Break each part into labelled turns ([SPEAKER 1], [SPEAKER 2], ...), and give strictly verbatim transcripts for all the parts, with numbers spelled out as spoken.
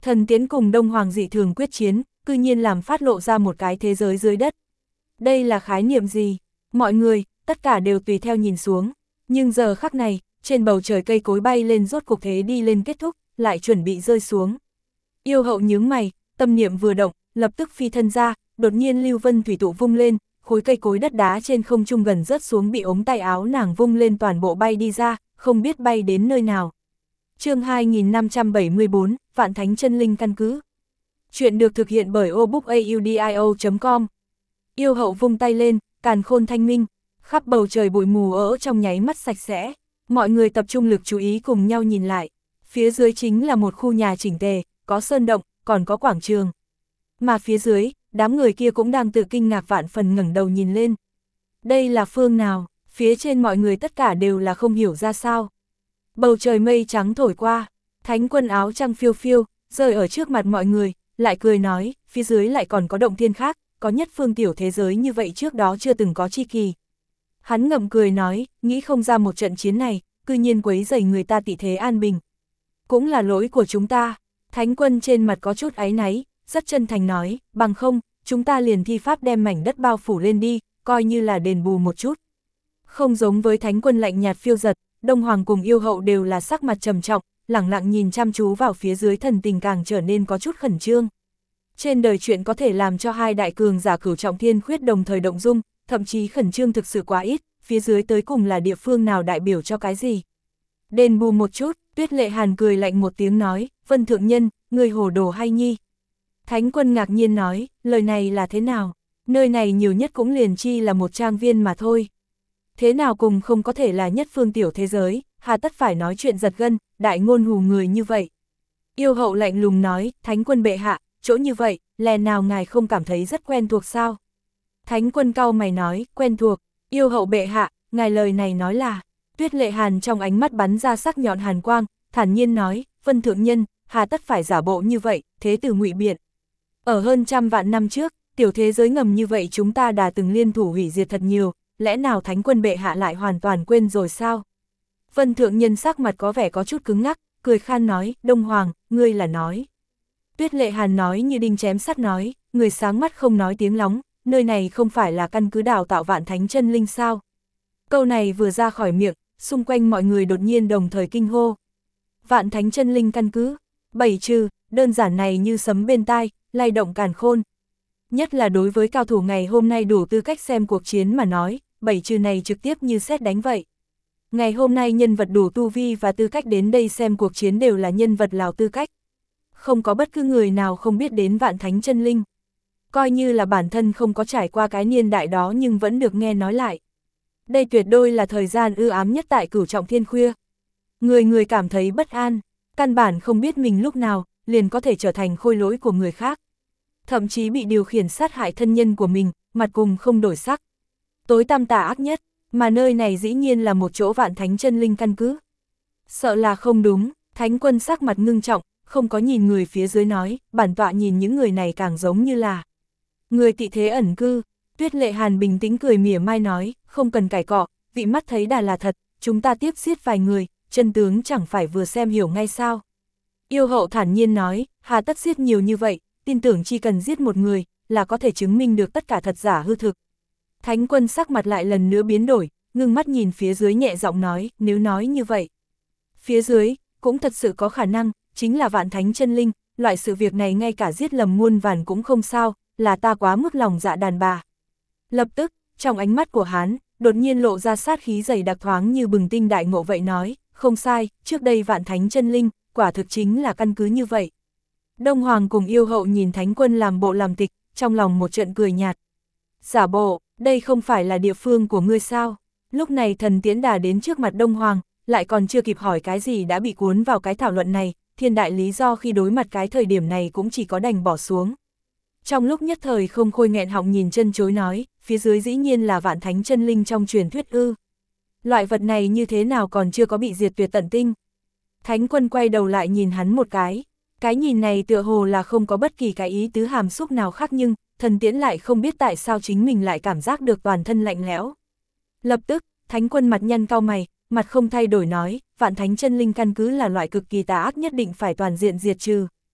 [SPEAKER 1] Thần Tiễn cùng Đông Hoàng dị thường quyết chiến, cư nhiên làm phát lộ ra một cái thế giới dưới đất. Đây là khái niệm gì? Mọi người, tất cả đều tùy theo nhìn xuống. Nhưng giờ khắc này, trên bầu trời cây cối bay lên rốt cuộc thế đi lên kết thúc, lại chuẩn bị rơi xuống. Yêu hậu nhướng mày, tâm niệm vừa động, lập tức phi thân ra, đột nhiên lưu vân thủy tụ vung lên, khối cây cối đất đá trên không trung gần rớt xuống bị ống tay áo nàng vung lên toàn bộ bay đi ra, không biết bay đến nơi nào. Chương hai nghìn năm trăm bảy mươi bốn, Vạn Thánh Chân Linh căn cứ. Chuyện được thực hiện bởi obookaudio chấm com. Yêu hậu vung tay lên, càn khôn thanh minh, khắp bầu trời bụi mù ỡ trong nháy mắt sạch sẽ. Mọi người tập trung lực chú ý cùng nhau nhìn lại. Phía dưới chính là một khu nhà chỉnh tề, có sơn động, còn có quảng trường. Mà phía dưới, đám người kia cũng đang tự kinh ngạc vạn phần ngẩng đầu nhìn lên. Đây là phương nào? Phía trên mọi người tất cả đều là không hiểu ra sao. Bầu trời mây trắng thổi qua, Thánh Quân áo trăng phiêu phiêu, rơi ở trước mặt mọi người, lại cười nói, phía dưới lại còn có động thiên khác, có nhất phương tiểu thế giới như vậy trước đó chưa từng có chi kỳ. Hắn ngậm cười nói, nghĩ không ra một trận chiến này, cư nhiên quấy rầy người ta tị thế an bình. Cũng là lỗi của chúng ta. Thánh Quân trên mặt có chút áy náy, rất chân thành nói, bằng không, chúng ta liền thi pháp đem mảnh đất bao phủ lên đi, coi như là đền bù một chút. Không giống với Thánh Quân lạnh nhạt phiêu giật, Đông Hoàng cùng yêu hậu đều là sắc mặt trầm trọng, lẳng lặng nhìn chăm chú vào phía dưới, thần tình càng trở nên có chút khẩn trương. Trên đời chuyện có thể làm cho hai đại cường giả cửu trọng thiên khuyết đồng thời động dung, thậm chí khẩn trương thực sự quá ít, phía dưới tới cùng là địa phương nào đại biểu cho cái gì. Đền bù một chút, Tuyết Lệ Hàn cười lạnh một tiếng nói, Vân Thượng Nhân, người hồ đồ hay nhi. Thánh Quân ngạc nhiên nói, lời này là thế nào? Nơi này nhiều nhất cũng liền chi là một trang viên mà thôi. Thế nào cùng không có thể là nhất phương tiểu thế giới, hà tất phải nói chuyện giật gân, đại ngôn hù người như vậy. Yêu hậu lạnh lùng nói, Thánh Quân bệ hạ, chỗ như vậy, lẽ nào ngài không cảm thấy rất quen thuộc sao? Thánh Quân cau mày nói, quen thuộc. Yêu hậu bệ hạ, ngài lời này nói là. Tuyết Lệ Hàn trong ánh mắt bắn ra sắc nhọn hàn quang, thản nhiên nói, Vân Thượng Nhân, hà tất phải giả bộ như vậy, thế tử ngụy biện. Ở hơn trăm vạn năm trước, tiểu thế giới ngầm như vậy chúng ta đã từng liên thủ hủy diệt thật nhiều, lẽ nào Thánh Quân bệ hạ lại hoàn toàn quên rồi sao? Vân Thượng Nhân sắc mặt có vẻ có chút cứng ngắc, cười khan nói, Đông Hoàng, ngươi là nói. Tuyết Lệ Hàn nói như đinh chém sắt nói, người sáng mắt không nói tiếng lóng, nơi này không phải là căn cứ đào tạo Vạn Thánh Chân Linh sao? Câu này vừa ra khỏi miệng, xung quanh mọi người đột nhiên đồng thời kinh hô. Vạn Thánh Chân Linh căn cứ, bảy trừ, đơn giản này như sấm bên tai, lay động càn khôn. Nhất là đối với cao thủ ngày hôm nay đủ tư cách xem cuộc chiến mà nói, bảy trừ này trực tiếp như sét đánh vậy. Ngày hôm nay nhân vật đủ tu vi và tư cách đến đây xem cuộc chiến đều là nhân vật lào tư cách. Không có bất cứ người nào không biết đến Vạn Thánh Chân Linh. Coi như là bản thân không có trải qua cái niên đại đó nhưng vẫn được nghe nói lại. Đây tuyệt đối là thời gian ư ám nhất tại cửu trọng thiên khuya. Người người cảm thấy bất an, căn bản không biết mình lúc nào liền có thể trở thành khôi lỗi của người khác. Thậm chí bị điều khiển sát hại thân nhân của mình, mặt cùng không đổi sắc. Tối tăm tà ác nhất, mà nơi này dĩ nhiên là một chỗ Vạn Thánh Chân Linh căn cứ. Sợ là không đúng, Thánh Quân sắc mặt ngưng trọng, không có nhìn người phía dưới nói, bản tọa nhìn những người này càng giống như là người tị thế ẩn cư. Tuyết Lệ Hàn bình tĩnh cười mỉa mai nói, không cần cãi cọ, vị mắt thấy đà là thật, chúng ta tiếp giết vài người, chân tướng chẳng phải vừa xem hiểu ngay sao. Yêu hậu thản nhiên nói, hà tất giết nhiều như vậy, tin tưởng chỉ cần giết một người, là có thể chứng minh được tất cả thật giả hư thực. Thánh Quân sắc mặt lại lần nữa biến đổi, ngưng mắt nhìn phía dưới nhẹ giọng nói, nếu nói như vậy. Phía dưới, cũng thật sự có khả năng, chính là Vạn Thánh Chân Linh, loại sự việc này ngay cả giết lầm muôn vàn cũng không sao, là ta quá mức lòng dạ đàn bà. Lập tức, trong ánh mắt của hắn, đột nhiên lộ ra sát khí dày đặc thoáng như bừng tinh đại ngộ vậy nói, không sai, trước đây Vạn Thánh Chân Linh, quả thực chính là căn cứ như vậy. Đông Hoàng cùng yêu hậu nhìn Thánh Quân làm bộ làm tịch, trong lòng một trận cười nhạt. Giả bộ, đây không phải là địa phương của ngươi sao? Lúc này Thần Tiễn Đà đến trước mặt Đông Hoàng, lại còn chưa kịp hỏi cái gì đã bị cuốn vào cái thảo luận này, thiên đại lý do khi đối mặt cái thời điểm này cũng chỉ có đành bỏ xuống. Trong lúc nhất thời không khôi nghẹn họng nhìn chân chối nói, phía dưới dĩ nhiên là Vạn Thánh Chân Linh trong truyền thuyết ư. Loại vật này như thế nào còn chưa có bị diệt tuyệt tận tinh. Thánh Quân quay đầu lại nhìn hắn một cái, cái nhìn này tựa hồ là không có bất kỳ cái ý tứ hàm xúc nào khác nhưng, Thần Tiễn lại không biết tại sao chính mình lại cảm giác được toàn thân lạnh lẽo. Lập tức, Thánh Quân mặt nhăn cau mày, mặt không thay đổi nói, Vạn Thánh Chân Linh căn cứ là loại cực kỳ tà ác nhất định phải toàn diện diệt trừ.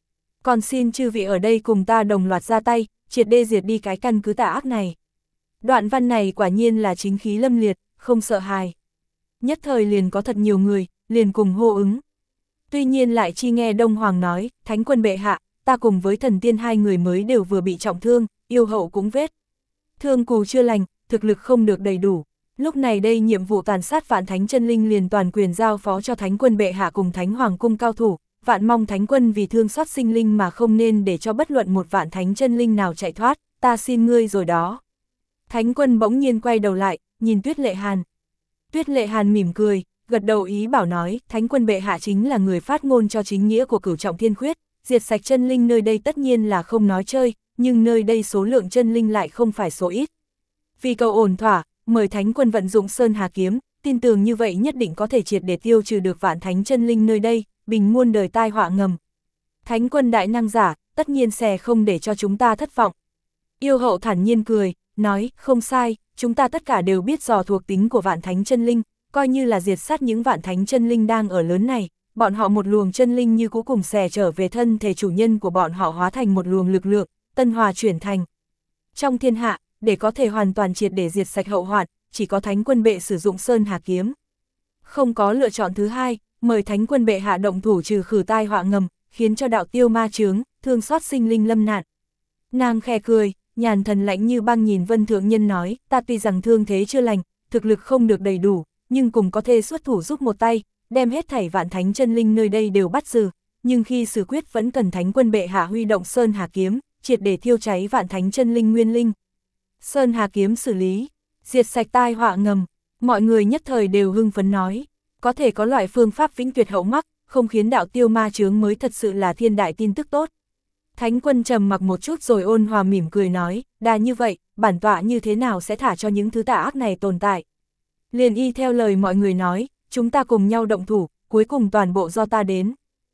[SPEAKER 1] Còn xin chư vị ở đây cùng ta đồng loạt ra tay, triệt đê diệt đi cái căn cứ tà ác này. Đoạn văn này quả nhiên là chính khí lâm liệt, không sợ hài. Nhất thời liền có thật nhiều người, liền cùng hô ứng. Tuy nhiên lại chi nghe Đông Hoàng nói, Thánh quân bệ hạ, ta cùng với thần tiên hai người mới đều vừa bị trọng thương, yêu hậu cũng vết. Thương cù chưa lành, thực lực không được đầy đủ. Lúc này đây nhiệm vụ tàn sát vạn thánh chân linh liền toàn quyền giao phó cho Thánh quân bệ hạ cùng Thánh Hoàng cung cao thủ. Vạn mong Thánh quân vì thương xót sinh linh mà không nên để cho bất luận một vạn thánh chân linh nào chạy thoát, ta xin ngươi rồi đó. Thánh quân bỗng nhiên quay đầu lại, nhìn Tuyết Lệ Hàn. Tuyết Lệ Hàn mỉm cười, gật đầu ý bảo nói, Thánh quân bệ hạ chính là người phát ngôn cho chính nghĩa của Cửu Trọng Thiên Khuyết, diệt sạch chân linh nơi đây tất nhiên là không nói chơi, nhưng nơi đây số lượng chân linh lại không phải số ít. Vì cầu ổn thỏa, mời Thánh quân vận dụng Sơn Hà kiếm, tin tưởng như vậy nhất định có thể triệt để tiêu trừ được vạn thánh chân linh nơi đây, bình muôn đời tai họa ngầm. Thánh quân đại năng giả, tất nhiên sẽ không để cho chúng ta thất vọng. Yêu hậu thản nhiên cười, nói, không sai, chúng ta tất cả đều biết dò thuộc tính của vạn thánh chân linh, coi như là diệt sát những vạn thánh chân linh đang ở lớn này, bọn họ một luồng chân linh như cũ cùng xè trở về thân thể chủ nhân của bọn họ hóa thành một luồng lực lượng, tân hòa chuyển thành. Trong thiên hạ, để có thể hoàn toàn triệt để diệt sạch hậu hoạn, chỉ có Thánh quân bệ sử dụng Sơn Hà kiếm. Không có lựa chọn thứ hai, mời Thánh quân bệ hạ động thủ trừ khử tai họa ngầm, khiến cho đạo tiêu ma chướng, thương xót sinh linh lâm nạn. Nàng khẽ cười, nhàn thần lạnh như băng nhìn Vân Thượng Nhân nói, ta tuy rằng thương thế chưa lành, thực lực không được đầy đủ, nhưng cùng có thể xuất thủ giúp một tay, đem hết thảy vạn thánh chân linh nơi đây đều bắt giữ, nhưng khi xử quyết vẫn cần Thánh quân bệ hạ huy động Sơn Hà kiếm, triệt để thiêu cháy vạn thánh chân linh nguyên linh. Sơn Hà kiếm xử lý, diệt sạch tai họa ngầm, mọi người nhất thời đều hưng phấn nói, có thể có loại phương pháp vĩnh tuyệt hậu mắc, không khiến đạo tiêu ma chướng mới thật sự là thiên đại tin tức tốt. Thánh quân trầm mặc một chút rồi ôn hòa mỉm cười nói, đa như vậy, bản tọa như thế nào sẽ thả cho những thứ tà ác này tồn tại. Liền y theo lời mọi người nói, chúng ta cùng nhau động thủ, cuối cùng toàn bộ do ta đến.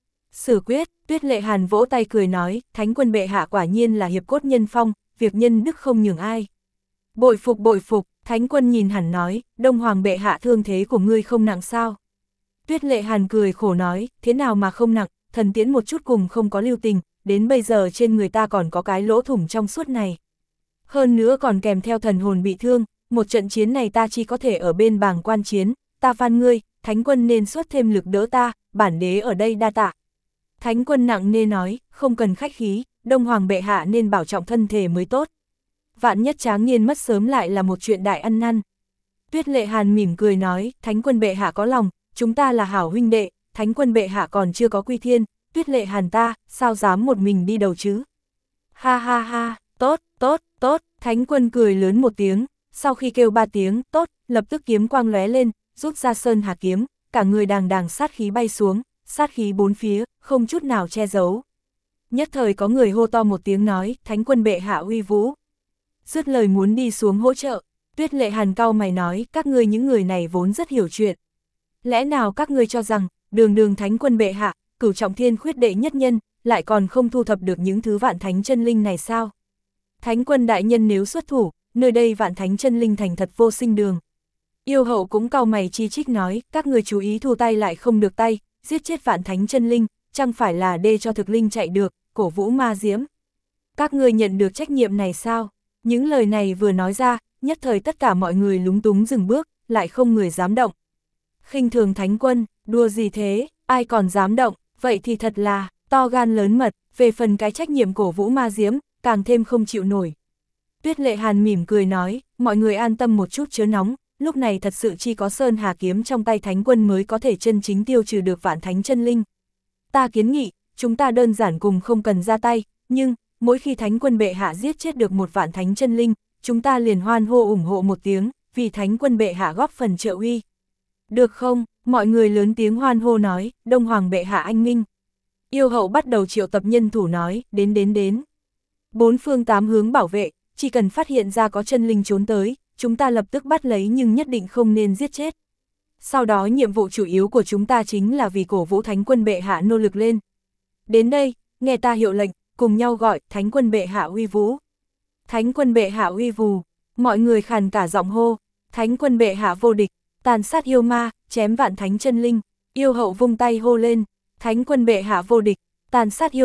[SPEAKER 1] Xử quyết, Tuyết Lệ Hàn vỗ tay cười nói, Thánh quân bệ hạ quả nhiên là hiệp cốt nhân phong, việc nhân đức không nhường ai. Bội phục bội phục, Thánh quân nhìn hẳn nói, Đông Hoàng bệ hạ thương thế của ngươi không nặng sao. Tuyết Lệ Hàn cười khổ nói, thế nào mà không nặng, thần tiễn một chút cùng không có lưu tình, đến bây giờ trên người ta còn có cái lỗ thủng trong suốt này. Hơn nữa còn kèm theo thần hồn bị thương, một trận chiến này ta chỉ có thể ở bên bàng quan chiến, ta van ngươi, Thánh quân nên xuất thêm lực đỡ ta, bản đế ở đây đa tạ. Thánh quân nặng nề nói, không cần khách khí, Đông Hoàng bệ hạ nên bảo trọng thân thể mới tốt. Vạn nhất Tráng Niên mất sớm lại là một chuyện đại ăn năn. Tuyết Lệ Hàn mỉm cười nói, Thánh quân bệ hạ có lòng, chúng ta là hảo huynh đệ, Thánh quân bệ hạ còn chưa có quy thiên, Tuyết Lệ Hàn ta, sao dám một mình đi đầu chứ? Ha ha ha, tốt, tốt, tốt, Thánh quân cười lớn một tiếng, sau khi kêu ba tiếng, tốt, lập tức kiếm quang lóe lên, rút ra Sơn Hà kiếm, cả người đàng đàng sát khí bay xuống, sát khí bốn phía, không chút nào che giấu. Nhất thời có người hô to một tiếng nói, Thánh quân bệ hạ uy vũ. Dứt lời muốn đi xuống hỗ trợ, Tuyết Lệ Hàn cau mày nói, các ngươi những người này vốn rất hiểu chuyện. Lẽ nào các ngươi cho rằng, đường đường Thánh quân bệ hạ, Cửu Trọng Thiên Khuyết đệ nhất nhân, lại còn không thu thập được những thứ vạn thánh chân linh này sao? Thánh quân đại nhân nếu xuất thủ, nơi đây vạn thánh chân linh thành thật vô sinh đường. Yêu hậu cũng cau mày chi trích nói, các người chú ý thu tay lại không được tay, giết chết vạn thánh chân linh, chẳng phải là đê cho thực linh chạy được, cổ vũ ma diễm. Các người nhận được trách nhiệm này sao? Những lời này vừa nói ra, nhất thời tất cả mọi người lúng túng dừng bước, lại không người dám động. Khinh thường Thánh quân, đùa gì thế, ai còn dám động, vậy thì thật là, to gan lớn mật, về phần cái trách nhiệm cổ vũ ma diễm, càng thêm không chịu nổi. Tuyết Lệ Hàn mỉm cười nói, mọi người an tâm một chút chớ nóng, lúc này thật sự chỉ có Sơn Hà kiếm trong tay Thánh quân mới có thể chân chính tiêu trừ được vạn thánh chân linh. Ta kiến nghị, chúng ta đơn giản cùng không cần ra tay, nhưng, mỗi khi Thánh quân bệ hạ giết chết được một vạn thánh chân linh, chúng ta liền hoan hô ủng hộ một tiếng, vì Thánh quân bệ hạ góp phần trợ uy. Được không? Mọi người lớn tiếng hoan hô nói, Đông Hoàng bệ hạ anh minh. Yêu hậu bắt đầu triệu tập nhân thủ nói, đến đến đến. Bốn phương tám hướng bảo vệ, chỉ cần phát hiện ra có chân linh trốn tới, chúng ta lập tức bắt lấy nhưng nhất định không nên giết chết. Sau đó nhiệm vụ chủ yếu của chúng ta chính là vì cổ vũ Thánh quân bệ hạ nỗ lực lên. Đến đây, nghe ta hiệu lệnh, cùng nhau gọi Thánh quân bệ hạ uy vũ. Thánh quân bệ hạ uy vù, mọi người khàn cả giọng hô, Thánh quân bệ hạ vô địch, tàn sát yêu ma, chém vạn thánh chân linh. Yêu hậu vung tay hô lên, Thánh quân bệ hạ vô địch, tàn sát yêu ma,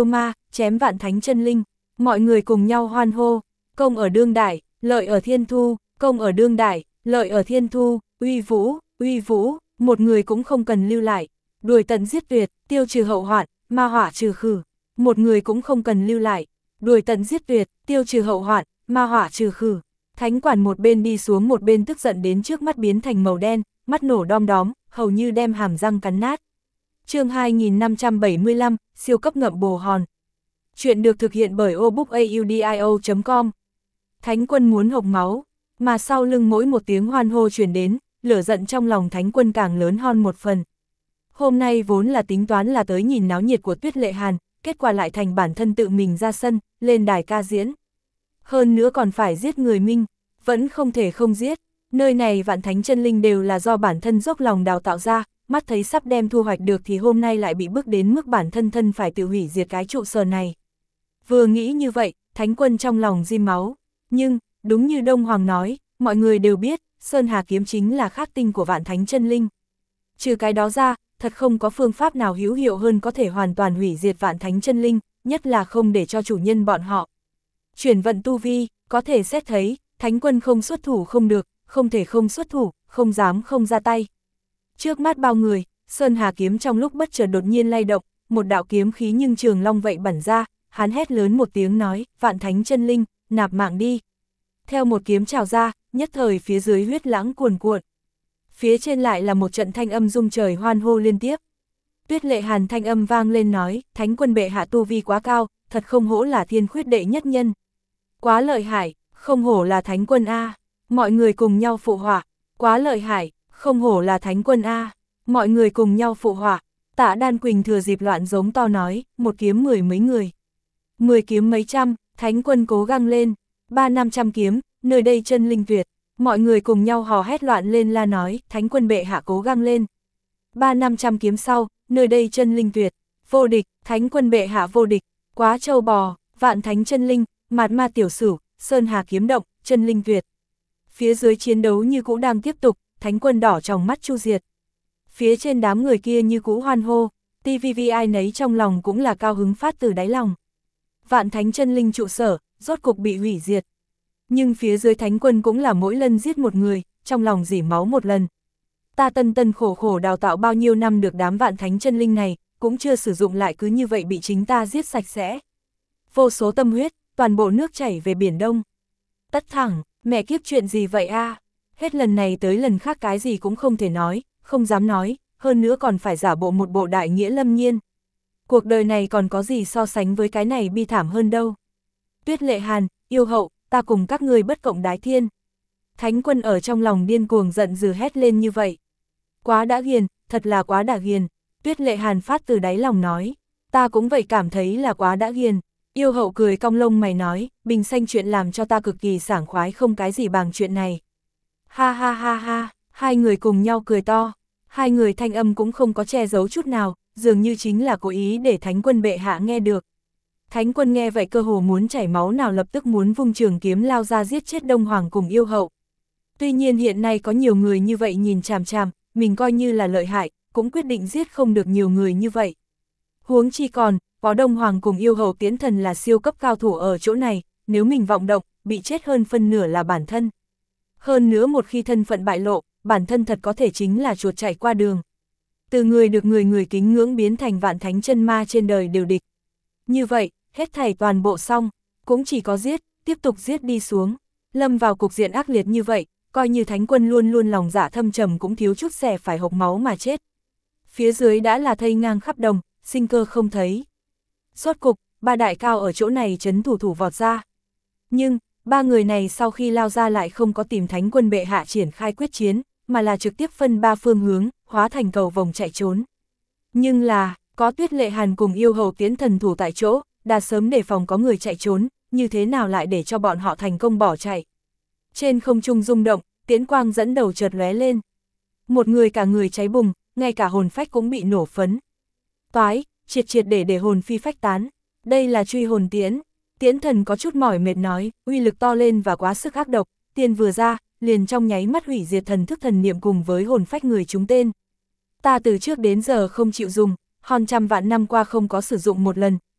[SPEAKER 1] chém vạn thánh chân linh, mọi người cùng nhau hoan hô, công ở đương đại, lợi ở thiên thu, công ở đương đại, lợi ở thiên thu, uy vũ, uy vũ, một người cũng không cần lưu lại, đuổi tận giết tuyệt, tiêu trừ hậu hoạn, ma họa trừ khử, một người cũng không cần lưu lại, đuổi tận giết tuyệt, tiêu trừ hậu hoạn, ma họa trừ khử. Thánh quản một bên đi xuống một bên tức giận đến trước mắt biến thành màu đen, mắt nổ đom đóm, hầu như đem hàm răng cắn nát. Chương hai nghìn năm trăm bảy mươi lăm, siêu cấp ngậm bồ hòn. Chuyện được thực hiện bởi obookaudio chấm com. Thánh quân muốn hộc máu, mà sau lưng mỗi một tiếng hoan hô truyền đến, lửa giận trong lòng thánh quân càng lớn hơn một phần. Hôm nay vốn là tính toán là tới nhìn náo nhiệt của Tuyết Lệ Hàn, kết quả lại thành bản thân tự mình ra sân, lên đài ca diễn. Hơn nữa còn phải giết người minh, vẫn không thể không giết. Nơi này vạn thánh chân linh đều là do bản thân dốc lòng đào tạo ra, mắt thấy sắp đem thu hoạch được thì hôm nay lại bị bước đến mức bản thân thân phải tự hủy diệt cái trụ sở này. Vừa nghĩ như vậy, thánh quân trong lòng rim máu. Nhưng, đúng như Đông Hoàng nói, mọi người đều biết, Sơn Hà kiếm chính là khắc tinh của vạn thánh chân linh. Trừ cái đó ra, thật không có phương pháp nào hữu hiệu hơn có thể hoàn toàn hủy diệt vạn thánh chân linh, nhất là không để cho chủ nhân bọn họ chuyển vận tu vi, có thể xét thấy, thánh quân không xuất thủ không được, không thể không xuất thủ, không dám không ra tay. Trước mắt bao người, Sơn Hà kiếm trong lúc bất chợt đột nhiên lay động, một đạo kiếm khí nhưng trường long vậy bắn ra, hắn hét lớn một tiếng nói, vạn thánh chân linh, nạp mạng đi. Theo một kiếm trào ra, nhất thời phía dưới huyết lãng cuồn cuộn. Phía trên lại là một trận thanh âm rung trời hoan hô liên tiếp. Tuyết Lệ Hàn thanh âm vang lên nói, thánh quân bệ hạ tu vi quá cao, thật không hổ là thiên khuyết đệ nhất nhân. Quá lợi hại, không hổ là thánh quân A, mọi người cùng nhau phụ họa, quá lợi hại, không hổ là thánh quân A, mọi người cùng nhau phụ họa. Tạ Đan Quỳnh thừa dịp loạn giống to nói, một kiếm mười mấy người, mười kiếm mấy trăm, thánh quân cố gắng lên, ba năm trăm kiếm, nơi đây chân linh tuyệt, mọi người cùng nhau hò hét loạn lên la nói, thánh quân bệ hạ cố gắng lên, ba năm trăm kiếm sau, nơi đây chân linh tuyệt, vô địch, thánh quân bệ hạ vô địch, quá trâu bò, vạn thánh chân linh, mạt ma tiểu sửu, Sơn Hà kiếm động, chân linh tuyệt. Phía dưới chiến đấu như cũ đang tiếp tục, thánh quân đỏ trong mắt chu diệt. Phía trên đám người kia như cũ hoan hô, tê vê vê ai nấy trong lòng cũng là cao hứng phát từ đáy lòng. Vạn thánh chân linh trụ sở, rốt cục bị hủy diệt. Nhưng phía dưới thánh quân cũng là mỗi lần giết một người, trong lòng dỉ máu một lần. Ta tân tân khổ khổ đào tạo bao nhiêu năm được đám vạn thánh chân linh này, cũng chưa sử dụng lại cứ như vậy bị chính ta giết sạch sẽ. Vô số tâm huyết, toàn bộ nước chảy về biển Đông. Tất thẳng, mẹ kiếp chuyện gì vậy a? À? Hết lần này tới lần khác cái gì cũng không thể nói, không dám nói, hơn nữa còn phải giả bộ một bộ đại nghĩa lâm nhiên. Cuộc đời này còn có gì so sánh với cái này bi thảm hơn đâu. Tuyết Lệ Hàn, yêu hậu, ta cùng các ngươi bất cộng đái thiên. Thánh quân ở trong lòng điên cuồng giận dữ hét lên như vậy. Quá đã ghiền, thật là quá đã ghiền. Tuyết Lệ Hàn phát từ đáy lòng nói, ta cũng vậy cảm thấy là quá đã ghiền. Yêu hậu cười cong lông mày nói, bình xanh chuyện làm cho ta cực kỳ sảng khoái không cái gì bằng chuyện này. Ha ha ha ha, hai người cùng nhau cười to, hai người thanh âm cũng không có che giấu chút nào, dường như chính là cố ý để thánh quân bệ hạ nghe được. Thánh quân nghe vậy cơ hồ muốn chảy máu nào lập tức muốn vung trường kiếm lao ra giết chết Đông Hoàng cùng yêu hậu. Tuy nhiên hiện nay có nhiều người như vậy nhìn chằm chằm, mình coi như là lợi hại, cũng quyết định giết không được nhiều người như vậy. Huống chi còn, có Đông Hoàng cùng yêu hậu Tiễn Thần là siêu cấp cao thủ ở chỗ này, nếu mình vọng động, bị chết hơn phân nửa là bản thân. Hơn nữa một khi thân phận bại lộ, bản thân thật có thể chính là chuột chạy qua đường. Từ người được người người kính ngưỡng biến thành vạn thánh chân ma trên đời đều địch. Như vậy, hết thảy toàn bộ xong, cũng chỉ có giết, tiếp tục giết đi xuống. Lâm vào cục diện ác liệt như vậy, coi như thánh quân luôn luôn lòng dạ thâm trầm cũng thiếu chút xẻ phải hộc máu mà chết. Phía dưới đã là thây ngang khắp đồng, sinh cơ không thấy. Rốt cục, ba đại cao ở chỗ này trấn thủ thủ vọt ra. Nhưng, ba người này sau khi lao ra lại không có tìm thánh quân bệ hạ triển khai quyết chiến, mà là trực tiếp phân ba phương hướng, hóa thành cầu vòng chạy trốn. Nhưng là, có Tuyết Lệ Hàn cùng yêu hầu Tiễn Thần thủ tại chỗ, đã sớm đề phòng có người chạy trốn, như thế nào lại để cho bọn họ thành công bỏ chạy. Trên không trung rung động, tiễn quang dẫn đầu chợt lóe lên. Một người cả người cháy bùng, ngay cả hồn phách cũng bị nổ phấn. Toái, triệt triệt để để hồn phi phách tán. Đây là truy hồn tiễn. Tiễn Thần có chút mỏi mệt nói, uy lực to lên và quá sức ác độc, tiên vừa ra, liền trong nháy mắt hủy diệt thần thức thần niệm cùng với hồn phách người chúng tên. Ta từ trước đến giờ không chịu dùng, hòn trăm vạn năm qua không có sử dụng một lần,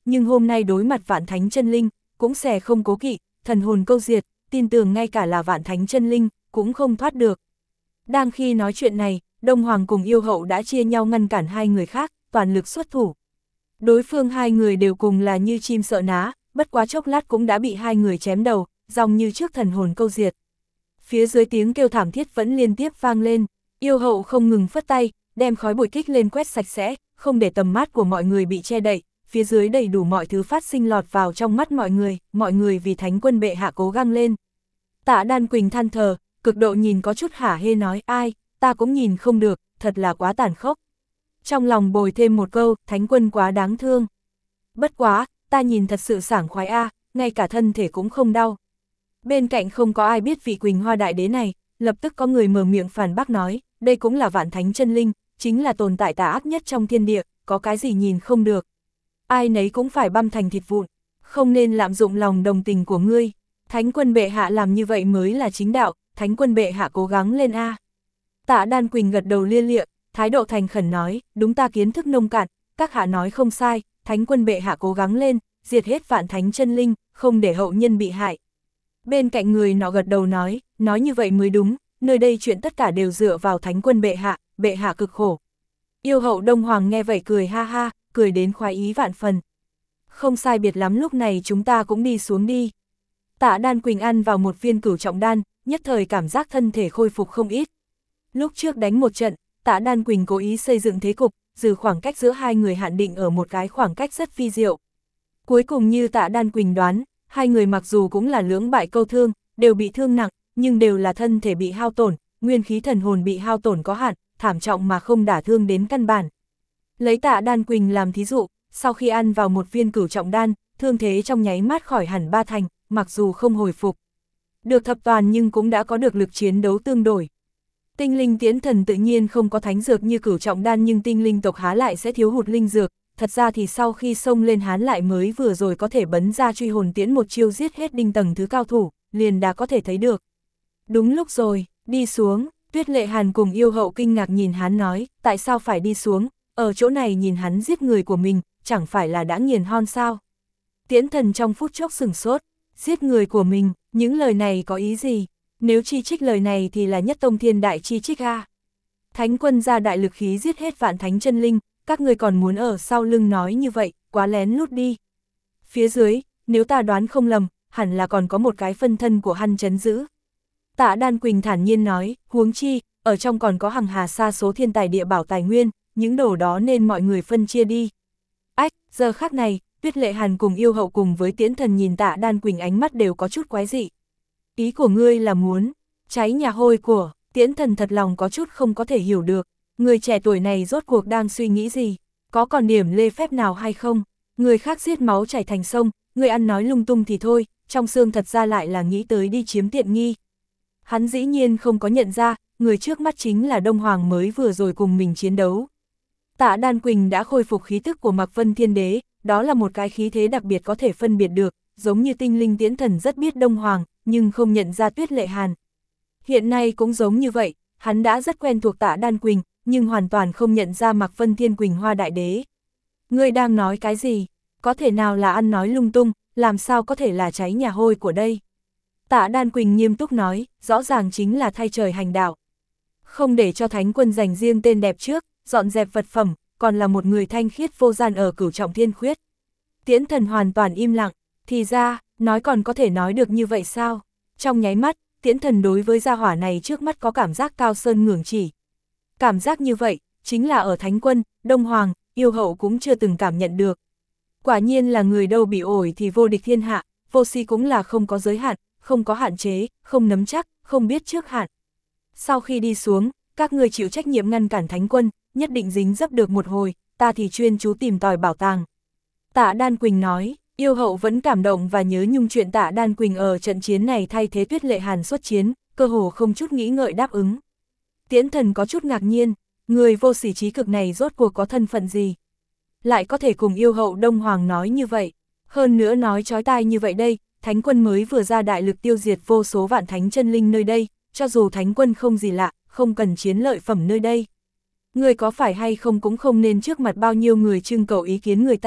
[SPEAKER 1] nhưng hôm nay đối mặt vạn thánh chân linh, cũng xẻ không cố kỵ, thần hồn câu diệt, tin tưởng ngay cả là vạn thánh chân linh, cũng không thoát được. Đang khi nói chuyện này, Đông Hoàng cùng yêu hậu đã chia nhau ngăn cản hai người khác, toàn lực xuất thủ. Đối phương hai người đều cùng là như chim sợ ná, bất quá chốc lát cũng đã bị hai người chém đầu, dòng như trước thần hồn câu diệt. Phía dưới tiếng kêu thảm thiết vẫn liên tiếp vang lên, yêu hậu không ngừng phất tay, đem khói bụi kích lên quét sạch sẽ, không để tầm mắt của mọi người bị che đậy, phía dưới đầy đủ mọi thứ phát sinh lọt vào trong mắt mọi người, mọi người vì thánh quân bệ hạ cố gắng lên. Tạ Đan Quỳnh than thở, cực độ nhìn có chút hả hê nói, ai, ta cũng nhìn không được, thật là quá tàn khốc. Trong lòng bồi thêm một câu, thánh quân quá đáng thương. Bất quá, ta nhìn thật sự sảng khoái a, ngay cả thân thể cũng không đau. Bên cạnh không có ai biết vị Quỳnh Hoa đại đế này, lập tức có người mở miệng phản bác nói, đây cũng là vạn thánh chân linh, chính là tồn tại tà ác nhất trong thiên địa, có cái gì nhìn không được. Ai nấy cũng phải băm thành thịt vụn, không nên lạm dụng lòng đồng tình của ngươi. Thánh quân bệ hạ làm như vậy mới là chính đạo, thánh quân bệ hạ cố gắng lên a. Tạ Đan Quỳnh gật đầu lia lịa, thái độ thành khẩn nói, đúng ta kiến thức nông cạn, các hạ nói không sai, thánh quân bệ hạ cố gắng lên, diệt hết vạn thánh chân linh, không để hậu nhân bị hại. Bên cạnh người nọ gật đầu nói, nói như vậy mới đúng, nơi đây chuyện tất cả đều dựa vào thánh quân bệ hạ, bệ hạ cực khổ. Yêu hậu Đông Hoàng nghe vậy cười ha ha, cười đến khoái ý vạn phần. Không sai biệt lắm, lúc này chúng ta cũng đi xuống đi. Tạ Đan Quỳnh ăn vào một viên cửu trọng đan, nhất thời cảm giác thân thể khôi phục không ít. Lúc trước đánh một trận, Tạ Đan Quỳnh cố ý xây dựng thế cục, giữ khoảng cách giữa hai người hạn định ở một cái khoảng cách rất vi diệu. Cuối cùng như Tạ Đan Quỳnh đoán, hai người mặc dù cũng là lưỡng bại câu thương, đều bị thương nặng, nhưng đều là thân thể bị hao tổn, nguyên khí thần hồn bị hao tổn có hạn, thảm trọng mà không đả thương đến căn bản. Lấy Tạ Đan Quỳnh làm thí dụ, sau khi ăn vào một viên cửu trọng đan, thương thế trong nháy mắt khỏi hẳn ba thành, mặc dù không hồi phục được thập toàn nhưng cũng đã có được lực chiến đấu tương đối. Tinh linh tiễn thần tự nhiên không có thánh dược như cửu trọng đan, nhưng tinh linh tộc há lại sẽ thiếu hụt linh dược, thật ra thì sau khi xông lên hán lại mới vừa rồi có thể bấn ra truy hồn tiễn một chiêu giết hết đinh tầng thứ cao thủ, liền đã có thể thấy được. Đúng lúc rồi, đi xuống, Tuyết Lệ Hàn cùng yêu hậu kinh ngạc nhìn hắn nói, tại sao phải đi xuống, ở chỗ này nhìn hắn giết người của mình, chẳng phải là đã nghiền hon sao? Tiễn thần trong phút chốc sửng sốt, giết người của mình, những lời này có ý gì? Nếu chi trích lời này thì là nhất tông thiên đại chi trích a. Thánh quân ra đại lực khí giết hết vạn thánh chân linh, các người còn muốn ở sau lưng nói như vậy, quá lén lút đi. Phía dưới, nếu ta đoán không lầm, hẳn là còn có một cái phân thân của hắn trấn giữ. Tạ Đan Quỳnh thản nhiên nói, huống chi, ở trong còn có hằng hà sa số thiên tài địa bảo tài nguyên, những đồ đó nên mọi người phân chia đi. Ách, giờ khắc này, Tuyết Lệ Hàn cùng yêu hậu cùng với Tiễn Thần nhìn Tạ Đan Quỳnh ánh mắt đều có chút quái dị. Ý của ngươi là muốn cháy nhà hôi của? Tiễn Thần thật lòng có chút không có thể hiểu được, người trẻ tuổi này rốt cuộc đang suy nghĩ gì, có còn điểm lê phép nào hay không? Người khác giết máu chảy thành sông, người ăn nói lung tung thì thôi, trong xương thật ra lại là nghĩ tới đi chiếm tiện nghi. Hắn dĩ nhiên không có nhận ra, người trước mắt chính là Đông Hoàng mới vừa rồi cùng mình chiến đấu. Tạ Đan Quỳnh đã khôi phục khí tức của Mạc Vân Thiên Đế, đó là một cái khí thế đặc biệt có thể phân biệt được, giống như tinh linh Tiễn Thần rất biết Đông Hoàng, nhưng không nhận ra Tuyết Lệ Hàn. Hiện nay cũng giống như vậy, hắn đã rất quen thuộc Tạ Đan Quỳnh, nhưng hoàn toàn không nhận ra Mạc Vân Thiên Quỳnh Hoa Đại Đế. Ngươi đang nói cái gì? Có thể nào là ăn nói lung tung, làm sao có thể là cháy nhà hôi của đây? Tạ Đan Quỳnh nghiêm túc nói, rõ ràng chính là thay trời hành đạo. Không để cho thánh quân dành riêng tên đẹp trước, dọn dẹp vật phẩm, còn là một người thanh khiết vô gian ở cửu trọng thiên khuyết. Tiễn Thần hoàn toàn im lặng, thì ra, nói còn có thể nói được như vậy sao? Trong nháy mắt, Tiễn Thần đối với gia hỏa này trước mắt có cảm giác cao sơn ngưỡng chỉ. Cảm giác như vậy, chính là ở thánh quân, Đông Hoàng, yêu hậu cũng chưa từng cảm nhận được. Quả nhiên là người đâu bị ổi thì vô địch thiên hạ, vô si cũng là không có giới hạn, không có hạn chế, không nắm chắc, không biết trước hạn. Sau khi đi xuống, các người chịu trách nhiệm ngăn cản thánh quân, nhất định dính dấp được một hồi, ta thì chuyên chú tìm tòi bảo tàng. Tạ Đan Quỳnh nói, yêu hậu vẫn cảm động và nhớ nhung chuyện Tạ Đan Quỳnh ở trận chiến này thay thế Tuyết Lệ Hàn xuất chiến, cơ hồ không chút nghĩ ngợi đáp ứng. Tiễn Thần có chút ngạc nhiên, người vô sỉ trí cực này rốt cuộc có thân phận gì? Lại có thể cùng yêu hậu Đông Hoàng nói như vậy, hơn nữa nói chói tai như vậy đây, thánh quân mới vừa ra đại lực tiêu diệt vô số vạn thánh chân linh nơi đây, cho dù thánh quân không gì lạ, không cần chiến lợi phẩm nơi đây. Người có phải hay không cũng không nên trước mặt bao nhiêu người trưng cầu ý kiến người ta,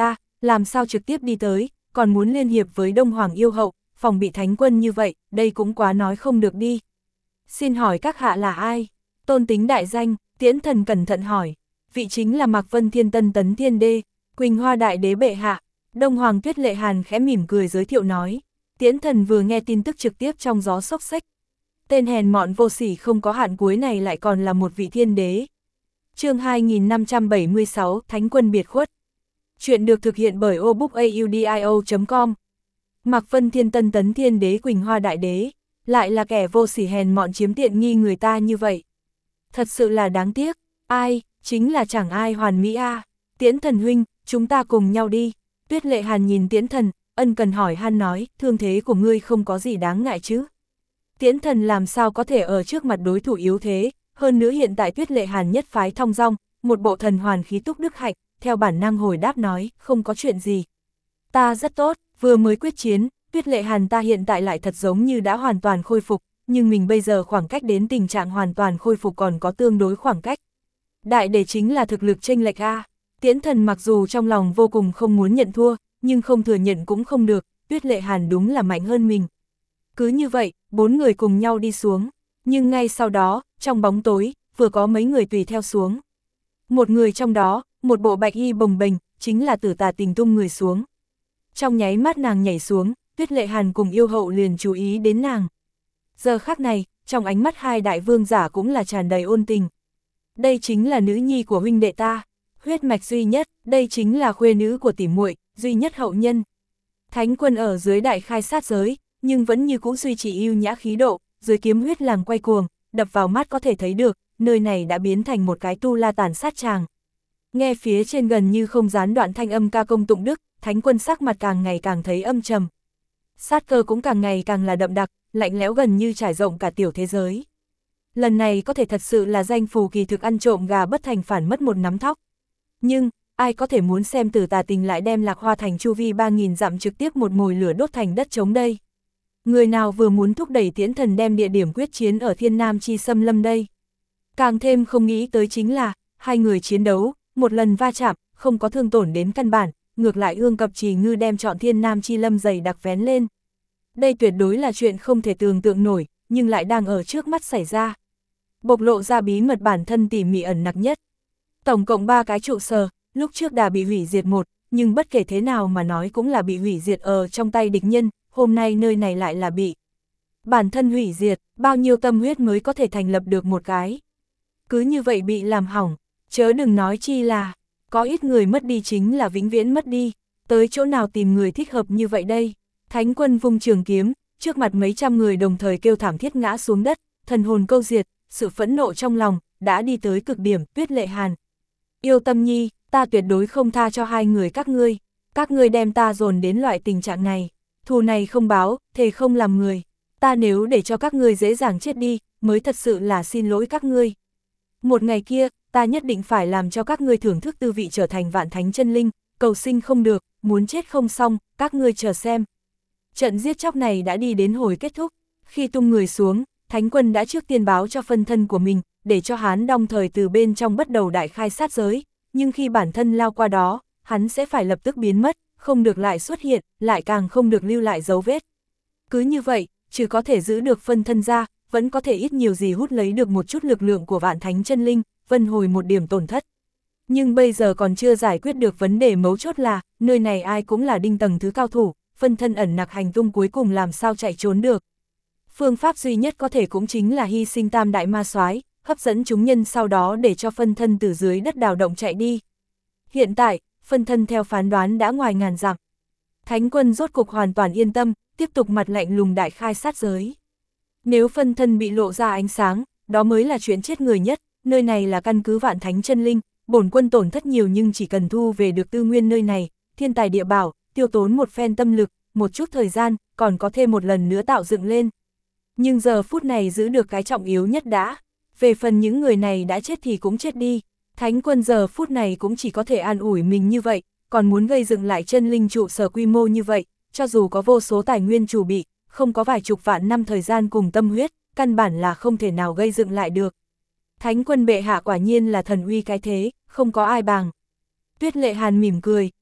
[SPEAKER 1] làm sao trực tiếp đi tới, còn muốn liên hiệp với Đông Hoàng yêu hậu, phòng bị thánh quân như vậy, đây cũng quá nói không được đi. Xin hỏi các hạ là ai? Tôn tính đại danh, Tiễn Thần cẩn thận hỏi. Vị chính là Mạc Vân Thiên Tân Tấn Thiên Đê, Quỳnh Hoa Đại Đế bệ hạ. Đông Hoàng Tuyết Lệ Hàn khẽ mỉm cười giới thiệu nói. Tiễn Thần vừa nghe tin tức trực tiếp trong gió xốc xách. Tên hèn mọn vô sỉ không có hạn cuối này lại còn là một vị thiên đế. Chương hai nghìn năm trăm bảy mươi sáu, Thánh quân biệt khuất. Chuyện được thực hiện bởi obookaudio chấm com. Mạc Vân Thiên Tân Tấn Thiên Đế Quỳnh Hoa Đại Đế, lại là kẻ vô sỉ hèn mọn chiếm tiện nghi người ta như vậy. Thật sự là đáng tiếc, ai, chính là chẳng ai hoàn mỹ a. À. Tiễn Thần huynh, chúng ta cùng nhau đi. Tuyết Lệ Hàn nhìn Tiễn Thần, ân cần hỏi han nói, thương thế của ngươi không có gì đáng ngại chứ. Tiễn Thần làm sao có thể ở trước mặt đối thủ yếu thế, hơn nữa hiện tại Tuyết Lệ Hàn nhất phái thong dong, một bộ thần hoàn khí túc đức hạnh, theo bản năng hồi đáp nói, không có chuyện gì. Ta rất tốt, vừa mới quyết chiến, Tuyết Lệ Hàn ta hiện tại lại thật giống như đã hoàn toàn khôi phục, nhưng mình bây giờ khoảng cách đến tình trạng hoàn toàn khôi phục còn có tương đối khoảng cách. Đại để chính là thực lực chênh lệch a. Tiễn Thần mặc dù trong lòng vô cùng không muốn nhận thua, nhưng không thừa nhận cũng không được, Tuyết Lệ Hàn đúng là mạnh hơn mình. Cứ như vậy, bốn người cùng nhau đi xuống, nhưng ngay sau đó, trong bóng tối, vừa có mấy người tùy theo xuống. Một người trong đó, một bộ bạch y bồng bềnh, chính là Tử Tà Tình tung người xuống. Trong nháy mắt nàng nhảy xuống, Tuyết Lệ Hàn cùng yêu hậu liền chú ý đến nàng. Giờ khắc này, trong ánh mắt hai đại vương giả cũng là tràn đầy ôn tình. Đây chính là nữ nhi của huynh đệ ta, huyết mạch duy nhất, đây chính là khuê nữ của tỷ muội, duy nhất hậu nhân. Thánh quân ở dưới đại khai sát giới, nhưng vẫn như cũ duy trì yêu nhã khí độ, dưới kiếm huyết làng quay cuồng, đập vào mắt có thể thấy được, nơi này đã biến thành một cái tu la tàn sát tràng. Nghe phía trên gần như không gián đoạn thanh âm ca công tụng đức, thánh quân sắc mặt càng ngày càng thấy âm trầm. Sát cơ cũng càng ngày càng là đậm đặc, lạnh lẽo gần như trải rộng cả tiểu thế giới. Lần này có thể thật sự là danh phù kỳ thực ăn trộm gà bất thành phản mất một nắm thóc. Nhưng, ai có thể muốn xem Tử Tà Tình lại đem Lạc Hoa thành chu vi ba nghìn dặm trực tiếp một mồi lửa đốt thành đất trống đây? Người nào vừa muốn thúc đẩy Tiễn Thần đem địa điểm quyết chiến ở Thiên Nam Chi Xâm Lâm đây? Càng thêm không nghĩ tới chính là, hai người chiến đấu, một lần va chạm, không có thương tổn đến căn bản, ngược lại Ương Cập Trì Ngư đem chọn Thiên Nam Chi Lâm dày đặc vén lên. Đây tuyệt đối là chuyện không thể tưởng tượng nổi, nhưng lại đang ở trước mắt xảy ra. Bộc lộ ra bí mật bản thân tỉ mỉ ẩn nặc nhất. Tổng cộng ba cái trụ sở, lúc trước đã bị hủy diệt một, nhưng bất kể thế nào mà nói cũng là bị hủy diệt ở trong tay địch nhân, hôm nay nơi này lại là bị bản thân hủy diệt, bao nhiêu tâm huyết mới có thể thành lập được một cái. Cứ như vậy bị làm hỏng, chớ đừng nói chi là, có ít người mất đi chính là vĩnh viễn mất đi, tới chỗ nào tìm người thích hợp như vậy đây. Thánh quân vung trường kiếm, trước mặt mấy trăm người đồng thời kêu thảm thiết ngã xuống đất, thần hồn câu diệt, sự phẫn nộ trong lòng, đã đi tới cực điểm. Tuyết Lệ Hàn, yêu Tâm Nhi, ta tuyệt đối không tha cho hai người các ngươi, các ngươi đem ta dồn đến loại tình trạng này, thù này không báo, thề không làm người, ta nếu để cho các ngươi dễ dàng chết đi, mới thật sự là xin lỗi các ngươi. Một ngày kia, ta nhất định phải làm cho các ngươi thưởng thức tư vị trở thành vạn thánh chân linh, cầu sinh không được, muốn chết không xong, các ngươi chờ xem. Trận giết chóc này đã đi đến hồi kết thúc, khi tung người xuống, Thánh quân đã trước tiên báo cho phân thân của mình, để cho hắn đồng thời từ bên trong bắt đầu đại khai sát giới, nhưng khi bản thân lao qua đó, hắn sẽ phải lập tức biến mất, không được lại xuất hiện, lại càng không được lưu lại dấu vết. Cứ như vậy, trừ có thể giữ được phân thân ra, vẫn có thể ít nhiều gì hút lấy được một chút lực lượng của vạn thánh chân linh, vân hồi một điểm tổn thất. Nhưng bây giờ còn chưa giải quyết được vấn đề mấu chốt là, nơi này ai cũng là đinh tầng thứ cao thủ, phân thân ẩn nặc hành tung cuối cùng làm sao chạy trốn được. Phương pháp duy nhất có thể cũng chính là hy sinh tam đại ma soái, hấp dẫn chúng nhân sau đó để cho phân thân từ dưới đất đào động chạy đi. Hiện tại, phân thân theo phán đoán đã ngoài ngàn dặm. Thánh quân rốt cục hoàn toàn yên tâm, tiếp tục mặt lạnh lùng đại khai sát giới. Nếu phân thân bị lộ ra ánh sáng, đó mới là chuyện chết người nhất, nơi này là căn cứ vạn thánh chân linh, bổn quân tổn thất nhiều nhưng chỉ cần thu về được tư nguyên nơi này, thiên tài địa bảo, tiêu tốn một phen tâm lực, một chút thời gian, còn có thêm một lần nữa tạo dựng lên. Nhưng giờ phút này giữ được cái trọng yếu nhất đã, về phần những người này đã chết thì cũng chết đi, thánh quân giờ phút này cũng chỉ có thể an ủi mình như vậy, còn muốn gây dựng lại chân linh trụ sở quy mô như vậy, cho dù có vô số tài nguyên chủ bị, không có vài chục vạn năm thời gian cùng tâm huyết, căn bản là không thể nào gây dựng lại được. Thánh quân bệ hạ quả nhiên là thần uy cái thế, không có ai bằng. Tuyết Lệ Hàn mỉm cười,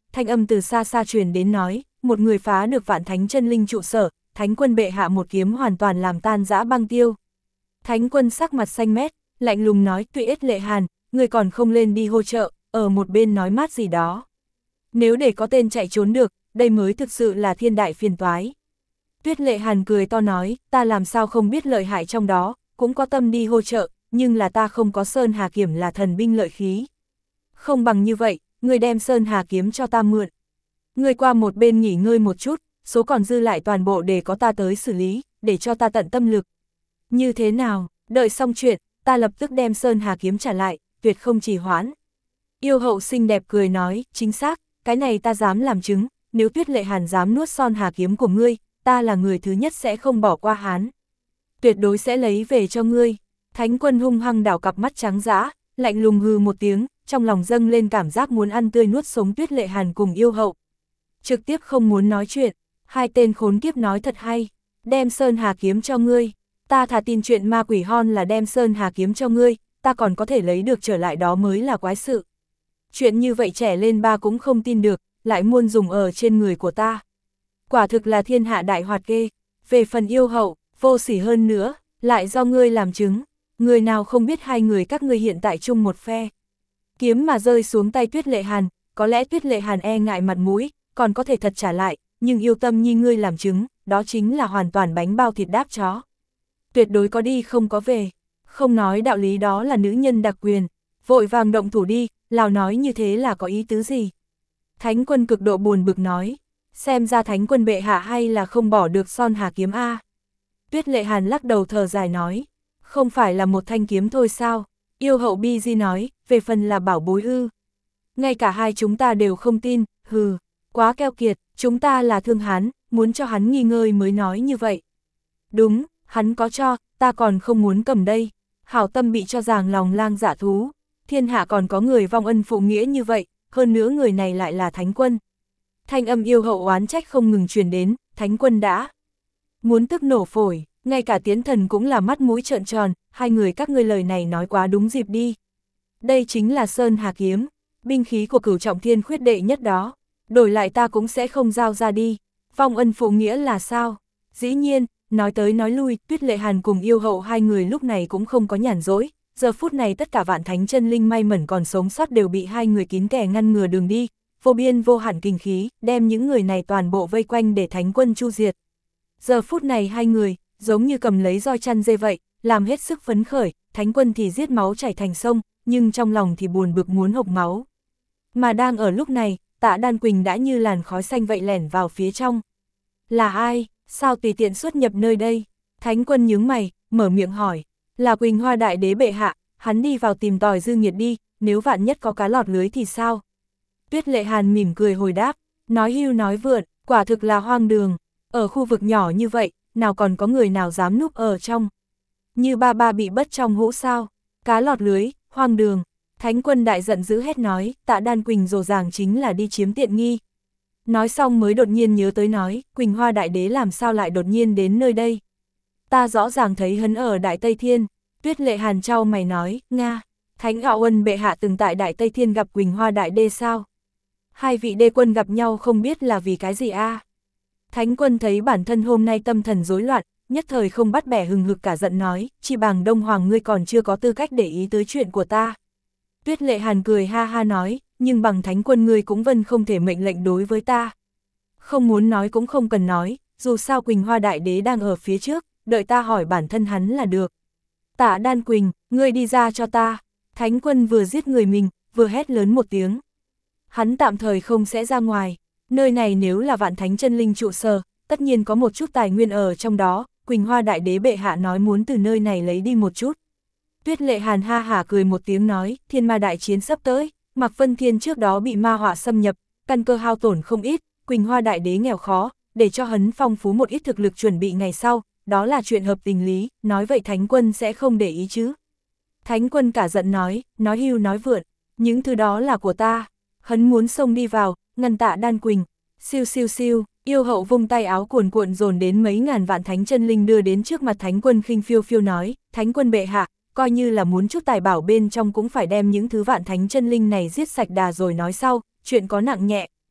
[SPEAKER 1] thanh âm từ xa xa truyền đến nói, một người phá được vạn thánh chân linh trụ sở, thánh quân bệ hạ một kiếm hoàn toàn làm tan dã băng tiêu. Thánh quân sắc mặt xanh mét, lạnh lùng nói, Tuy Ết Lệ Hàn, người còn không lên đi hỗ trợ, ở một bên nói mát gì đó. Nếu để có tên chạy trốn được, đây mới thực sự là thiên đại phiền toái. Tuyết Lệ Hàn cười to nói, ta làm sao không biết lợi hại trong đó, cũng có tâm đi hỗ trợ, nhưng là ta không có Sơn Hà Kiếm là thần binh lợi khí. Không bằng như vậy, người đem Sơn Hà Kiếm cho ta mượn. Người qua một bên nghỉ ngơi một chút, số còn dư lại toàn bộ để có ta tới xử lý, để cho ta tận tâm lực. Như thế nào, đợi xong chuyện, ta lập tức đem Sơn Hà Kiếm trả lại, tuyệt không trì hoãn. Yêu hậu xinh đẹp cười nói, chính xác, cái này ta dám làm chứng, nếu Tuyết Lệ Hàn dám nuốt Son Hà Kiếm của ngươi, ta là người thứ nhất sẽ không bỏ qua hắn. Tuyệt đối sẽ lấy về cho ngươi. Thánh quân hung hăng đảo cặp mắt trắng dã, lạnh lùng hừ một tiếng, trong lòng dâng lên cảm giác muốn ăn tươi nuốt sống Tuyết Lệ Hàn cùng yêu hậu. Trực tiếp không muốn nói chuyện, hai tên khốn kiếp nói thật hay, đem Sơn Hà Kiếm cho ngươi, ta thà tin chuyện ma quỷ hon là đem Sơn Hà Kiếm cho ngươi, ta còn có thể lấy được trở lại đó mới là quái sự. Chuyện như vậy trẻ lên ba cũng không tin được, lại muốn dùng ở trên người của ta. Quả thực là thiên hạ đại hoạt ghê, về phần yêu hậu, vô sỉ hơn nữa, lại do ngươi làm chứng, người nào không biết hai người các ngươi hiện tại chung một phe. Kiếm mà rơi xuống tay Tuyết Lệ Hàn, có lẽ Tuyết Lệ Hàn e ngại mặt mũi, còn có thể thật trả lại, nhưng yêu tâm nhi ngươi làm chứng, đó chính là hoàn toàn bánh bao thịt đáp chó. Tuyệt đối có đi không có về, không nói đạo lý đó là nữ nhân đặc quyền, vội vàng động thủ đi, Lào nói như thế là có ý tứ gì? Thánh quân cực độ buồn bực nói, xem ra thánh quân bệ hạ hay là không bỏ được Son Hà Kiếm a. Tuyết Lệ Hàn lắc đầu thở dài nói, không phải là một thanh kiếm thôi sao? Yêu hậu Bi Di nói, về phần là bảo bối ư. Ngay cả hai chúng ta đều không tin, hừ, quá keo kiệt, chúng ta là thương hắn, muốn cho hắn nghi ngơi mới nói như vậy. Đúng, hắn có cho, ta còn không muốn cầm đây. Hảo tâm bị cho rằng lòng lang dạ thú, thiên hạ còn có người vong ân phụ nghĩa như vậy, hơn nữa người này lại là thánh quân. Thanh âm yêu hậu oán trách không ngừng truyền đến, thánh quân đã muốn tức nổ phổi, ngay cả Tiến Thần cũng là mắt mũi trợn tròn, hai người các ngươi lời này nói quá đúng dịp đi. Đây chính là Sơn Hà Kiếm, binh khí của Cửu Trọng Thiên khuyết đệ nhất đó, đổi lại ta cũng sẽ không giao ra đi. Vong ân phụ nghĩa là sao? Dĩ nhiên, nói tới nói lui, Tuyết Lệ Hàn cùng yêu hậu hai người lúc này cũng không có nhàn rỗi. Giờ phút này tất cả vạn thánh chân linh may mẩn còn sống sót đều bị hai người kín kẻ ngăn ngừa đường đi, vô biên vô hạn kinh khí, đem những người này toàn bộ vây quanh để thánh quân chu diệt. Giờ phút này hai người, giống như cầm lấy roi chăn dê vậy, làm hết sức phấn khởi, thánh quân thì giết máu chảy thành sông, nhưng trong lòng thì buồn bực muốn hộc máu. Mà đang ở lúc này, Tạ Đan Quỳnh đã như làn khói xanh vậy lẻn vào phía trong. Là ai, sao tùy tiện xuất nhập nơi đây? Thánh quân nhướng mày, mở miệng hỏi. Là Quỳnh Hoa Đại Đế bệ hạ, hắn đi vào tìm tòi dư nghiệt đi, nếu vạn nhất có cá lọt lưới thì sao? Tuyết Lệ Hàn mỉm cười hồi đáp, nói hưu nói vượn, quả thực là hoang đường, ở khu vực nhỏ như vậy, nào còn có người nào dám núp ở trong. Như ba ba bị bất trong hũ sao, cá lọt lưới, hoang đường. Thánh quân đại giận dữ hét nói, Tạ Đan Quỳnh rồ ràng chính là đi chiếm tiện nghi. Nói xong mới đột nhiên nhớ tới nói, Quỳnh Hoa Đại Đế làm sao lại đột nhiên đến nơi đây. Ta rõ ràng thấy hắn ở Đại Tây Thiên. Tuyết Lệ Hàn trao mày nói, Nga, Thánh Ảo Ân bệ hạ từng tại Đại Tây Thiên gặp Quỳnh Hoa Đại Đế sao? Hai vị đế quân gặp nhau không biết là vì cái gì a? À? Thánh quân thấy bản thân hôm nay tâm thần rối loạn, nhất thời không bắt bẻ hừng hực cả giận nói, chỉ bằng Đông Hoàng ngươi còn chưa có tư cách để ý tới chuyện của ta. Tuyết Lệ Hàn cười ha ha nói, nhưng bằng thánh quân ngươi cũng vân không thể mệnh lệnh đối với ta. Không muốn nói cũng không cần nói, dù sao Quỳnh Hoa Đại Đế đang ở phía trước, đợi ta hỏi bản thân hắn là được. Tạ Đan Quỳnh, ngươi đi ra cho ta. Thánh quân vừa giết người mình, vừa hét lớn một tiếng. Hắn tạm thời không sẽ ra ngoài, nơi này nếu là vạn thánh chân linh trụ sở, tất nhiên có một chút tài nguyên ở trong đó, Quỳnh Hoa Đại Đế bệ hạ nói muốn từ nơi này lấy đi một chút. Tuyết Lệ Hàn ha hả cười một tiếng nói, thiên ma đại chiến sắp tới, Mạc Vân Thiên trước đó bị ma họa xâm nhập, căn cơ hao tổn không ít, Quỳnh Hoa Đại Đế nghèo khó, để cho hắn phong phú một ít thực lực chuẩn bị ngày sau, đó là chuyện hợp tình lý, nói vậy thánh quân sẽ không để ý chứ. Thánh quân cả giận nói, nói hưu nói vượn, những thứ đó là của ta. Hắn muốn xông đi vào, ngăn Tạ Đan Quỳnh, siêu siêu siêu, yêu hậu vung tay áo cuồn cuộn dồn đến mấy ngàn vạn thánh chân linh đưa đến trước mặt thánh quân khinh phiêu phiêu nói, thánh quân bệ hạ, coi như là muốn chút tài bảo bên trong cũng phải đem những thứ vạn thánh chân linh này giết sạch đà rồi nói sau, chuyện có nặng nhẹ.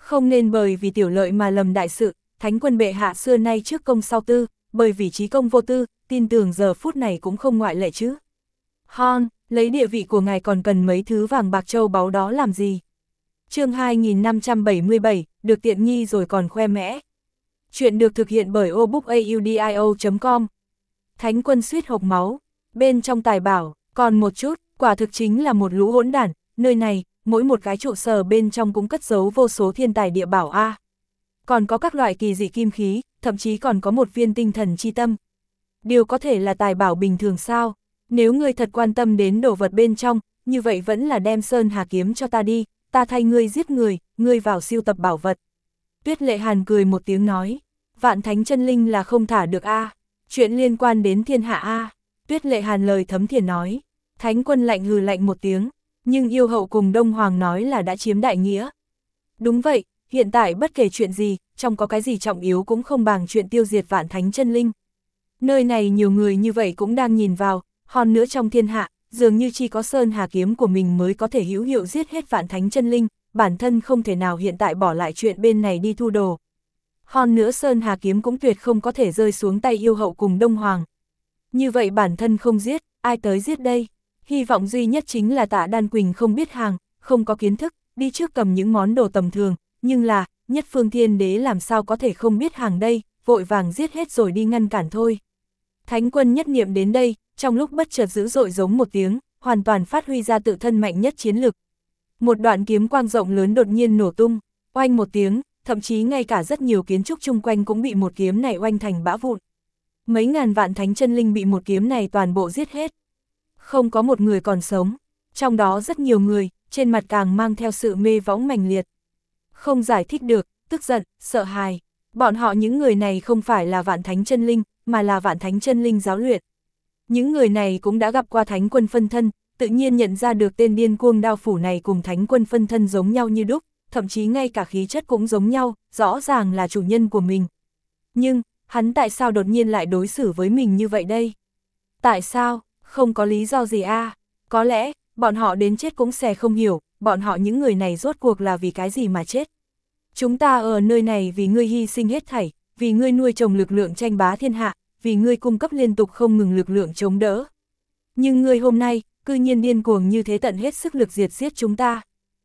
[SPEAKER 1] Không nên bởi vì tiểu lợi mà lầm đại sự, thánh quân bệ hạ xưa nay trước công sau tư, bởi vì trí công vô tư, tin tưởng giờ phút này cũng không ngoại lệ chứ. Hon, lấy địa vị của ngài còn cần mấy thứ vàng bạc châu báu đó làm gì? Chương hai nghìn năm trăm bảy mươi bảy, được tiện nghi rồi còn khoe mẽ. Chuyện được thực hiện bởi obookaudio chấm com. Thánh quân suýt hộc máu, bên trong tài bảo, còn một chút, quả thực chính là một lũ hỗn đản, nơi này, mỗi một cái trụ sở bên trong cũng cất giấu vô số thiên tài địa bảo a. Còn có các loại kỳ dị kim khí, thậm chí còn có một viên tinh thần chi tâm. Điều có thể là tài bảo bình thường sao? Nếu ngươi thật quan tâm đến đồ vật bên trong, như vậy vẫn là đem Sơn Hà kiếm cho ta đi, ta thay ngươi giết người, ngươi vào siêu tập bảo vật. Tuyết Lệ Hàn cười một tiếng nói, Vạn Thánh chân linh là không thả được a, chuyện liên quan đến thiên hạ a. Tuyết Lệ Hàn lời thấm thiền nói, Thánh quân lạnh hừ lạnh một tiếng, nhưng yêu hậu cùng Đông Hoàng nói là đã chiếm đại nghĩa. Đúng vậy, hiện tại bất kể chuyện gì, trong có cái gì trọng yếu cũng không bằng chuyện tiêu diệt Vạn Thánh chân linh. Nơi này nhiều người như vậy cũng đang nhìn vào, hơn nữa trong thiên hạ, dường như chỉ có Sơn Hà kiếm của mình mới có thể hữu hiệu giết hết Vạn Thánh chân linh, bản thân không thể nào hiện tại bỏ lại chuyện bên này đi thu đồ. Hơn nữa Sơn Hà kiếm cũng tuyệt không có thể rơi xuống tay yêu hậu cùng Đông Hoàng. Như vậy bản thân không giết, ai tới giết đây? Hy vọng duy nhất chính là Tạ Đan Quỳnh không biết hàng, không có kiến thức, đi trước cầm những món đồ tầm thường, nhưng là, nhất phương thiên đế làm sao có thể không biết hàng đây, vội vàng giết hết rồi đi ngăn cản thôi. Thánh quân nhất niệm đến đây, trong lúc bất chợt dữ dội giống một tiếng, hoàn toàn phát huy ra tự thân mạnh nhất chiến lực. Một đoạn kiếm quang rộng lớn đột nhiên nổ tung, oanh một tiếng, thậm chí ngay cả rất nhiều kiến trúc chung quanh cũng bị một kiếm này oanh thành bã vụn. Mấy ngàn vạn thánh chân linh bị một kiếm này toàn bộ giết hết. Không có một người còn sống, trong đó rất nhiều người, trên mặt càng mang theo sự mê võng mãnh liệt. Không giải thích được, tức giận, sợ hãi. Bọn họ những người này không phải là Vạn Thánh chân linh, mà là Vạn Thánh chân linh giáo luyện. Những người này cũng đã gặp qua Thánh quân phân thân, tự nhiên nhận ra được tên điên cuồng đao phủ này cùng Thánh quân phân thân giống nhau như đúc, thậm chí ngay cả khí chất cũng giống nhau, rõ ràng là chủ nhân của mình. Nhưng, hắn tại sao đột nhiên lại đối xử với mình như vậy đây? Tại sao? Không có lý do gì a? À? Có lẽ, bọn họ đến chết cũng sẽ không hiểu, bọn họ những người này rốt cuộc là vì cái gì mà chết. Chúng ta ở nơi này vì ngươi hy sinh hết thảy, vì ngươi nuôi trồng lực lượng tranh bá thiên hạ, vì ngươi cung cấp liên tục không ngừng lực lượng chống đỡ. Nhưng ngươi hôm nay, cư nhiên điên cuồng như thế tận hết sức lực diệt giết chúng ta.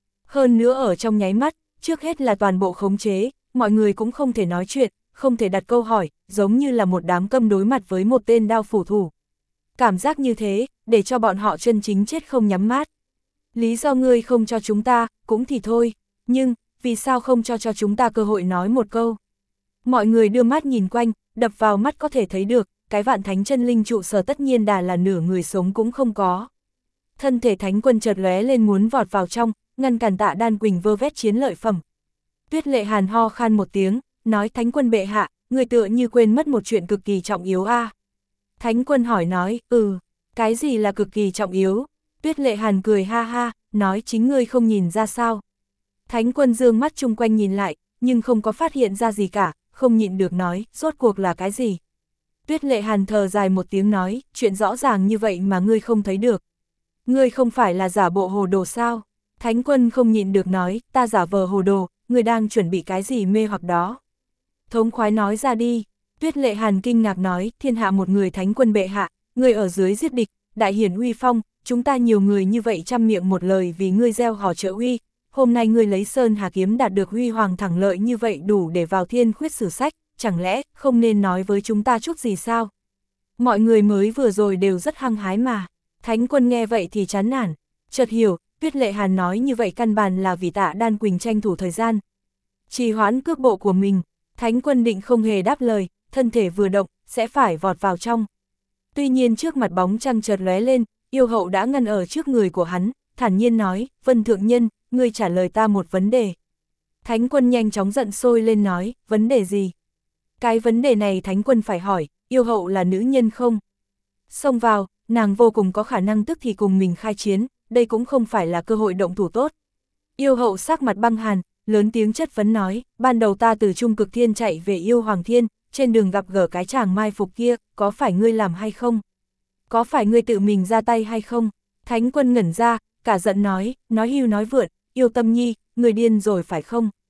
[SPEAKER 1] Hơn nữa ở trong nháy mắt, trước hết là toàn bộ khống chế, mọi người cũng không thể nói chuyện, không thể đặt câu hỏi, giống như là một đám câm đối mặt với một tên đao phủ thủ. Cảm giác như thế, để cho bọn họ chân chính chết không nhắm mắt. Lý do ngươi không cho chúng ta, cũng thì thôi, nhưng, vì sao không cho cho chúng ta cơ hội nói một câu? Mọi người đưa mắt nhìn quanh, đập vào mắt có thể thấy được, cái Vạn Thánh chân linh trụ sở tất nhiên đà là nửa người sống cũng không có. Thân thể Thánh quân chợt lóe lên muốn vọt vào trong, ngăn cản Tạ Đan Quỳnh vơ vét chiến lợi phẩm. Tuyết Lệ Hàn ho khan một tiếng, nói Thánh quân bệ hạ, người tựa như quên mất một chuyện cực kỳ trọng yếu a. À? Thánh quân hỏi nói, ừ, cái gì là cực kỳ trọng yếu? Tuyết Lệ Hàn cười ha ha, nói chính ngươi không nhìn ra sao. Thánh quân dương mắt chung quanh nhìn lại, nhưng không có phát hiện ra gì cả, không nhịn được nói, rốt cuộc là cái gì? Tuyết Lệ Hàn thở dài một tiếng nói, chuyện rõ ràng như vậy mà ngươi không thấy được. Ngươi không phải là giả bộ hồ đồ sao? Thánh quân không nhịn được nói, ta giả vờ hồ đồ, ngươi đang chuẩn bị cái gì mê hoặc đó? Thống khoái nói ra đi. Tuyết Lệ Hàn kinh ngạc nói, thiên hạ một người Thánh quân bệ hạ, ngươi ở dưới giết địch, đại hiển uy phong, chúng ta nhiều người như vậy trăm miệng một lời vì ngươi gieo hò trợ uy. Hôm nay ngươi lấy Sơn Hà kiếm đạt được huy hoàng thẳng lợi như vậy đủ để vào thiên khuyết sử sách, chẳng lẽ không nên nói với chúng ta chút gì sao? Mọi người mới vừa rồi đều rất hăng hái mà. Thánh quân nghe vậy thì chán nản, chợt hiểu, Tuyết Lệ Hàn nói như vậy căn bản là vì Tạ Đan Quỳnh tranh thủ thời gian. Trì hoãn cước bộ của mình, Thánh quân định không hề đáp lời, thân thể vừa động, sẽ phải vọt vào trong. Tuy nhiên trước mặt bóng trăng chợt lóe lên, yêu hậu đã ngăn ở trước người của hắn, thản nhiên nói, Vân Thượng Nhân, ngươi trả lời ta một vấn đề. Thánh quân nhanh chóng giận sôi lên nói, vấn đề gì? Cái vấn đề này Thánh quân phải hỏi, yêu hậu là nữ nhân không? Xông vào, nàng vô cùng có khả năng tức thì cùng mình khai chiến, đây cũng không phải là cơ hội động thủ tốt. Yêu hậu sắc mặt băng hàn, lớn tiếng chất vấn nói, ban đầu ta từ Trung Cực Thiên chạy về Yêu Hoàng Thiên, trên đường gặp gỡ cái chàng mai phục kia, có phải ngươi làm hay không? Có phải ngươi tự mình ra tay hay không? Thánh quân ngẩn ra, cả giận nói, nói hưu nói vượn, Yêu Tâm Nhi, người điên rồi phải không?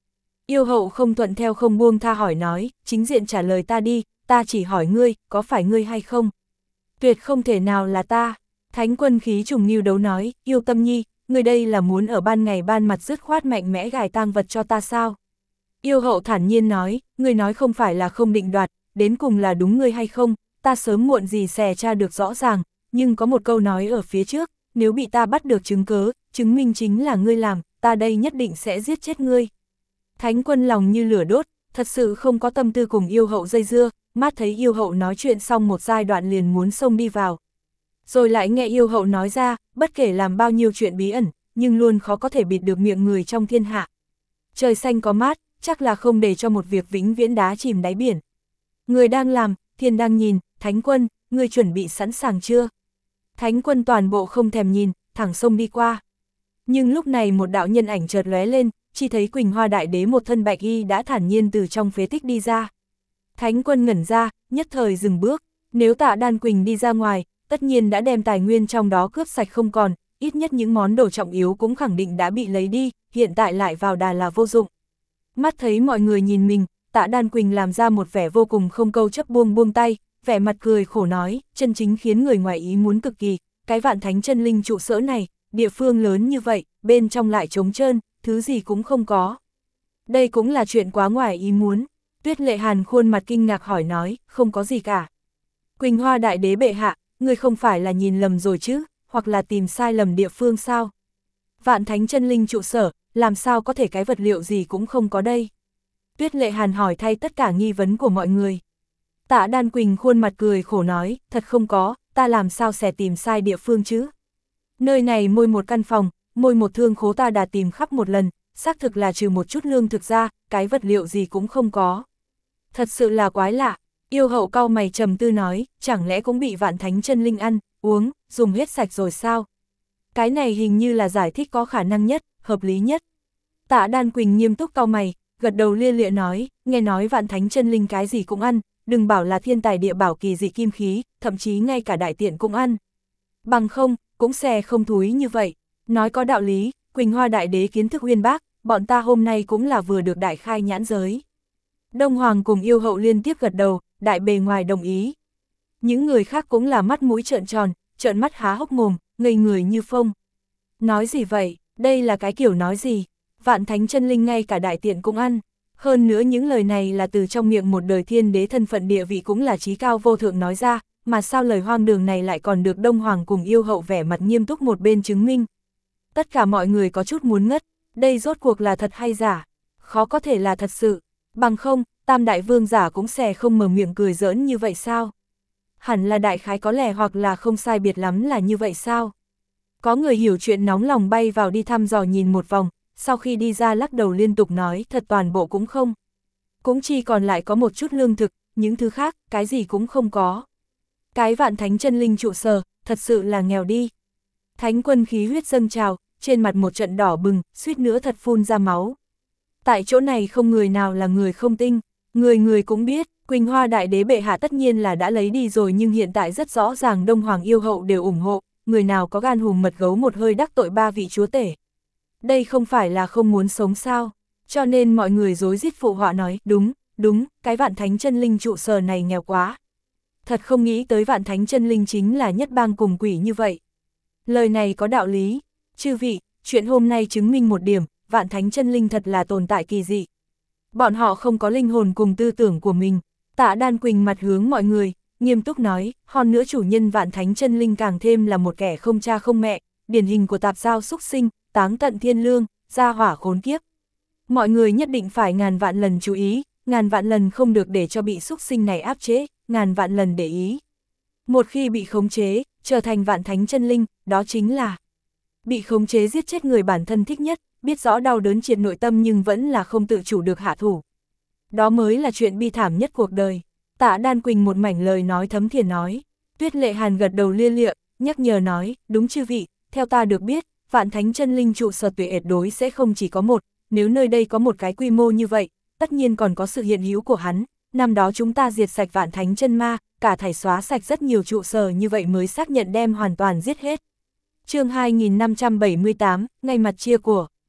[SPEAKER 1] Yêu hậu không thuận theo không buông tha hỏi nói, chính diện trả lời ta đi, ta chỉ hỏi ngươi, có phải ngươi hay không? Tuyệt không thể nào là ta. Thánh quân khí trùng mưu đấu nói, yêu tâm nhi, ngươi đây là muốn ở ban ngày ban mặt dứt khoát mạnh mẽ gài tang vật cho ta sao? Yêu hậu thản nhiên nói, ngươi nói không phải là không định đoạt, đến cùng là đúng ngươi hay không, ta sớm muộn gì xè tra được rõ ràng, nhưng có một câu nói ở phía trước, nếu bị ta bắt được chứng cớ, chứng minh chính là ngươi làm, ta đây nhất định sẽ giết chết ngươi. Thánh quân lòng như lửa đốt, thật sự không có tâm tư cùng yêu hậu dây dưa, mắt thấy yêu hậu nói chuyện xong một giai đoạn liền muốn xông đi vào. Rồi lại nghe yêu hậu nói ra, bất kể làm bao nhiêu chuyện bí ẩn, nhưng luôn khó có thể bịt được miệng người trong thiên hạ. Trời xanh có mát, chắc là không để cho một việc vĩnh viễn đá chìm đáy biển. Người đang làm, thiên đang nhìn, thánh quân, người chuẩn bị sẵn sàng chưa? Thánh quân toàn bộ không thèm nhìn, thẳng xông đi qua. Nhưng lúc này một đạo nhân ảnh chợt lóe lên, chỉ thấy Quỳnh Hoa Đại Đế một thân bạch y đã thản nhiên từ trong phế tích đi ra. Thánh quân ngẩn ra, nhất thời dừng bước, nếu Tạ Đan Quỳnh đi ra ngoài, tất nhiên đã đem tài nguyên trong đó cướp sạch không còn, ít nhất những món đồ trọng yếu cũng khẳng định đã bị lấy đi, hiện tại lại vào đà là vô dụng. Mắt thấy mọi người nhìn mình, Tạ Đan Quỳnh làm ra một vẻ vô cùng không câu chấp buông buông tay, vẻ mặt cười khổ nói, chân chính khiến người ngoài ý muốn cực kỳ, cái Vạn Thánh Chân Linh trụ sở này, địa phương lớn như vậy, bên trong lại trống trơn, thứ gì cũng không có. Đây cũng là chuyện quá ngoài ý muốn. Tuyết Lệ Hàn khuôn mặt kinh ngạc hỏi nói, không có gì cả. Quỳnh Hoa Đại Đế bệ hạ, người không phải là nhìn lầm rồi chứ, hoặc là tìm sai lầm địa phương sao? Vạn Thánh Chân Linh trụ sở, làm sao có thể cái vật liệu gì cũng không có đây? Tuyết Lệ Hàn hỏi thay tất cả nghi vấn của mọi người. Tạ Đan Quỳnh khuôn mặt cười khổ nói, thật không có, ta làm sao sẽ tìm sai địa phương chứ? Nơi này môi một căn phòng, môi một thương khố ta đã tìm khắp một lần, xác thực là trừ một chút lương thực ra, cái vật liệu gì cũng không có. Thật sự là quái lạ, yêu hậu cau mày trầm tư nói, chẳng lẽ cũng bị Vạn Thánh Chân Linh ăn, uống, dùng hết sạch rồi sao? Cái này hình như là giải thích có khả năng nhất, hợp lý nhất. Tạ Đan Quỳnh nghiêm túc cau mày, gật đầu lia lịa nói, nghe nói Vạn Thánh Chân Linh cái gì cũng ăn, đừng bảo là thiên tài địa bảo kỳ dị kim khí, thậm chí ngay cả đại tiện cũng ăn. Bằng không, cũng xe không thúi như vậy. Nói có đạo lý, Quỳnh Hoa Đại Đế kiến thức uyên bác, bọn ta hôm nay cũng là vừa được đại khai nhãn giới. Đông Hoàng cùng yêu hậu liên tiếp gật đầu, đại bề ngoài đồng ý. Những người khác cũng là mắt mũi trợn tròn, trợn mắt há hốc mồm, ngây người như phông. Nói gì vậy, đây là cái kiểu nói gì? Vạn Thánh Chân Linh ngay cả đại tiện cũng ăn. Hơn nữa những lời này là từ trong miệng một đời thiên đế thân phận địa vị cũng là trí cao vô thượng nói ra, mà sao lời hoang đường này lại còn được Đông Hoàng cùng yêu hậu vẻ mặt nghiêm túc một bên chứng minh. Tất cả mọi người có chút muốn ngất, đây rốt cuộc là thật hay giả? Khó có thể là thật sự, bằng không, Tam Đại Vương giả cũng sẽ không mở miệng cười giỡn như vậy sao? Hẳn là đại khái có lẽ hoặc là không sai biệt lắm là như vậy sao? Có người hiểu chuyện nóng lòng bay vào đi thăm dò nhìn một vòng, sau khi đi ra lắc đầu liên tục nói thật toàn bộ cũng không. Cũng chỉ còn lại có một chút lương thực, những thứ khác, cái gì cũng không có. Cái Vạn Thánh Chân Linh trụ sở, thật sự là nghèo đi. Thánh quân khí huyết dâng trào, trên mặt một trận đỏ bừng, suýt nữa thật phun ra máu. Tại chỗ này không người nào là người không tinh, người người cũng biết, Quỳnh Hoa Đại Đế bệ hạ tất nhiên là đã lấy đi rồi nhưng hiện tại rất rõ ràng Đông Hoàng yêu hậu đều ủng hộ, người nào có gan hùm mật gấu một hơi đắc tội ba vị chúa tể. Đây không phải là không muốn sống sao, cho nên mọi người rối rít phụ họa nói, đúng, đúng, cái Vạn Thánh Chân Linh trụ sở này nghèo quá. Thật không nghĩ tới Vạn Thánh Chân Linh chính là nhất bang cùng quỷ như vậy. Lời này có đạo lý, chư vị, chuyện hôm nay chứng minh một điểm, Vạn Thánh Chân Linh thật là tồn tại kỳ dị. Bọn họ không có linh hồn cùng tư tưởng của mình. Tạ Đan Quỳnh mặt hướng mọi người, nghiêm túc nói, hơn nữa chủ nhân Vạn Thánh Chân Linh càng thêm là một kẻ không cha không mẹ, điển hình của tạp giao xúc sinh, táng tận thiên lương, gia hỏa khốn kiếp. Mọi người nhất định phải ngàn vạn lần chú ý, ngàn vạn lần không được để cho bị xúc sinh này áp chế, ngàn vạn lần để ý. Một khi bị khống chế, trở thành Vạn Thánh Chân Linh, đó chính là bị khống chế giết chết người bản thân thích nhất, biết rõ đau đớn triệt nội tâm nhưng vẫn là không tự chủ được hạ thủ. Đó mới là chuyện bi thảm nhất cuộc đời. Tạ Đan Quỳnh một mảnh lời nói thấm thiền nói. Tuyết Lệ Hàn gật đầu lia lịa, nhắc nhở nói, đúng chư vị, theo ta được biết, Vạn Thánh Chân Linh trụ sở tuyệt đối sẽ không chỉ có một, nếu nơi đây có một cái quy mô như vậy, tất nhiên còn có sự hiện hữu của hắn. Năm đó chúng ta diệt sạch Vạn Thánh Chân Ma, cả thảy xóa sạch rất nhiều trụ sở như vậy mới xác nhận đem hoàn toàn giết hết. Chương hai nghìn năm trăm bảy mươi tám, ngay mặt chia của.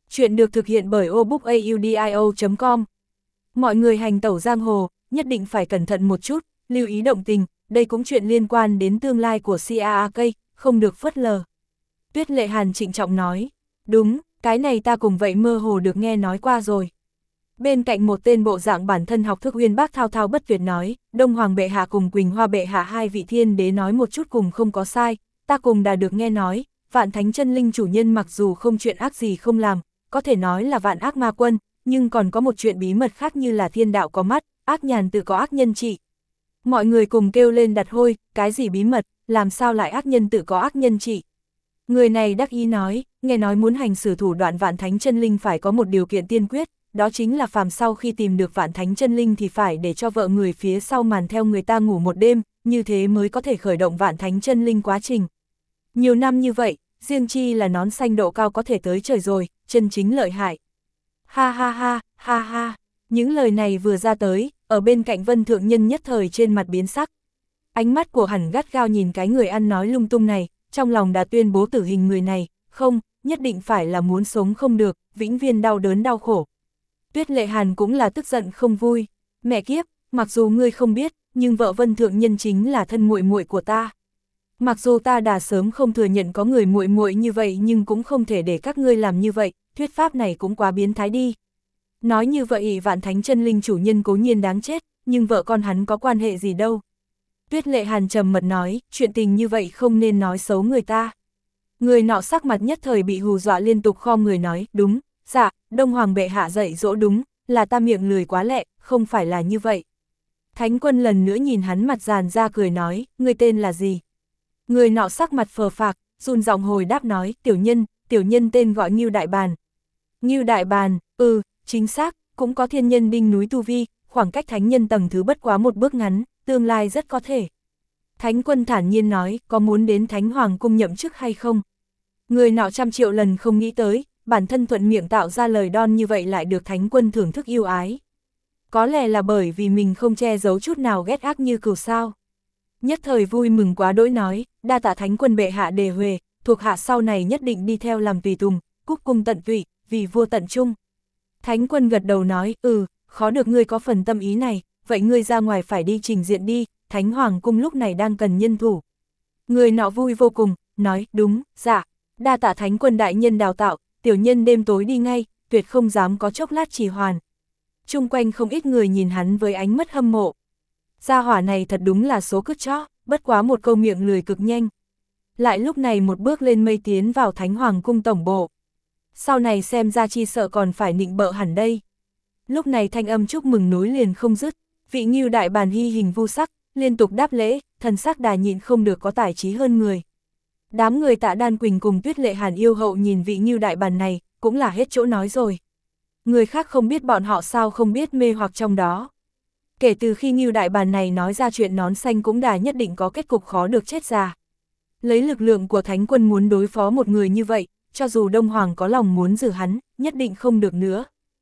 [SPEAKER 1] Chuyện được thực hiện bởi obookaudio chấm com. Mọi người hành tẩu giang hồ, nhất định phải cẩn thận một chút, lưu ý động tình, đây cũng chuyện liên quan đến tương lai của xê a a ca, không được phớt lờ. Tuyết Lệ Hàn trịnh trọng nói, đúng, cái này ta cùng vậy mơ hồ được nghe nói qua rồi. Bên cạnh một tên bộ dạng bản thân học thức uyên bác thao thao bất tuyệt nói, Đông Hoàng bệ hạ cùng Quỳnh Hoa bệ hạ hai vị thiên đế nói một chút cùng không có sai, ta cùng đã được nghe nói, Vạn Thánh Chân Linh chủ nhân mặc dù không chuyện ác gì không làm, có thể nói là vạn ác ma quân, nhưng còn có một chuyện bí mật khác như là thiên đạo có mắt, ác nhàn tự có ác nhân trị. Mọi người cùng kêu lên đặt hôi, cái gì bí mật, làm sao lại ác nhân tự có ác nhân trị. Người này đắc ý nói, nghe nói muốn hành xử thủ đoạn Vạn Thánh Chân Linh phải có một điều kiện tiên quyết, đó chính là phàm sau khi tìm được Vạn Thánh Chân Linh thì phải để cho vợ người phía sau màn theo người ta ngủ một đêm, như thế mới có thể khởi động Vạn Thánh Chân Linh quá trình. Nhiều năm như vậy, riêng chi là nón xanh độ cao có thể tới trời rồi, chân chính lợi hại. Ha ha ha, ha ha, những lời này vừa ra tới, ở bên cạnh Vân Thượng Nhân nhất thời trên mặt biến sắc. Ánh mắt của hắn gắt gao nhìn cái người ăn nói lung tung này, trong lòng đã tuyên bố tử hình người này, không, nhất định phải là muốn sống không được, vĩnh viễn đau đớn đau khổ. Tuyết Lệ Hàn cũng là tức giận không vui, mẹ kiếp, mặc dù ngươi không biết, nhưng vợ Vân Thượng Nhân chính là thân muội muội của ta. Mặc dù ta đã sớm không thừa nhận có người muội muội như vậy nhưng cũng không thể để các ngươi làm như vậy, thuyết pháp này cũng quá biến thái đi. Nói như vậy Vạn Thánh Chân Linh chủ nhân cố nhiên đáng chết, nhưng vợ con hắn có quan hệ gì đâu. Tuyết Lệ Hàn trầm mật nói, chuyện tình như vậy không nên nói xấu người ta. Người nọ sắc mặt nhất thời bị hù dọa liên tục khom người nói, đúng, dạ, Đông Hoàng bệ hạ dạy dỗ đúng, là ta miệng lười quá lẹ, không phải là như vậy. Thánh Quân lần nữa nhìn hắn mặt dàn ra cười nói, người tên là gì? Người nọ sắc mặt phờ phạc, run giọng hồi đáp nói, tiểu nhân, tiểu nhân tên gọi Ngưu Đại Bàn. Ngưu Đại Bàn, ừ, chính xác, cũng có thiên nhân đinh núi tu vi, khoảng cách thánh nhân tầng thứ bất quá một bước ngắn, tương lai rất có thể. Thánh Quân thản nhiên nói, có muốn đến Thánh Hoàng cung nhậm chức hay không? Người nọ trăm triệu lần không nghĩ tới, bản thân thuận miệng tạo ra lời đon như vậy lại được Thánh Quân thưởng thức yêu ái. Có lẽ là bởi vì mình không che giấu chút nào ghét ác như cừu sao. Nhất thời vui mừng quá đỗi nói, đa tạ Thánh Quân bệ hạ đề huề, thuộc hạ sau này nhất định đi theo làm tùy tùng, cúc cung tận tụy, vì vua tận trung. Thánh Quân gật đầu nói, ừ, khó được ngươi có phần tâm ý này, vậy ngươi ra ngoài phải đi trình diện đi, Thánh Hoàng cung lúc này đang cần nhân thủ. Người nọ vui vô cùng, nói, đúng, dạ, đa tạ Thánh Quân đại nhân đào tạo, tiểu nhân đêm tối đi ngay, tuyệt không dám có chốc lát trì hoãn. Chung quanh không ít người nhìn hắn với ánh mắt hâm mộ. Gia hỏa này thật đúng là số cứt chó, bất quá một câu miệng lười cực nhanh. Lại lúc này một bước lên mây tiến vào Thánh Hoàng cung tổng bộ. Sau này xem ra chi sợ còn phải nịnh bợ hẳn đây. Lúc này thanh âm chúc mừng nối liền không dứt, vị Ngưu Đại Bàn hy hình vu sắc, liên tục đáp lễ, thần sắc đà nhịn không được có tài trí hơn người. Đám người Tạ Đan Quỳnh cùng Tuyết Lệ Hàn yêu hậu nhìn vị Ngưu Đại Bàn này, cũng là hết chỗ nói rồi. Người khác không biết bọn họ sao không biết mê hoặc trong đó. Kể từ khi Ngưu Đại Bàn này nói ra chuyện nón xanh cũng đã nhất định có kết cục khó được chết già. Lấy lực lượng của Thánh Quân muốn đối phó một người như vậy, cho dù Đông Hoàng có lòng muốn giữ hắn, nhất định không được nữa.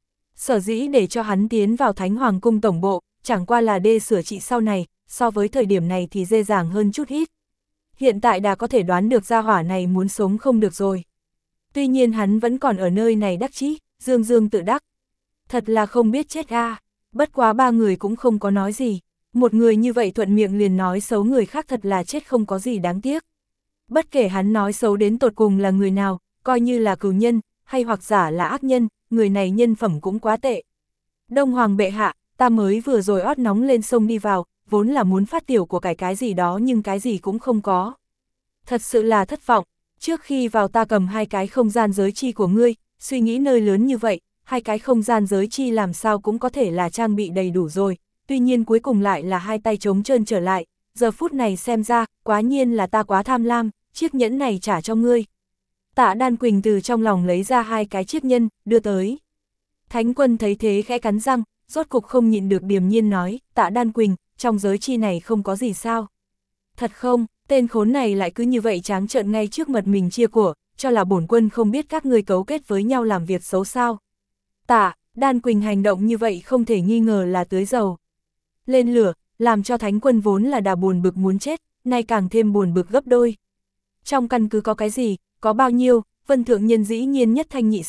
[SPEAKER 1] Sở dĩ để cho hắn tiến vào Thánh Hoàng cung tổng bộ, chẳng qua là đê sửa trị sau này, so với thời điểm này thì dễ dàng hơn chút ít. Hiện tại đã có thể đoán được gia hỏa này muốn sống không được rồi. Tuy nhiên hắn vẫn còn ở nơi này đắc chí, dương dương tự đắc. Thật là không biết chết a. Bất quá ba người cũng không có nói gì. Một người như vậy thuận miệng liền nói xấu người khác thật là chết không có gì đáng tiếc. Bất kể hắn nói xấu đến tột cùng là người nào, coi như là cừu nhân, hay hoặc giả là ác nhân, người này nhân phẩm cũng quá tệ. Đông Hoàng bệ hạ, ta mới vừa rồi ót nóng lên sông đi vào, vốn là muốn phát tiểu của cái cái gì đó nhưng cái gì cũng không có. Thật sự là thất vọng, trước khi vào ta cầm hai cái không gian giới chi của ngươi, suy nghĩ nơi lớn như vậy, hai cái không gian giới chi làm sao cũng có thể là trang bị đầy đủ rồi, tuy nhiên cuối cùng lại là hai tay trống trơn trở lại, giờ phút này xem ra, quá nhiên là ta quá tham lam, chiếc nhẫn này trả cho ngươi. Tạ Đan Quỳnh từ trong lòng lấy ra hai cái chiếc nhân, đưa tới. Thánh Quân thấy thế khẽ cắn răng, rốt cục không nhịn được điềm nhiên nói, Tạ Đan Quỳnh, trong giới chi này không có gì sao. Thật không, tên khốn này lại cứ như vậy tráng trợn ngay trước mặt mình chia của, cho là bổn quân không biết các ngươi cấu kết với nhau làm việc xấu sao. Tạ Đan Quỳnh hành động như vậy không thể nghi ngờ là tưới dầu lên lửa, làm cho Thánh Quân vốn là đà buồn bực muốn chết, nay càng thêm buồn bực gấp đôi. Trong căn cứ có cái gì, có bao nhiêu, Vân Thượng Nhân dĩ nhiên nhất thanh nhị sở,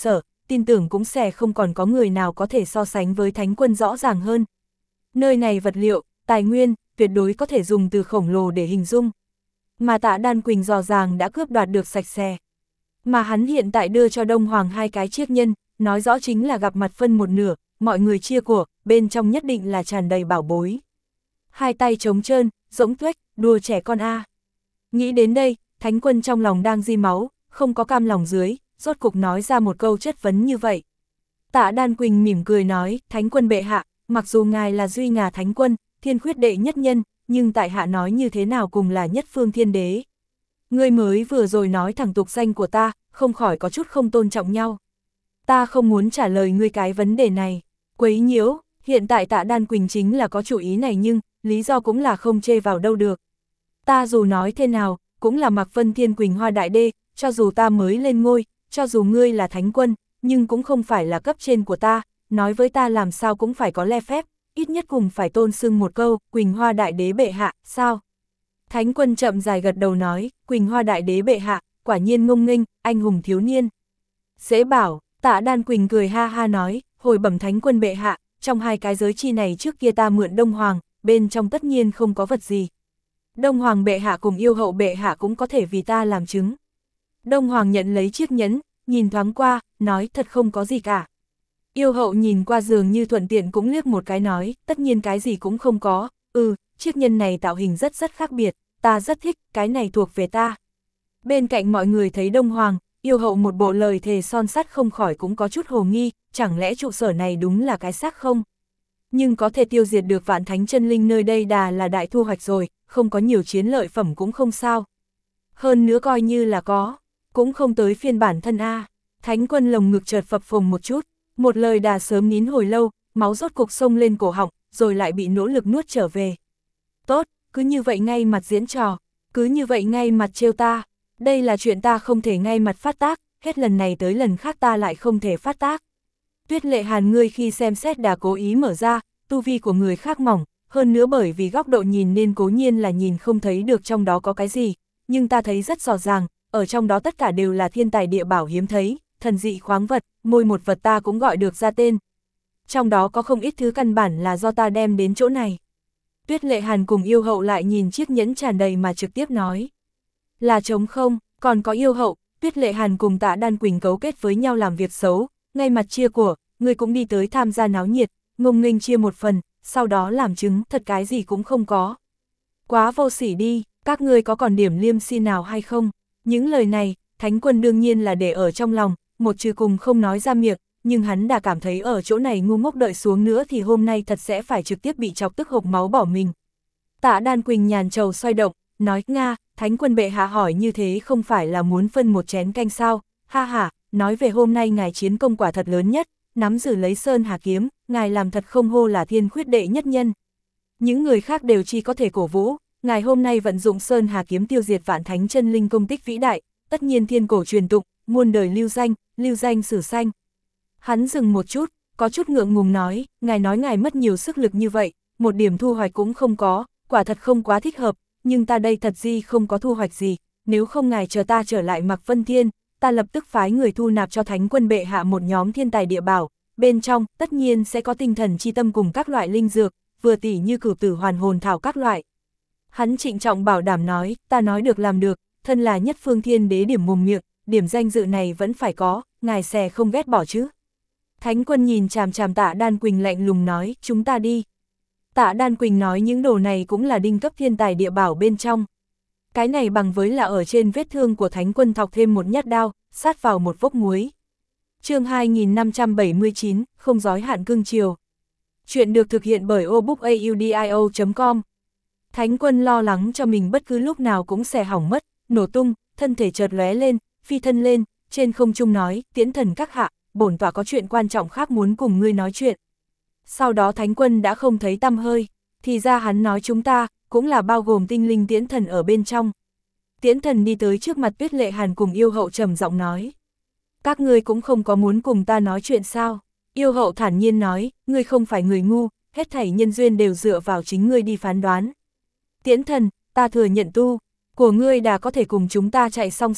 [SPEAKER 1] tin tưởng cũng sẽ không còn có người nào có thể so sánh với Thánh Quân rõ ràng hơn. Nơi này vật liệu, tài nguyên, tuyệt đối có thể dùng từ khổng lồ để hình dung. Mà Tạ Đan Quỳnh rõ ràng đã cướp đoạt được sạch sẽ. Mà hắn hiện tại đưa cho Đông Hoàng hai cái chiếc nhân, nói rõ chính là gặp mặt phân một nửa, mọi người chia của, bên trong nhất định là tràn đầy bảo bối. Hai tay trống trơn, rỗng tuếch, đùa trẻ con a. Nghĩ đến đây, Thánh Quân trong lòng đang di máu, không có cam lòng dưới, rốt cục nói ra một câu chất vấn như vậy. Tạ Đan Quỳnh mỉm cười nói, Thánh Quân bệ hạ, mặc dù ngài là Duy Ngà Thánh Quân, thiên khuyết đệ nhất nhân, nhưng tại hạ nói như thế nào cùng là nhất phương thiên đế. Ngươi mới vừa rồi nói thẳng tục danh của ta, không khỏi có chút không tôn trọng nhau. Ta không muốn trả lời ngươi cái vấn đề này. Quấy nhiễu, hiện tại Tạ Đan Quỳnh chính là có chủ ý này nhưng, lý do cũng là không chê vào đâu được. Ta dù nói thế nào, cũng là Mạc Vân Thiên Quỳnh Hoa Đại Đê, cho dù ta mới lên ngôi, cho dù ngươi là Thánh Quân, nhưng cũng không phải là cấp trên của ta, nói với ta làm sao cũng phải có lễ phép, ít nhất cùng phải tôn xưng một câu, Quỳnh Hoa Đại Đế bệ hạ, sao? Thánh Quân chậm dài gật đầu nói, Quỳnh Hoa Đại Đế bệ hạ, quả nhiên ngông nghênh, anh hùng thiếu niên. Dễ bảo, Tạ Đan Quỳnh cười ha ha nói, hồi bẩm Thánh Quân bệ hạ, trong hai cái giới chi này trước kia ta mượn Đông Hoàng, bên trong tất nhiên không có vật gì. Đông Hoàng bệ hạ cùng yêu hậu bệ hạ cũng có thể vì ta làm chứng. Đông Hoàng nhận lấy chiếc nhẫn, nhìn thoáng qua, nói thật không có gì cả. Yêu hậu nhìn qua dường như thuận tiện cũng liếc một cái nói, tất nhiên cái gì cũng không có, ừ, chiếc nhẫn này tạo hình rất rất khác biệt, ta rất thích, cái này thuộc về ta. Bên cạnh mọi người thấy Đông Hoàng, yêu hậu một bộ lời thề son sắt không khỏi cũng có chút hồ nghi, chẳng lẽ trụ sở này đúng là cái xác không? Nhưng có thể tiêu diệt được vạn thánh chân linh nơi đây đà là đại thu hoạch rồi, không có nhiều chiến lợi phẩm cũng không sao. Hơn nữa coi như là có, cũng không tới phiên bản thân A. Thánh Quân lồng ngực chợt phập phồng một chút, một lời đà sớm nín hồi lâu, máu rốt cục sông lên cổ họng, rồi lại bị nỗ lực nuốt trở về. Tốt, cứ như vậy ngay mặt diễn trò, cứ như vậy ngay mặt trêu ta, đây là chuyện ta không thể ngay mặt phát tác, hết lần này tới lần khác ta lại không thể phát tác. Tuyết Lệ Hàn ngươi khi xem xét đà cố ý mở ra, tu vi của người khác mỏng, hơn nữa bởi vì góc độ nhìn nên cố nhiên là nhìn không thấy được trong đó có cái gì, nhưng ta thấy rất rõ ràng, ở trong đó tất cả đều là thiên tài địa bảo hiếm thấy, thần dị khoáng vật, môi một vật ta cũng gọi được ra tên. Trong đó có không ít thứ căn bản là do ta đem đến chỗ này. Tuyết Lệ Hàn cùng yêu hậu lại nhìn chiếc nhẫn tràn đầy mà trực tiếp nói. Là trống không, còn có yêu hậu, Tuyết Lệ Hàn cùng Tạ Đan Quỳnh cấu kết với nhau làm việc xấu, ngay mặt chia của, người cũng đi tới tham gia náo nhiệt, ngông nghênh chia một phần, sau đó làm chứng thật cái gì cũng không có. Quá vô sỉ đi, các ngươi có còn điểm liêm si nào hay không? Những lời này, Thánh Quân đương nhiên là để ở trong lòng, một chữ cùng không nói ra miệng, nhưng hắn đã cảm thấy ở chỗ này ngu ngốc đợi xuống nữa thì hôm nay thật sẽ phải trực tiếp bị chọc tức hộc máu bỏ mình. Tạ Đan Quỳnh nhàn trầu xoay động, nói, Nga, Thánh Quân bệ hạ hỏi như thế không phải là muốn phân một chén canh sao, ha ha, nói về hôm nay ngài chiến công quả thật lớn nhất, nắm giữ lấy Sơn Hà Kiếm, ngài làm thật không hô là thiên khuyết đệ nhất nhân. Những người khác đều chỉ có thể cổ vũ, ngài hôm nay vận dụng Sơn Hà Kiếm tiêu diệt vạn thánh chân linh công tích vĩ đại, tất nhiên thiên cổ truyền tụng, muôn đời lưu danh, lưu danh sử sanh. Hắn dừng một chút, có chút ngượng ngùng nói, ngài nói ngài mất nhiều sức lực như vậy, một điểm thu hoạch cũng không có, quả thật không quá thích hợp, nhưng ta đây thật gì không có thu hoạch gì, nếu không ngài chờ ta trở lại Mạc Vân Thiên, ta lập tức phái người thu nạp cho Thánh Quân bệ hạ một nhóm thiên tài địa bảo, bên trong tất nhiên sẽ có tinh thần chi tâm cùng các loại linh dược, vừa tỉ như cửu tử hoàn hồn thảo các loại. Hắn trịnh trọng bảo đảm nói, ta nói được làm được, thân là nhất phương thiên đế điểm mồm miệng, điểm danh dự này vẫn phải có, ngài sẽ không ghét bỏ chứ. Thánh Quân nhìn chằm chằm Tạ Đan Quỳnh lạnh lùng nói, chúng ta đi. Tạ Đan Quỳnh nói những đồ này cũng là đinh cấp thiên tài địa bảo bên trong. Cái này bằng với là ở trên vết thương của Thánh Quân thọc thêm một nhát đao, sát vào một vốc muối. Chương hai nghìn năm trăm bảy mươi chín, không giói hạn cương chiều. Chuyện được thực hiện bởi obookaudio chấm com. Thánh Quân lo lắng cho mình bất cứ lúc nào cũng sẽ hỏng mất, nổ tung, thân thể chợt lóe lên, phi thân lên, trên không trung nói, Tiễn Thần các hạ, bổn tọa có chuyện quan trọng khác muốn cùng ngươi nói chuyện. Sau đó Thánh Quân đã không thấy tăm hơi, thì ra hắn nói chúng ta, cũng là bao gồm tinh linh Tiễn Thần ở bên trong. Tiễn Thần đi tới trước mặt Tuyết Lệ Hàn cùng yêu hậu trầm giọng nói. Các ngươi cũng không có muốn cùng ta nói chuyện sao? Yêu hậu thản nhiên nói, ngươi không phải người ngu, hết thảy nhân duyên đều dựa vào chính ngươi đi phán đoán. Tiễn Thần, ta thừa nhận tu của ngươi đã có thể cùng chúng ta chạy song song,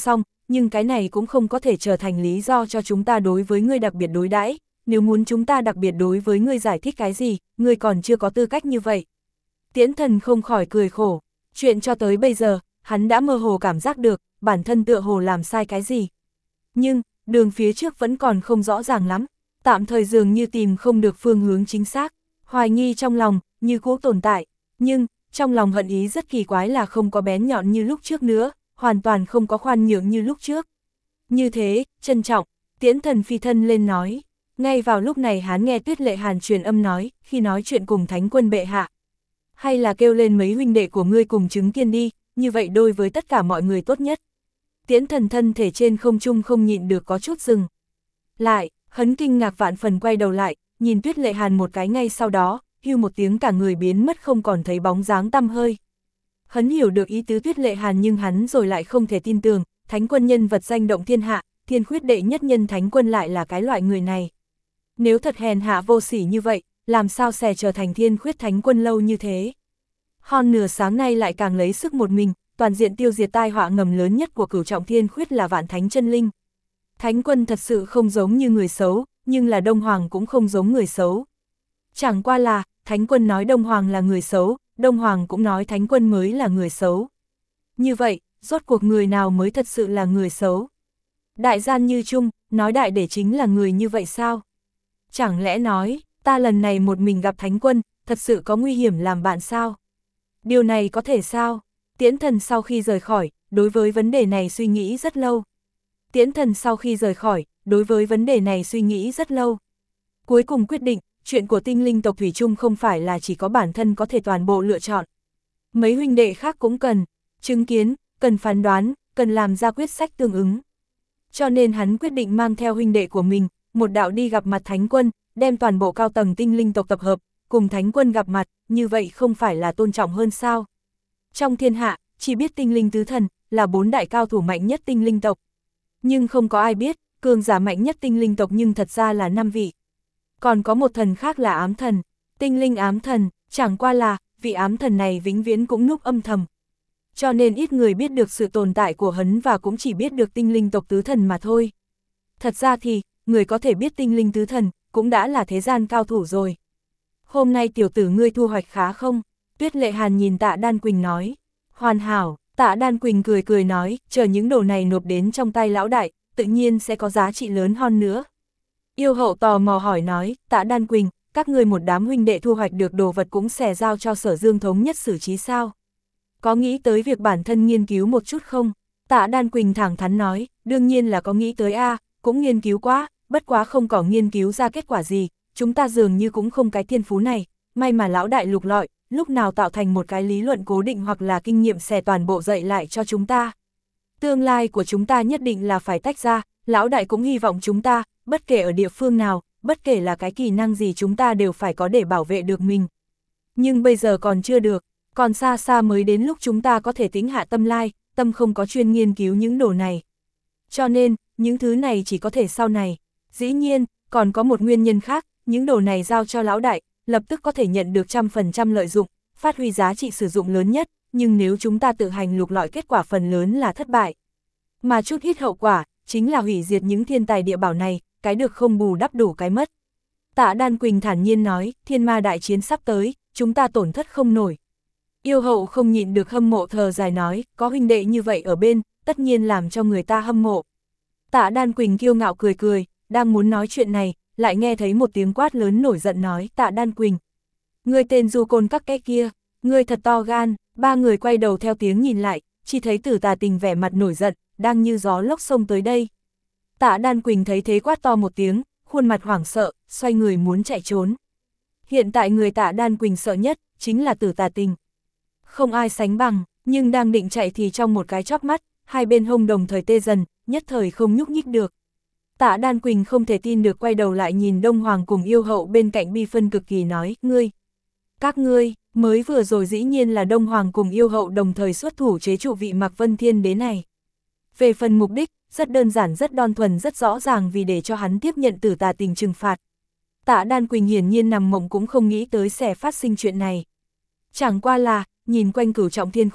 [SPEAKER 1] nhưng cái này cũng không có thể trở thành lý do cho chúng ta đối với ngươi đặc biệt đối đãi. Nếu muốn chúng ta đặc biệt đối với ngươi giải thích cái gì, ngươi còn chưa có tư cách như vậy. Tiễn Thần không khỏi cười khổ, chuyện cho tới bây giờ, hắn đã mơ hồ cảm giác được, bản thân tựa hồ làm sai cái gì. Nhưng, đường phía trước vẫn còn không rõ ràng lắm, tạm thời dường như tìm không được phương hướng chính xác, hoài nghi trong lòng, như cũ tồn tại, nhưng, trong lòng hận ý rất kỳ quái là không có bén nhọn như lúc trước nữa, hoàn toàn không có khoan nhượng như lúc trước. Như thế, trân trọng, Tiễn Thần phi thân lên nói, ngay vào lúc này hắn nghe Tuyết Lệ Hàn truyền âm nói, khi nói chuyện cùng Thánh Quân bệ hạ. Hay là kêu lên mấy huynh đệ của ngươi cùng chứng kiến đi, như vậy đối với tất cả mọi người tốt nhất. Tiễn Thần thân thể trên không trung không nhịn được có chút dừng. Lại, hắn kinh ngạc vạn phần quay đầu lại, nhìn Tuyết Lệ Hàn một cái ngay sau đó, hưu một tiếng cả người biến mất không còn thấy bóng dáng tăm hơi. Hắn hiểu được ý tứ Tuyết Lệ Hàn nhưng hắn rồi lại không thể tin tưởng, Thánh Quân nhân vật danh động thiên hạ, thiên khuyết đệ nhất nhân Thánh Quân lại là cái loại người này. Nếu thật hèn hạ vô sỉ như vậy, làm sao sẽ trở thành thiên khuyết Thánh Quân lâu như thế? Hòn nửa sáng nay lại càng lấy sức một mình, toàn diện tiêu diệt tai họa ngầm lớn nhất của cửu trọng thiên khuyết là Vạn Thánh chân linh. Thánh Quân thật sự không giống như người xấu, nhưng là Đông Hoàng cũng không giống người xấu. Chẳng qua là, Thánh Quân nói Đông Hoàng là người xấu, Đông Hoàng cũng nói Thánh Quân mới là người xấu. Như vậy, rốt cuộc người nào mới thật sự là người xấu? Đại gian như chung, nói đại để chính là người như vậy sao? Chẳng lẽ nói, ta lần này một mình gặp Thánh Quân, thật sự có nguy hiểm làm bạn sao? Điều này có thể sao? Tiễn Thần sau khi rời khỏi, đối với vấn đề này suy nghĩ rất lâu. Tiễn Thần sau khi rời khỏi, đối với vấn đề này suy nghĩ rất lâu. Cuối cùng quyết định, chuyện của tinh linh tộc Thủy Chung không phải là chỉ có bản thân có thể toàn bộ lựa chọn. Mấy huynh đệ khác cũng cần chứng kiến, cần phán đoán, cần làm ra quyết sách tương ứng. Cho nên hắn quyết định mang theo huynh đệ của mình, một đạo đi gặp mặt Thánh Quân, đem toàn bộ cao tầng tinh linh tộc tập hợp, cùng Thánh Quân gặp mặt, như vậy không phải là tôn trọng hơn sao? Trong thiên hạ, chỉ biết tinh linh tứ thần, là bốn đại cao thủ mạnh nhất tinh linh tộc. Nhưng không có ai biết, cường giả mạnh nhất tinh linh tộc nhưng thật ra là năm vị. Còn có một thần khác là ám thần, tinh linh ám thần, chẳng qua là, vị ám thần này vĩnh viễn cũng núp âm thầm. Cho nên ít người biết được sự tồn tại của hắn và cũng chỉ biết được tinh linh tộc tứ thần mà thôi. Thật ra thì, người có thể biết tinh linh tứ thần, cũng đã là thế gian cao thủ rồi. Hôm nay tiểu tử ngươi thu hoạch khá không? Tuyết Lệ Hàn nhìn Tạ Đan Quỳnh nói. Hoàn hảo, Tạ Đan Quỳnh cười cười nói, chờ những đồ này nộp đến trong tay lão đại, tự nhiên sẽ có giá trị lớn hơn nữa. Yêu hậu tò mò hỏi nói, Tạ Đan Quỳnh, các ngươi một đám huynh đệ thu hoạch được đồ vật cũng sẽ giao cho Sở Dương thống nhất xử trí sao? Có nghĩ tới việc bản thân nghiên cứu một chút không? Tạ Đan Quỳnh thẳng thắn nói, đương nhiên là có nghĩ tới a, cũng nghiên cứu quá, bất quá không có nghiên cứu ra kết quả gì, chúng ta dường như cũng không cái thiên phú này, may mà lão đại lục lọi, lúc nào tạo thành một cái lý luận cố định hoặc là kinh nghiệm xẻ toàn bộ dạy lại cho chúng ta. Tương lai của chúng ta nhất định là phải tách ra, lão đại cũng hy vọng chúng ta, bất kể ở địa phương nào, bất kể là cái kỹ năng gì chúng ta đều phải có để bảo vệ được mình. Nhưng bây giờ còn chưa được, còn xa xa mới đến lúc chúng ta có thể tĩnh hạ tâm lai, tâm không có chuyên nghiên cứu những đồ này. Cho nên, những thứ này chỉ có thể sau này. Dĩ nhiên, còn có một nguyên nhân khác, những đồ này giao cho lão đại, lập tức có thể nhận được trăm phần trăm lợi dụng, phát huy giá trị sử dụng lớn nhất, nhưng nếu chúng ta tự hành lục lọi kết quả phần lớn là thất bại. Mà chút ít hậu quả, chính là hủy diệt những thiên tài địa bảo này, cái được không bù đắp đủ cái mất. Tạ Đan Quỳnh thản nhiên nói, thiên ma đại chiến sắp tới, chúng ta tổn thất không nổi. Yêu hậu không nhịn được hâm mộ thờ dài nói, có huynh đệ như vậy ở bên, tất nhiên làm cho người ta hâm mộ. Tạ Đan Quỳnh kiêu ngạo cười cười, đang muốn nói chuyện này, lại nghe thấy một tiếng quát lớn nổi giận nói, Tạ Đan Quỳnh. Ngươi tên du côn các cái kia, ngươi thật to gan, ba người quay đầu theo tiếng nhìn lại, chỉ thấy Tử Tà Tình vẻ mặt nổi giận, đang như gió lốc xông tới đây. Tạ Đan Quỳnh thấy thế quát to một tiếng, khuôn mặt hoảng sợ, xoay người muốn chạy trốn. Hiện tại người Tạ Đan Quỳnh sợ nhất, chính là Tử Tà Tình. Không ai sánh bằng, nhưng đang định chạy thì trong một cái chóp mắt, hai bên hông đồng thời tê dần, nhất thời không nhúc nhích được. Tạ Đan Quỳnh không thể tin được quay đầu lại nhìn Đông Hoàng cùng yêu hậu bên cạnh bi phân cực kỳ nói, ngươi, các ngươi, mới vừa rồi dĩ nhiên là Đông Hoàng cùng yêu hậu đồng thời xuất thủ chế trụ vị Mạc Vân Thiên Đế này. Về phần mục đích, rất đơn giản rất đoan thuần rất rõ ràng vì để cho hắn tiếp nhận Tử Tà Tình trừng phạt. Tạ Đan Quỳnh hiển nhiên nằm mộng cũng không nghĩ tới sẽ phát sinh chuyện này. Chẳng qua là, nhìn quanh cửu trọng thiên khuyết,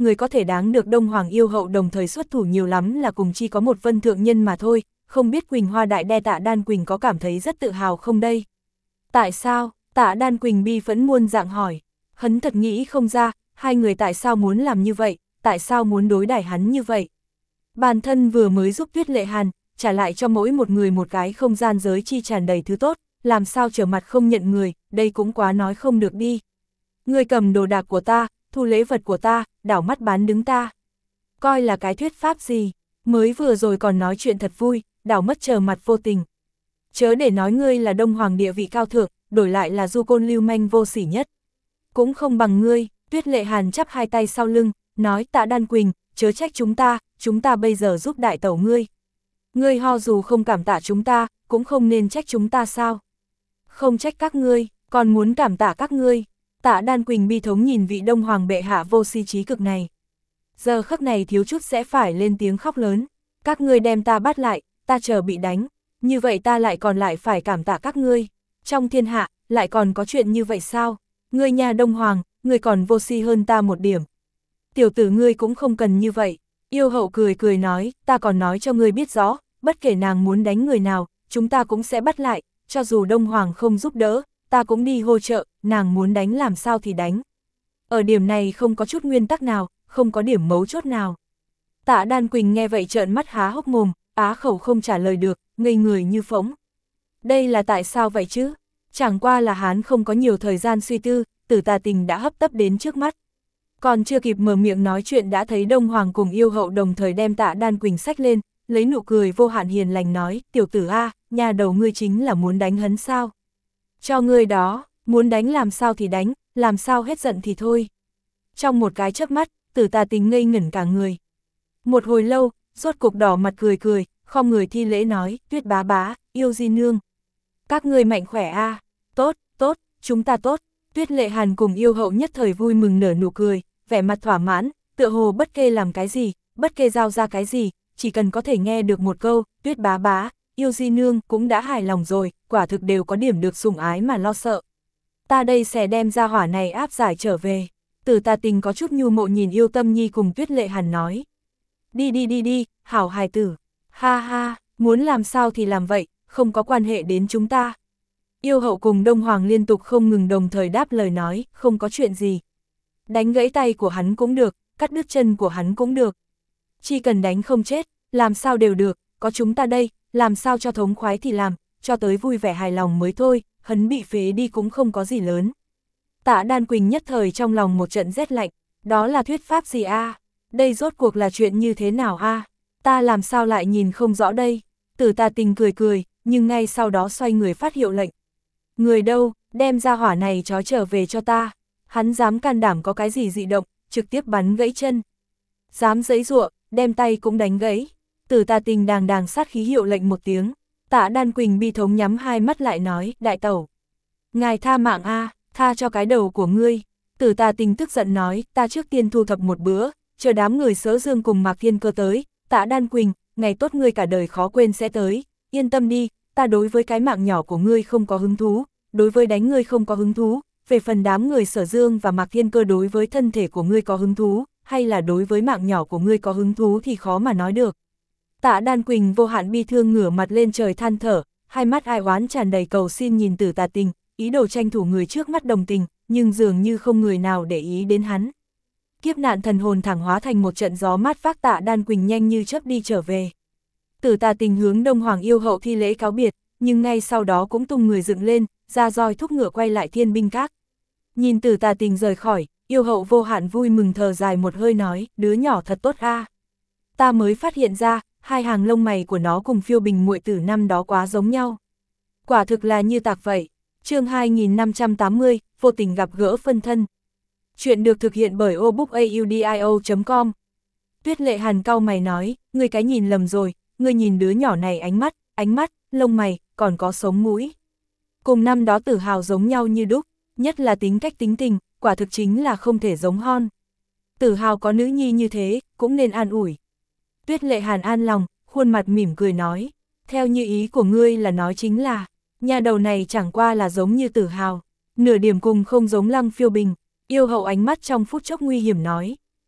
[SPEAKER 1] người có thể đáng được Đông Hoàng yêu hậu đồng thời xuất thủ nhiều lắm là cùng chi có một Vân thượng nhân mà thôi, không biết Quỳnh Hoa đại đe Tạ Đan Quỳnh có cảm thấy rất tự hào không đây? Tại sao? Tạ Đan Quỳnh bi phẫn muôn dạng hỏi. Hắn thật nghĩ không ra, hai người tại sao muốn làm như vậy, tại sao muốn đối đãi hắn như vậy? Bản thân vừa mới giúp Tuyết Lệ Hàn, trả lại cho mỗi một người một cái không gian giới chi tràn đầy thứ tốt, làm sao trở mặt không nhận người, đây cũng quá nói không được đi. Người cầm đồ đạc của ta, thu lễ vật của ta, đảo mắt bán đứng ta. Coi là cái thuyết pháp gì, mới vừa rồi còn nói chuyện thật vui, đảo mất chờ mặt vô tình. Chớ để nói ngươi là Đông Hoàng địa vị cao thượng, đổi lại là du côn lưu manh vô sỉ nhất. Cũng không bằng ngươi, Tuyết Lệ Hàn chắp hai tay sau lưng, nói Tạ Đan Quỳnh, chớ trách chúng ta, chúng ta bây giờ giúp đại tẩu ngươi. Ngươi ho dù không cảm tạ chúng ta, cũng không nên trách chúng ta sao? Không trách các ngươi, còn muốn cảm tạ các ngươi. Tạ Đan Quỳnh bi thống nhìn vị Đông Hoàng bệ hạ vô si trí cực này. Giờ khắc này thiếu chút sẽ phải lên tiếng khóc lớn. Các ngươi đem ta bắt lại, ta chờ bị đánh. Như vậy ta lại còn lại phải cảm tạ các ngươi. Trong thiên hạ, lại còn có chuyện như vậy sao? Ngươi nhà Đông Hoàng, ngươi còn vô si hơn ta một điểm. Tiểu tử ngươi cũng không cần như vậy. Yêu hậu cười cười nói, ta còn nói cho ngươi biết rõ, bất kể nàng muốn đánh người nào, chúng ta cũng sẽ bắt lại, cho dù Đông Hoàng không giúp đỡ, ta cũng đi hỗ trợ, nàng muốn đánh làm sao thì đánh. Ở điểm này không có chút nguyên tắc nào, không có điểm mấu chốt nào. Tạ Đan Quỳnh nghe vậy trợn mắt há hốc mồm, á khẩu không trả lời được, ngây người như phỗng. Đây là tại sao vậy chứ? Chẳng qua là hắn không có nhiều thời gian suy tư, Tử Tà Tình đã hấp tấp đến trước mắt. Còn chưa kịp mở miệng nói chuyện đã thấy Đông Hoàng cùng yêu hậu đồng thời đem Tạ Đan Quỳnh xách lên, lấy nụ cười vô hạn hiền lành nói, tiểu tử a, nhà đầu ngươi chính là muốn đánh hắn sao? Cho ngươi đó, muốn đánh làm sao thì đánh, làm sao hết giận thì thôi. Trong một cái chớp mắt, Tử Tà Tình ngây ngẩn cả người. Một hồi lâu, rốt cục đỏ mặt cười cười, khom người thi lễ nói, Tuyết bá bá, yêu di nương. Các ngươi mạnh khỏe a, à? Tốt, tốt, chúng ta tốt. Tuyết Lệ Hàn cùng yêu hậu nhất thời vui mừng nở nụ cười, vẻ mặt thỏa mãn, tựa hồ bất kể làm cái gì, bất kể giao ra cái gì, chỉ cần có thể nghe được một câu, Tuyết bá bá, yêu di nương cũng đã hài lòng rồi, quả thực đều có điểm được sủng ái mà lo sợ. Ta đây sẽ đem ra hỏa này áp giải trở về. Tử Tà Tình có chút nhu mộ nhìn Yêu Tâm Nhi cùng Tuyết Lệ Hàn nói. Đi đi đi đi, hảo hài tử. Ha ha, muốn làm sao thì làm vậy, không có quan hệ đến chúng ta. Yêu hậu cùng Đông Hoàng liên tục không ngừng đồng thời đáp lời nói, không có chuyện gì. Đánh gãy tay của hắn cũng được, cắt đứt chân của hắn cũng được. Chỉ cần đánh không chết, làm sao đều được, có chúng ta đây, làm sao cho thống khoái thì làm, cho tới vui vẻ hài lòng mới thôi, hắn bị phế đi cũng không có gì lớn. Tạ Đan Quỳnh nhất thời trong lòng một trận rét lạnh, đó là thuyết pháp gì a? À? Đây rốt cuộc là chuyện như thế nào a? À? Ta làm sao lại nhìn không rõ đây? Tử Tà Tình cười cười, nhưng ngay sau đó xoay người phát hiệu lệnh. Người đâu, đem ra hỏa này trói trở về cho ta. Hắn dám can đảm có cái gì dị động, trực tiếp bắn gãy chân. Dám giãy giụa, đem tay cũng đánh gãy. Tử Tà Tình đàng đàng sát khí hiệu lệnh một tiếng. Tạ Đan Quỳnh bi thống nhắm hai mắt lại nói, đại tẩu. Ngài tha mạng a, tha cho cái đầu của ngươi. Tử Tà Tình tức giận nói, ta trước tiên thu thập một bữa, chờ đám người Sớ Dương cùng Mạc Thiên Cơ tới. Tạ Đan Quỳnh, ngày tốt ngươi cả đời khó quên sẽ tới, yên tâm đi, ta đối với cái mạng nhỏ của ngươi không có hứng thú, đối với đánh ngươi không có hứng thú, về phần đám người Sở Dương và Mạc Thiên Cơ đối với thân thể của ngươi có hứng thú, hay là đối với mạng nhỏ của ngươi có hứng thú thì khó mà nói được. Tạ Đan Quỳnh vô hạn bi thương ngửa mặt lên trời than thở, hai mắt ai oán tràn đầy cầu xin nhìn Tử Tà Tình, ý đồ tranh thủ người trước mắt đồng tình, nhưng dường như không người nào để ý đến hắn. Kiếp nạn thần hồn thẳng hóa thành một trận gió mát vác Tạ Đan Quỳnh nhanh như chớp đi trở về. Tử Tà Tình hướng Đông Hoàng yêu hậu thi lễ cáo biệt, nhưng ngay sau đó cũng tung người dựng lên, ra roi thúc ngựa quay lại Thiên Binh Các. Nhìn Tử Tà Tình rời khỏi, yêu hậu vô hạn vui mừng thở dài một hơi nói, đứa nhỏ thật tốt a. Ta mới phát hiện ra, hai hàng lông mày của nó cùng Phiêu Bình muội tử năm đó quá giống nhau. Quả thực là như tạc vậy. Chương hai nghìn năm trăm tám mươi, vô tình gặp gỡ phân thân. Chuyện được thực hiện bởi obookaudio chấm com. Tuyết Lệ Hàn cau mày nói, ngươi cái nhìn lầm rồi, ngươi nhìn đứa nhỏ này ánh mắt, ánh mắt, lông mày, còn có sống mũi. Cùng năm đó Tử Hào giống nhau như đúc, nhất là tính cách tính tình, quả thực chính là không thể giống hon. Tử Hào có nữ nhi như thế, cũng nên an ủi. Tuyết Lệ Hàn an lòng, khuôn mặt mỉm cười nói, theo như ý của ngươi là nói chính là, nhà đầu này chẳng qua là giống như Tử Hào, nửa điểm cùng không giống Lăng Phiêu Bình. Yêu hậu ánh mắt trong phút chốc nguy hiểm nói,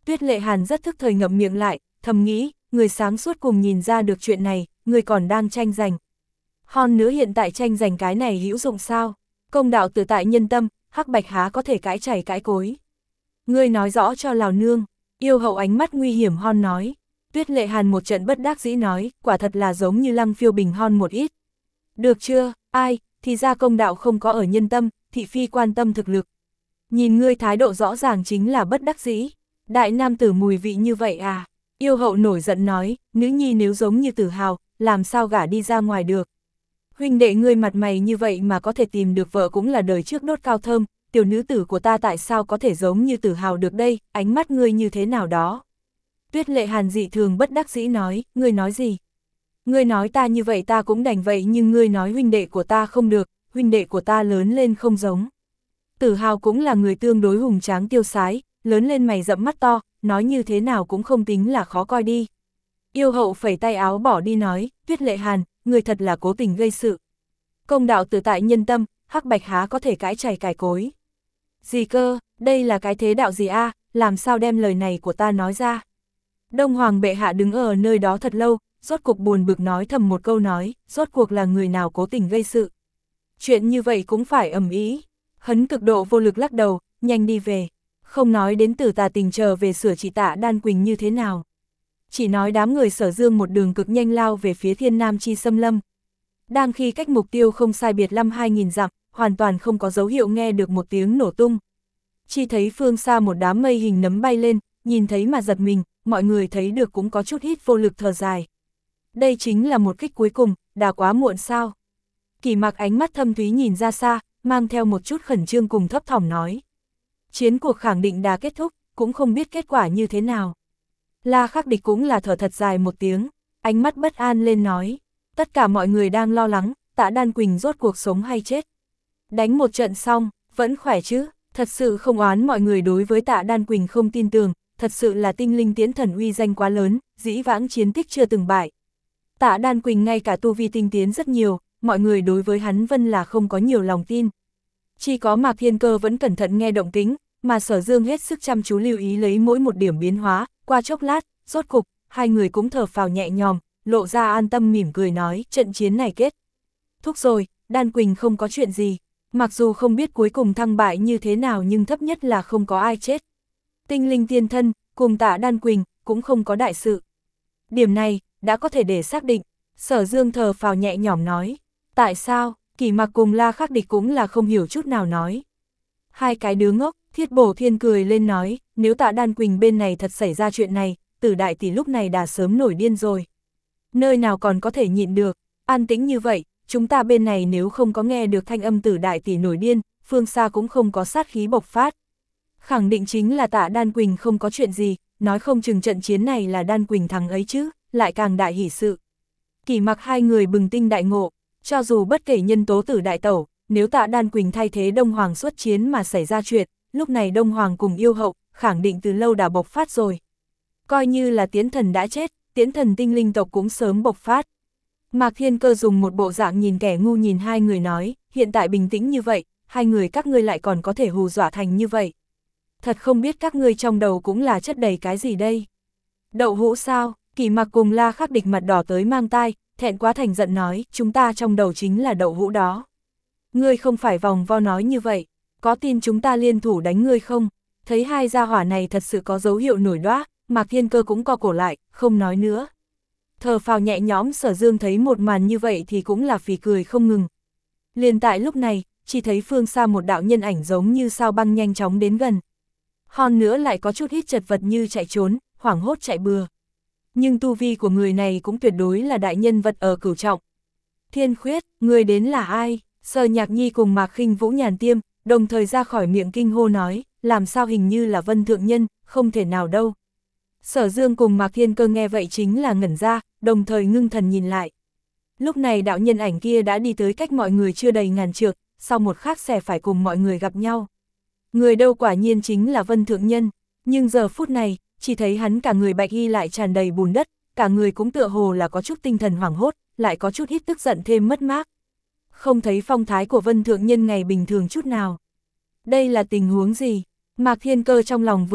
[SPEAKER 1] Tuyết Lệ Hàn rất thức thời ngậm miệng lại, thầm nghĩ, người sáng suốt cùng nhìn ra được chuyện này, người còn đang tranh giành. Hòn nữa hiện tại tranh giành cái này hữu dụng sao? Công đạo tự tại nhân tâm, hắc bạch há có thể cãi chảy cãi cối. Ngươi nói rõ cho Lào nương, yêu hậu ánh mắt nguy hiểm hon nói. Tuyết Lệ Hàn một trận bất đắc dĩ nói, quả thật là giống như Lăng Phiêu Bình hon một ít. Được chưa, ai, thì ra công đạo không có ở nhân tâm, thị phi quan tâm thực lực. Nhìn ngươi thái độ rõ ràng chính là bất đắc dĩ. Đại nam tử mùi vị như vậy à? Yêu hậu nổi giận nói, nữ nhi nếu giống như Tử Hào, làm sao gả đi ra ngoài được. Huynh đệ ngươi mặt mày như vậy mà có thể tìm được vợ cũng là đời trước đốt cao thơm, tiểu nữ tử của ta tại sao có thể giống như Tử Hào được đây, ánh mắt ngươi như thế nào đó. Tuyết Lệ Hàn dị thường bất đắc dĩ nói, ngươi nói gì? Ngươi nói ta như vậy ta cũng đành vậy nhưng ngươi nói huynh đệ của ta không được, huynh đệ của ta lớn lên không giống. Tử Hào cũng là người tương đối hùng tráng tiêu sái, lớn lên mày rậm mắt to, nói như thế nào cũng không tính là khó coi đi. Yêu hậu phẩy tay áo bỏ đi nói, Tuyết Lệ Hàn, người thật là cố tình gây sự. Công đạo tự tại nhân tâm, hắc bạch há có thể cãi chảy cãi cối. Gì cơ, đây là cái thế đạo gì a? Làm sao đem lời này của ta nói ra? Đông Hoàng bệ hạ đứng ở nơi đó thật lâu, rốt cuộc buồn bực nói thầm một câu nói, rốt cuộc là người nào cố tình gây sự. Chuyện như vậy cũng phải ầm ĩ. Hấn cực độ vô lực lắc đầu, nhanh đi về. Không nói đến Tử Tà Tình chờ về sửa trị Tạ Đan Quỳnh như thế nào. Chỉ nói đám người Sở Dương một đường cực nhanh lao về phía Thiên Nam Chi Xâm Lâm. Đang khi cách mục tiêu không sai biệt lăm hai nghìn dặm, hoàn toàn không có dấu hiệu nghe được một tiếng nổ tung. Chỉ thấy phương xa một đám mây hình nấm bay lên, nhìn thấy mà giật mình, mọi người thấy được cũng có chút hít vô lực thở dài. Đây chính là một kích cuối cùng, đã quá muộn sao? Kỳ Mặc ánh mắt thâm thúy nhìn ra xa, mang theo một chút khẩn trương cùng thấp thỏm nói. Chiến cuộc khẳng định đã kết thúc, cũng không biết kết quả như thế nào. La Khắc Địch cũng là thở thật dài một tiếng, ánh mắt bất an lên nói. Tất cả mọi người đang lo lắng, Tạ Đan Quỳnh rốt cuộc sống hay chết. Đánh một trận xong, vẫn khỏe chứ, thật sự không oán mọi người đối với Tạ Đan Quỳnh không tin tưởng, thật sự là tinh linh tiến thần uy danh quá lớn, dĩ vãng chiến tích chưa từng bại. Tạ Đan Quỳnh ngay cả tu vi tinh tiến rất nhiều, mọi người đối với hắn vân là không có nhiều lòng tin. Chỉ có Mạc Thiên Cơ vẫn cẩn thận nghe động tĩnh, mà Sở Dương hết sức chăm chú lưu ý lấy mỗi một điểm biến hóa, qua chốc lát, rốt cục, hai người cũng thở phào nhẹ nhõm, lộ ra an tâm mỉm cười nói, trận chiến này kết thúc rồi, Đan Quỳnh không có chuyện gì, mặc dù không biết cuối cùng thăng bại như thế nào nhưng thấp nhất là không có ai chết. Tinh linh tiên thân, cùng Tạ Đan Quỳnh, cũng không có đại sự. Điểm này, đã có thể để xác định, Sở Dương thở phào nhẹ nhõm nói, tại sao, Kỳ Mặc cùng La Khắc Địch cũng là không hiểu chút nào nói. Hai cái đứa ngốc, Thiết Bổ Thiên cười lên nói, nếu Tạ Đan Quỳnh bên này thật xảy ra chuyện này, Tử đại tỷ lúc này đã sớm nổi điên rồi. Nơi nào còn có thể nhịn được, an tĩnh như vậy, chúng ta bên này nếu không có nghe được thanh âm Tử đại tỷ nổi điên, phương xa cũng không có sát khí bộc phát. Khẳng định chính là Tạ Đan Quỳnh không có chuyện gì, nói không chừng trận chiến này là Đan Quỳnh thắng ấy chứ, lại càng đại hỷ sự. Kỳ Mặc hai người bừng tinh đại ngộ, cho dù bất kể nhân tố Tử đại tẩu, nếu Tạ Đan Quỳnh thay thế Đông Hoàng xuất chiến mà xảy ra chuyện, lúc này Đông Hoàng cùng yêu hậu, khẳng định từ lâu đã bộc phát rồi. Coi như là Tiễn Thần đã chết, Tiễn Thần tinh linh tộc cũng sớm bộc phát. Mạc Thiên Cơ dùng một bộ dạng nhìn kẻ ngu nhìn hai người nói, hiện tại bình tĩnh như vậy, hai người các ngươi lại còn có thể hù dọa thành như vậy. Thật không biết các ngươi trong đầu cũng là chất đầy cái gì đây. Đậu hũ sao, Kỳ Mặc cùng La Khắc Địch mặt đỏ tới mang tai, thẹn quá thành giận nói, chúng ta trong đầu chính là đậu hũ đó. Ngươi không phải vòng vo nói như vậy, có tin chúng ta liên thủ đánh ngươi không? Thấy hai gia hỏa này thật sự có dấu hiệu nổi đoá, Mạc Thiên Cơ cũng co cổ lại, không nói nữa. Thở phào nhẹ nhõm Sở Dương thấy một màn như vậy thì cũng là phì cười không ngừng. Liền tại lúc này, chỉ thấy phương xa một đạo nhân ảnh giống như sao băng nhanh chóng đến gần. Hòn nữa lại có chút ít chật vật như chạy trốn, hoảng hốt chạy bừa. Nhưng tu vi của người này cũng tuyệt đối là đại nhân vật ở cửu trọng. Thiên Khuyết, người đến là ai? Sở Nhạc Nhi cùng Mạc Khinh Vũ Nhàn Tiêm, đồng thời ra khỏi miệng kinh hô nói, làm sao hình như là Vân Thượng Nhân, không thể nào đâu. Sở Dương cùng Mạc Thiên Cơ nghe vậy chính là ngẩn ra, đồng thời ngưng thần nhìn lại. Lúc này đạo nhân ảnh kia đã đi tới cách mọi người chưa đầy ngàn trượng, sau một khắc sẽ phải cùng mọi người gặp nhau. Người đâu quả nhiên chính là Vân Thượng Nhân, nhưng giờ phút này, chỉ thấy hắn cả người bạch y lại tràn đầy bùn đất, cả người cũng tựa hồ là có chút tinh thần hoảng hốt, lại có chút ít tức giận thêm mất mát. Không thấy phong thái của Vân Thượng Nhân ngày bình thường chút nào. Đây là tình huống gì? Mạc Thiên Cơ trong lòng vừa động,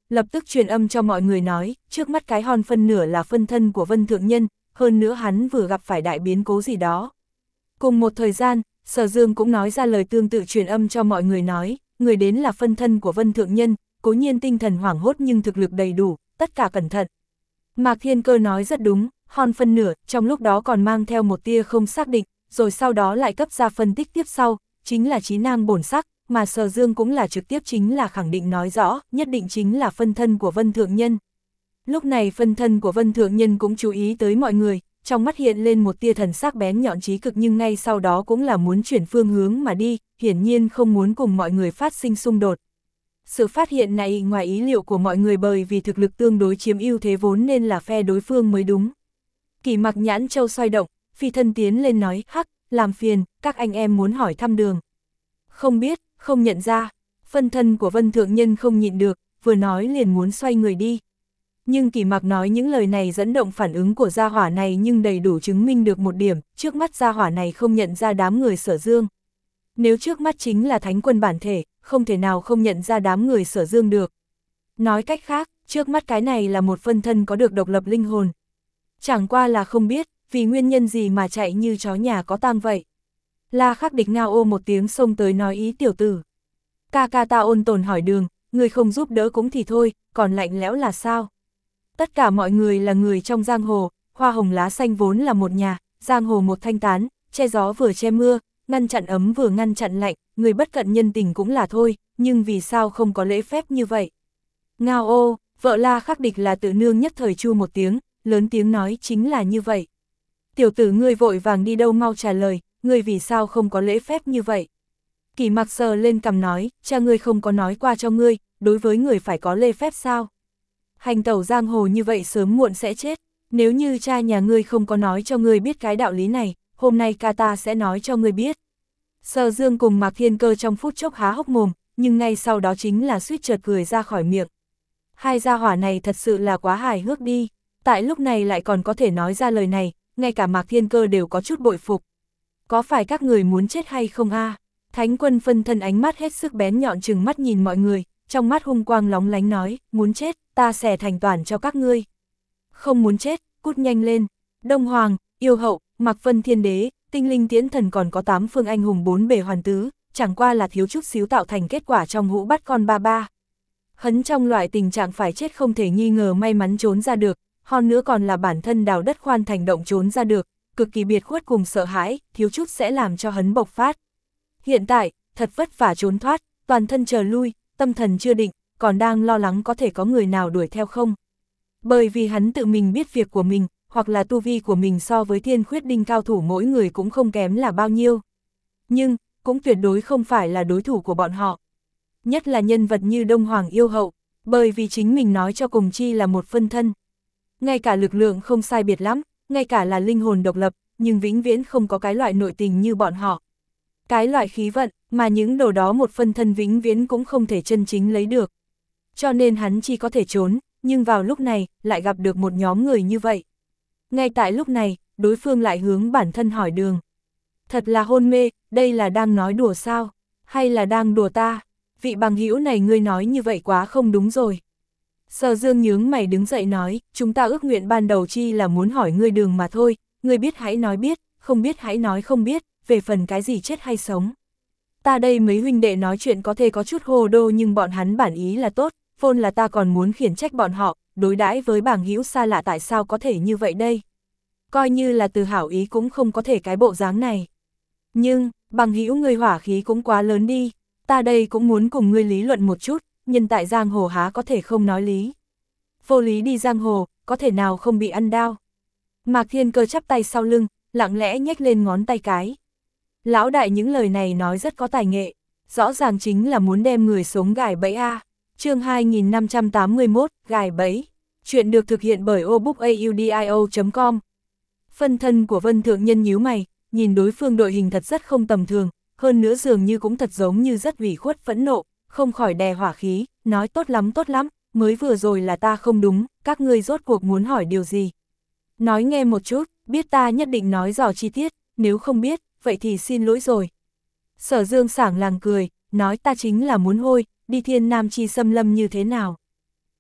[SPEAKER 1] lập tức truyền âm cho mọi người nói, trước mắt cái hòn phân nửa là phân thân của Vân Thượng Nhân, hơn nữa hắn vừa gặp phải đại biến cố gì đó. Cùng một thời gian, Sở Dương cũng nói ra lời tương tự truyền âm cho mọi người nói, người đến là phân thân của Vân Thượng Nhân, cố nhiên tinh thần hoảng hốt nhưng thực lực đầy đủ, tất cả cẩn thận. Mạc Thiên Cơ nói rất đúng, hòn phân nửa, trong lúc đó còn mang theo một tia không xác định, rồi sau đó lại cấp ra phân tích tiếp sau, chính là trí năng bổn sắc, mà Sở Dương cũng là trực tiếp chính là khẳng định nói rõ, nhất định chính là phân thân của Vân Thượng Nhân. Lúc này phân thân của Vân Thượng Nhân cũng chú ý tới mọi người, trong mắt hiện lên một tia thần sắc bén nhọn trí cực nhưng ngay sau đó cũng là muốn chuyển phương hướng mà đi, hiển nhiên không muốn cùng mọi người phát sinh xung đột. Sự phát hiện này ngoài ý liệu của mọi người bởi vì thực lực tương đối chiếm ưu thế vốn nên là phe đối phương mới đúng. Kỳ Mặc nhãn châu xoay động, phi thân tiến lên nói, hắc, làm phiền, các anh em muốn hỏi thăm đường. Không biết, không nhận ra, phân thân của Vân Thượng Nhân không nhịn được, vừa nói liền muốn xoay người đi. Nhưng Kỳ Mặc nói những lời này dẫn động phản ứng của gia hỏa này nhưng đầy đủ chứng minh được một điểm, trước mắt gia hỏa này không nhận ra đám người Sở Dương. Nếu trước mắt chính là thánh quân bản thể, không thể nào không nhận ra đám người Sở Dương được. Nói cách khác, trước mắt cái này là một phân thân có được độc lập linh hồn. Chẳng qua là không biết, vì nguyên nhân gì mà chạy như chó nhà có tang vậy. La Khắc Địch ngao ô một tiếng xông tới nói, ý tiểu tử. Ca ca ta ôn tồn hỏi đường, người không giúp đỡ cũng thì thôi, còn lạnh lẽo là sao? Tất cả mọi người là người trong giang hồ, hoa hồng lá xanh vốn là một nhà, giang hồ một thanh tán, che gió vừa che mưa, ngăn chặn ấm vừa ngăn chặn lạnh, người bất cận nhân tình cũng là thôi, nhưng vì sao không có lễ phép như vậy? Ngao ô, vợ La Khắc Địch là tự nương nhất thời chu một tiếng, lớn tiếng nói chính là như vậy. Tiểu tử ngươi vội vàng đi đâu mau trả lời, ngươi vì sao không có lễ phép như vậy? Kỳ Mặc sờ lên cằm nói, cha ngươi không có nói qua cho ngươi, đối với người phải có lễ phép sao? Hành tẩu giang hồ như vậy sớm muộn sẽ chết, nếu như cha nhà ngươi không có nói cho ngươi biết cái đạo lý này, hôm nay ca ta sẽ nói cho ngươi biết. Sở Dương cùng Mạc Thiên Cơ trong phút chốc há hốc mồm, nhưng ngay sau đó chính là suýt chợt cười ra khỏi miệng. Hai gia hỏa này thật sự là quá hài hước đi, tại lúc này lại còn có thể nói ra lời này, ngay cả Mạc Thiên Cơ đều có chút bội phục. Có phải các người muốn chết hay không a? À? Thánh quân phân thân ánh mắt hết sức bén nhọn trừng mắt nhìn mọi người, trong mắt hung quang lóng lánh nói, muốn chết, ta sẽ thành toàn cho các ngươi. Không muốn chết, cút nhanh lên. Đông Hoàng, Yêu Hậu, Mạc Vân Thiên Đế, Tinh Linh Tiễn Thần còn có tám phương anh hùng bốn bề hoàn tứ, chẳng qua là thiếu chút xíu tạo thành kết quả trong hũ bắt con ba ba. Hắn trong loại tình trạng phải chết không thể nghi ngờ may mắn trốn ra được, hơn nữa còn là bản thân đào đất khoan thành động trốn ra được, cực kỳ biệt khuất cùng sợ hãi, thiếu chút sẽ làm cho hắn bộc phát. Hiện tại, thật vất vả trốn thoát, toàn thân chờ lui, tâm thần chưa định, còn đang lo lắng có thể có người nào đuổi theo không. Bởi vì hắn tự mình biết việc của mình, hoặc là tu vi của mình so với Thiên Khuyết Đinh cao thủ mỗi người cũng không kém là bao nhiêu. Nhưng, cũng tuyệt đối không phải là đối thủ của bọn họ. Nhất là nhân vật như Đông Hoàng Yêu Hậu, bởi vì chính mình nói cho cùng chi là một phân thân. Ngay cả lực lượng không sai biệt lắm, ngay cả là linh hồn độc lập, nhưng vĩnh viễn không có cái loại nội tình như bọn họ. Cái loại khí vận, mà những đồ đó một phân thân vĩnh viễn cũng không thể chân chính lấy được. Cho nên hắn chỉ có thể trốn, nhưng vào lúc này, lại gặp được một nhóm người như vậy. Ngay tại lúc này, đối phương lại hướng bản thân hỏi đường. Thật là hôn mê, đây là đang nói đùa sao? Hay là đang đùa ta? Vị bằng hữu này ngươi nói như vậy quá không đúng rồi. Sở Dương nhướng mày đứng dậy nói, chúng ta ước nguyện ban đầu chi là muốn hỏi ngươi đường mà thôi, ngươi biết hãy nói biết, không biết hãy nói không biết, về phần cái gì chết hay sống. Ta đây mấy huynh đệ nói chuyện có thể có chút hồ đô nhưng bọn hắn bản ý là tốt, vốn là ta còn muốn khiển trách bọn họ, đối đãi với bằng hữu xa lạ tại sao có thể như vậy đây. Coi như là từ hảo ý cũng không có thể cái bộ dáng này. Nhưng, bằng hữu ngươi hỏa khí cũng quá lớn đi, ta đây cũng muốn cùng ngươi lý luận một chút, nhân tại giang hồ há có thể không nói lý. Vô lý đi giang hồ, có thể nào không bị ăn đao. Mạc Thiên Cơ chắp tay sau lưng, lặng lẽ nhếch lên ngón tay cái. Lão đại những lời này nói rất có tài nghệ, rõ ràng chính là muốn đem người sống gài bẫy a. Chương hai nghìn năm trăm tám mươi mốt, gài bẫy. Chuyện được thực hiện bởi obookaudio chấm com. Phân thân của Vân Thượng Nhân nhíu mày, nhìn đối phương đội hình thật rất không tầm thường, hơn nữa dường như cũng thật giống như rất ủy khuất phẫn nộ, không khỏi đè hỏa khí, nói tốt lắm tốt lắm, mới vừa rồi là ta không đúng, các ngươi rốt cuộc muốn hỏi điều gì. Nói nghe một chút, biết ta nhất định nói rõ chi tiết, nếu không biết, vậy thì xin lỗi rồi. Sở Dương sảng làng cười, nói ta chính là muốn hôi, đi Thiên Nam Chi xâm lâm như thế nào.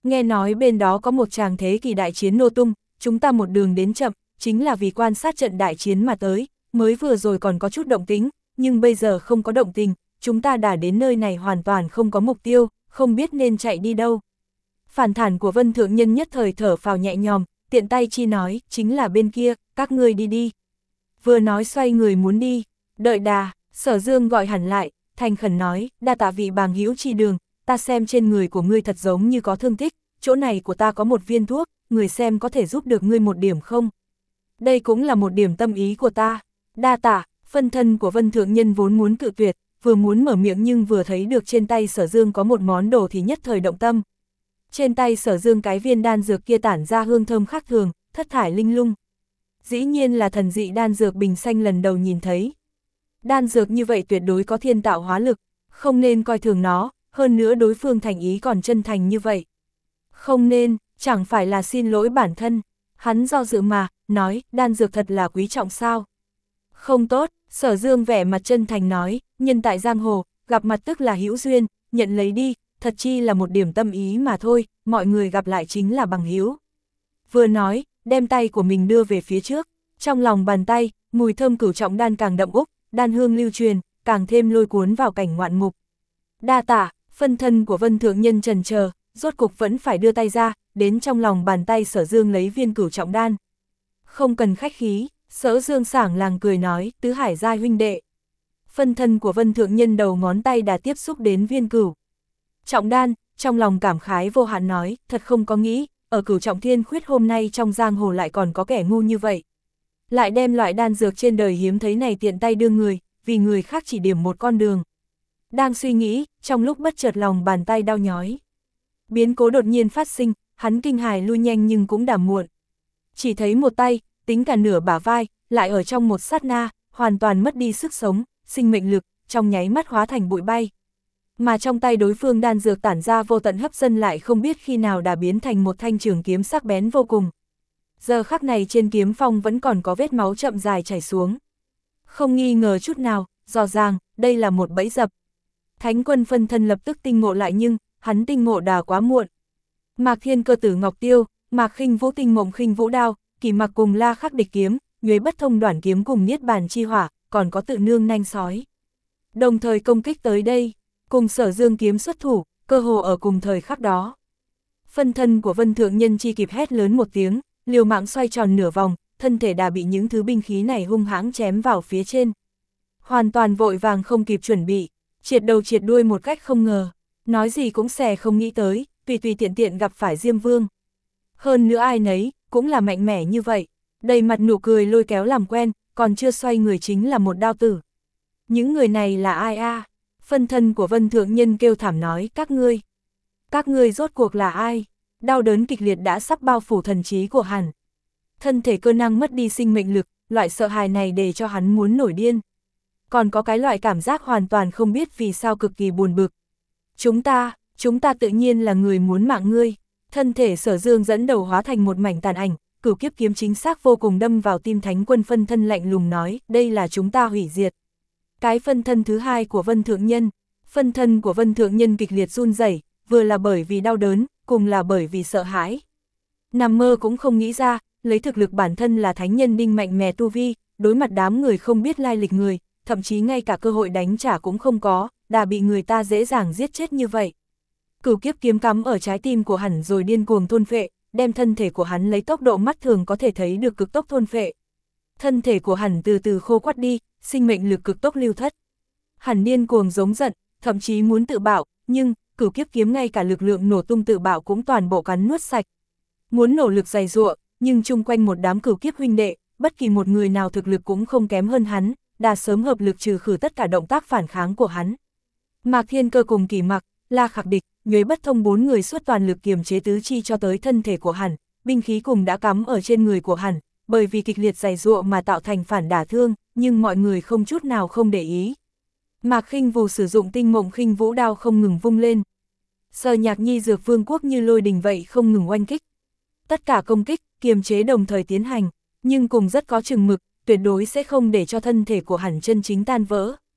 [SPEAKER 1] nghe nói bên đó có một tràng thế kỷ đại chiến nổ tung, chúng ta một đường đến chậm, chính là vì quan sát trận đại chiến mà tới, mới vừa rồi còn có chút động tĩnh, nhưng bây giờ không có động tình, chúng ta đã đến nơi này hoàn toàn không có mục tiêu, không biết nên chạy đi đâu. Phản thản của Vân Thượng Nhân nhất thời thở phào nhẹ nhõm, tiện tay chi nói, chính là bên kia, các ngươi đi đi. Vừa nói xoay người muốn đi, đợi đà, Sở Dương gọi hẳn lại, thành khẩn nói, đa tạ vị bàng hữu chi đường, ta xem trên người của ngươi thật giống như có thương tích, chỗ này của ta có một viên thuốc, người xem có thể giúp được ngươi một điểm không? Đây cũng là một điểm tâm ý của ta. Đa tạ, phân thân của Vân Thượng Nhân vốn muốn cự tuyệt, vừa muốn mở miệng nhưng vừa thấy được trên tay Sở Dương có một món đồ thì nhất thời động tâm. Trên tay Sở Dương cái viên đan dược kia tản ra hương thơm khác thường, thất thải linh lung. Dĩ nhiên là thần dị đan dược bình xanh lần đầu nhìn thấy. Đan dược như vậy tuyệt đối có thiên tạo hóa lực, không nên coi thường nó, hơn nữa đối phương thành ý còn chân thành như vậy. Không nên, chẳng phải là xin lỗi bản thân, hắn do dự mà, nói, đan dược thật là quý trọng sao. Không tốt, Sở Dương vẻ mặt chân thành nói, nhân tại giang hồ, gặp mặt tức là hữu duyên, nhận lấy đi, thật chi là một điểm tâm ý mà thôi, mọi người gặp lại chính là bằng hữu. Vừa nói, đem tay của mình đưa về phía trước, trong lòng bàn tay, mùi thơm cửu trọng đan càng đậm úc, đan hương lưu truyền, càng thêm lôi cuốn vào cảnh ngoạn mục. Đa tạ, phân thân của Vân Thượng Nhân trần chờ, rốt cục vẫn phải đưa tay ra, đến trong lòng bàn tay Sở Dương lấy viên cửu trọng đan. Không cần khách khí, Sở Dương sảng làng cười nói, tứ hải giai huynh đệ. Phân thân của Vân Thượng Nhân đầu ngón tay đã tiếp xúc đến viên cửu trọng đan, trong lòng cảm khái vô hạn nói, thật không có nghĩ, ở Cửu Trọng Thiên Khuyết hôm nay trong giang hồ lại còn có kẻ ngu như vậy. Lại đem loại đan dược trên đời hiếm thấy này tiện tay đưa người, vì người khác chỉ điểm một con đường. Đang suy nghĩ, trong lúc bất chợt lòng bàn tay đau nhói. Biến cố đột nhiên phát sinh, hắn kinh hài lui nhanh nhưng cũng đã muộn. Chỉ thấy một tay, tính cả nửa bả vai, lại ở trong một sát na, hoàn toàn mất đi sức sống, sinh mệnh lực, trong nháy mắt hóa thành bụi bay. Mà trong tay đối phương đan dược tản ra vô tận hấp dẫn lại không biết khi nào đã biến thành một thanh trường kiếm sắc bén vô cùng. Giờ khắc này trên kiếm phong vẫn còn có vết máu chậm dài chảy xuống. Không nghi ngờ chút nào, rõ ràng, đây là một bẫy dập. Thánh Quân phân thân lập tức tinh ngộ lại nhưng, hắn tinh ngộ đã quá muộn. Mạc Thiên Cơ tử Ngọc Tiêu, Mạc Khinh Vũ tinh mộng khinh vũ đao, Kỳ Mặc cùng La Khắc địch kiếm, Nhuế Bất Thông đoản kiếm cùng Niết Bàn chi hỏa, còn có tự nương nanh sói. Đồng thời công kích tới đây, cùng Sở Dương kiếm xuất thủ, cơ hồ ở cùng thời khắc đó. Phân thân của Vân Thượng Nhân chi kịp hét lớn một tiếng, liều mạng xoay tròn nửa vòng, thân thể đã bị những thứ binh khí này hung hãng chém vào phía trên. Hoàn toàn vội vàng không kịp chuẩn bị, triệt đầu triệt đuôi một cách không ngờ, nói gì cũng xè không nghĩ tới, tùy tùy tiện tiện gặp phải Diêm Vương. Hơn nữa ai nấy, cũng là mạnh mẽ như vậy, đầy mặt nụ cười lôi kéo làm quen, còn chưa xoay người chính là một đao tử. Những người này là ai a? À? Phân thân của Vân Thượng Nhân kêu thảm nói, các ngươi. Các ngươi rốt cuộc là ai? Đau đớn kịch liệt đã sắp bao phủ thần trí của hắn. Thân thể cơ năng mất đi sinh mệnh lực, loại sợ hãi này để cho hắn muốn nổi điên. Còn có cái loại cảm giác hoàn toàn không biết vì sao cực kỳ buồn bực. Chúng ta, chúng ta tự nhiên là người muốn mạng ngươi. Thân thể Sở Dương dẫn đầu hóa thành một mảnh tàn ảnh, cửu kiếp kiếm chính xác vô cùng đâm vào tim Thánh Quân phân thân lạnh lùng nói, đây là chúng ta hủy diệt. Cái phân thân thứ hai của Vân Thượng Nhân, phân thân của Vân Thượng Nhân kịch liệt run rẩy, vừa là bởi vì đau đớn, cùng là bởi vì sợ hãi. Nằm mơ cũng không nghĩ ra, lấy thực lực bản thân là thánh nhân đinh mạnh mẽ tu vi, đối mặt đám người không biết lai lịch người, thậm chí ngay cả cơ hội đánh trả cũng không có, đã bị người ta dễ dàng giết chết như vậy. Cửu kiếp kiếm cắm ở trái tim của hắn rồi điên cuồng thôn phệ, đem thân thể của hắn lấy tốc độ mắt thường có thể thấy được cực tốc thôn phệ. Thân thể của hắn từ từ khô quắt đi, sinh mệnh lực cực tốc lưu thất. Hắn điên cuồng giống giận, thậm chí muốn tự bạo, nhưng cửu kiếp kiếm ngay cả lực lượng nổ tung tự bạo cũng toàn bộ cắn nuốt sạch. Muốn nỗ lực dày dụa, nhưng chung quanh một đám cửu kiếp huynh đệ, bất kỳ một người nào thực lực cũng không kém hơn hắn, đã sớm hợp lực trừ khử tất cả động tác phản kháng của hắn. Mạc Thiên Cơ cùng Kỳ Mặc, La Khắc địch, Nhuế Bất Thông bốn người xuất toàn lực kiềm chế tứ chi cho tới thân thể của hắn, binh khí cùng đã cắm ở trên người của hắn, bởi vì kịch liệt dày dụa mà tạo thành phản đả thương, nhưng mọi người không chút nào không để ý. Mạc Khinh Vũ sử dụng tinh mộng khinh vũ đao không ngừng vung lên. Sở Nhạc Nhi Dược Vương quốc như lôi đình vậy không ngừng oanh kích. Tất cả công kích, kiềm chế đồng thời tiến hành, nhưng cùng rất có chừng mực, tuyệt đối sẽ không để cho thân thể của hắn chân chính tan vỡ.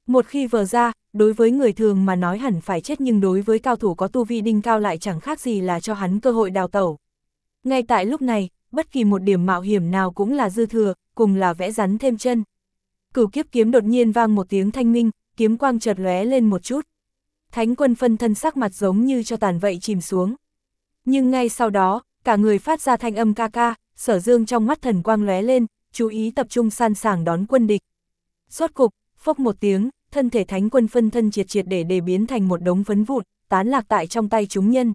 [SPEAKER 1] Một khi vờ ra, đối với người thường mà nói hẳn phải chết, nhưng đối với cao thủ có tu vi đỉnh cao lại chẳng khác gì là cho hắn cơ hội đào tẩu. Ngay tại lúc này, bất kỳ một điểm mạo hiểm nào cũng là dư thừa, cùng là vẽ rắn thêm chân. Cửu kiếp kiếm đột nhiên vang một tiếng thanh minh, kiếm quang chợt lóe lên một chút. Thánh Quân phân thân sắc mặt giống như cho tàn vậy chìm xuống. Nhưng ngay sau đó, cả người phát ra thanh âm ca ca, Sở Dương trong mắt thần quang lóe lên, chú ý tập trung san sảng đón quân địch. Rốt cục, phốc một tiếng, thân thể Thánh Quân phân thân triệt triệt để để biến thành một đống phấn vụn, tán lạc tại trong tay chúng nhân.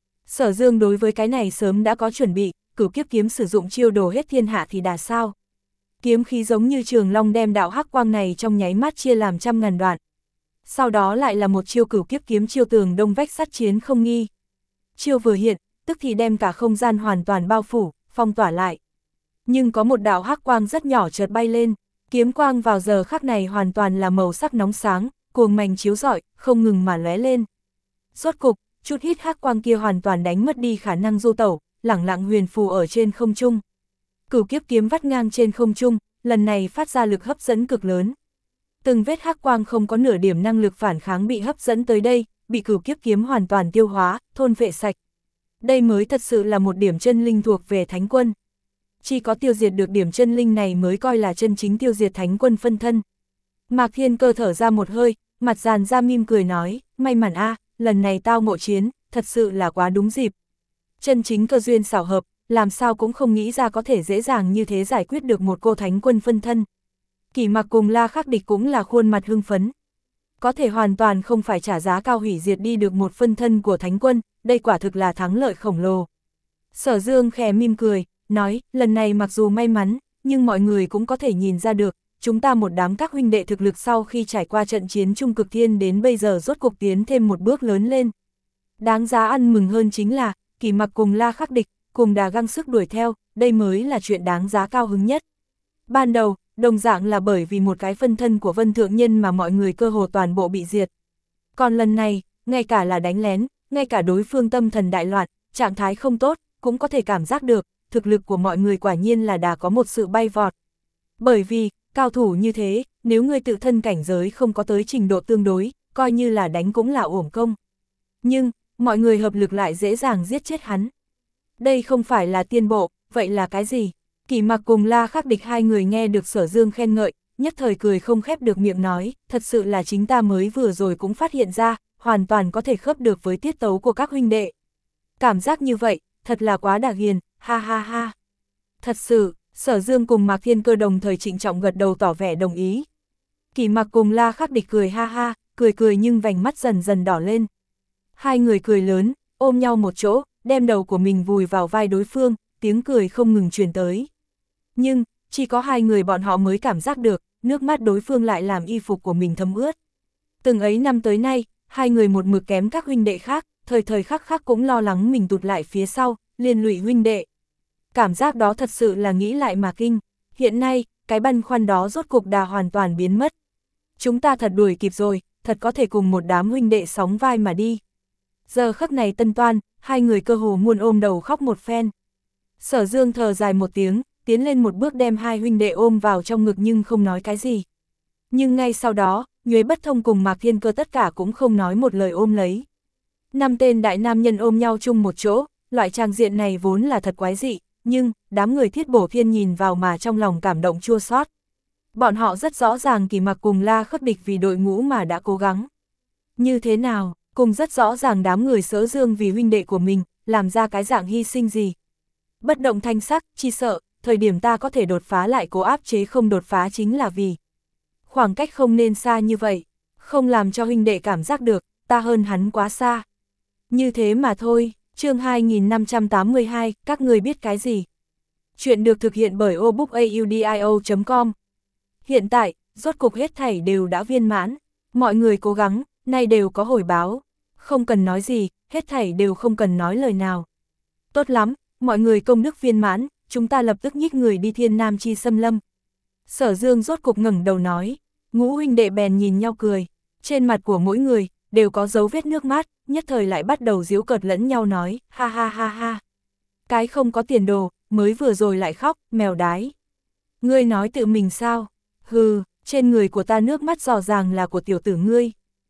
[SPEAKER 1] Sở Dương đối với cái này sớm đã có chuẩn bị, cửu kiếp kiếm sử dụng chiêu đồ hết thiên hạ thì đà sao. Kiếm khí giống như trường long đem đạo hắc quang này trong nháy mắt chia làm trăm ngàn đoạn. Sau đó lại là một chiêu cửu kiếp kiếm chiêu tường đông vách sắt chiến không nghi. Chiêu vừa hiện, tức thì đem cả không gian hoàn toàn bao phủ, phong tỏa lại. Nhưng có một đạo hắc quang rất nhỏ chợt bay lên, kiếm quang vào giờ khắc này hoàn toàn là màu sắc nóng sáng, cuồng mành chiếu rọi, không ngừng mà lóe lên. Rốt cục, chút hít hắc quang kia hoàn toàn đánh mất đi khả năng du tẩu, lẳng lặng huyền phù ở trên không trung. Cửu kiếp kiếm vắt ngang trên không trung, lần này phát ra lực hấp dẫn cực lớn. Từng vết hắc quang không có nửa điểm năng lực phản kháng bị hấp dẫn tới đây, bị cửu kiếp kiếm hoàn toàn tiêu hóa, thôn phệ sạch. Đây mới thật sự là một điểm chân linh thuộc về Thánh Quân. Chỉ có tiêu diệt được điểm chân linh này mới coi là chân chính tiêu diệt Thánh Quân phân thân. Mạc Thiên Cơ thở ra một hơi, mặt dàn ra mỉm cười nói, may mắn a, lần này tao ngộ chiến, thật sự là quá đúng dịp. Chân chính cơ duyên xảo hợp, làm sao cũng không nghĩ ra có thể dễ dàng như thế giải quyết được một cô Thánh Quân phân thân. Kỷ Mặc cùng La Khắc Địch cũng là khuôn mặt hưng phấn. Có thể hoàn toàn không phải trả giá cao hủy diệt đi được một phân thân của Thánh Quân, đây quả thực là thắng lợi khổng lồ. Sở Dương khẽ mỉm cười, nói, lần này mặc dù may mắn, nhưng mọi người cũng có thể nhìn ra được, chúng ta một đám các huynh đệ thực lực sau khi trải qua trận chiến Trung Cực Thiên đến bây giờ rốt cuộc tiến thêm một bước lớn lên. Đáng giá ăn mừng hơn chính là, Kỷ Mặc cùng La Khắc Địch, cùng đà găng sức đuổi theo, đây mới là chuyện đáng giá cao hứng nhất. Ban đầu, đồng dạng là bởi vì một cái phân thân của Vân Thượng Nhân mà mọi người cơ hồ toàn bộ bị diệt. Còn lần này, ngay cả là đánh lén, ngay cả đối phương tâm thần đại loạn, trạng thái không tốt, cũng có thể cảm giác được, thực lực của mọi người quả nhiên là đã có một sự bay vọt. Bởi vì, cao thủ như thế, nếu người tự thân cảnh giới không có tới trình độ tương đối, coi như là đánh cũng là uổng công. Nhưng, mọi người hợp lực lại dễ dàng giết chết hắn. Đây không phải là tiên bộ, vậy là cái gì? Kỷ Mặc cùng La Khắc Địch hai người nghe được Sở Dương khen ngợi, nhất thời cười không khép được miệng nói, thật sự là chính ta mới vừa rồi cũng phát hiện ra, hoàn toàn có thể khớp được với tiết tấu của các huynh đệ. Cảm giác như vậy, thật là quá đà hiền, ha ha ha. Thật sự, Sở Dương cùng Mạc Thiên Cơ đồng thời trịnh trọng gật đầu tỏ vẻ đồng ý. Kỷ Mặc cùng La Khắc Địch cười ha ha, cười cười nhưng vành mắt dần dần đỏ lên. Hai người cười lớn, ôm nhau một chỗ, đem đầu của mình vùi vào vai đối phương, tiếng cười không ngừng truyền tới. Nhưng, chỉ có hai người bọn họ mới cảm giác được, nước mắt đối phương lại làm y phục của mình thấm ướt. Từng ấy năm tới nay, hai người một mực kém các huynh đệ khác, thời thời khắc khắc cũng lo lắng mình tụt lại phía sau, liên lụy huynh đệ. Cảm giác đó thật sự là nghĩ lại mà kinh, hiện nay, cái băn khoăn đó rốt cục đã hoàn toàn biến mất. Chúng ta thật đuổi kịp rồi, thật có thể cùng một đám huynh đệ sóng vai mà đi. Giờ khắc này Tân Toan, hai người cơ hồ muốn ôm đầu khóc một phen. Sở Dương thở dài một tiếng, tiến lên một bước đem hai huynh đệ ôm vào trong ngực nhưng không nói cái gì. Nhưng ngay sau đó, Nhuế Bất Thông cùng Mạc Thiên Cơ tất cả cũng không nói một lời ôm lấy. Năm tên đại nam nhân ôm nhau chung một chỗ, loại trang diện này vốn là thật quái dị, nhưng, đám người Thiết Bổ Thiên nhìn vào mà trong lòng cảm động chua xót. Bọn họ rất rõ ràng Kỷ Mặc cùng La Khắc Địch vì đội ngũ mà đã cố gắng. Như thế nào, cùng rất rõ ràng đám người Sở Dương vì huynh đệ của mình, làm ra cái dạng hy sinh gì. Bất động thanh sắc, chi sợ, thời điểm ta có thể đột phá lại cố áp chế không đột phá chính là vì khoảng cách không nên xa như vậy, không làm cho huynh đệ cảm giác được, ta hơn hắn quá xa. Như thế mà thôi, chương hai nghìn năm trăm tám mươi hai, các người biết cái gì? Chuyện được thực hiện bởi obookaudio chấm com. Hiện tại, rốt cục hết thảy đều đã viên mãn, mọi người cố gắng, nay đều có hồi báo, không cần nói gì, hết thảy đều không cần nói lời nào. Tốt lắm, mọi người công đức viên mãn, chúng ta lập tức nhích người đi Thiên Nam Chi Xâm Lâm. Sở Dương rốt cục ngẩng đầu nói, ngũ huynh đệ bèn nhìn nhau cười, trên mặt của mỗi người, đều có dấu vết nước mắt, nhất thời lại bắt đầu giễu cợt lẫn nhau nói, ha ha ha ha. Cái không có tiền đồ, mới vừa rồi lại khóc, mèo đái. Ngươi nói tự mình sao? Hừ, Trên người của ta nước mắt rõ ràng là của tiểu tử ngươi.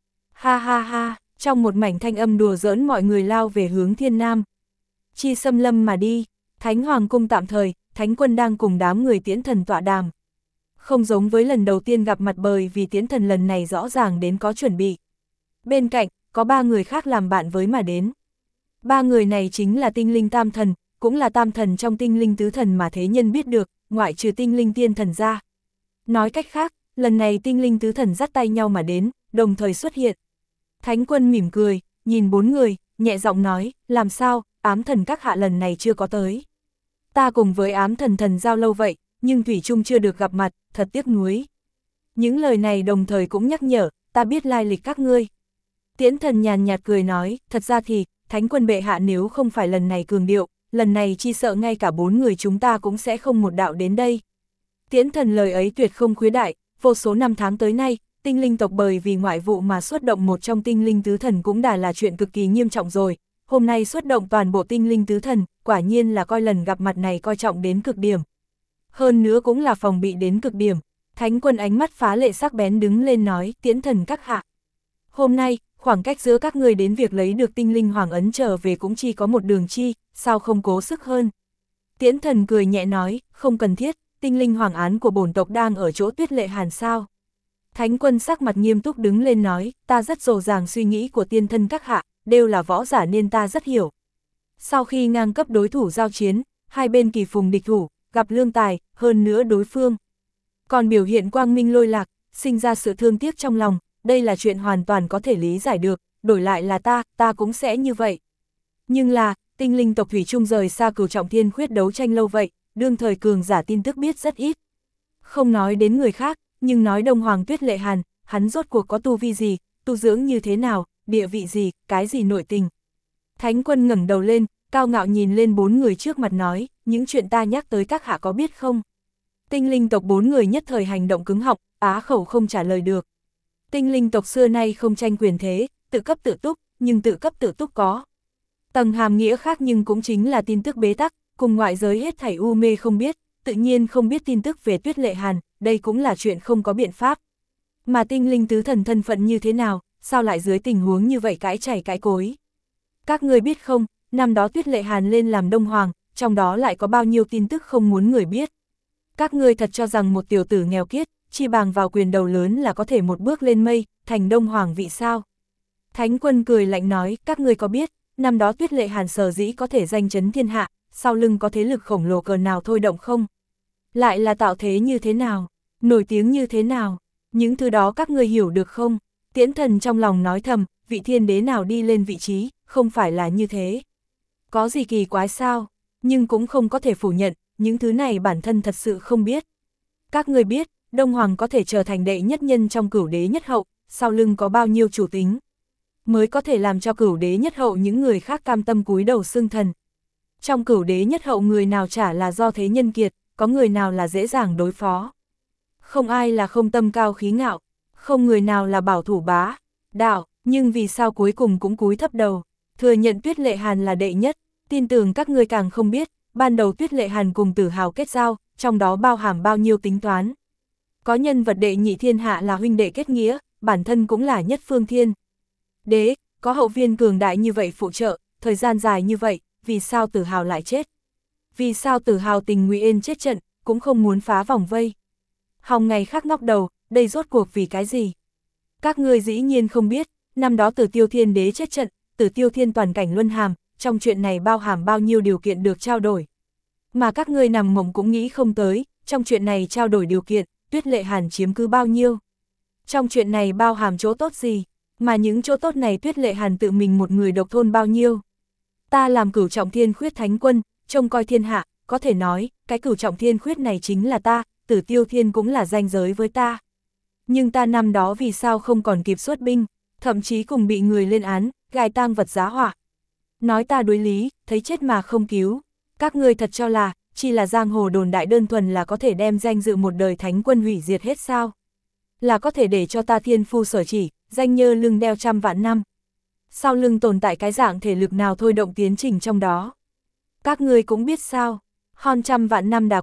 [SPEAKER 1] Ha ha ha, trong một mảnh thanh âm đùa giỡn mọi người lao về hướng Thiên Nam. Chi xâm lâm mà đi, Thánh Hoàng cung tạm thời, Thánh Quân đang cùng đám người Tiễn Thần tọa đàm. Không giống với lần đầu tiên gặp mặt bởi vì Tiễn Thần lần này rõ ràng đến có chuẩn bị. Bên cạnh, có ba người khác làm bạn với mà đến. Ba người này chính là tinh linh tam thần, cũng là tam thần trong tinh linh tứ thần mà thế nhân biết được, ngoại trừ tinh linh tiên thần ra. Nói cách khác, lần này tinh linh tứ thần dắt tay nhau mà đến, đồng thời xuất hiện. Thánh Quân mỉm cười, nhìn bốn người, nhẹ giọng nói, làm sao, ám thần các hạ lần này chưa có tới. Ta cùng với ám thần thần giao lâu vậy, nhưng thủy chung chưa được gặp mặt, thật tiếc nuối. Những lời này đồng thời cũng nhắc nhở, ta biết lai lịch các ngươi. Tiễn Thần nhàn nhạt cười nói, thật ra thì, Thánh Quân bệ hạ nếu không phải lần này cường điệu, lần này chi sợ ngay cả bốn người chúng ta cũng sẽ không một đạo đến đây. Tiễn Thần lời ấy tuyệt không khuấy đại, vô số năm tháng tới nay, tinh linh tộc bởi vì ngoại vụ mà xuất động một trong tinh linh tứ thần cũng đã là chuyện cực kỳ nghiêm trọng rồi. Hôm nay xuất động toàn bộ tinh linh tứ thần, quả nhiên là coi lần gặp mặt này coi trọng đến cực điểm. Hơn nữa cũng là phòng bị đến cực điểm. Thánh Quân ánh mắt phá lệ sắc bén đứng lên nói, Tiễn Thần các hạ. Hôm nay, khoảng cách giữa các người đến việc lấy được tinh linh hoàng ấn trở về cũng chỉ có một đường chi, sao không cố sức hơn. Tiễn Thần cười nhẹ nói, không cần thiết, tinh linh hoàng án của bổn tộc đang ở chỗ Tuyết Lệ Hàn sao. Thánh Quân sắc mặt nghiêm túc đứng lên nói, ta rất dồ dàng suy nghĩ của tiên thân các hạ, đều là võ giả nên ta rất hiểu. Sau khi ngang cấp đối thủ giao chiến, hai bên kỳ phùng địch thủ, gặp lương tài, hơn nữa đối phương. Còn biểu hiện quang minh lôi lạc, sinh ra sự thương tiếc trong lòng, đây là chuyện hoàn toàn có thể lý giải được, đổi lại là ta, ta cũng sẽ như vậy. Nhưng là, tinh linh tộc thủy chung rời xa Cửu Trọng Thiên Khuyết đấu tranh lâu vậy, đương thời cường giả tin tức biết rất ít. Không nói đến người khác, nhưng nói Đông Hoàng Tuyết Lệ Hàn, hắn rốt cuộc có tu vi gì, tu dưỡng như thế nào, địa vị gì, cái gì nội tình. Thánh Quân ngẩng đầu lên, cao ngạo nhìn lên bốn người trước mặt nói, những chuyện ta nhắc tới các hạ có biết không? Tinh linh tộc bốn người nhất thời hành động cứng họng, á khẩu không trả lời được. Tinh linh tộc xưa nay không tranh quyền thế, tự cấp tự túc, nhưng tự cấp tự túc có tầng hàm nghĩa khác, nhưng cũng chính là tin tức bế tắc, cùng ngoại giới hết thảy u mê không biết, tự nhiên không biết tin tức về Tuyết Lệ Hàn, đây cũng là chuyện không có biện pháp. Mà tinh linh tứ thần thân phận như thế nào, sao lại dưới tình huống như vậy cãi chảy cãi cối. Các người biết không, năm đó Tuyết Lệ Hàn lên làm Đông Hoàng, trong đó lại có bao nhiêu tin tức không muốn người biết. Các người thật cho rằng một tiểu tử nghèo kiết, chi bằng vào quyền đầu lớn là có thể một bước lên mây, thành Đông Hoàng vị sao? Thánh Quân cười lạnh nói, các người có biết, năm đó Tuyết Lệ Hàn sở dĩ có thể danh chấn thiên hạ, sau lưng có thế lực khổng lồ cờ nào thôi động không? Lại là tạo thế như thế nào? Nổi tiếng như thế nào? Những thứ đó các người hiểu được không? Tiễn Thần trong lòng nói thầm, vị thiên đế nào đi lên vị trí, không phải là như thế. Có gì kỳ quái sao? Nhưng cũng không có thể phủ nhận, những thứ này bản thân thật sự không biết. Các người biết, Đông Hoàng có thể trở thành đệ nhất nhân trong Cửu Đế nhất hậu, sau lưng có bao nhiêu chủ tính, mới có thể làm cho Cửu Đế nhất hậu những người khác cam tâm cúi đầu xưng thần. Trong Cửu Đế nhất hậu người nào chả là do thế nhân kiệt, có người nào là dễ dàng đối phó. Không ai là không tâm cao khí ngạo, không người nào là bảo thủ bá đạo, nhưng vì sao cuối cùng cũng cúi thấp đầu, thừa nhận Tuyết Lệ Hàn là đệ nhất. Tin tưởng các ngươi càng không biết, ban đầu Tuyết Lệ Hàn cùng Tử Hào kết giao, trong đó bao hàm bao nhiêu tính toán. Có nhân vật đệ nhị thiên hạ là huynh đệ kết nghĩa, bản thân cũng là nhất phương thiên đế, có hậu viên cường đại như vậy phụ trợ, thời gian dài như vậy, vì sao Tử Hào lại chết? Vì sao Tử Hào tình nguyện chết trận, cũng không muốn phá vòng vây? Hòng ngày khác ngóc đầu, đây rốt cuộc vì cái gì? Các ngươi dĩ nhiên không biết, năm đó Tử Tiêu Thiên Đế chết trận, Tử Tiêu Thiên toàn cảnh luân hàm, trong chuyện này bao hàm bao nhiêu điều kiện được trao đổi. Mà các ngươi nằm mộng cũng nghĩ không tới, trong chuyện này trao đổi điều kiện, Tuyết Lệ Hàn chiếm cứ bao nhiêu. Trong chuyện này bao hàm chỗ tốt gì, mà những chỗ tốt này Tuyết Lệ Hàn tự mình một người độc thôn bao nhiêu. Ta làm Cửu Trọng Thiên Khuyết Thánh Quân, trông coi thiên hạ, có thể nói, cái Cửu Trọng Thiên Khuyết này chính là ta, Tử Tiêu Thiên cũng là ranh giới với ta. Nhưng ta năm đó vì sao không còn kịp xuất binh, thậm chí cùng bị người lên án, gài tang vật giá họa. Nói ta đối lý, thấy chết mà không cứu. Các ngươi thật cho là, chỉ là giang hồ đồn đại đơn thuần là có thể đem danh dự một đời Thánh Quân hủy diệt hết sao? Là có thể để cho ta thiên phu sở chỉ, danh nhơ lưng đeo trăm vạn năm. Sau lưng tồn tại cái dạng thể lực nào thôi động tiến trình trong đó? Các ngươi cũng biết sao? Hơn trăm vạn năm đã qua,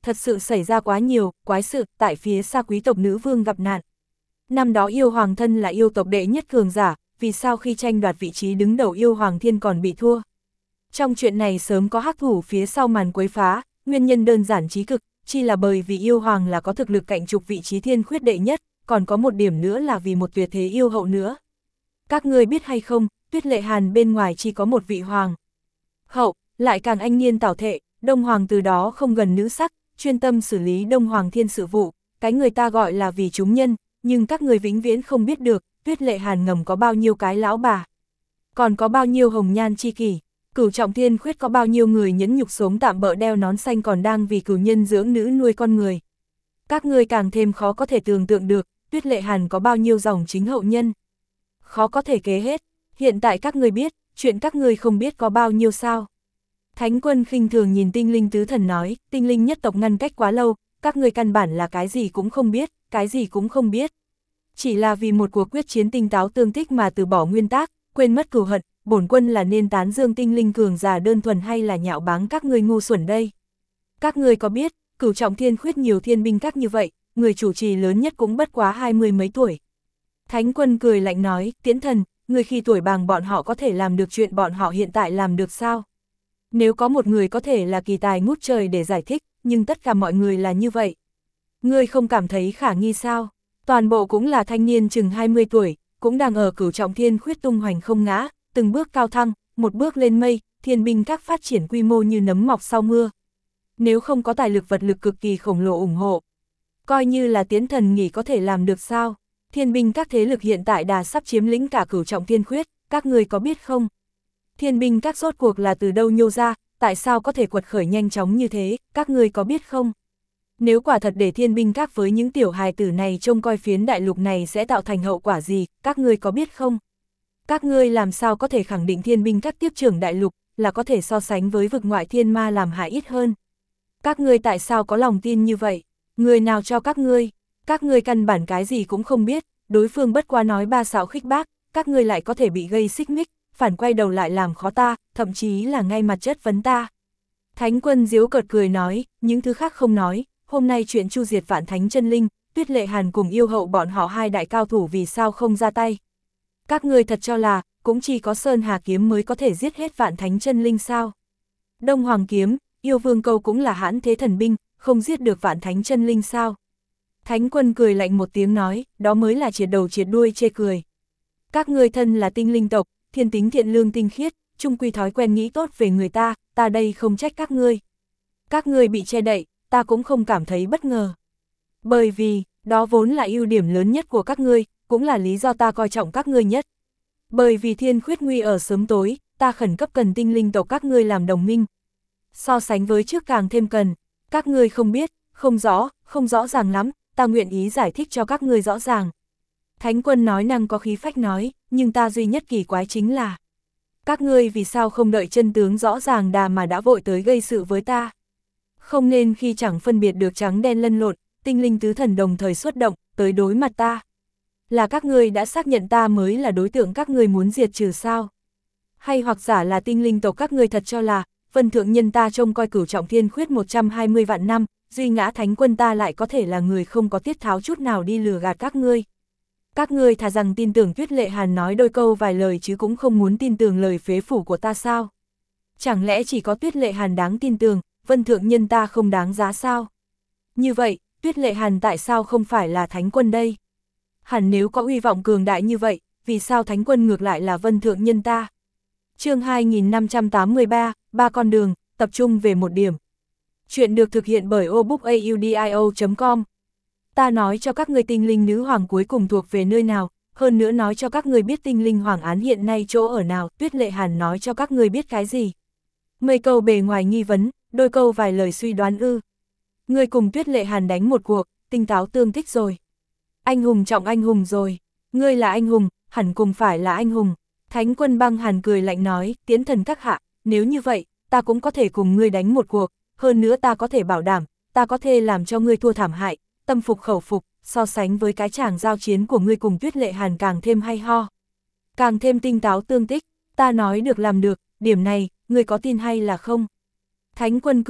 [SPEAKER 1] thật sự xảy ra quá nhiều, quái sự, tại phía xa quý tộc nữ vương gặp nạn. Năm đó yêu hoàng thân là yêu tộc đệ nhất cường giả, vì sao khi tranh đoạt vị trí đứng đầu yêu hoàng thiên còn bị thua? Trong chuyện này sớm có hắc thủ phía sau màn quấy phá, nguyên nhân đơn giản trí cực, chỉ là bởi vì yêu hoàng là có thực lực cạnh trục vị trí thiên khuyết đệ nhất, còn có một điểm nữa là vì một tuyệt thế yêu hậu nữa. Các ngươi biết hay không, Tuyết Lệ Hàn bên ngoài chỉ có một vị hoàng hậu, lại càng anh niên tảo thệ, Đông Hoàng từ đó không gần nữ sắc, chuyên tâm xử lý Đông Hoàng thiên sự vụ, cái người ta gọi là vì chúng nhân, nhưng các người vĩnh viễn không biết được, Tuyết Lệ Hàn ngầm có bao nhiêu cái lão bà, còn có bao nhiêu hồng nhan chi kỷ, Cửu Trọng Thiên Khuyết có bao nhiêu người nhẫn nhục sống tạm bợ đeo nón xanh còn đang vì cửu nhân dưỡng nữ nuôi con người. Các ngươi càng thêm khó có thể tưởng tượng được, Tuyết Lệ Hàn có bao nhiêu dòng chính hậu nhân. Khó có thể kế hết, hiện tại các ngươi biết, chuyện các ngươi không biết có bao nhiêu sao. Thánh Quân khinh thường nhìn Tinh Linh tứ thần nói, Tinh Linh nhất tộc ngăn cách quá lâu, các ngươi căn bản là cái gì cũng không biết, cái gì cũng không biết. Chỉ là vì một cuộc quyết chiến tinh táo tương tích mà từ bỏ nguyên tắc, quên mất cừu hận, bổn quân là nên tán dương tinh linh cường giả đơn thuần hay là nhạo báng các ngươi ngu xuẩn đây. Các ngươi có biết, Cửu Trọng Thiên Khuyết nhiều thiên binh các như vậy, người chủ trì lớn nhất cũng bất quá hai mươi mấy tuổi. Thánh Quân cười lạnh nói, Tiễn Thần, người khi tuổi bàng bọn họ có thể làm được chuyện bọn họ hiện tại làm được sao? Nếu có một người có thể là kỳ tài ngút trời để giải thích, nhưng tất cả mọi người là như vậy. Ngươi không cảm thấy khả nghi sao? Toàn bộ cũng là thanh niên chừng hai mươi tuổi, cũng đang ở Cửu Trọng Thiên Khuyết tung hoành không ngã, từng bước cao thăng, một bước lên mây, thiên binh các phát triển quy mô như nấm mọc sau mưa. Nếu không có tài lực vật lực cực kỳ khổng lồ ủng hộ, coi như là Tiễn Thần nghĩ có thể làm được sao? Thiên binh các thế lực hiện tại đã sắp chiếm lĩnh cả Cửu Trọng Thiên Khuyết, các người có biết không? Thiên binh các rốt cuộc là từ đâu nhô ra, tại sao có thể quật khởi nhanh chóng như thế, các người có biết không? Nếu quả thật để thiên binh các với những tiểu hài tử này trông coi phiến đại lục này sẽ tạo thành hậu quả gì, các ngươi có biết không? Các ngươi làm sao có thể khẳng định thiên binh các tiếp trưởng đại lục là có thể so sánh với vực ngoại thiên ma làm hại ít hơn? Các ngươi tại sao có lòng tin như vậy? Người nào cho các ngươi? Các ngươi căn bản cái gì cũng không biết, đối phương bất quá nói ba xạo khích bác, các ngươi lại có thể bị gây xích mích, phản quay đầu lại làm khó ta, thậm chí là ngay mặt chất vấn ta. Thánh Quân giễu cợt cười nói, những thứ khác không nói, hôm nay chuyện chu diệt Vạn Thánh Chân Linh, Tuyết Lệ Hàn cùng yêu hậu bọn họ hai đại cao thủ vì sao không ra tay? Các ngươi thật cho là, cũng chỉ có Sơn Hà Kiếm mới có thể giết hết Vạn Thánh Chân Linh sao? Đông Hoàng Kiếm, Yêu Vương Câu cũng là hãn thế thần binh, không giết được Vạn Thánh Chân Linh sao? Thánh Quân cười lạnh một tiếng nói, đó mới là triệt đầu triệt đuôi chê cười. Các ngươi thân là tinh linh tộc, thiên tính thiện lương tinh khiết, chung quy thói quen nghĩ tốt về người ta, ta đây không trách các ngươi. Các ngươi bị che đậy, ta cũng không cảm thấy bất ngờ. Bởi vì, đó vốn là ưu điểm lớn nhất của các ngươi, cũng là lý do ta coi trọng các ngươi nhất. Bởi vì thiên khuyết nguy ở sớm tối, ta khẩn cấp cần tinh linh tộc các ngươi làm đồng minh. So sánh với trước càng thêm cần, các ngươi không biết, không rõ, không rõ ràng lắm, ta nguyện ý giải thích cho các ngươi rõ ràng. Thánh Quân nói năng có khí phách nói, nhưng ta duy nhất kỳ quái chính là, các ngươi vì sao không đợi chân tướng rõ ràng đà mà đã vội tới gây sự với ta? Không nên khi chẳng phân biệt được trắng đen lân lộn, tinh linh tứ thần đồng thời xuất động, tới đối mặt ta. Là các ngươi đã xác nhận ta mới là đối tượng các ngươi muốn diệt trừ sao? Hay hoặc giả là tinh linh tộc các ngươi thật cho là, Vân Thượng Nhân ta trông coi Cửu Trọng Thiên Khuyết một trăm hai mươi vạn năm, duy ngã Thánh Quân ta lại có thể là người không có tiết tháo chút nào đi lừa gạt các ngươi. Các ngươi thà rằng tin tưởng Tuyết Lệ Hàn nói đôi câu vài lời chứ cũng không muốn tin tưởng lời phế phủ của ta sao? Chẳng lẽ chỉ có Tuyết Lệ Hàn đáng tin tưởng, Vân Thượng Nhân ta không đáng giá sao? Như vậy, Tuyết Lệ Hàn tại sao không phải là Thánh Quân đây? Hẳn nếu có uy vọng cường đại như vậy, vì sao Thánh Quân ngược lại là Vân Thượng Nhân ta? Chương hai nghìn năm trăm tám mươi ba, ba con đường, tập trung về một điểm. Chuyện được thực hiện bởi obookaudio chấm com. Ta nói cho các ngươi tinh linh nữ hoàng cuối cùng thuộc về nơi nào, hơn nữa nói cho các ngươi biết tinh linh hoàng án hiện nay chỗ ở nào, Tuyết Lệ Hàn nói cho các ngươi biết cái gì. Mấy câu bề ngoài nghi vấn, đôi câu vài lời suy đoán ư. Ngươi cùng Tuyết Lệ Hàn đánh một cuộc, tinh táo tương thích rồi. Anh hùng trọng anh hùng rồi, ngươi là anh hùng, hẳn cùng phải là anh hùng. Thánh Quân Băng Hàn cười lạnh nói, Tiễn Thần các hạ, nếu như vậy, ta cũng có thể cùng ngươi đánh một cuộc, hơn nữa ta có thể bảo đảm, ta có thể làm cho ngươi thua thảm hại, tâm phục khẩu phục, so sánh với cái chàng giao chiến của ngươi cùng Tuyết Lệ Hàn càng thêm hay ho. Càng thêm tinh táo tương tích, ta nói được làm được, điểm này, ngươi có tin hay là không? Thánh Quân cười lạnh,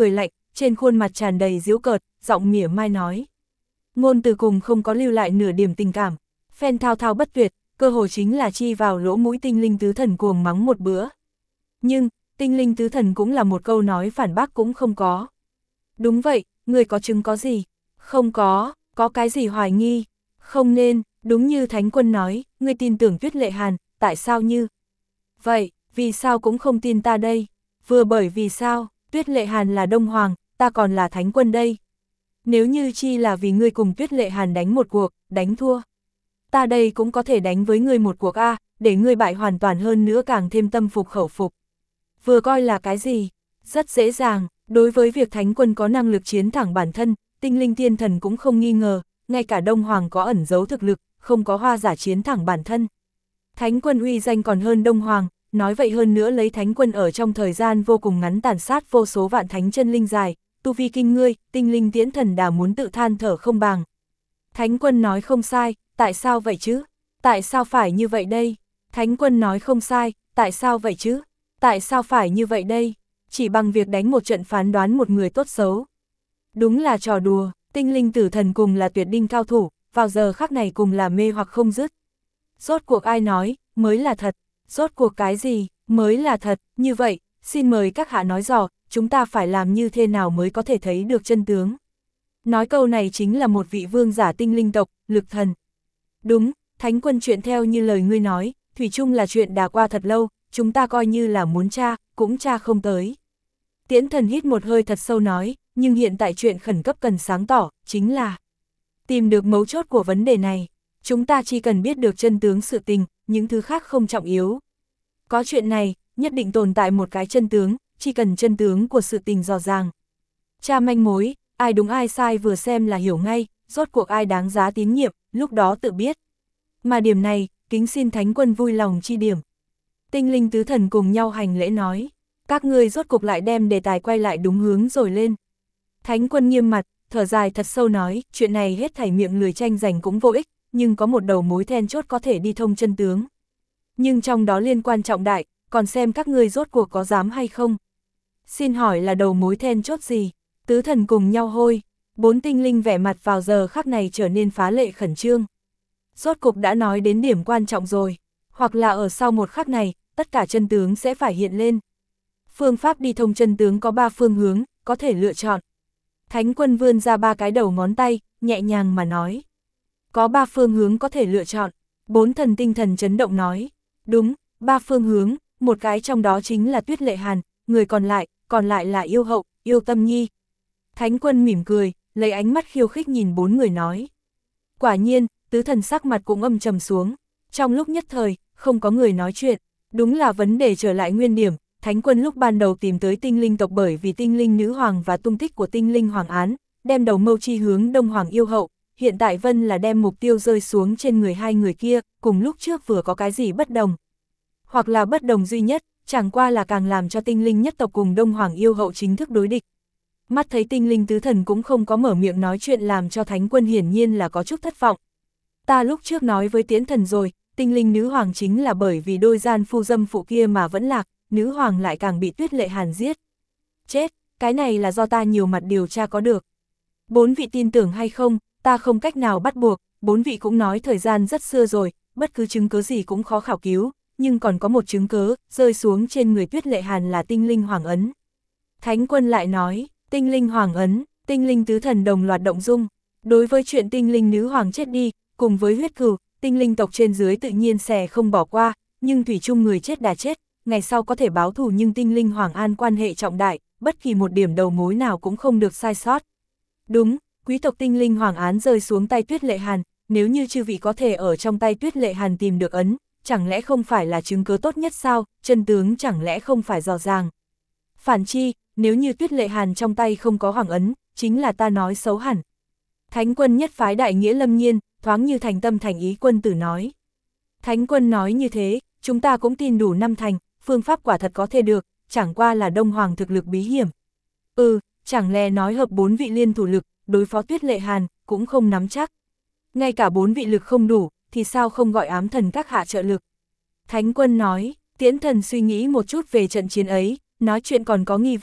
[SPEAKER 1] trên khuôn mặt tràn đầy giễu cợt, giọng mỉa mai nói. Ngôn từ cùng không có lưu lại nửa điểm tình cảm, phen thao thao bất tuyệt, cơ hồ chính là chi vào lỗ mũi tinh linh tứ thần cuồng mắng một bữa. Nhưng, tinh linh tứ thần cũng là một câu nói phản bác cũng không có. Đúng vậy, người có chứng có gì? Không có, có cái gì hoài nghi? Không nên, đúng như Thánh Quân nói, ngươi tin tưởng Tuyết Lệ Hàn, tại sao như? Vậy, vì sao cũng không tin ta đây? Vừa bởi vì sao, Tuyết Lệ Hàn là Đông Hoàng, ta còn là Thánh Quân đây. Nếu như chi là vì ngươi cùng Tuyết Lệ Hàn đánh một cuộc, đánh thua. Ta đây cũng có thể đánh với ngươi một cuộc A, để ngươi bại hoàn toàn hơn nữa càng thêm tâm phục khẩu phục. Vừa coi là cái gì? Rất dễ dàng, đối với việc Thánh Quân có năng lực chiến thẳng bản thân, tinh linh thiên thần cũng không nghi ngờ, ngay cả Đông Hoàng có ẩn giấu thực lực, không có hoa giả chiến thẳng bản thân. Thánh Quân uy danh còn hơn Đông Hoàng, nói vậy hơn nữa lấy Thánh Quân ở trong thời gian vô cùng ngắn tàn sát vô số vạn thánh chân linh dài, tu vi kinh ngươi, tinh linh tiễn thần đã muốn tự than thở không bằng. Thánh Quân nói không sai, tại sao vậy chứ? Tại sao phải như vậy đây? Thánh Quân nói không sai, tại sao vậy chứ? Tại sao phải như vậy đây? Chỉ bằng việc đánh một trận phán đoán một người tốt xấu. Đúng là trò đùa, tinh linh tử thần cùng là tuyệt đinh cao thủ, vào giờ khắc này cùng là mê hoặc không dứt. Rốt cuộc ai nói, mới là thật, rốt cuộc cái gì, mới là thật, như vậy, xin mời các hạ nói rõ, chúng ta phải làm như thế nào mới có thể thấy được chân tướng. Nói câu này chính là một vị vương giả tinh linh tộc, Lực Thần. Đúng, Thánh Quân chuyện theo như lời ngươi nói, thủy chung là chuyện đã qua thật lâu, chúng ta coi như là muốn tra, cũng tra không tới. Tiễn Thần hít một hơi thật sâu nói, nhưng hiện tại chuyện khẩn cấp cần sáng tỏ, chính là tìm được mấu chốt của vấn đề này. Chúng ta chỉ cần biết được chân tướng sự tình, những thứ khác không trọng yếu. Có chuyện này, nhất định tồn tại một cái chân tướng, chỉ cần chân tướng của sự tình rõ ràng. Tra manh mối, ai đúng ai sai vừa xem là hiểu ngay, rốt cuộc ai đáng giá tín nhiệm, lúc đó tự biết. Mà điểm này, kính xin Thánh Quân vui lòng chi điểm. Tinh linh tứ thần cùng nhau hành lễ nói, các ngươi rốt cuộc lại đem đề tài quay lại đúng hướng rồi lên. Thánh Quân nghiêm mặt, thở dài thật sâu nói, chuyện này hết thảy miệng lười tranh giành cũng vô ích, nhưng có một đầu mối then chốt có thể đi thông chân tướng. Nhưng trong đó liên quan trọng đại, còn xem các ngươi rốt cuộc có dám hay không. Xin hỏi là đầu mối then chốt gì? Tứ thần cùng nhau hôi, bốn tinh linh vẻ mặt vào giờ khắc này trở nên phá lệ khẩn trương. Rốt cuộc đã nói đến điểm quan trọng rồi, hoặc là ở sau một khắc này, tất cả chân tướng sẽ phải hiện lên. Phương pháp đi thông chân tướng có ba phương hướng, có thể lựa chọn. Thánh Quân vươn ra ba cái đầu ngón tay, nhẹ nhàng mà nói. Có ba phương hướng có thể lựa chọn, bốn thần tinh thần chấn động nói. Đúng, ba phương hướng, một cái trong đó chính là Tuyết Lệ Hàn, người còn lại, còn lại là Yêu Hậu, Yêu Tâm Nhi. Thánh Quân mỉm cười, lấy ánh mắt khiêu khích nhìn bốn người nói. Quả nhiên, tứ thần sắc mặt cũng âm trầm xuống. Trong lúc nhất thời, không có người nói chuyện. Đúng là vấn đề trở lại nguyên điểm. Thánh Quân lúc ban đầu tìm tới tinh linh tộc bởi vì tinh linh nữ hoàng và tung tích của tinh linh hoàng án, đem đầu mâu chi hướng Đông Hoàng Yêu Hậu. Hiện tại Vân là đem mục tiêu rơi xuống trên người hai người kia, cùng lúc trước vừa có cái gì bất đồng. Hoặc là bất đồng duy nhất, chẳng qua là càng làm cho tinh linh nhất tộc cùng Đông Hoàng Yêu Hậu chính thức đối địch. Mắt thấy tinh linh tứ thần cũng không có mở miệng nói chuyện làm cho Thánh Quân hiển nhiên là có chút thất vọng. Ta lúc trước nói với Tiễn Thần rồi, tinh linh nữ hoàng chính là bởi vì đôi gian phu dâm phụ kia mà vẫn lạc, nữ hoàng lại càng bị Tuyết Lệ Hàn giết. Chết, cái này là do ta nhiều mặt điều tra có được. Bốn vị tin tưởng hay không, ta không cách nào bắt buộc, bốn vị cũng nói thời gian rất xưa rồi, bất cứ chứng cứ gì cũng khó khảo cứu, nhưng còn có một chứng cứ, rơi xuống trên người Tuyết Lệ Hàn là tinh linh hoàng ấn. Thánh Quân lại nói, tinh linh hoàng ấn, tinh linh tứ thần đồng loạt động dung. Đối với chuyện tinh linh nữ hoàng chết đi, cùng với huyết cừu, tinh linh tộc trên dưới tự nhiên sẽ không bỏ qua, nhưng thủy chung người chết đã chết, ngày sau có thể báo thù nhưng tinh linh hoàng an quan hệ trọng đại, bất kỳ một điểm đầu mối nào cũng không được sai sót. Đúng, quý tộc tinh linh hoàng án rơi xuống tay Tuyết Lệ Hàn, nếu như chư vị có thể ở trong tay Tuyết Lệ Hàn tìm được ấn, chẳng lẽ không phải là chứng cứ tốt nhất sao, chân tướng chẳng lẽ không phải rõ ràng. Phản chi, nếu như Tuyết Lệ Hàn trong tay không có hoàng ấn, chính là ta nói xấu hẳn. Thánh Quân nhất phái đại nghĩa lâm nhiên, thoáng như thành tâm thành ý quân tử nói. Thánh Quân nói như thế, chúng ta cũng tin đủ năm thành, phương pháp quả thật có thể được, chẳng qua là Đông Hoàng thực lực bí hiểm. Ừ, chẳng lẽ nói hợp bốn vị liên thủ lực, đối phó Tuyết Lệ Hàn, cũng không nắm chắc. Ngay cả bốn vị lực không đủ, thì sao không gọi ám thần các hạ trợ lực. Thánh Quân nói, Tiễn Thần suy nghĩ một chút về trận chiến ấy, nói chuyện còn có nghi vấn,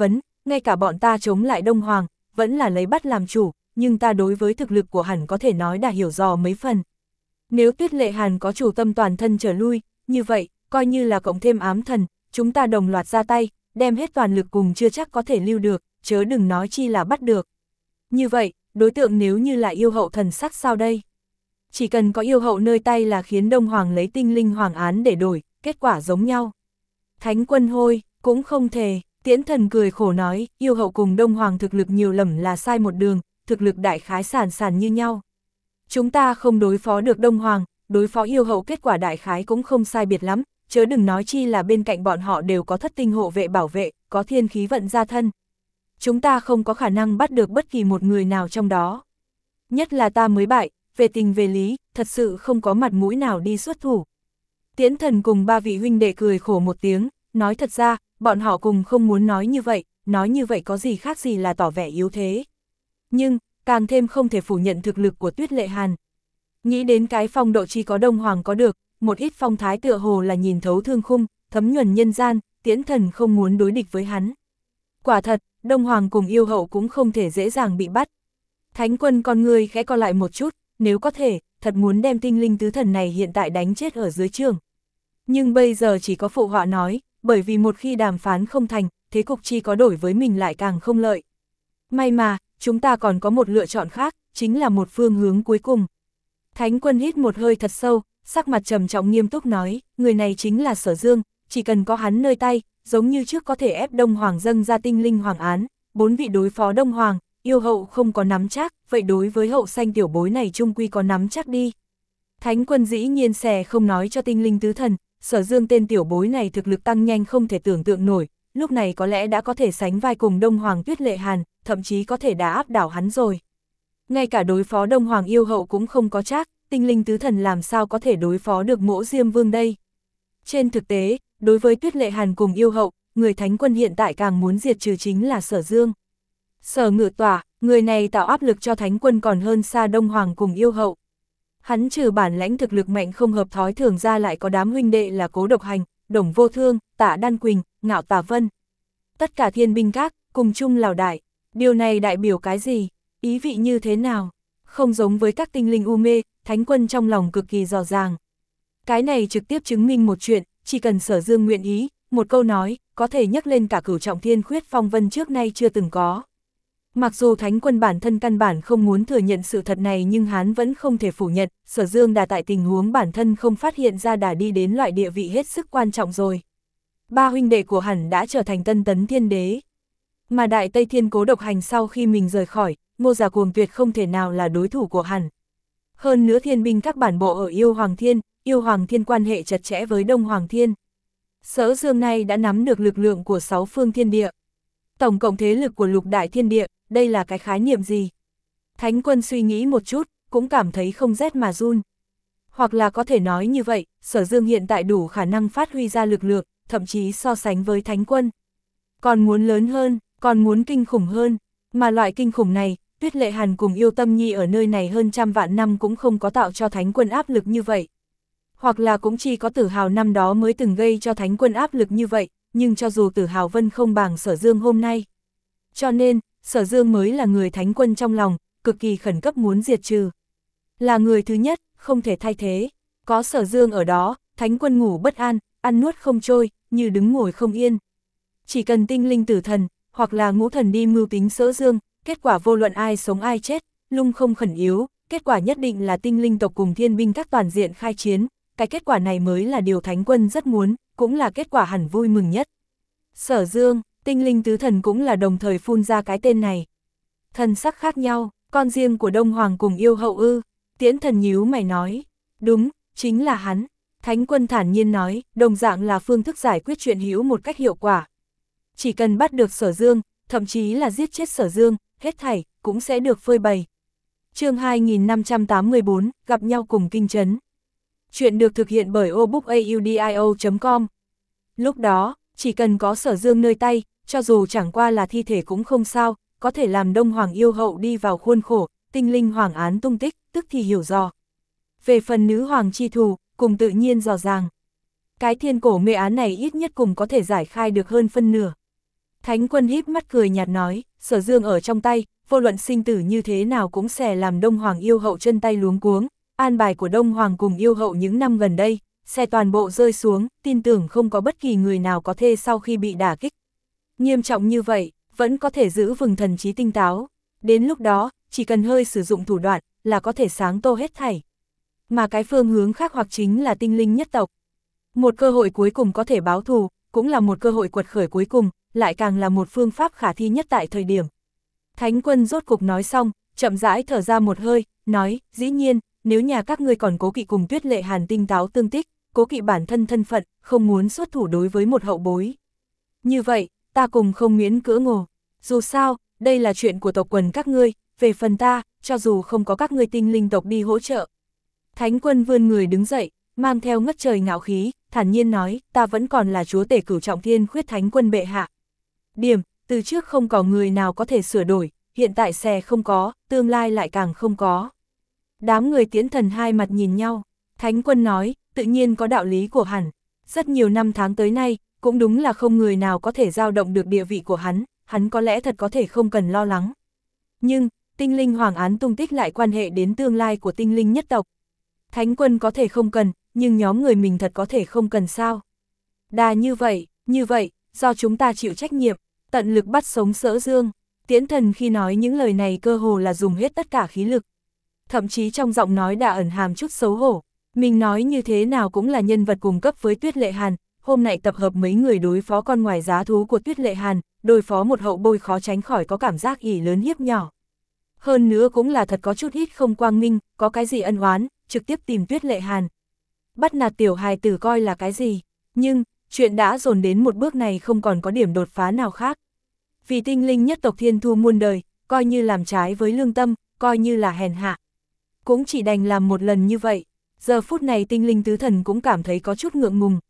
[SPEAKER 1] ngay cả bọn ta chống lại Đông Hoàng, vẫn là lấy bắt làm chủ, nhưng ta đối với thực lực của hắn có thể nói đã hiểu dò mấy phần. Nếu Tuyết Lệ Hàn có chủ tâm toàn thân trở lui, như vậy, coi như là cộng thêm ám thần, chúng ta đồng loạt ra tay, đem hết toàn lực cùng chưa chắc có thể lưu được, chớ đừng nói chi là bắt được. Như vậy, đối tượng nếu như là yêu hậu thần sắc sao đây? Chỉ cần có yêu hậu nơi tay là khiến Đông Hoàng lấy tinh linh hoàng án để đổi, kết quả giống nhau. Thánh quân hôi, cũng không thể, Tiễn Thần cười khổ nói, yêu hậu cùng Đông Hoàng thực lực nhiều lầm là sai một đường, thực lực đại khái sàn sàn như nhau. Chúng ta không đối phó được Đông Hoàng, đối phó yêu hậu kết quả đại khái cũng không sai biệt lắm, chớ đừng nói chi là bên cạnh bọn họ đều có thất tinh hộ vệ bảo vệ, có thiên khí vận gia thân. Chúng ta không có khả năng bắt được bất kỳ một người nào trong đó. Nhất là ta mới bại, về tình về lý, thật sự không có mặt mũi nào đi xuất thủ. Tiễn Thần cùng ba vị huynh đệ cười khổ một tiếng, nói thật ra, bọn họ cùng không muốn nói như vậy, nói như vậy có gì khác gì là tỏ vẻ yếu thế. Nhưng, càng thêm không thể phủ nhận thực lực của Tuyết Lệ Hàn. Nghĩ đến cái phong độ chỉ có Đông Hoàng có được, một ít phong thái tựa hồ là nhìn thấu thương khung, thấm nhuần nhân gian, Tiễn Thần không muốn đối địch với hắn. Quả thật, Đông Hoàng cùng yêu hậu cũng không thể dễ dàng bị bắt. Thánh quân con người khẽ co lại một chút, nếu có thể, thật muốn đem tinh linh tứ thần này hiện tại đánh chết ở dưới trường. Nhưng bây giờ chỉ có phụ họa nói, bởi vì một khi đàm phán không thành, thế cục chi có đổi với mình lại càng không lợi. May mà, chúng ta còn có một lựa chọn khác, chính là một phương hướng cuối cùng. Thánh quân hít một hơi thật sâu, sắc mặt trầm trọng nghiêm túc nói, người này chính là Sở Dương, chỉ cần có hắn nơi tay, giống như trước có thể ép Đông Hoàng dâng ra tinh linh hoàng án, bốn vị đối phó Đông Hoàng, yêu hậu không có nắm chắc, vậy đối với hậu xanh tiểu bối này trung quy có nắm chắc đi. Thánh quân dĩ nhiên sẽ không nói cho tinh linh tứ thần, Sở Dương tên tiểu bối này thực lực tăng nhanh không thể tưởng tượng nổi, lúc này có lẽ đã có thể sánh vai cùng Đông Hoàng Tuyết Lệ Hàn, thậm chí có thể đã áp đảo hắn rồi. Ngay cả đối phó Đông Hoàng yêu hậu cũng không có chắc, tinh linh tứ thần làm sao có thể đối phó được Mỗ Diêm Vương đây. Trên thực tế, đối với Tuyết Lệ Hàn cùng yêu hậu, người thánh quân hiện tại càng muốn diệt trừ chính là Sở Dương. Sở Ngự Tỏa, người này tạo áp lực cho thánh quân còn hơn xa Đông Hoàng cùng yêu hậu. Hắn trừ bản lãnh thực lực mạnh không hợp thói thường ra lại có đám huynh đệ là Cố Độc Hành, Đồng Vô Thương, Tạ Đan Quỳnh, Ngạo Tà Vân. Tất cả thiên binh các, cùng chung lào đại. Điều này đại biểu cái gì? Ý vị như thế nào? Không giống với các tinh linh u mê, thánh quân trong lòng cực kỳ rõ ràng. Cái này trực tiếp chứng minh một chuyện, chỉ cần Sở Dương nguyện ý, một câu nói, có thể nhắc lên cả cửu trọng thiên khuyết phong vân trước nay chưa từng có. Mặc dù thánh quân bản thân căn bản không muốn thừa nhận sự thật này nhưng hắn vẫn không thể phủ nhận, Sở Dương đã tại tình huống bản thân không phát hiện ra đã đi đến loại địa vị hết sức quan trọng rồi. Ba huynh đệ của hắn đã trở thành tân tấn thiên đế. Mà Đại Tây Thiên Cố Độc Hành sau khi mình rời khỏi, Ngô Giả Cuồng tuyệt không thể nào là đối thủ của hắn. Hơn nữa thiên binh các bản bộ ở Yêu Hoàng Thiên, Yêu Hoàng Thiên quan hệ chặt chẽ với Đông Hoàng Thiên. Sở Dương này đã nắm được lực lượng của sáu phương thiên địa. Tổng cộng thế lực của lục đại thiên địa, đây là cái khái niệm gì? Thánh quân suy nghĩ một chút, cũng cảm thấy không rét mà run. Hoặc là có thể nói như vậy, Sở Dương hiện tại đủ khả năng phát huy ra lực lượng, thậm chí so sánh với thánh quân. Còn muốn lớn hơn, còn muốn kinh khủng hơn, mà loại kinh khủng này, Tuyết Lệ Hàn cùng Yêu Tâm Nhi ở nơi này hơn trăm vạn năm cũng không có tạo cho thánh quân áp lực như vậy. Hoặc là cũng chỉ có Tử Hào năm đó mới từng gây cho thánh quân áp lực như vậy, nhưng cho dù Tử Hào Vân không bằng Sở Dương hôm nay. Cho nên, Sở Dương mới là người thánh quân trong lòng, cực kỳ khẩn cấp muốn diệt trừ. Là người thứ nhất, không thể thay thế. Có Sở Dương ở đó, thánh quân ngủ bất an, ăn nuốt không trôi, như đứng ngồi không yên. Chỉ cần tinh linh tử thần, hoặc là ngũ thần đi mưu tính Sở Dương, kết quả vô luận ai sống ai chết, lung không khẩn yếu, kết quả nhất định là tinh linh tộc cùng thiên binh các toàn diện khai chiến. Cái kết quả này mới là điều thánh quân rất muốn, cũng là kết quả hẳn vui mừng nhất. Sở Dương, tinh linh tứ thần cũng là đồng thời phun ra cái tên này. Thần sắc khác nhau, con riêng của Đông Hoàng cùng yêu hậu ư, Tiễn Thần nhíu mày nói, đúng, chính là hắn. Thánh quân thản nhiên nói, đồng dạng là phương thức giải quyết chuyện hữu một cách hiệu quả. Chỉ cần bắt được Sở Dương, thậm chí là giết chết Sở Dương, hết thảy, cũng sẽ được phơi bày. Chương hai nghìn năm trăm tám mươi bốn, gặp nhau cùng kinh trấn. Chuyện được thực hiện bởi obookaudio chấm com. Lúc đó, chỉ cần có Sở Dương nơi tay, cho dù chẳng qua là thi thể cũng không sao, có thể làm Đông Hoàng yêu hậu đi vào khuôn khổ, tinh linh hoàng án tung tích, tức thì hiểu rõ. Về phần nữ hoàng chi thù, cùng tự nhiên rõ ràng. Cái thiên cổ mê án này ít nhất cùng có thể giải khai được hơn phân nửa. Thánh quân híp mắt cười nhạt nói, Sở Dương ở trong tay, vô luận sinh tử như thế nào cũng sẽ làm Đông Hoàng yêu hậu chân tay luống cuống, an bài của Đông Hoàng cùng yêu hậu những năm gần đây, sẽ toàn bộ rơi xuống, tin tưởng không có bất kỳ người nào có thể sau khi bị đả kích. Nghiêm trọng như vậy, vẫn có thể giữ vững thần trí tinh táo. Đến lúc đó, chỉ cần hơi sử dụng thủ đoạn, là có thể sáng tô hết thảy. Mà cái phương hướng khác hoặc chính là tinh linh nhất tộc. Một cơ hội cuối cùng có thể báo thù, cũng là một cơ hội quật khởi cuối cùng, lại càng là một phương pháp khả thi nhất tại thời điểm. Thánh quân rốt cục nói xong, chậm rãi thở ra một hơi, nói, dĩ nhiên, nếu nhà các ngươi còn cố kỵ cùng Tuyết Lệ Hàn tinh táo tương tích, cố kỵ bản thân thân phận, không muốn xuất thủ đối với một hậu bối. Như vậy, ta cùng không miễn cưỡng ngồ. Dù sao, đây là chuyện của tộc quần các ngươi, về phần ta, cho dù không có các ngươi tinh linh tộc đi hỗ trợ. Thánh quân vươn người đứng dậy, mang theo ngất trời ngạo khí, thản nhiên nói, ta vẫn còn là chúa tể cửu trọng thiên khuyết thánh quân bệ hạ. Điểm, từ trước không có người nào có thể sửa đổi, hiện tại sẽ không có, tương lai lại càng không có. Đám người Tiễn Thần hai mặt nhìn nhau, thánh quân nói, tự nhiên có đạo lý của hắn. Rất nhiều năm tháng tới nay, cũng đúng là không người nào có thể dao động được địa vị của hắn, hắn có lẽ thật có thể không cần lo lắng. Nhưng, tinh linh hoàng án tung tích lại quan hệ đến tương lai của tinh linh nhất tộc. Thánh quân có thể không cần, nhưng nhóm người mình thật có thể không cần sao. Đà như vậy, như vậy, do chúng ta chịu trách nhiệm, tận lực bắt sống Sở Dương. Tiễn Thần khi nói những lời này cơ hồ là dùng hết tất cả khí lực. Thậm chí trong giọng nói đã ẩn hàm chút xấu hổ. Mình nói như thế nào cũng là nhân vật cùng cấp với Tuyết Lệ Hàn, hôm nay tập hợp mấy người đối phó con ngoài giá thú của Tuyết Lệ Hàn, đối phó một hậu bối khó tránh khỏi có cảm giác ỷ lớn hiếp nhỏ. Hơn nữa cũng là thật có chút ít không quang minh, có cái gì ân oán, trực tiếp tìm Tuyết Lệ Hàn. Bắt nạt tiểu hài tử coi là cái gì, nhưng, chuyện đã dồn đến một bước này không còn có điểm đột phá nào khác. Vì tinh linh nhất tộc thiên thu muôn đời, coi như làm trái với lương tâm, coi như là hèn hạ. Cũng chỉ đành làm một lần như vậy, giờ phút này tinh linh tứ thần cũng cảm thấy có chút ngượng ngùng.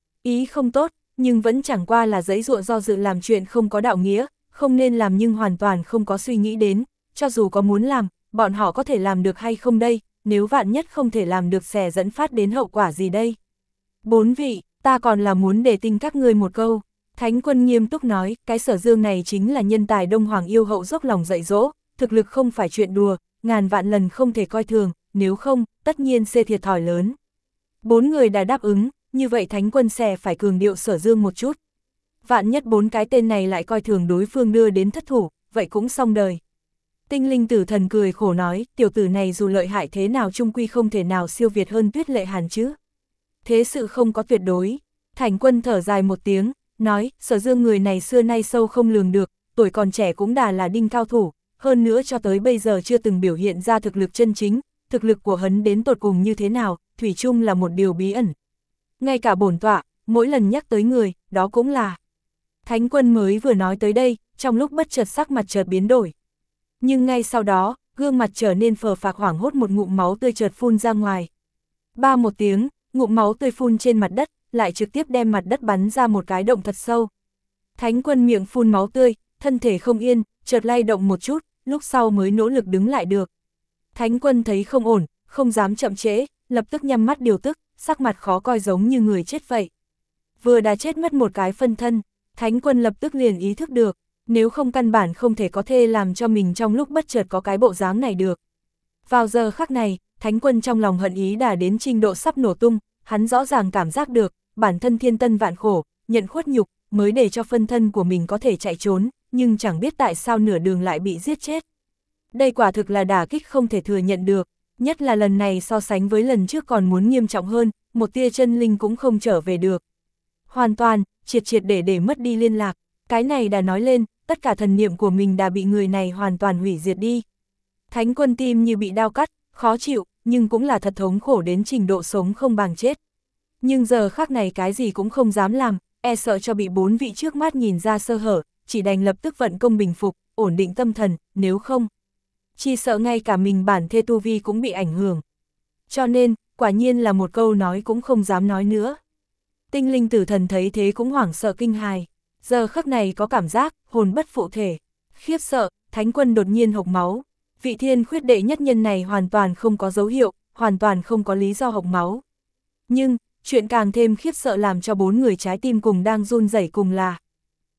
[SPEAKER 1] Ý không tốt, nhưng vẫn chẳng qua là giấy dụa do dự làm chuyện không có đạo nghĩa, không nên làm nhưng hoàn toàn không có suy nghĩ đến, cho dù có muốn làm, bọn họ có thể làm được hay không đây, nếu vạn nhất không thể làm được sẽ dẫn phát đến hậu quả gì đây. Bốn vị, ta còn là muốn để tin các ngươi một câu. Thánh quân nghiêm túc nói, cái Sở Dương này chính là nhân tài Đông Hoàng yêu hậu dốc lòng dạy dỗ, thực lực không phải chuyện đùa, ngàn vạn lần không thể coi thường, nếu không, tất nhiên sẽ thiệt thòi lớn. Bốn người đã đáp ứng, như vậy thánh quân sẽ phải cường điệu Sở Dương một chút. Vạn nhất bốn cái tên này lại coi thường đối phương đưa đến thất thủ, vậy cũng xong đời. Tinh linh tử thần cười khổ nói, tiểu tử này dù lợi hại thế nào chung quy không thể nào siêu việt hơn Tuyết Lệ Hàn chứ. Thế sự không có tuyệt đối. Thánh quân thở dài một tiếng, nói, Sở Dương người này xưa nay sâu không lường được, tuổi còn trẻ cũng đã là đinh cao thủ, hơn nữa cho tới bây giờ chưa từng biểu hiện ra thực lực chân chính, thực lực của hắn đến tột cùng như thế nào, thủy chung là một điều bí ẩn. Ngay cả bổn tọa, mỗi lần nhắc tới người, đó cũng là. Thánh quân mới vừa nói tới đây, trong lúc bất chợt sắc mặt chợt biến đổi. Nhưng ngay sau đó, gương mặt trở nên phờ phạc hoảng hốt một ngụm máu tươi chợt phun ra ngoài. Ba một tiếng, ngụm máu tươi phun trên mặt đất, lại trực tiếp đem mặt đất bắn ra một cái động thật sâu. Thánh quân miệng phun máu tươi, thân thể không yên, chợt lay động một chút, lúc sau mới nỗ lực đứng lại được. Thánh quân thấy không ổn, không dám chậm trễ, lập tức nhắm mắt điều tức, sắc mặt khó coi giống như người chết vậy. Vừa đã chết mất một cái phân thân, thánh quân lập tức liền ý thức được, nếu không căn bản không thể có thể làm cho mình trong lúc bất chợt có cái bộ dáng này được. Vào giờ khắc này, thánh quân trong lòng hận ý đã đến trình độ sắp nổ tung, hắn rõ ràng cảm giác được, bản thân thiên tân vạn khổ, nhận khuất nhục, mới để cho phân thân của mình có thể chạy trốn, nhưng chẳng biết tại sao nửa đường lại bị giết chết. Đây quả thực là đả kích không thể thừa nhận được, nhất là lần này so sánh với lần trước còn muốn nghiêm trọng hơn, một tia chân linh cũng không trở về được. Hoàn toàn, triệt triệt để để mất đi liên lạc, cái này đã nói lên, tất cả thần niệm của mình đã bị người này hoàn toàn hủy diệt đi. Thánh quân tim như bị đao cắt, khó chịu, nhưng cũng là thật thống khổ đến trình độ sống không bằng chết. Nhưng giờ khắc này cái gì cũng không dám làm, e sợ cho bị bốn vị trước mắt nhìn ra sơ hở, chỉ đành lập tức vận công bình phục, ổn định tâm thần, nếu không. Chỉ sợ ngay cả mình bản thê tu vi cũng bị ảnh hưởng. Cho nên, quả nhiên là một câu nói cũng không dám nói nữa. Tinh linh tử thần thấy thế cũng hoảng sợ kinh hài. Giờ khắc này có cảm giác, hồn bất phụ thể. Khiếp sợ, thánh quân đột nhiên hộc máu. Vị thiên khuyết đệ nhất nhân này hoàn toàn không có dấu hiệu, hoàn toàn không có lý do hộc máu. Nhưng, chuyện càng thêm khiếp sợ làm cho bốn người trái tim cùng đang run rẩy cùng là.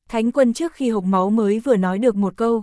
[SPEAKER 1] Thánh quân trước khi hộc máu mới vừa nói được một câu.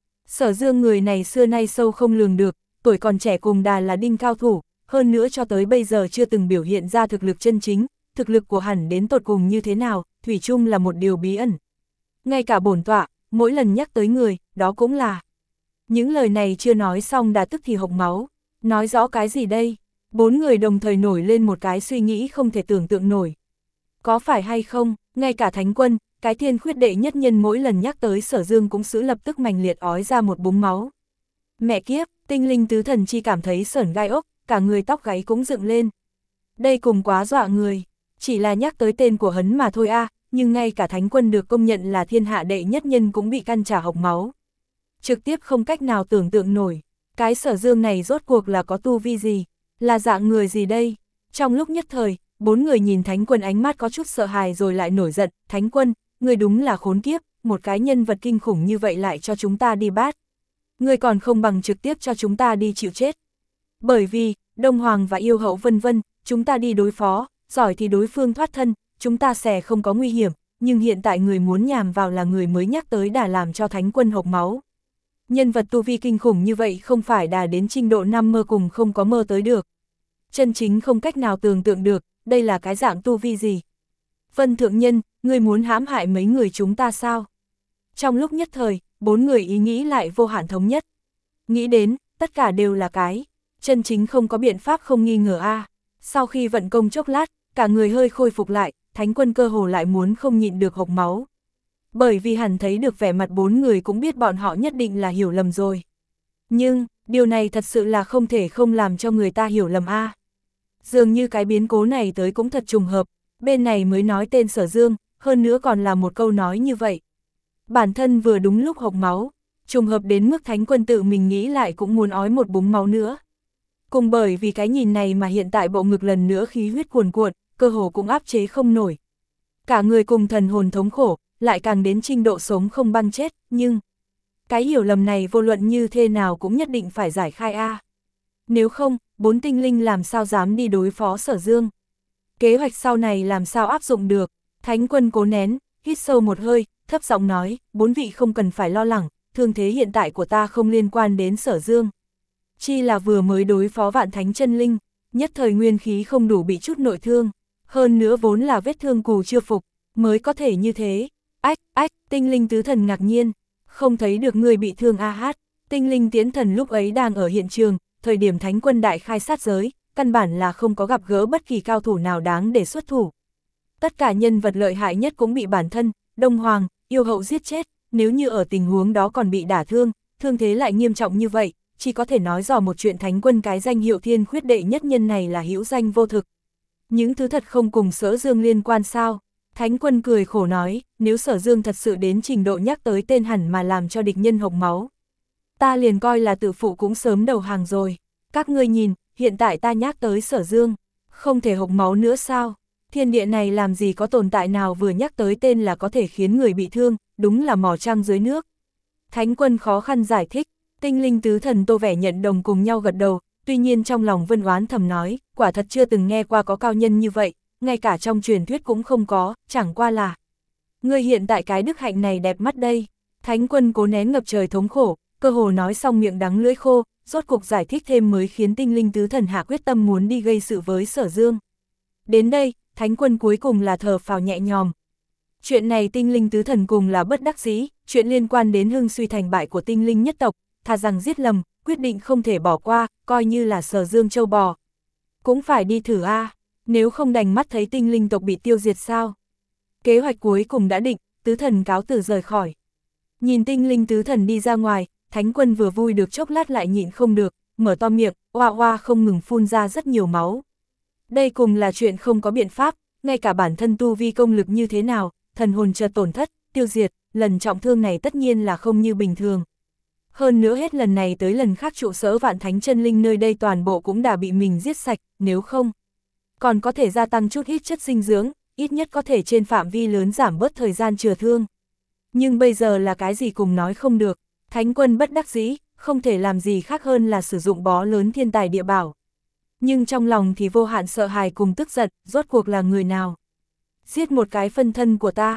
[SPEAKER 1] Sở Dương người này xưa nay sâu không lường được, tuổi còn trẻ cùng đà là đinh cao thủ, hơn nữa cho tới bây giờ chưa từng biểu hiện ra thực lực chân chính, thực lực của hắn đến tột cùng như thế nào, thủy chung là một điều bí ẩn. Ngay cả bổn tọa, mỗi lần nhắc tới người, đó cũng là. Những lời này chưa nói xong đã tức thì hộc máu, nói rõ cái gì đây? Bốn người đồng thời nổi lên một cái suy nghĩ không thể tưởng tượng nổi. Có phải hay không, ngay cả thánh quân, cái thiên khuyết đệ nhất nhân mỗi lần nhắc tới Sở Dương cũng sữ lập tức mành liệt ói ra một búng máu. Mẹ kiếp, tinh linh tứ thần chi cảm thấy sởn gai ốc, cả người tóc gáy cũng dựng lên. Đây cùng quá dọa người, chỉ là nhắc tới tên của hắn mà thôi a, nhưng ngay cả thánh quân được công nhận là thiên hạ đệ nhất nhân cũng bị căn trả hộc máu. Trực tiếp không cách nào tưởng tượng nổi, cái Sở Dương này rốt cuộc là có tu vi gì, là dạng người gì đây? Trong lúc nhất thời, bốn người nhìn thánh quân ánh mắt có chút sợ hãi rồi lại nổi giận, thánh quân, người đúng là khốn kiếp, một cái nhân vật kinh khủng như vậy lại cho chúng ta đi bắt. Người còn không bằng trực tiếp cho chúng ta đi chịu chết. Bởi vì, Đông Hoàng và yêu hậu vân vân, chúng ta đi đối phó, giỏi thì đối phương thoát thân, chúng ta sẽ không có nguy hiểm, nhưng hiện tại người muốn nhằm vào là người mới nhắc tới đã làm cho thánh quân hộc máu. Nhân vật tu vi kinh khủng như vậy không phải đã đến trình độ năm mơ cùng không có mơ tới được. Chân chính không cách nào tưởng tượng được, đây là cái dạng tu vi gì. Vân thượng nhân, người muốn hãm hại mấy người chúng ta sao? Trong lúc nhất thời, bốn người ý nghĩ lại vô hạn thống nhất. Nghĩ đến, tất cả đều là cái. Chân chính không có biện pháp không nghi ngờ a. Sau khi vận công chốc lát, cả người hơi khôi phục lại, thánh quân cơ hồ lại muốn không nhịn được hộc máu. Bởi vì hẳn thấy được vẻ mặt bốn người cũng biết bọn họ nhất định là hiểu lầm rồi. Nhưng, điều này thật sự là không thể không làm cho người ta hiểu lầm a. Dường như cái biến cố này tới cũng thật trùng hợp, bên này mới nói tên Sở Dương, hơn nữa còn là một câu nói như vậy. Bản thân vừa đúng lúc hộc máu, trùng hợp đến mức thánh quân tự mình nghĩ lại cũng muốn ói một búng máu nữa. Cùng bởi vì cái nhìn này mà hiện tại bộ ngực lần nữa khí huyết cuồn cuộn, cơ hồ cũng áp chế không nổi. Cả người cùng thần hồn thống khổ, lại càng đến trình độ sống không băng chết, nhưng cái hiểu lầm này vô luận như thế nào cũng nhất định phải giải khai a. Nếu không, bốn tinh linh làm sao dám đi đối phó Sở Dương. Kế hoạch sau này làm sao áp dụng được. Thánh quân cố nén, hít sâu một hơi, thấp giọng nói, bốn vị không cần phải lo lắng, thương thế hiện tại của ta không liên quan đến Sở Dương. Chi là vừa mới đối phó vạn thánh chân linh, nhất thời nguyên khí không đủ bị chút nội thương, hơn nữa vốn là vết thương cù chưa phục, mới có thể như thế. Ách, ách, tinh linh tứ thần ngạc nhiên, không thấy được người bị thương a hát, tinh linh tiến thần lúc ấy đang ở hiện trường, thời điểm thánh quân đại khai sát giới, căn bản là không có gặp gỡ bất kỳ cao thủ nào đáng để xuất thủ. Tất cả nhân vật lợi hại nhất cũng bị bản thân, Đông Hoàng, yêu hậu giết chết, nếu như ở tình huống đó còn bị đả thương, thương thế lại nghiêm trọng như vậy, chỉ có thể nói dò một chuyện thánh quân cái danh hiệu thiên khuyết đệ nhất nhân này là hữu danh vô thực. Những thứ thật không cùng Sở Dương liên quan sao? Thánh quân cười khổ nói, nếu Sở Dương thật sự đến trình độ nhắc tới tên hẳn mà làm cho địch nhân hộc máu. Ta liền coi là tự phụ cũng sớm đầu hàng rồi. Các ngươi nhìn, hiện tại ta nhắc tới Sở Dương, không thể hộc máu nữa sao? Thiên địa này làm gì có tồn tại nào vừa nhắc tới tên là có thể khiến người bị thương, đúng là mỏ trăng dưới nước. Thánh quân khó khăn giải thích, tinh linh tứ thần tô vẻ nhận đồng cùng nhau gật đầu, tuy nhiên trong lòng vân oán thầm nói, quả thật chưa từng nghe qua có cao nhân như vậy, ngay cả trong truyền thuyết cũng không có, chẳng qua là. Ngươi hiện tại cái đức hạnh này đẹp mắt đây. Thánh quân cố nén ngập trời thống khổ, cơ hồ nói xong miệng đắng lưỡi khô, rốt cuộc giải thích thêm mới khiến tinh linh tứ thần hạ quyết tâm muốn đi gây sự với Sở Dương. Đến đây, thánh quân cuối cùng là thở phào nhẹ nhòm. Chuyện này tinh linh tứ thần cùng là bất đắc dĩ, chuyện liên quan đến hưng suy thành bại của tinh linh nhất tộc, thà rằng giết lầm, quyết định không thể bỏ qua, coi như là Sở Dương châu bò. Cũng phải đi thử a, nếu không đành mắt thấy tinh linh tộc bị tiêu diệt sao. Kế hoạch cuối cùng đã định, tứ thần cáo từ rời khỏi. Nhìn tinh linh tứ thần đi ra ngoài, thánh quân vừa vui được chốc lát lại nhịn không được, mở to miệng, oa oa không ngừng phun ra rất nhiều máu. Đây cùng là chuyện không có biện pháp, ngay cả bản thân tu vi công lực như thế nào, thần hồn chợt tổn thất, tiêu diệt, lần trọng thương này tất nhiên là không như bình thường. Hơn nữa hết lần này tới lần khác trụ sở vạn thánh chân linh nơi đây toàn bộ cũng đã bị mình giết sạch, nếu không, còn có thể gia tăng chút ít chất dinh dưỡng, ít nhất có thể trên phạm vi lớn giảm bớt thời gian chữa thương. Nhưng bây giờ là cái gì cùng nói không được, thánh quân bất đắc dĩ, không thể làm gì khác hơn là sử dụng bó lớn thiên tài địa bảo. Nhưng trong lòng thì vô hạn sợ hãi cùng tức giận, rốt cuộc là người nào? Giết một cái phân thân của ta,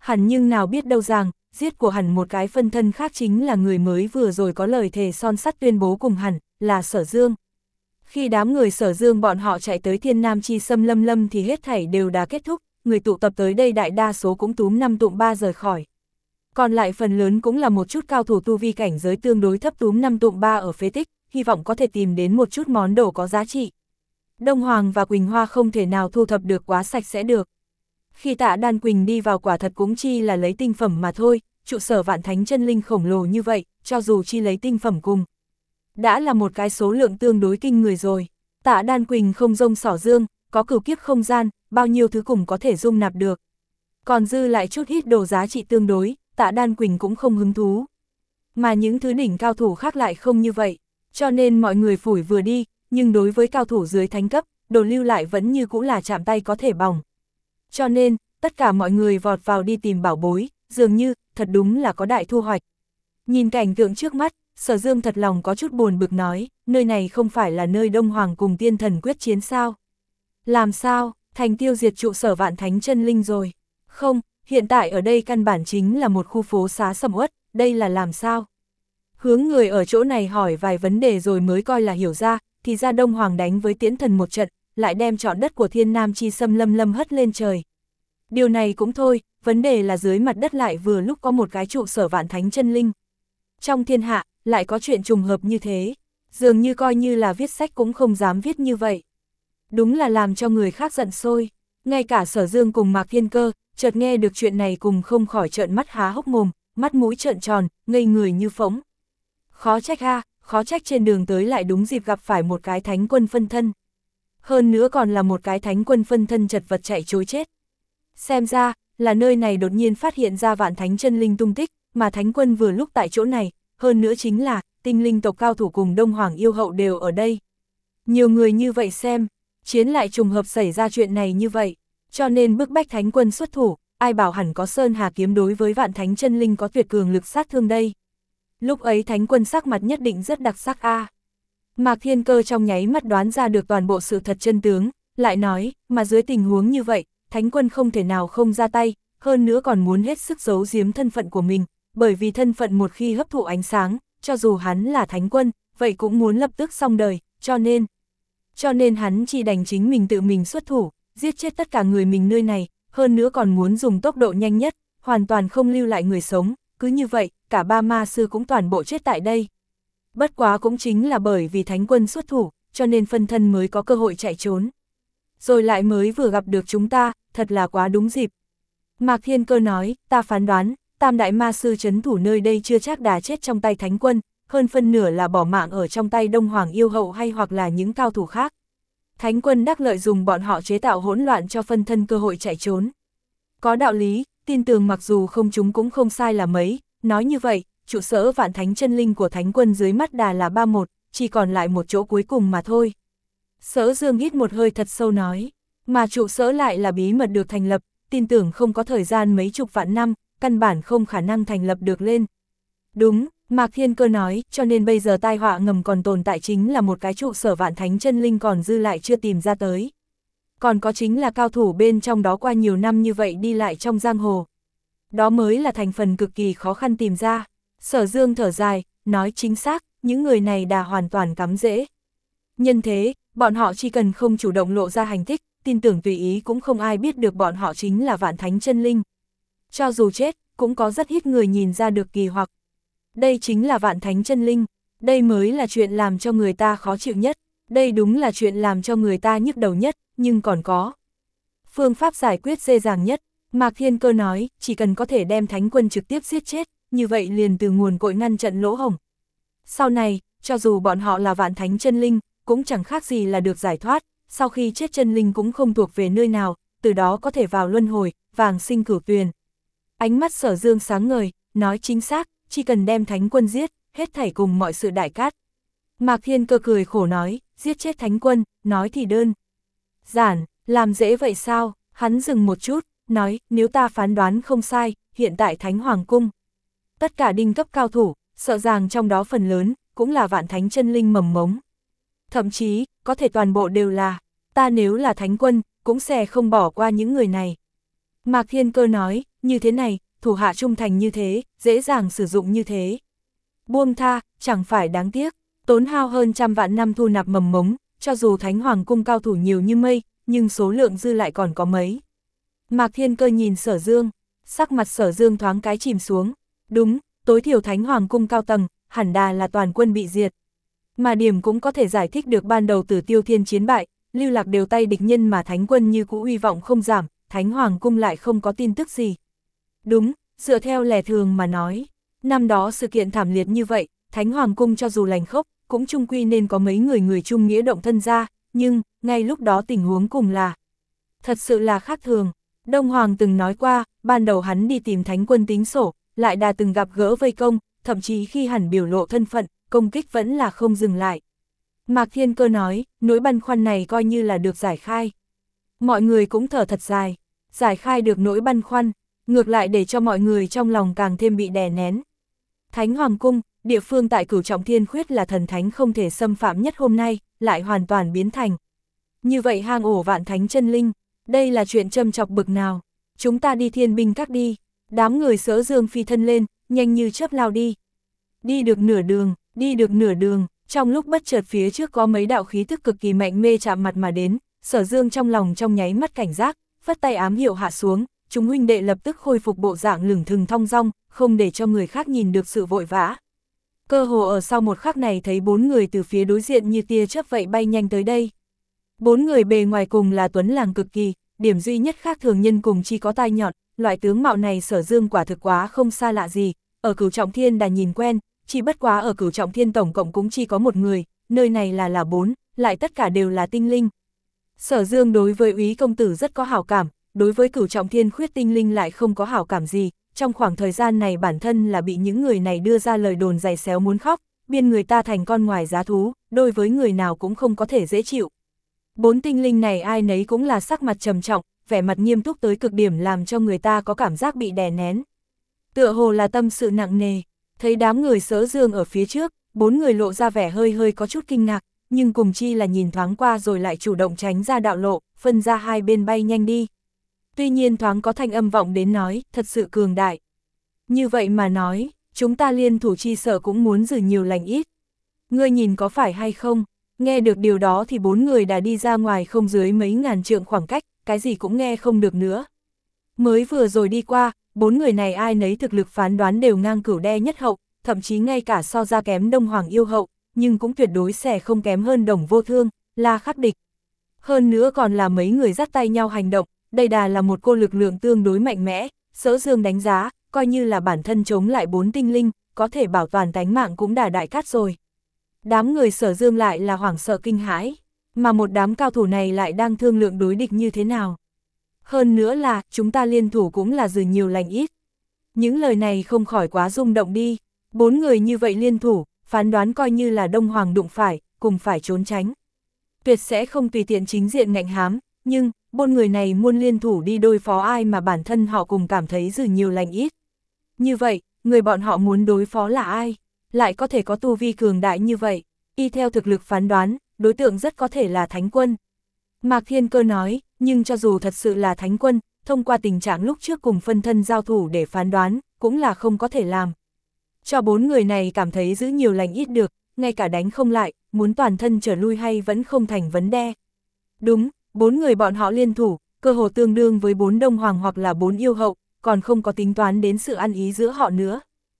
[SPEAKER 1] Hẳn nhưng nào biết đâu rằng, giết của hẳn một cái phân thân khác chính là người mới vừa rồi có lời thề son sắt tuyên bố cùng hẳn, là Sở Dương. Khi đám người Sở Dương bọn họ chạy tới Thiên Nam Chi Sâm Lâm Lâm thì hết thảy đều đã kết thúc, người tụ tập tới đây đại đa số cũng túm năm tụm ba rời khỏi. Còn lại phần lớn cũng là một chút cao thủ tu vi cảnh giới tương đối thấp túm năm tụm ba ở phế tích, hy vọng có thể tìm đến một chút món đồ có giá trị. Đông Hoàng và Quỳnh Hoa không thể nào thu thập được quá sạch sẽ được. Khi Tạ Đan Quỳnh đi vào quả thật cũng chi là lấy tinh phẩm mà thôi, trụ sở Vạn Thánh chân linh khổng lồ như vậy, cho dù chi lấy tinh phẩm cùng. Đã là một cái số lượng tương đối kinh người rồi. Tạ Đan Quỳnh không rông xỏ dương, có cửu kiếp không gian, bao nhiêu thứ cùng có thể dung nạp được. Còn dư lại chút ít đồ giá trị tương đối, Tạ Đan Quỳnh cũng không hứng thú. Mà những thứ đỉnh cao thủ khác lại không như vậy, cho nên mọi người phủi vừa đi, nhưng đối với cao thủ dưới thánh cấp, đồ lưu lại vẫn như cũ là chạm tay có thể bỏng. Cho nên, tất cả mọi người vọt vào đi tìm bảo bối, dường như, thật đúng là có đại thu hoạch. Nhìn cảnh tượng trước mắt, Sở Dương thật lòng có chút buồn bực nói, nơi này không phải là nơi Đông Hoàng cùng tiên thần quyết chiến sao? Làm sao, thành tiêu diệt trụ sở Vạn Thánh chân linh rồi? Không, hiện tại ở đây căn bản chính là một khu phố xá sầm uất, đây là làm sao? Hướng người ở chỗ này hỏi vài vấn đề rồi mới coi là hiểu ra, thì ra Đông Hoàng đánh với Tiễn Thần một trận, lại đem trọn đất của Thiên Nam Chi Sâm Lâm Lâm hất lên trời. Điều này cũng thôi, vấn đề là dưới mặt đất lại vừa lúc có một cái trụ sở Vạn Thánh chân linh. Trong thiên hạ, lại có chuyện trùng hợp như thế, dường như coi như là viết sách cũng không dám viết như vậy. Đúng là làm cho người khác giận sôi, ngay cả Sở Dương cùng Mạc Thiên Cơ, chợt nghe được chuyện này cùng không khỏi trợn mắt há hốc mồm, mắt mũi trợn tròn, ngây người như phỗng. Khó trách ha, khó trách trên đường tới lại đúng dịp gặp phải một cái thánh quân phân thân. Hơn nữa còn là một cái thánh quân phân thân chật vật chạy trối chết. Xem ra, là nơi này đột nhiên phát hiện ra Vạn Thánh chân linh tung tích, mà thánh quân vừa lúc tại chỗ này, hơn nữa chính là, tinh linh tộc cao thủ cùng Đông Hoàng yêu hậu đều ở đây. Nhiều người như vậy xem, chiến lại trùng hợp xảy ra chuyện này như vậy, cho nên bức bách thánh quân xuất thủ, ai bảo hẳn có Sơn Hà kiếm đối với Vạn Thánh chân linh có tuyệt cường lực sát thương đây. Lúc ấy thánh quân sắc mặt nhất định rất đặc sắc a. À. Mạc Thiên Cơ trong nháy mắt đoán ra được toàn bộ sự thật chân tướng, lại nói, mà dưới tình huống như vậy, thánh quân không thể nào không ra tay, hơn nữa còn muốn hết sức giấu giếm thân phận của mình, bởi vì thân phận một khi hấp thụ ánh sáng, cho dù hắn là thánh quân, vậy cũng muốn lập tức xong đời, cho nên, cho nên hắn chỉ đành chính mình tự mình xuất thủ, giết chết tất cả người mình nơi này, hơn nữa còn muốn dùng tốc độ nhanh nhất, hoàn toàn không lưu lại người sống, cứ như vậy, cả ba ma sư cũng toàn bộ chết tại đây. Bất quá cũng chính là bởi vì thánh quân xuất thủ, cho nên phân thân mới có cơ hội chạy trốn. Rồi lại mới vừa gặp được chúng ta, thật là quá đúng dịp. Mạc Thiên Cơ nói, ta phán đoán, tam đại ma sư trấn thủ nơi đây chưa chắc đã chết trong tay thánh quân, hơn phân nửa là bỏ mạng ở trong tay Đông Hoàng yêu hậu hay hoặc là những cao thủ khác. Thánh quân đắc lợi dùng bọn họ chế tạo hỗn loạn cho phân thân cơ hội chạy trốn. Có đạo lý, tin tưởng mặc dù không chúng cũng không sai là mấy, nói như vậy, trụ sở Vạn Thánh chân linh của thánh quân dưới mắt đà là ba một, chỉ còn lại một chỗ cuối cùng mà thôi. Sở Dương hít một hơi thật sâu nói, mà trụ sở lại là bí mật được thành lập, tin tưởng không có thời gian mấy chục vạn năm, căn bản không khả năng thành lập được lên. Đúng, Mạc Thiên Cơ nói, cho nên bây giờ tai họa ngầm còn tồn tại chính là một cái trụ sở Vạn Thánh chân linh còn dư lại chưa tìm ra tới. Còn có chính là cao thủ bên trong đó qua nhiều năm như vậy đi lại trong giang hồ. Đó mới là thành phần cực kỳ khó khăn tìm ra. Sở Dương thở dài, nói chính xác, những người này đã hoàn toàn cắm rễ. Nhân thế, bọn họ chỉ cần không chủ động lộ ra hành tích, tin tưởng tùy ý cũng không ai biết được bọn họ chính là Vạn Thánh chân linh. Cho dù chết, cũng có rất ít người nhìn ra được kỳ hoặc. Đây chính là Vạn Thánh chân linh, đây mới là chuyện làm cho người ta khó chịu nhất, đây đúng là chuyện làm cho người ta nhức đầu nhất, nhưng còn có phương pháp giải quyết dễ dàng nhất. Mạc Thiên Cơ nói, chỉ cần có thể đem thánh quân trực tiếp giết chết, như vậy liền từ nguồn cội ngăn trận lỗ hổng. Sau này, cho dù bọn họ là Vạn Thánh chân linh, cũng chẳng khác gì là được giải thoát, sau khi chết chân linh cũng không thuộc về nơi nào, từ đó có thể vào luân hồi, vàng sinh cửu tuyền. Ánh mắt Sở Dương sáng ngời, nói chính xác, chỉ cần đem thánh quân giết, hết thảy cùng mọi sự đại cát. Mạc Thiên Cơ cười khổ nói, giết chết thánh quân, nói thì đơn giản, làm dễ vậy sao? Hắn dừng một chút, nói, nếu ta phán đoán không sai, hiện tại Thánh Hoàng Cung. Tất cả đinh cấp cao thủ, sợ rằng trong đó phần lớn, cũng là Vạn Thánh chân linh mầm mống. Thậm chí, có thể toàn bộ đều là, ta nếu là thánh quân, cũng sẽ không bỏ qua những người này. Mạc Thiên Cơ nói, như thế này, thủ hạ trung thành như thế, dễ dàng sử dụng như thế. Buông tha, chẳng phải đáng tiếc, tốn hao hơn trăm vạn năm thu nạp mầm mống, cho dù Thánh Hoàng cung cao thủ nhiều như mây, nhưng số lượng dư lại còn có mấy. Mạc Thiên Cơ nhìn Sở Dương, sắc mặt Sở Dương thoáng cái chìm xuống, đúng, tối thiểu Thánh Hoàng cung cao tầng, hẳn đà là toàn quân bị diệt. Mà điểm cũng có thể giải thích được ban đầu Tử Tiêu Thiên chiến bại, lưu lạc đều tay địch nhân mà Thánh quân như cũ uy vọng không giảm, Thánh Hoàng cung lại không có tin tức gì. Đúng, dựa theo lẽ thường mà nói, năm đó sự kiện thảm liệt như vậy, Thánh Hoàng cung cho dù lành khốc, cũng chung quy nên có mấy người người chung nghĩa động thân ra, nhưng, ngay lúc đó tình huống cùng là, thật sự là khác thường. Đông Hoàng từng nói qua, ban đầu hắn đi tìm Thánh quân tính sổ, lại đã từng gặp gỡ vây công, thậm chí khi hẳn biểu lộ thân phận, công kích vẫn là không dừng lại. Mạc Thiên Cơ nói, nỗi băn khoăn này coi như là được giải khai. Mọi người cũng thở thật dài, giải khai được nỗi băn khoăn, ngược lại để cho mọi người trong lòng càng thêm bị đè nén. Thánh Hoàng cung, địa phương tại Cửu Trọng Thiên Khuyết là thần thánh không thể xâm phạm nhất hôm nay, lại hoàn toàn biến thành. Như vậy hang ổ vạn thánh chân linh, đây là chuyện châm chọc bực nào. Chúng ta đi Thiên binh các đi. Đám người Sở Dương phi thân lên, nhanh như chớp lao đi. Đi được nửa đường, đi được nửa đường, trong lúc bất chợt phía trước có mấy đạo khí thức cực kỳ mạnh mê chạm mặt mà đến, Sở Dương trong lòng trong nháy mắt cảnh giác, phất tay ám hiệu hạ xuống, chúng huynh đệ lập tức khôi phục bộ dạng lửng thừng thong dong, không để cho người khác nhìn được sự vội vã. Cơ hồ ở sau một khắc này thấy bốn người từ phía đối diện như tia chớp vậy bay nhanh tới đây. Bốn người bề ngoài cùng là tuấn làng cực kỳ, điểm duy nhất khác thường nhân cùng chỉ có tai nhọn, loại tướng mạo này Sở Dương quả thực quá không xa lạ gì, ở Cửu Trọng Thiên đã nhìn quen, chỉ bất quá ở Cửu Trọng Thiên tổng cộng cũng chỉ có một người, nơi này là là bốn, lại tất cả đều là tinh linh. Sở Dương đối với Úy công tử rất có hảo cảm, đối với Cửu Trọng Thiên Khuyết tinh linh lại không có hảo cảm gì, trong khoảng thời gian này bản thân là bị những người này đưa ra lời đồn giày xéo muốn khóc, biên người ta thành con ngoài giá thú, đối với người nào cũng không có thể dễ chịu. Bốn tinh linh này ai nấy cũng là sắc mặt trầm trọng, vẻ mặt nghiêm túc tới cực điểm làm cho người ta có cảm giác bị đè nén. Tựa hồ là tâm sự nặng nề, thấy đám người Sở Dương ở phía trước, bốn người lộ ra vẻ hơi hơi có chút kinh ngạc, nhưng cùng chi là nhìn thoáng qua rồi lại chủ động tránh ra đạo lộ, phân ra hai bên bay nhanh đi. Tuy nhiên thoáng có thanh âm vọng đến nói, thật sự cường đại. Như vậy mà nói, chúng ta liên thủ chi sợ cũng muốn giữ nhiều lành ít. Ngươi nhìn có phải hay không? Nghe được điều đó thì bốn người đã đi ra ngoài không dưới mấy ngàn trượng khoảng cách, cái gì cũng nghe không được nữa. Mới vừa rồi đi qua, bốn người này ai nấy thực lực phán đoán đều ngang Cửu Đe nhất hậu, thậm chí ngay cả so ra kém Đông Hoàng yêu hậu, nhưng cũng tuyệt đối sẽ không kém hơn Đồng Vô Thương, La Khắc Địch. Hơn nữa còn là mấy người dắt tay nhau hành động, đây đà là một cô lực lượng tương đối mạnh mẽ, Sở Dương đánh giá, coi như là bản thân chống lại bốn tinh linh, có thể bảo toàn tánh mạng cũng đã đại cát rồi. Đám người Sở Dương lại là hoảng sợ kinh hãi, mà một đám cao thủ này lại đang thương lượng đối địch như thế nào. Hơn nữa là, chúng ta liên thủ cũng là dừ nhiều lành ít. Những lời này không khỏi quá rung động đi, bốn người như vậy liên thủ, phán đoán coi như là Đông Hoàng đụng phải, cùng phải trốn tránh. Tuyệt sẽ không tùy tiện chính diện ngạnh hám, nhưng, bốn người này muốn liên thủ đi đối phó ai mà bản thân họ cùng cảm thấy dừ nhiều lành ít. Như vậy, người bọn họ muốn đối phó là ai? Lại có thể có tu vi cường đại như vậy, y theo thực lực phán đoán, đối tượng rất có thể là Thánh quân. Mạc Thiên Cơ nói, nhưng cho dù thật sự là Thánh quân, thông qua tình trạng lúc trước cùng phân thân giao thủ để phán đoán, cũng là không có thể làm. Cho bốn người này cảm thấy giữ nhiều lành ít được, ngay cả đánh không lại, muốn toàn thân trở lui hay vẫn không thành vấn đề. Đúng, bốn người bọn họ liên thủ, cơ hồ tương đương với bốn Đông Hoàng hoặc là bốn yêu hậu, còn không có tính toán đến sự ăn ý giữa họ nữa.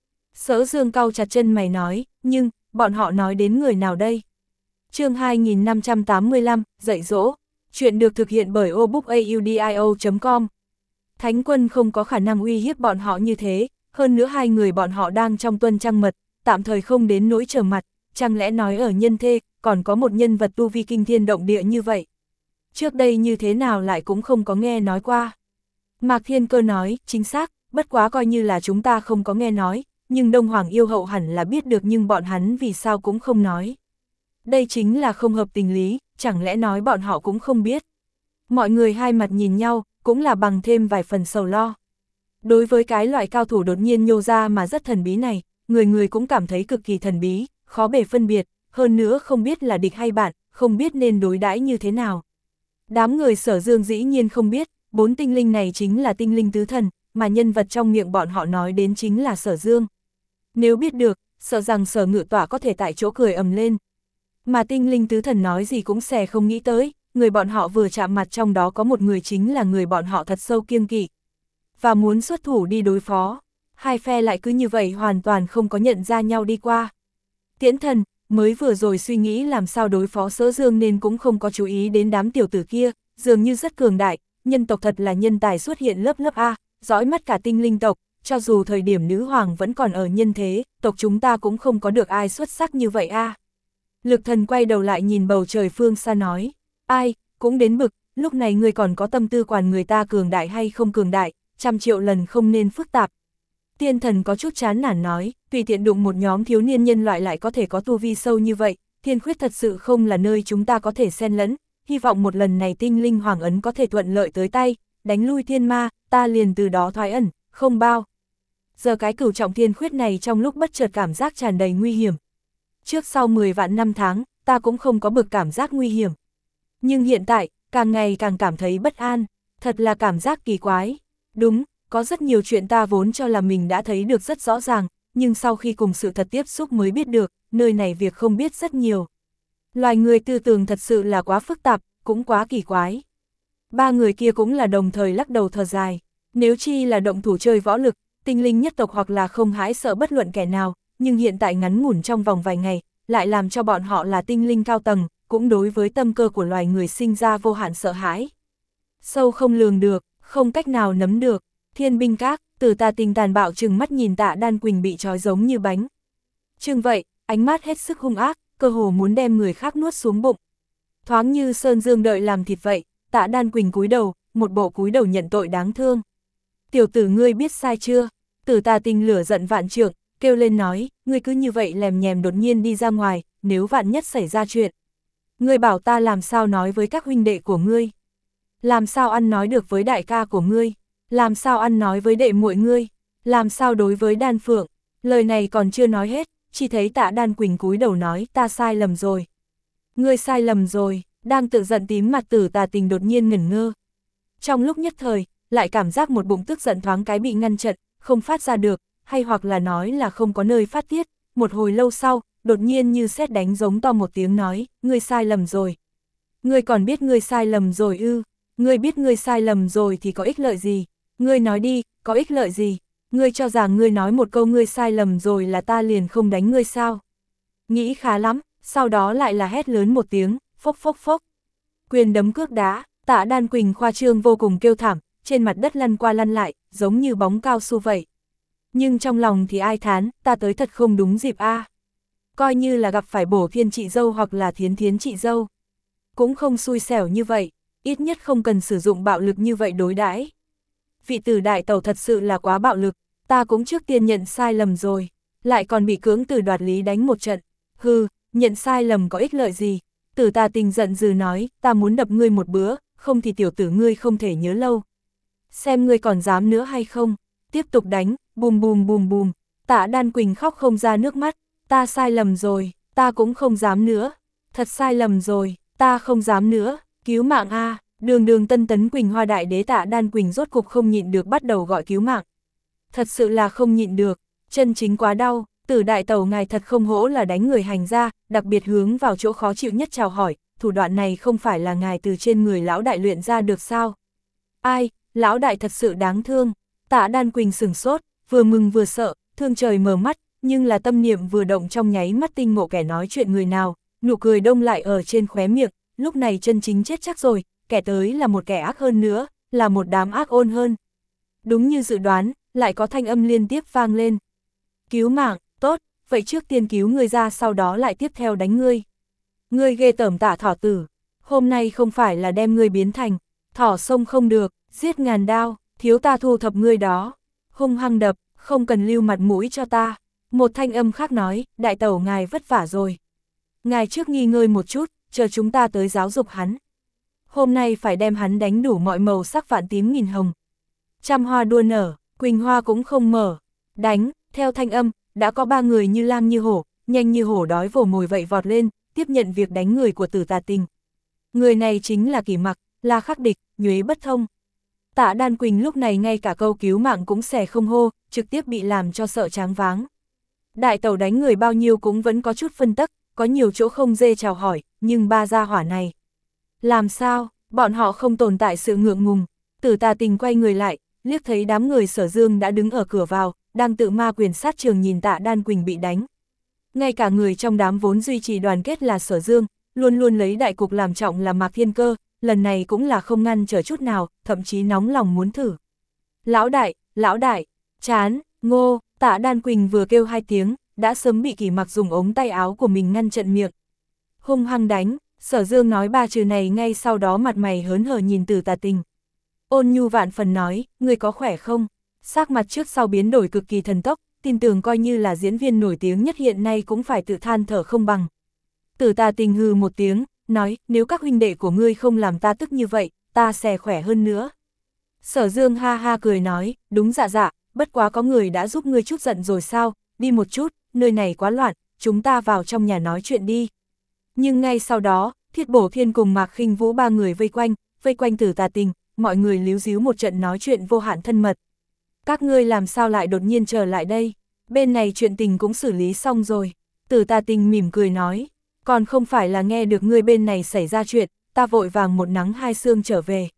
[SPEAKER 1] Sở Dương cau chặt chân mày nói, nhưng, bọn họ nói đến người nào đây? Chương hai nghìn năm trăm tám mươi lăm, dạy dỗ. Chuyện được thực hiện bởi obookaudio chấm com. Thánh quân không có khả năng uy hiếp bọn họ như thế, hơn nữa hai người bọn họ đang trong tuần trăng mật, tạm thời không đến nỗi trở mặt, chẳng lẽ nói ở nhân thế, còn có một nhân vật tu vi kinh thiên động địa như vậy. Trước đây như thế nào lại cũng không có nghe nói qua. Mạc Thiên Cơ nói, chính xác, bất quá coi như là chúng ta không có nghe nói, nhưng Đông Hoàng yêu hậu hẳn là biết được nhưng bọn hắn vì sao cũng không nói. Đây chính là không hợp tình lý, chẳng lẽ nói bọn họ cũng không biết. Mọi người hai mặt nhìn nhau, cũng là bằng thêm vài phần sầu lo. Đối với cái loại cao thủ đột nhiên nhô ra mà rất thần bí này, người người cũng cảm thấy cực kỳ thần bí, khó bề phân biệt, hơn nữa không biết là địch hay bạn, không biết nên đối đãi như thế nào. Đám người Sở Dương dĩ nhiên không biết, bốn tinh linh này chính là tinh linh tứ thần, mà nhân vật trong miệng bọn họ nói đến chính là Sở Dương. Nếu biết được, sợ rằng Sở Ngự Tỏa có thể tại chỗ cười ầm lên. Mà tinh linh tứ thần nói gì cũng xè không nghĩ tới, người bọn họ vừa chạm mặt trong đó có một người chính là người bọn họ thật sâu kiêng kỵ. Và muốn xuất thủ đi đối phó, hai phe lại cứ như vậy hoàn toàn không có nhận ra nhau đi qua. Tiễn Thần, mới vừa rồi suy nghĩ làm sao đối phó Sở Dương nên cũng không có chú ý đến đám tiểu tử kia, dường như rất cường đại, nhân tộc thật là nhân tài xuất hiện lớp lớp A, dõi mắt cả tinh linh tộc, cho dù thời điểm nữ hoàng vẫn còn ở nhân thế, tộc chúng ta cũng không có được ai xuất sắc như vậy A. Lực Thần quay đầu lại nhìn bầu trời phương xa nói, ai, cũng đến bực, lúc này người còn có tâm tư quản người ta cường đại hay không cường đại, trăm triệu lần không nên phức tạp. Tiên Thần có chút chán nản nói, tùy tiện đụng một nhóm thiếu niên nhân loại lại có thể có tu vi sâu như vậy, thiên khuyết thật sự không là nơi chúng ta có thể xen lẫn, hy vọng một lần này tinh linh hoàng ấn có thể thuận lợi tới tay, đánh lui thiên ma, ta liền từ đó thoái ẩn, không bao. Giờ cái cửu trọng thiên khuyết này trong lúc bất chợt cảm giác tràn đầy nguy hiểm. Trước sau mười vạn năm tháng, ta cũng không có bực cảm giác nguy hiểm. Nhưng hiện tại, càng ngày càng cảm thấy bất an, thật là cảm giác kỳ quái. Đúng, có rất nhiều chuyện ta vốn cho là mình đã thấy được rất rõ ràng, nhưng sau khi cùng sự thật tiếp xúc mới biết được, nơi này việc không biết rất nhiều. Loài người tư tưởng thật sự là quá phức tạp, cũng quá kỳ quái. Ba người kia cũng là đồng thời lắc đầu thở dài. Nếu chi là động thủ chơi võ lực, tinh linh nhất tộc hoặc là không hãi sợ bất luận kẻ nào, nhưng hiện tại ngắn ngủn trong vòng vài ngày, lại làm cho bọn họ là tinh linh cao tầng, cũng đối với tâm cơ của loài người sinh ra vô hạn sợ hãi. Sâu không lường được, không cách nào nắm được, Thiên Binh Các, Tử Tà Tình tàn bạo trừng mắt nhìn Tạ Đan Quỳnh bị trói giống như bánh. Chừng vậy, ánh mắt hết sức hung ác, cơ hồ muốn đem người khác nuốt xuống bụng. Thoáng như Sơn Dương đợi làm thịt vậy, Tạ Đan Quỳnh cúi đầu, một bộ cúi đầu nhận tội đáng thương. Tiểu tử ngươi biết sai chưa? Tử Tà Tình lửa giận vạn trượng, kêu lên nói, ngươi cứ như vậy lèm nhèm đột nhiên đi ra ngoài, nếu vạn nhất xảy ra chuyện. Ngươi bảo ta làm sao nói với các huynh đệ của ngươi? Làm sao ăn nói được với đại ca của ngươi? Làm sao ăn nói với đệ muội ngươi? Làm sao đối với Đan Phượng? Lời này còn chưa nói hết, chỉ thấy Tạ Đan Quỳnh cúi đầu nói, ta sai lầm rồi. Ngươi sai lầm rồi, đang tự giận tím mặt Tử Tà Tình đột nhiên ngẩn ngơ. Trong lúc nhất thời, lại cảm giác một bụng tức giận thoáng cái bị ngăn chặn, không phát ra được, hay hoặc là nói là không có nơi phát tiết. Một hồi lâu sau, đột nhiên như sét đánh giống to một tiếng nói, ngươi sai lầm rồi. Ngươi còn biết ngươi sai lầm rồi ư? Ngươi biết ngươi sai lầm rồi thì có ích lợi gì? Ngươi nói đi, có ích lợi gì? Ngươi cho rằng ngươi nói một câu ngươi sai lầm rồi là ta liền không đánh ngươi sao? Nghĩ khá lắm, sau đó lại là hét lớn một tiếng, phốc phốc phốc. Quyền đấm cước đá, Tạ Đan Quỳnh khoa trương vô cùng kêu thảm, trên mặt đất lăn qua lăn lại, giống như bóng cao su vậy. Nhưng trong lòng thì ai thán, ta tới thật không đúng dịp a. Coi như là gặp phải Bổ Thiên chị dâu hoặc là Thiến Thiến chị dâu. Cũng không xui xẻo như vậy, ít nhất không cần sử dụng bạo lực như vậy đối đãi. Vị tử đại tẩu thật sự là quá bạo lực, ta cũng trước tiên nhận sai lầm rồi, lại còn bị cưỡng từ đoạt lý đánh một trận. Hừ, nhận sai lầm có ích lợi gì? Tử Tà Tình giận dữ nói, ta muốn đập ngươi một bữa, không thì tiểu tử ngươi không thể nhớ lâu. Xem ngươi còn dám nữa hay không? Tiếp tục đánh, bùm bùm bùm bùm. Tạ Đan Quỳnh khóc không ra nước mắt, ta sai lầm rồi, ta cũng không dám nữa. Thật sai lầm rồi, ta không dám nữa, cứu mạng a. Đường đường Tân Tấn Quỳnh Hoa đại đế Tạ Đan Quỳnh rốt cục không nhịn được bắt đầu gọi cứu mạng. Thật sự là không nhịn được, chân chính quá đau, Tử đại tẩu ngài thật không hổ là đánh người hành ra, đặc biệt hướng vào chỗ khó chịu nhất chào hỏi, thủ đoạn này không phải là ngài từ trên người lão đại luyện ra được sao? Ai, lão đại thật sự đáng thương. Tạ Đan Quỳnh sửng sốt, vừa mừng vừa sợ, thương trời mở mắt, nhưng là tâm niệm vừa động trong nháy mắt tinh ngộ kẻ nói chuyện người nào, nụ cười đông lại ở trên khóe miệng, lúc này chân chính chết chắc rồi, kẻ tới là một kẻ ác hơn nữa, là một đám ác ôn hơn. Đúng như dự đoán, lại có thanh âm liên tiếp vang lên. Cứu mạng, tốt, vậy trước tiên cứu ngươi ra sau đó lại tiếp theo đánh ngươi. Ngươi ghê tởm Tạ thỏ tử, hôm nay không phải là đem ngươi biến thành thỏ sông không được, giết ngàn đao, thiếu ta thu thập ngươi đó, hung hăng đập, không cần lưu mặt mũi cho ta. Một thanh âm khác nói, đại tẩu ngài vất vả rồi. Ngài trước nghỉ ngơi một chút, chờ chúng ta tới giáo dục hắn. Hôm nay phải đem hắn đánh đủ mọi màu sắc vạn tím nghìn hồng. Trăm hoa đua nở, quỳnh hoa cũng không mở. Đánh, theo thanh âm, đã có ba người như lang như hổ, nhanh như hổ đói vồ mồi vậy vọt lên, tiếp nhận việc đánh người của Tử Tà Tình. Người này chính là Kỷ Mặc, là khắc địch, nhuế bất thông. Tạ Đan Quỳnh lúc này ngay cả câu cứu mạng cũng xẻ không hô, trực tiếp bị làm cho sợ tráng váng. Đại tẩu đánh người bao nhiêu cũng vẫn có chút phân tắc, có nhiều chỗ không dê chào hỏi, nhưng ba gia hỏa này. Làm sao, bọn họ không tồn tại sự ngượng ngùng. Tử Tà Tình quay người lại, liếc thấy đám người Sở Dương đã đứng ở cửa vào, đang tự ma quyền sát trường nhìn Tạ Đan Quỳnh bị đánh. Ngay cả người trong đám vốn duy trì đoàn kết là Sở Dương, luôn luôn lấy đại cục làm trọng là Mạc Thiên Cơ, lần này cũng là không ngăn trở chút nào, thậm chí nóng lòng muốn thử. Lão đại, lão đại, chán, ngô, Tạ Đan Quỳnh vừa kêu hai tiếng, đã sớm bị Kỷ Mặc dùng ống tay áo của mình ngăn chặn miệng. Hung hăng đánh, Sở Dương nói ba chữ này ngay sau đó mặt mày hớn hở nhìn Tử Tà Tình. Ôn nhu vạn phần nói, người có khỏe không? Sắc mặt trước sau biến đổi cực kỳ thần tốc, tin tưởng coi như là diễn viên nổi tiếng nhất hiện nay cũng phải tự than thở không bằng. Tử Tà Tình hừ một tiếng, nói, nếu các huynh đệ của ngươi không làm ta tức như vậy, ta sẽ khỏe hơn nữa. Sở Dương ha ha cười nói, đúng dạ dạ, bất quá có người đã giúp ngươi chút giận rồi sao, đi một chút, nơi này quá loạn, chúng ta vào trong nhà nói chuyện đi. Nhưng ngay sau đó, Thiết Bổ Thiên cùng Mạc Khinh Vũ ba người vây quanh, vây quanh Tử Tà Tình, mọi người líu díu một trận nói chuyện vô hạn thân mật. Các ngươi làm sao lại đột nhiên trở lại đây, bên này chuyện tình cũng xử lý xong rồi. Tử Tà Tình mỉm cười nói, còn không phải là nghe được ngươi bên này xảy ra chuyện, ta vội vàng một nắng hai sương trở về.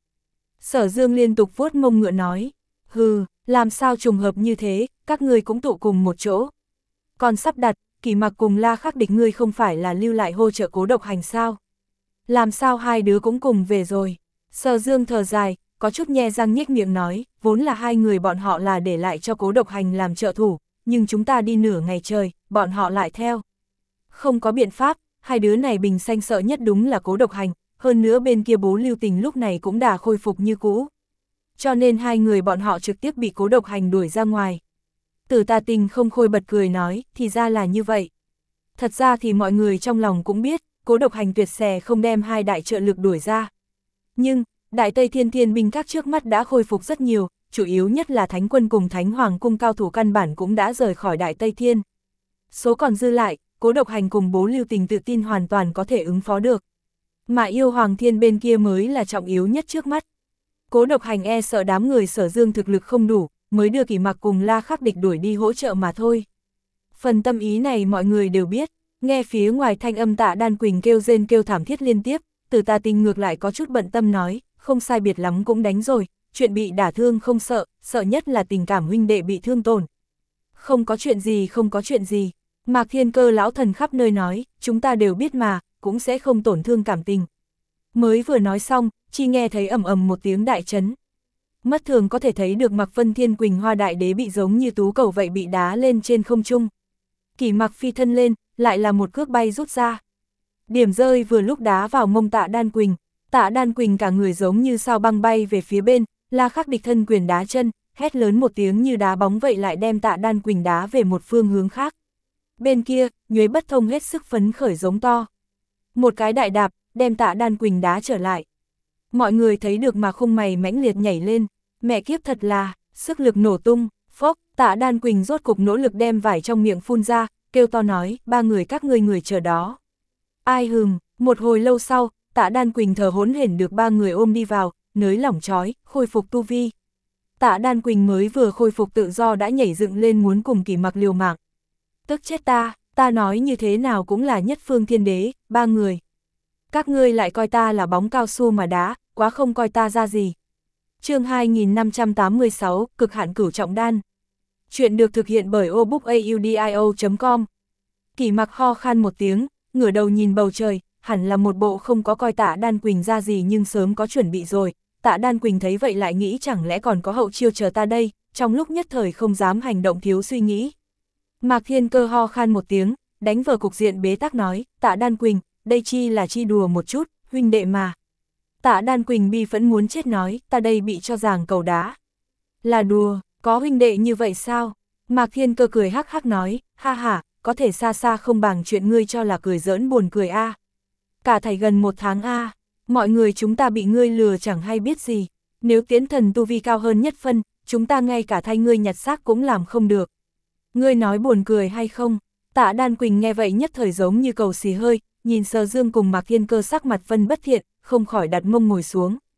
[SPEAKER 1] Sở Dương liên tục vuốt mông ngựa nói, hừ, làm sao trùng hợp như thế, các ngươi cũng tụ cùng một chỗ. Còn sắp đặt, Kỷ Mặc cùng La Khắc Địch ngươi không phải là lưu lại hỗ trợ Cố Độc Hành sao? Làm sao hai đứa cũng cùng về rồi? Sở Dương thở dài, có chút nhe răng nhếch miệng nói, vốn là hai người bọn họ là để lại cho Cố Độc Hành làm trợ thủ, nhưng chúng ta đi nửa ngày trời, bọn họ lại theo. Không có biện pháp, hai đứa này bình xanh sợ nhất đúng là Cố Độc Hành, hơn nữa bên kia Bố Lưu Tình lúc này cũng đã khôi phục như cũ. Cho nên hai người bọn họ trực tiếp bị Cố Độc Hành đuổi ra ngoài. Tử Tà Tình không khôi bật cười nói, thì ra là như vậy. Thật ra thì mọi người trong lòng cũng biết, Cố Độc Hành tuyệt xè không đem hai đại trợ lực đuổi ra. Nhưng, Đại Tây Thiên Thiên binh các trước mắt đã khôi phục rất nhiều, chủ yếu nhất là Thánh Quân cùng Thánh Hoàng cung cao thủ căn bản cũng đã rời khỏi Đại Tây Thiên. Số còn dư lại, Cố Độc Hành cùng Bố Lưu Tình tự tin hoàn toàn có thể ứng phó được. Mà Yêu Hoàng Thiên bên kia mới là trọng yếu nhất trước mắt. Cố Độc Hành e sợ đám người Sở Dương thực lực không đủ, mới đưa Kỷ Mặc cùng La Khắc Địch đuổi đi hỗ trợ mà thôi. Phần tâm ý này mọi người đều biết, nghe phía ngoài thanh âm Tạ Đan Quỳnh kêu rên kêu thảm thiết liên tiếp, Tử Tà Tình ngược lại có chút bận tâm nói, không sai biệt lắm cũng đánh rồi, chuyện bị đả thương không sợ, sợ nhất là tình cảm huynh đệ bị thương tổn. Không có chuyện gì không có chuyện gì, Mạc Thiên Cơ lão thần khắp nơi nói, chúng ta đều biết mà, cũng sẽ không tổn thương cảm tình. Mới vừa nói xong, chỉ nghe thấy ầm ầm một tiếng đại chấn. Mắt thường có thể thấy được Mạc Vân Thiên Quỳnh Hoa Đại Đế bị giống như tú cầu vậy bị đá lên trên không trung. Kỷ Mặc phi thân lên, lại là một cước bay rút ra. Điểm rơi vừa lúc đá vào mông Tạ Đan Quỳnh, Tạ Đan Quỳnh cả người giống như sao băng bay về phía bên, La Khắc Địch thân quyền đá chân, hét lớn một tiếng như đá bóng vậy lại đem Tạ Đan Quỳnh đá về một phương hướng khác. Bên kia, Nhuế Bất Thông hết sức phấn khởi giống to. Một cái đại đạp, đem Tạ Đan Quỳnh đá trở lại. Mọi người thấy được mà khung mày mãnh liệt nhảy lên, mẹ kiếp thật là, sức lực nổ tung, phốc, Tạ Đan Quỳnh rốt cục nỗ lực đem vải trong miệng phun ra, kêu to nói, ba người các ngươi người chờ đó. Ai hừm, một hồi lâu sau, Tạ Đan Quỳnh thở hổn hển được ba người ôm đi vào, nới lỏng trói, khôi phục tu vi. Tạ Đan Quỳnh mới vừa khôi phục tự do đã nhảy dựng lên muốn cùng Kỷ Mặc liều mạng. Tức chết ta, ta nói như thế nào cũng là nhất phương thiên đế, ba người. Các ngươi lại coi ta là bóng cao su mà đá, quá không coi ta ra gì. Chương hai nghìn năm trăm tám mươi sáu, cực hạn cửu trọng đan. Chuyện được thực hiện bởi obookaudio chấm com. Kỷ Mặc ho khan một tiếng, ngửa đầu nhìn bầu trời, hẳn là một bộ không có coi Tạ Đan Quỳnh ra gì nhưng sớm có chuẩn bị rồi. Tạ Đan Quỳnh thấy vậy lại nghĩ chẳng lẽ còn có hậu chiêu chờ ta đây, trong lúc nhất thời không dám hành động thiếu suy nghĩ. Mạc Thiên Cơ ho khan một tiếng, đánh vờ cục diện bế tắc nói, Tạ Đan Quỳnh, đây chi là chi đùa một chút, huynh đệ mà. Tạ Đan Quỳnh bi phẫn muốn chết nói, ta đây bị cho giàng cầu đá. Là đùa, có huynh đệ như vậy sao? Mạc Thiên Cơ cười hắc hắc nói, ha ha, có thể xa xa không bằng chuyện ngươi cho là cười giỡn buồn cười a. À. Cả thảy gần một tháng a, à. Mọi người chúng ta bị ngươi lừa chẳng hay biết gì. Nếu Tiễn Thần tu vi cao hơn nhất phân, chúng ta ngay cả thay ngươi nhặt xác cũng làm không được. Ngươi nói buồn cười hay không? Tạ Đan Quỳnh nghe vậy nhất thời giống như cầu xì hơi, nhìn Sở Dương cùng Mạc Thiên Cơ sắc mặt phân bất thiện, không khỏi đặt mông ngồi xuống.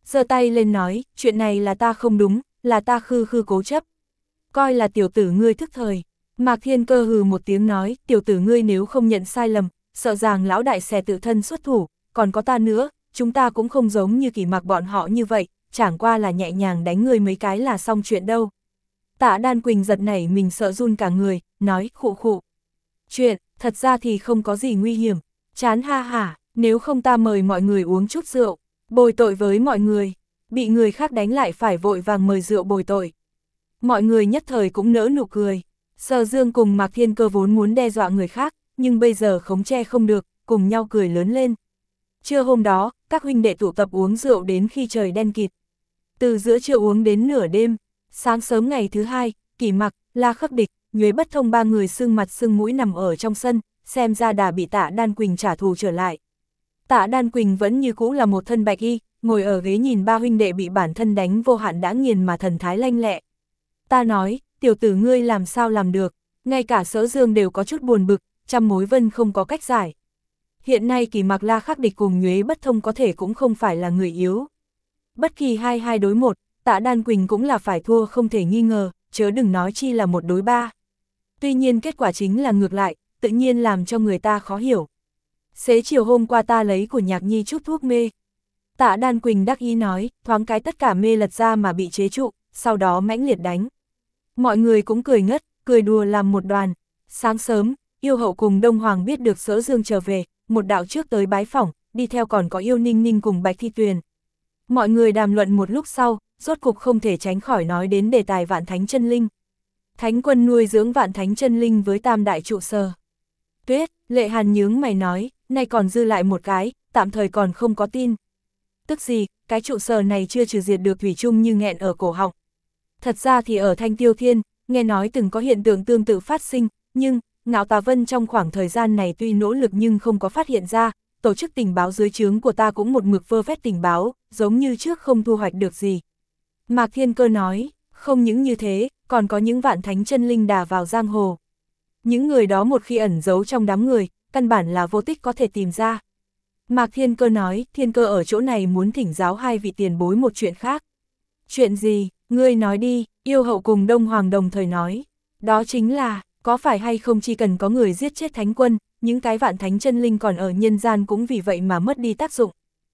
[SPEAKER 1] giơ tay lên nói, chuyện này là ta không đúng, là ta khư khư cố chấp. Coi là tiểu tử ngươi thức thời. Mạc Thiên Cơ hừ một tiếng nói, tiểu tử ngươi nếu không nhận sai lầm, sợ rằng lão đại sẽ tự thân xuất thủ, còn có ta nữa, chúng ta cũng không giống như Kỷ Mặc bọn họ như vậy, chẳng qua là nhẹ nhàng đánh ngươi mấy cái là xong chuyện đâu. Tạ Đan Quỳnh giật nảy mình sợ run cả người, nói khụ khụ. Chuyện, thật ra thì không có gì nguy hiểm, chán ha hả, nếu không ta mời mọi người uống chút rượu, bồi tội với mọi người, bị người khác đánh lại phải vội vàng mời rượu bồi tội. Mọi người nhất thời cũng nỡ nụ cười. Sở Dương cùng Mạc Thiên Cơ vốn muốn đe dọa người khác, nhưng bây giờ khống che không được, cùng nhau cười lớn lên. Trưa hôm đó, các huynh đệ tụ tập uống rượu đến khi trời đen kịt. Từ giữa trưa uống đến nửa đêm, sáng sớm ngày thứ hai, Kỷ Mặc, La Khắc Địch, Nhuế Bất Thông ba người sưng mặt sưng mũi nằm ở trong sân, xem ra đã bị Tạ Đan Quỳnh trả thù trở lại. Tạ Đan Quỳnh vẫn như cũ là một thân bạch y, ngồi ở ghế nhìn ba huynh đệ bị bản thân đánh vô hạn đã nghiền mà thần thái lanh lẹ. Ta nói, tiểu tử ngươi làm sao làm được, ngay cả Sở Dương đều có chút buồn bực, trăm mối vân không có cách giải. Hiện nay Kỷ Mặc, La Khắc Địch cùng Nhuế Bất Thông có thể cũng không phải là người yếu. Bất kỳ hai hai đối một, Tạ Đan Quỳnh cũng là phải thua không thể nghi ngờ, chớ đừng nói chi là một đối ba. Tuy nhiên kết quả chính là ngược lại, tự nhiên làm cho người ta khó hiểu. Xế chiều hôm qua ta lấy của Nhạc Nhi chút thuốc mê. Tạ Đan Quỳnh đắc ý nói, thoáng cái tất cả mê lật ra mà bị chế trụ, sau đó mãnh liệt đánh. Mọi người cũng cười ngất, cười đùa làm một đoàn. Sáng sớm, Yêu Hậu cùng Đông Hoàng biết được Sở Dương trở về, một đạo trước tới bái phỏng, đi theo còn có Yêu Ninh Ninh cùng Bạch Thi Tuyền. Mọi người đàm luận một lúc sau, rốt cục không thể tránh khỏi nói đến đề tài Vạn Thánh Chân Linh. Thánh quân nuôi dưỡng Vạn Thánh Chân Linh với tam đại trụ sở. Tuyết, Lệ Hàn nhướng mày nói, nay còn dư lại một cái, tạm thời còn không có tin. Tức gì, cái trụ sở này chưa trừ diệt được thủy chung như nghẹn ở cổ họng. Thật ra thì ở Thanh Tiêu Thiên, nghe nói từng có hiện tượng tương tự phát sinh, nhưng, Ngạo Tà Vân trong khoảng thời gian này tuy nỗ lực nhưng không có phát hiện ra, tổ chức tình báo dưới trướng của ta cũng một mực vơ vét tình báo, giống như trước không thu hoạch được gì. Mạc Thiên Cơ nói, không những như thế, còn có những Vạn Thánh Chân Linh đà vào giang hồ. Những người đó một khi ẩn giấu trong đám người, căn bản là vô tích có thể tìm ra. Mạc Thiên Cơ nói, Thiên Cơ ở chỗ này muốn thỉnh giáo hai vị tiền bối một chuyện khác. Chuyện gì, ngươi nói đi, Yêu Hậu cùng Đông Hoàng đồng thời nói. Đó chính là, có phải hay không chỉ cần có người giết chết thánh quân, những cái Vạn Thánh Chân Linh còn ở nhân gian cũng vì vậy mà mất đi tác dụng.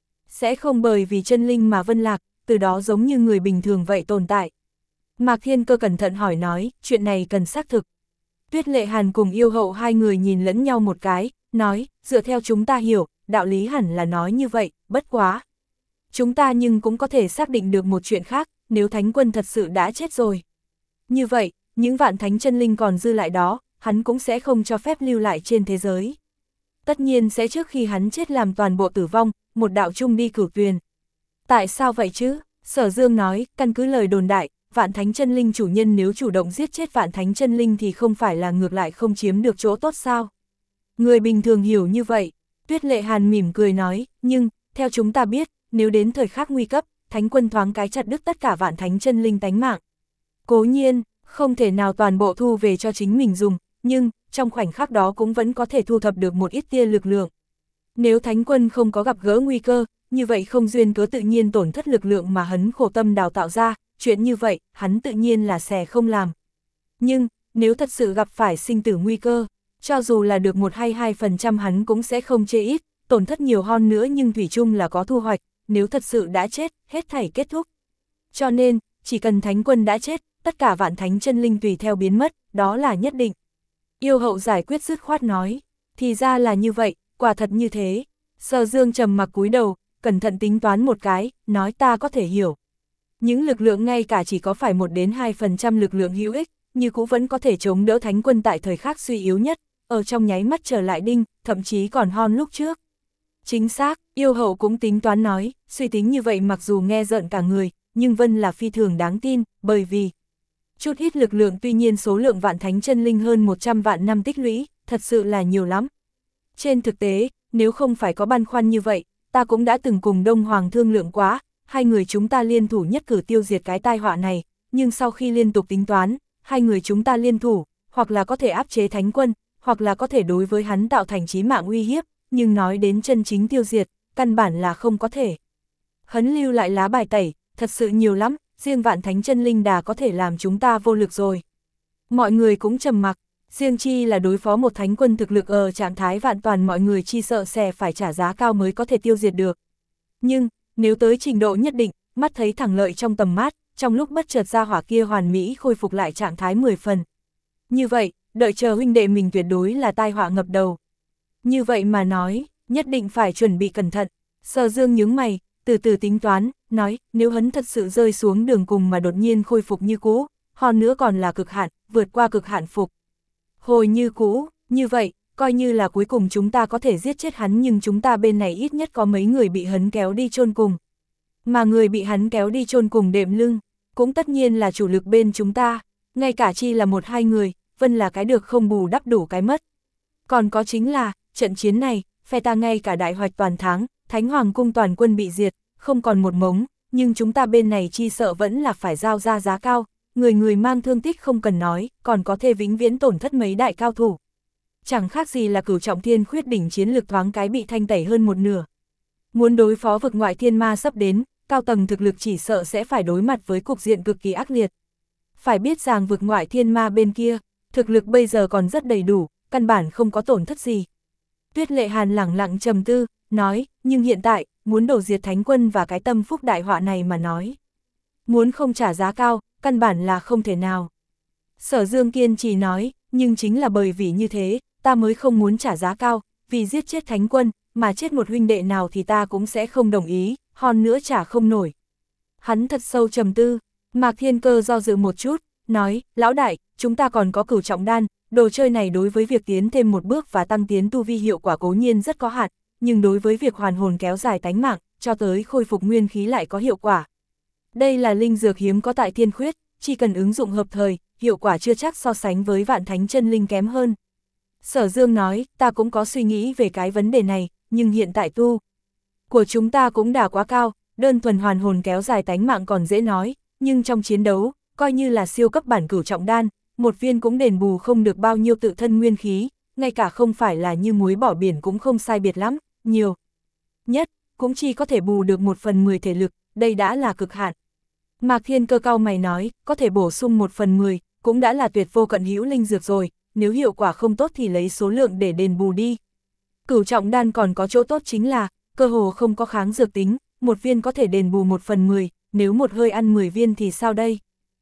[SPEAKER 1] Sẽ không bởi vì chân linh mà vân lạc, từ đó giống như người bình thường vậy tồn tại. Mạc Thiên Cơ cẩn thận hỏi nói, chuyện này cần xác thực. Tuyết Lệ Hàn cùng Yêu Hậu hai người nhìn lẫn nhau một cái, nói, dựa theo chúng ta hiểu, đạo lý hẳn là nói như vậy, bất quá. Chúng ta nhưng cũng có thể xác định được một chuyện khác, nếu thánh quân thật sự đã chết rồi. Như vậy, những Vạn Thánh Chân Linh còn dư lại đó, hắn cũng sẽ không cho phép lưu lại trên thế giới. Tất nhiên sẽ trước khi hắn chết làm toàn bộ tử vong, một đạo chung đi cửu tuyền. Tại sao vậy chứ? Sở Dương nói, căn cứ lời đồn đại, Vạn Thánh Chân Linh chủ nhân nếu chủ động giết chết Vạn Thánh Chân Linh thì không phải là ngược lại không chiếm được chỗ tốt sao? Người bình thường hiểu như vậy. Tuyết Lệ Hàn mỉm cười nói, nhưng, theo chúng ta biết, nếu đến thời khắc nguy cấp, thánh quân thoáng cái chặt đứt tất cả Vạn Thánh Chân Linh tánh mạng. Cố nhiên, không thể nào toàn bộ thu về cho chính mình dùng, nhưng, trong khoảnh khắc đó cũng vẫn có thể thu thập được một ít tia lực lượng. Nếu thánh quân không có gặp gỡ nguy cơ, như vậy không duyên cớ tự nhiên tổn thất lực lượng mà hắn khổ tâm đào tạo ra, chuyện như vậy, hắn tự nhiên là sẽ không làm. Nhưng, nếu thật sự gặp phải sinh tử nguy cơ, cho dù là được một hay hai phần trăm hắn cũng sẽ không chê ít, tổn thất nhiều hơn nữa nhưng thủy chung là có thu hoạch, nếu thật sự đã chết, hết thảy kết thúc. Cho nên, chỉ cần thánh quân đã chết, tất cả Vạn Thánh Chân Linh tùy theo biến mất, đó là nhất định. Yêu Hậu giải quyết dứt khoát nói, thì ra là như vậy, quả thật như thế. Sở Dương trầm mặc cúi đầu, cẩn thận tính toán một cái, nói ta có thể hiểu. Những lực lượng ngay cả chỉ có phải một đến hai phần trăm lực lượng hữu ích, như cũng vẫn có thể chống đỡ thánh quân tại thời khắc suy yếu nhất, ở trong nháy mắt trở lại đinh, thậm chí còn hon lúc trước. Chính xác, Yêu Hậu cũng tính toán nói, suy tính như vậy mặc dù nghe rợn cả người, nhưng Vân là phi thường đáng tin, bởi vì chút ít lực lượng tuy nhiên số lượng Vạn Thánh Chân Linh hơn một trăm vạn năm tích lũy, thật sự là nhiều lắm. Trên thực tế, nếu không phải có băn khoăn như vậy, ta cũng đã từng cùng Đông Hoàng thương lượng quá, hai người chúng ta liên thủ nhất cử tiêu diệt cái tai họa này, nhưng sau khi liên tục tính toán, hai người chúng ta liên thủ, hoặc là có thể áp chế thánh quân, hoặc là có thể đối với hắn tạo thành chí mạng uy hiếp, nhưng nói đến chân chính tiêu diệt, căn bản là không có thể. Hắn lưu lại lá bài tẩy, thật sự nhiều lắm, riêng Vạn Thánh Chân Linh Đà có thể làm chúng ta vô lực rồi. Mọi người cũng trầm mặc, riêng chi là đối phó một thánh quân thực lực ở trạng thái vạn toàn, mọi người chi sợ sẽ phải trả giá cao mới có thể tiêu diệt được. Nhưng, nếu tới trình độ nhất định, mắt thấy thẳng lợi trong tầm mắt, trong lúc bất chợt ra hỏa kia hoàn mỹ khôi phục lại trạng thái mười phần. Như vậy, đợi chờ huynh đệ mình tuyệt đối là tai họa ngập đầu. Như vậy mà nói, nhất định phải chuẩn bị cẩn thận. Sở Dương nhướng mày, từ từ tính toán, nói, nếu hắn thật sự rơi xuống đường cùng mà đột nhiên khôi phục như cũ, hơn nữa còn là cực hạn, vượt qua cực hạn phục. Hồi như cũ, như vậy, coi như là cuối cùng chúng ta có thể giết chết hắn, nhưng chúng ta bên này ít nhất có mấy người bị hắn kéo đi chôn cùng. Mà người bị hắn kéo đi chôn cùng đệm lưng, cũng tất nhiên là chủ lực bên chúng ta, ngay cả chi là một hai người, vân là cái được không bù đắp đủ cái mất. Còn có chính là, trận chiến này, phe ta ngay cả đại hoạch toàn thắng, Thánh Hoàng cung toàn quân bị diệt, không còn một mống, nhưng chúng ta bên này chi sợ vẫn là phải giao ra giá cao, người người mang thương tích không cần nói, còn có thể vĩnh viễn tổn thất mấy đại cao thủ. Chẳng khác gì là Cửu Trọng Thiên khuyết đỉnh chiến lược thoáng cái bị thanh tẩy hơn một nửa. Muốn đối phó vực ngoại thiên ma sắp đến, cao tầng thực lực chỉ sợ sẽ phải đối mặt với cục diện cực kỳ ác liệt. Phải biết rằng vực ngoại thiên ma bên kia, thực lực bây giờ còn rất đầy đủ, căn bản không có tổn thất gì. Tuyết Lệ Hàn lẳng lặng trầm tư, nói, nhưng hiện tại, muốn đổ diệt thánh quân và cái tâm phúc đại họa này mà nói. Muốn không trả giá cao, căn bản là không thể nào. Sở Dương kiên trì nói, nhưng chính là bởi vì như thế, ta mới không muốn trả giá cao, vì giết chết thánh quân, mà chết một huynh đệ nào thì ta cũng sẽ không đồng ý, hòn nữa trả không nổi. Hắn thật sâu trầm tư, Mạc Thiên Cơ do dự một chút, nói, lão đại, chúng ta còn có Cửu Trọng Đan, đồ chơi này đối với việc tiến thêm một bước và tăng tiến tu vi hiệu quả cố nhiên rất có hạn, nhưng đối với việc hoàn hồn kéo dài tánh mạng, cho tới khôi phục nguyên khí lại có hiệu quả. Đây là linh dược hiếm có tại thiên khuyết, chỉ cần ứng dụng hợp thời, hiệu quả chưa chắc so sánh với Vạn Thánh Chân Linh kém hơn. Sở Dương nói, ta cũng có suy nghĩ về cái vấn đề này, nhưng hiện tại tu của chúng ta cũng đã quá cao, đơn thuần hoàn hồn kéo dài tánh mạng còn dễ nói, nhưng trong chiến đấu, coi như là siêu cấp bản Cửu Trọng Đan, một viên cũng đền bù không được bao nhiêu tự thân nguyên khí, ngay cả không phải là như muối bỏ biển cũng không sai biệt lắm, nhiều nhất, cũng chỉ có thể bù được một phần mười thể lực, đây đã là cực hạn. Mạc Thiên Cơ cau mày nói, có thể bổ sung một phần mười, cũng đã là tuyệt vô cận hữu linh dược rồi, nếu hiệu quả không tốt thì lấy số lượng để đền bù đi. Cửu Trọng Đan còn có chỗ tốt chính là, cơ hồ không có kháng dược tính, một viên có thể đền bù một phần mười, nếu một hơi ăn mười viên thì sao đây?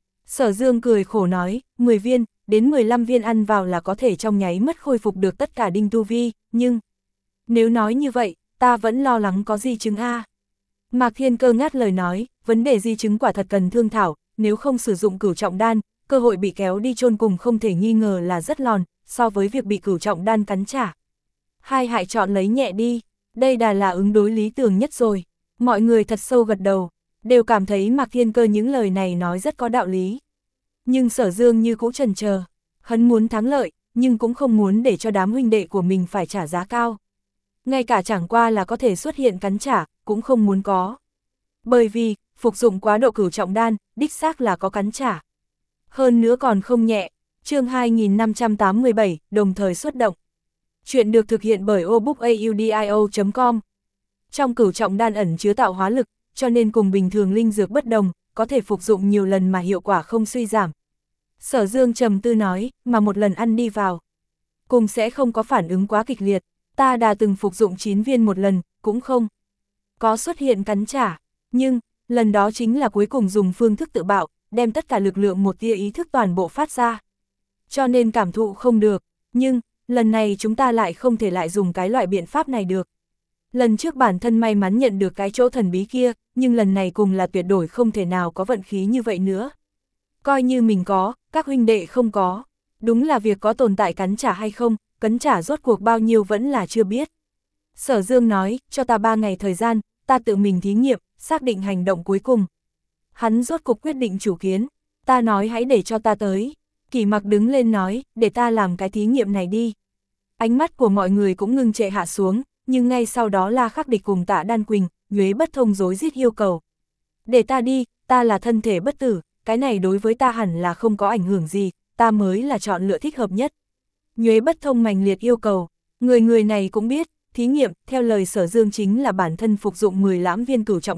[SPEAKER 1] Sở Dương cười khổ nói, mười viên, đến mười lăm viên ăn vào là có thể trong nháy mắt khôi phục được tất cả đinh tu vi, nhưng nếu nói như vậy, ta vẫn lo lắng có di chứng a. Mạc Thiên Cơ ngắt lời nói, vấn đề di chứng quả thật cần thương thảo, nếu không sử dụng Cửu Trọng Đan, cơ hội bị kéo đi chôn cùng không thể nghi ngờ là rất lòn, so với việc bị Cửu Trọng Đan cắn trả. Hai hại chọn lấy nhẹ đi, đây đã là ứng đối lý tưởng nhất rồi. Mọi người thật sâu gật đầu, đều cảm thấy Mạc Thiên Cơ những lời này nói rất có đạo lý. Nhưng Sở Dương như cũ chần chờ, hắn muốn thắng lợi, nhưng cũng không muốn để cho đám huynh đệ của mình phải trả giá cao. Ngay cả chẳng qua là có thể xuất hiện cắn trả, cũng không muốn có. Bởi vì, phục dụng quá độ Cửu Trọng Đan, đích xác là có cắn trả. Hơn nữa còn không nhẹ. Chương hai nghìn năm trăm tám mươi bảy, đồng thời xuất động. Chuyện được thực hiện bởi obookaudio chấm com. Trong Cửu Trọng Đan ẩn chứa tạo hóa lực, cho nên cùng bình thường linh dược bất đồng, có thể phục dụng nhiều lần mà hiệu quả không suy giảm. Sở Dương trầm tư nói, mà một lần ăn đi vào, cùng sẽ không có phản ứng quá kịch liệt. Ta đã từng phục dụng chín viên một lần, cũng không có xuất hiện cắn trả, nhưng lần đó chính là cuối cùng dùng phương thức tự bạo, đem tất cả lực lượng một tia ý thức toàn bộ phát ra. Cho nên cảm thụ không được, nhưng lần này chúng ta lại không thể lại dùng cái loại biện pháp này được. Lần trước bản thân may mắn nhận được cái chỗ thần bí kia, nhưng lần này cùng là tuyệt đối không thể nào có vận khí như vậy nữa. Coi như mình có, các huynh đệ không có, đúng là việc có tồn tại cắn trả hay không, cắn trả rốt cuộc bao nhiêu vẫn là chưa biết. Sở Dương nói, cho ta ba ngày thời gian, ta tự mình thí nghiệm, xác định hành động cuối cùng. Hắn rốt cuộc quyết định chủ kiến, ta nói hãy để cho ta tới. Kỳ Mặc đứng lên nói, để ta làm cái thí nghiệm này đi. Ánh mắt của mọi người cũng ngưng trệ hạ xuống, nhưng ngay sau đó La Khắc Địch cùng Tạ Đan Quỳnh, Nhuế Bất Thông rối rít yêu cầu. Để ta đi, ta là thân thể bất tử, cái này đối với ta hẳn là không có ảnh hưởng gì, ta mới là chọn lựa thích hợp nhất. Nhuế Bất Thông mạnh liệt yêu cầu, người người này cũng biết, thí nghiệm, theo lời Sở Dương chính là bản thân phục dụng mười lãm viên Cửu Trọng Đan,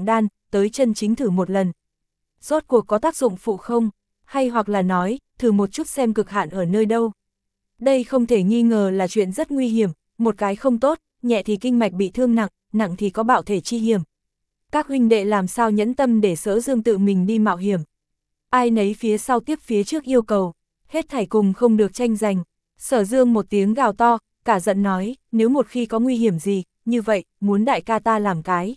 [SPEAKER 1] tới chân chính thử một lần. Rốt cuộc có tác dụng phụ không? Hay hoặc là nói, thử một chút xem cực hạn ở nơi đâu. Đây không thể nghi ngờ là chuyện rất nguy hiểm, một cái không tốt, nhẹ thì kinh mạch bị thương nặng, nặng thì có bạo thể chi hiểm. Các huynh đệ làm sao nhẫn tâm để Sở Dương tự mình đi mạo hiểm. Ai nấy phía sau tiếp phía trước yêu cầu, hết thảy cùng không được tranh giành. Sở Dương một tiếng gào to, cả giận nói, nếu một khi có nguy hiểm gì, như vậy, muốn đại ca ta làm cái.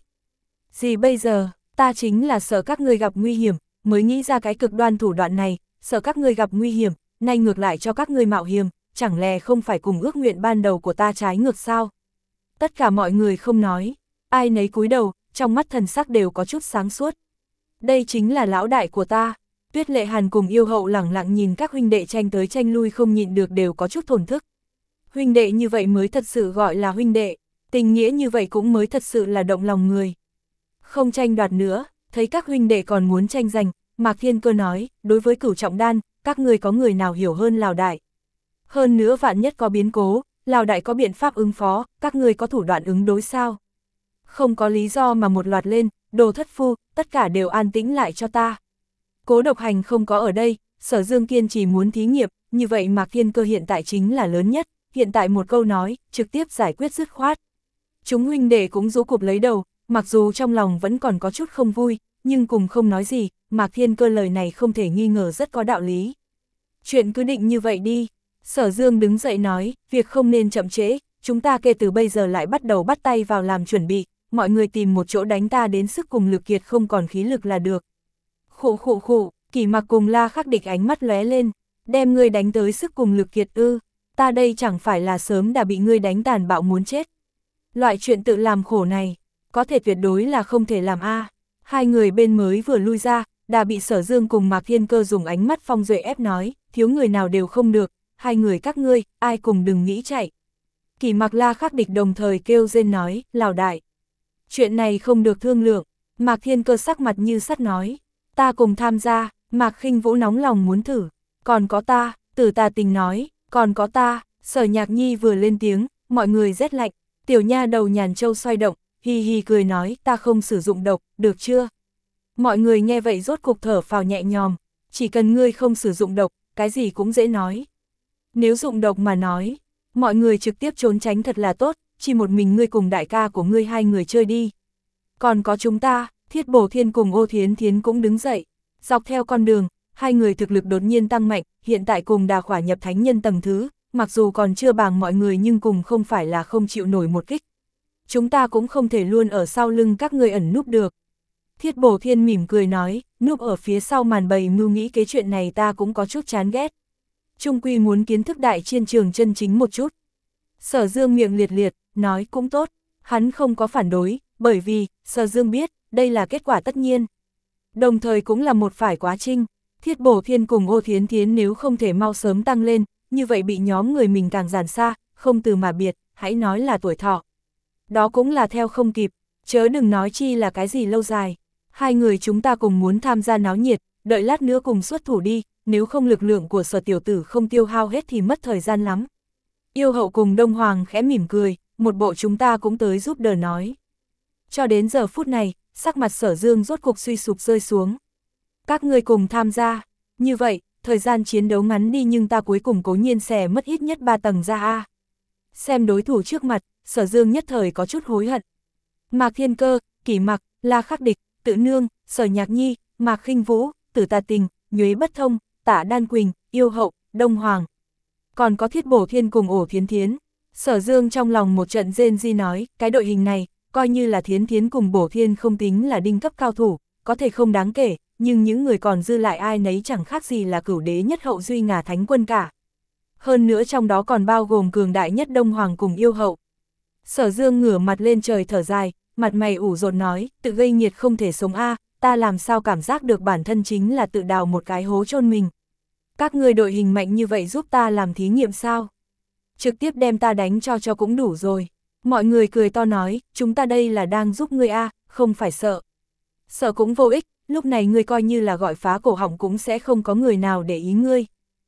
[SPEAKER 1] Gì bây giờ, ta chính là sợ các ngươi gặp nguy hiểm, mới nghĩ ra cái cực đoan thủ đoạn này, sợ các ngươi gặp nguy hiểm, nay ngược lại cho các ngươi mạo hiểm, chẳng lẽ không phải cùng ước nguyện ban đầu của ta trái ngược sao? Tất cả mọi người không nói, ai nấy cúi đầu, trong mắt thần sắc đều có chút sáng suốt. Đây chính là lão đại của ta. Tuyết Lệ Hàn cùng Yêu Hậu lẳng lặng nhìn các huynh đệ tranh tới tranh lui không nhịn được đều có chút thổn thức. Huynh đệ như vậy mới thật sự gọi là huynh đệ, tình nghĩa như vậy cũng mới thật sự là động lòng người. Không tranh đoạt nữa, thấy các huynh đệ còn muốn tranh giành, Mạc Thiên Cơ nói, đối với Cửu Trọng Đan, các ngươi có người nào hiểu hơn Lào Đại. Hơn nữa vạn nhất có biến cố, Lào Đại có biện pháp ứng phó, các ngươi có thủ đoạn ứng đối sao? Không có lý do mà một loạt lên, Đồ Thất Phu, tất cả đều an tĩnh lại cho ta. Cố Độc Hành không có ở đây, Sở Dương kiên trì muốn thí nghiệm, như vậy Mạc Thiên Cơ hiện tại chính là lớn nhất, hiện tại một câu nói, trực tiếp giải quyết dứt khoát. Chúng huynh đệ cũng rũ cụp lấy đầu, mặc dù trong lòng vẫn còn có chút không vui, nhưng cùng không nói gì, Mạc Thiên Cơ lời này không thể nghi ngờ rất có đạo lý. Chuyện cứ định như vậy đi. Sở Dương đứng dậy nói, việc không nên chậm trễ, chúng ta kể từ bây giờ lại bắt đầu bắt tay vào làm chuẩn bị, mọi người tìm một chỗ đánh ta đến sức cùng lực kiệt không còn khí lực là được. Khụ khụ khụ, Kỷ Mặc cùng La Khắc Địch ánh mắt lóe lên, đem ngươi đánh tới sức cùng lực kiệt ư, ta đây chẳng phải là sớm đã bị ngươi đánh tàn bạo muốn chết. Loại chuyện tự làm khổ này, có thể tuyệt đối là không thể làm a. Hai người bên mới vừa lui ra, đã bị Sở Dương cùng Mạc Thiên Cơ dùng ánh mắt phong duệ ép nói, thiếu người nào đều không được, hai người các ngươi, ai cùng đừng nghĩ chạy. Kỷ Mặc La Khắc Địch đồng thời kêu rên nói, Lào Đại. Chuyện này không được thương lượng, Mạc Thiên Cơ sắc mặt như sắt nói, ta cùng tham gia, Mạc Khinh Vũ nóng lòng muốn thử, còn có ta, Tử Tà Tình nói, còn có ta, Sở Nhạc Nhi vừa lên tiếng, mọi người rét lạnh, tiểu nha đầu Nhàn Châu xoay động, hi hi cười nói, ta không sử dụng độc, được chưa? Mọi người nghe vậy rốt cục thở phào nhẹ nhòm, chỉ cần ngươi không sử dụng độc, cái gì cũng dễ nói. Nếu dụng độc mà nói, mọi người trực tiếp trốn tránh thật là tốt, chỉ một mình ngươi cùng đại ca của ngươi hai người chơi đi. Còn có chúng ta, Thiết Bổ Thiên cùng Ô Thiến Thiến cũng đứng dậy, dọc theo con đường, hai người thực lực đột nhiên tăng mạnh, hiện tại cùng Đà Khỏa nhập thánh nhân tầng thứ, mặc dù còn chưa bằng mọi người nhưng cùng không phải là không chịu nổi một kích. Chúng ta cũng không thể luôn ở sau lưng các ngươi ẩn núp được. Thiết Bổ Thiên mỉm cười nói, núp ở phía sau màn bày mưu nghĩ cái chuyện này ta cũng có chút chán ghét. Trung quy muốn kiến thức đại chiến trường chân chính một chút. Sở Dương miệng liệt liệt, nói cũng tốt, hắn không có phản đối, bởi vì, Sở Dương biết, đây là kết quả tất nhiên. Đồng thời cũng là một phải quá trình, Thiết Bổ Thiên cùng Ô Thiến Thiến nếu không thể mau sớm tăng lên, như vậy bị nhóm người mình càng giàn xa, không từ mà biệt, hãy nói là tuổi thọ. Đó cũng là theo không kịp, chớ đừng nói chi là cái gì lâu dài. Hai người chúng ta cùng muốn tham gia náo nhiệt, đợi lát nữa cùng xuất thủ đi, nếu không lực lượng của Sở tiểu tử không tiêu hao hết thì mất thời gian lắm. Yêu Hậu cùng Đông Hoàng khẽ mỉm cười, một bộ chúng ta cũng tới giúp đỡ nói. Cho đến giờ phút này, sắc mặt Sở Dương rốt cục suy sụp rơi xuống. Các ngươi cùng tham gia, như vậy, thời gian chiến đấu ngắn đi nhưng ta cuối cùng cố nhiên sẽ mất ít nhất ba tầng ra a. Xem đối thủ trước mặt, Sở Dương nhất thời có chút hối hận. Mạc Thiên Cơ, Kỷ Mặc, La Khắc Địch, Tự Nương, Sở Nhạc Nhi, Mạc Khinh Vũ, Tử Tà Tình, Nhuế Bất Thông, Tả Đan Quỳnh, Yêu Hậu, Đông Hoàng. Còn có Thiết Bổ Thiên cùng Ổ Thiến Thiến. Sở Dương trong lòng một trận rên di nói, cái đội hình này, coi như là Thiến Thiến cùng Bổ Thiên không tính là đinh cấp cao thủ, có thể không đáng kể, nhưng những người còn dư lại ai nấy chẳng khác gì là cửu đế nhất hậu duy ngà thánh quân cả. Hơn nữa trong đó còn bao gồm cường đại nhất Đông Hoàng cùng Yêu Hậu. Sở Dương ngửa mặt lên trời thở dài, mặt mày ủ rột nói, tự gây nghiệt không thể sống a, ta làm sao cảm giác được bản thân chính là tự đào một cái hố chôn mình. Các ngươi đội hình mạnh như vậy giúp ta làm thí nghiệm sao? Trực tiếp đem ta đánh cho cho cũng đủ rồi. Mọi người cười to nói, chúng ta đây là đang giúp ngươi a, không phải sợ. Sợ cũng vô ích, lúc này ngươi coi như là gọi phá cổ họng cũng sẽ không có người nào để ý ngươi.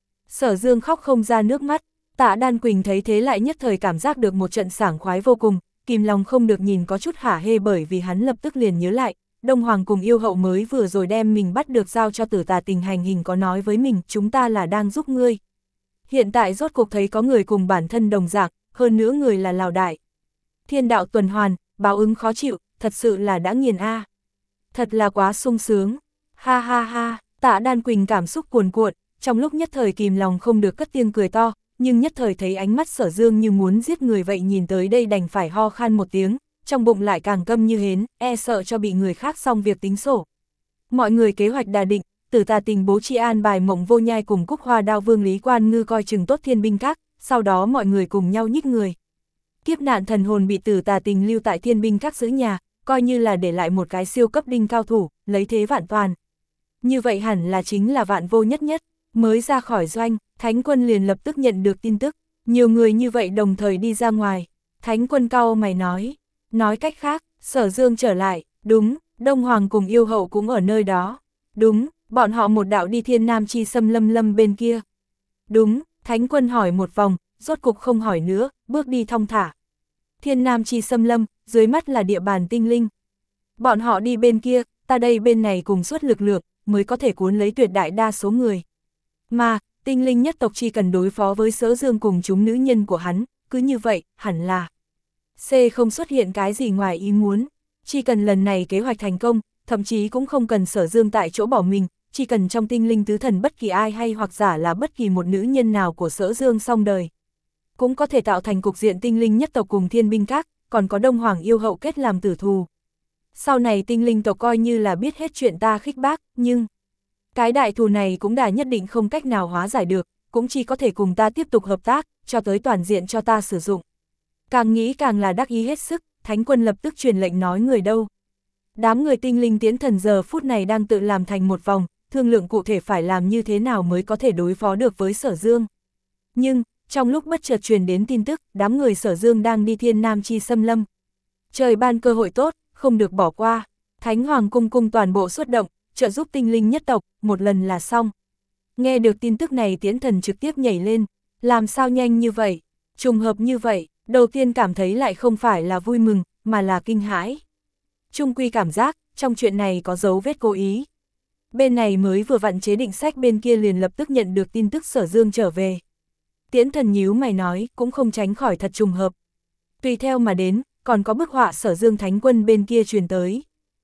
[SPEAKER 1] Sở Dương khóc không ra nước mắt, Tạ Đan Quỳnh thấy thế lại nhất thời cảm giác được một trận sảng khoái vô cùng, kìm lòng không được nhìn có chút hả hê bởi vì hắn lập tức liền nhớ lại, Đông Hoàng cùng yêu hậu mới vừa rồi đem mình bắt được giao cho Tử Tà Tình hành hình có nói với mình, chúng ta là đang giúp ngươi. Hiện tại rốt cuộc thấy có người cùng bản thân đồng dạng, hơn nữa người là Lào Đại. Thiên đạo tuần hoàn, báo ứng khó chịu, thật sự là đã nghiền a. Thật là quá sung sướng. Ha ha ha, Tạ Đan Quỳnh cảm xúc cuồn cuộn, trong lúc nhất thời kìm lòng không được cất tiếng cười to, nhưng nhất thời thấy ánh mắt Sở Dương như muốn giết người vậy, nhìn tới đây đành phải ho khan một tiếng, trong bụng lại càng câm như hến, e sợ cho bị người khác xong việc tính sổ. Mọi người kế hoạch đã định, Tử Tà Tình bố trí an bài Mộng Vô Nhai cùng Cúc Hoa Đao Vương Lý Quan Ngư coi chừng tốt Thiên Binh Các, sau đó mọi người cùng nhau nhích người. Kiếp nạn thần hồn bị Tử Tà Tình lưu tại Thiên Binh Các giữ nhà, coi như là để lại một cái siêu cấp đinh cao thủ, lấy thế vạn toàn. Như vậy hẳn là chính là vạn vô nhất nhất, mới ra khỏi doanh, Thánh Quân liền lập tức nhận được tin tức, nhiều người như vậy đồng thời đi ra ngoài. Thánh Quân cau mày nói, nói cách khác, Sở Dương trở lại, đúng, Đông Hoàng cùng yêu hậu cũng ở nơi đó, đúng, bọn họ một đạo đi Thiên Nam Chi Xâm Lâm Lâm bên kia. Đúng, Thánh Quân hỏi một vòng, rốt cục không hỏi nữa, bước đi thong thả. Thiên Nam Chi Xâm Lâm, dưới mắt là địa bàn tinh linh. Bọn họ đi bên kia, ta đây bên này cùng suốt lực lượng, mới có thể cuốn lấy tuyệt đại đa số người. Mà, tinh linh nhất tộc chỉ cần đối phó với Sở Dương cùng chúng nữ nhân của hắn, cứ như vậy, hẳn là C không xuất hiện cái gì ngoài ý muốn. Chỉ cần lần này kế hoạch thành công, thậm chí cũng không cần Sở Dương tại chỗ bỏ mình, chỉ cần trong tinh linh tứ thần bất kỳ ai hay hoặc giả là bất kỳ một nữ nhân nào của Sở Dương xong đời, cũng có thể tạo thành cục diện tinh linh nhất tộc cùng Thiên Binh Các, còn có Đông Hoàng yêu hậu kết làm tử thù. Sau này tinh linh tộc coi như là biết hết chuyện ta khích bác, nhưng cái đại thù này cũng đã nhất định không cách nào hóa giải được, cũng chỉ có thể cùng ta tiếp tục hợp tác, cho tới toàn diện cho ta sử dụng. Càng nghĩ càng là đắc ý hết sức, Thánh Quân lập tức truyền lệnh nói người đâu. Đám người tinh linh tiến thần giờ phút này đang tự làm thành một vòng, thương lượng cụ thể phải làm như thế nào mới có thể đối phó được với Sở Dương. Nhưng, trong lúc bất chợt truyền đến tin tức, đám người Sở Dương đang đi Thiên Nam Chi Xâm Lâm. Trời ban cơ hội tốt, không được bỏ qua. Thánh Hoàng cung cung toàn bộ xuất động, trợ giúp tinh linh nhất tộc, một lần là xong. Nghe được tin tức này Tiễn Thần trực tiếp nhảy lên, làm sao nhanh như vậy, trùng hợp như vậy, đầu tiên cảm thấy lại không phải là vui mừng, mà là kinh hãi. Trung quy cảm giác, trong chuyện này có dấu vết cố ý. Bên này mới vừa vặn chế định sách, bên kia liền lập tức nhận được tin tức Sở Dương trở về. Tiễn Thần nhíu mày nói, cũng không tránh khỏi thật trùng hợp. Tùy theo mà đến, còn có bức họa Sở Dương Thánh Quân bên kia truyền tới.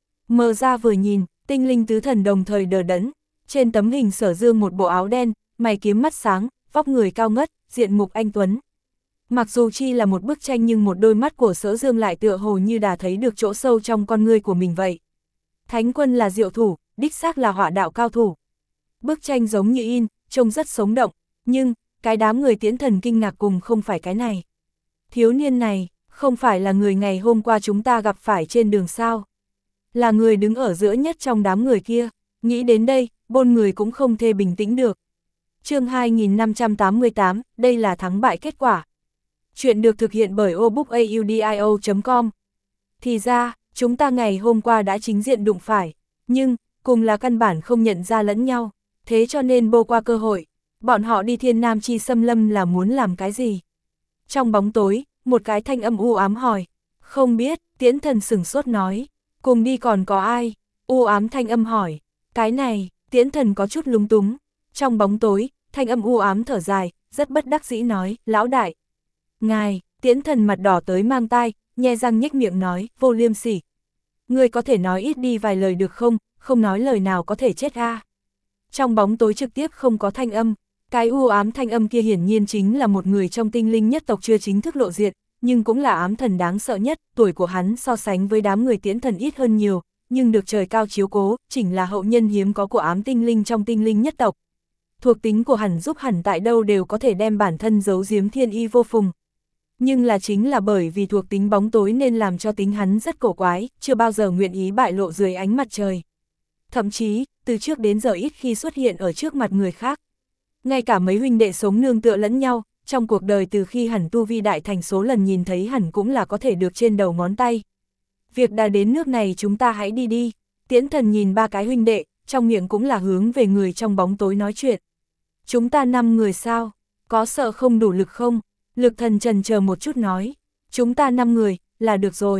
[SPEAKER 1] Mở ra vừa nhìn, tinh linh tứ thần đồng thời đờ đẫn. Trên tấm hình Sở Dương một bộ áo đen, mày kiếm mắt sáng, vóc người cao ngất, diện mục anh tuấn. Mặc dù chi là một bức tranh nhưng một đôi mắt của Sở Dương lại tựa hồ như đã thấy được chỗ sâu trong con ngươi của mình vậy. Thánh Quân là diệu thủ, đích xác là họa đạo cao thủ. Bức tranh giống như in, trông rất sống động, nhưng cái đám người Tiễn Thần kinh ngạc cùng không phải cái này. Thiếu niên này, không phải là người ngày hôm qua chúng ta gặp phải trên đường sao? Là người đứng ở giữa nhất trong đám người kia. Nghĩ đến đây, bôn người cũng không thể bình tĩnh được. Chương hai nghìn năm trăm tám mươi tám, đây là thắng bại kết quả. Chuyện được thực hiện bởi obookaudio chấm com. Thì ra, chúng ta ngày hôm qua đã chính diện đụng phải, nhưng, cùng là căn bản không nhận ra lẫn nhau, thế cho nên bô qua cơ hội, bọn họ đi Thiên Nam Chi Xâm Lâm là muốn làm cái gì? Trong bóng tối, một cái thanh âm u ám hỏi, không biết, Tiễn Thần sửng sốt nói, cùng đi còn có ai? U ám thanh âm hỏi, cái này, Tiễn Thần có chút lúng túng. Trong bóng tối, thanh âm u ám thở dài, rất bất đắc dĩ nói, lão đại. Ngài, Tiễn Thần mặt đỏ tới mang tai, nhe răng nhếch miệng nói, vô liêm sỉ. Ngươi có thể nói ít đi vài lời được không, không nói lời nào có thể chết a. Trong bóng tối trực tiếp không có thanh âm, cái u ám thanh âm kia hiển nhiên chính là một người trong tinh linh nhất tộc chưa chính thức lộ diện, nhưng cũng là ám thần đáng sợ nhất, tuổi của hắn so sánh với đám người Tiễn Thần ít hơn nhiều, nhưng được trời cao chiếu cố, chỉnh là hậu nhân hiếm có của ám tinh linh trong tinh linh nhất tộc. Thuộc tính của hắn giúp hẳn tại đâu đều có thể đem bản thân giấu giếm thiên y vô phùng. Nhưng là chính là bởi vì thuộc tính bóng tối nên làm cho tính hắn rất cổ quái, chưa bao giờ nguyện ý bại lộ dưới ánh mặt trời. Thậm chí, từ trước đến giờ ít khi xuất hiện ở trước mặt người khác. Ngay cả mấy huynh đệ sống nương tựa lẫn nhau, trong cuộc đời từ khi hẳn tu vi đại thành số lần nhìn thấy hẳn cũng là có thể được trên đầu ngón tay. Việc đã đến nước này chúng ta hãy đi đi. Tiễn Thần nhìn ba cái huynh đệ, trong miệng cũng là hướng về người trong bóng tối nói chuyện. Chúng ta năm người sao? Có sợ không đủ lực không? Lực Thần chần chờ một chút nói. Chúng ta năm người, là được rồi.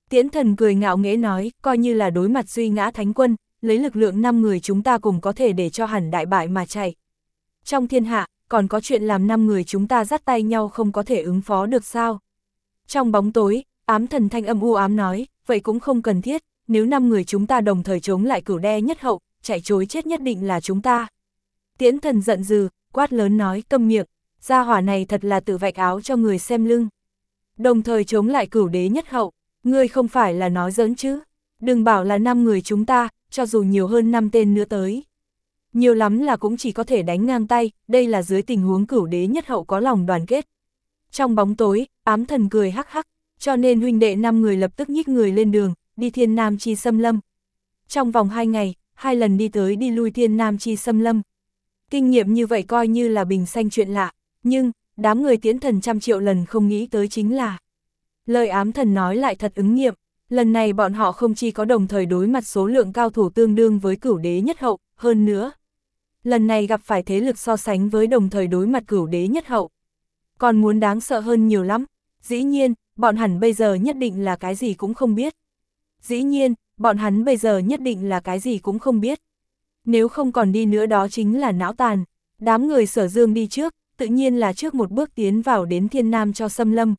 [SPEAKER 1] Tiễn Thần cười ngạo nghễ nói, coi như là đối mặt duy ngã thánh quân, lấy lực lượng năm người chúng ta cùng có thể để cho hẳn đại bại mà chạy. Trong thiên hạ, còn có chuyện làm năm người chúng ta dắt tay nhau không có thể ứng phó được sao? Trong bóng tối, ám thần thanh âm u ám nói, vậy cũng không cần thiết, nếu năm người chúng ta đồng thời chống lại Cửu Đe nhất hậu, chạy trối chết nhất định là chúng ta. Tiễn Thần giận dữ, quát lớn nói, câm miệng, gia hỏa này thật là tự vạch áo cho người xem lưng. Đồng thời chống lại Cửu Đế nhất hậu, ngươi không phải là nói giỡn chứ? Đừng bảo là năm người chúng ta, cho dù nhiều hơn năm tên nữa tới. Nhiều lắm là cũng chỉ có thể đánh ngang tay, đây là dưới tình huống Cửu Đế nhất hậu có lòng đoàn kết. Trong bóng tối, ám thần cười hắc hắc, cho nên huynh đệ năm người lập tức nhích người lên đường, đi Thiên Nam Chi Xâm Lâm. Trong vòng hai ngày, hai lần đi tới đi lui Thiên Nam Chi Xâm Lâm. Kinh nghiệm như vậy coi như là bình xanh chuyện lạ, nhưng, đám người Tiễn Thần trăm triệu lần không nghĩ tới chính là. Lời ám thần nói lại thật ứng nghiệm, lần này bọn họ không chỉ có đồng thời đối mặt số lượng cao thủ tương đương với Cửu Đế nhất hậu, hơn nữa. Lần này gặp phải thế lực so sánh với đồng thời đối mặt Cửu Đế nhất hậu. Còn muốn đáng sợ hơn nhiều lắm, dĩ nhiên, bọn hắn bây giờ nhất định là cái gì cũng không biết. Dĩ nhiên, bọn hắn bây giờ nhất định là cái gì cũng không biết. Nếu không còn đi nữa đó chính là não tàn, đám người Sở Dương đi trước, tự nhiên là trước một bước tiến vào đến Thiên Nam cho xâm lâm.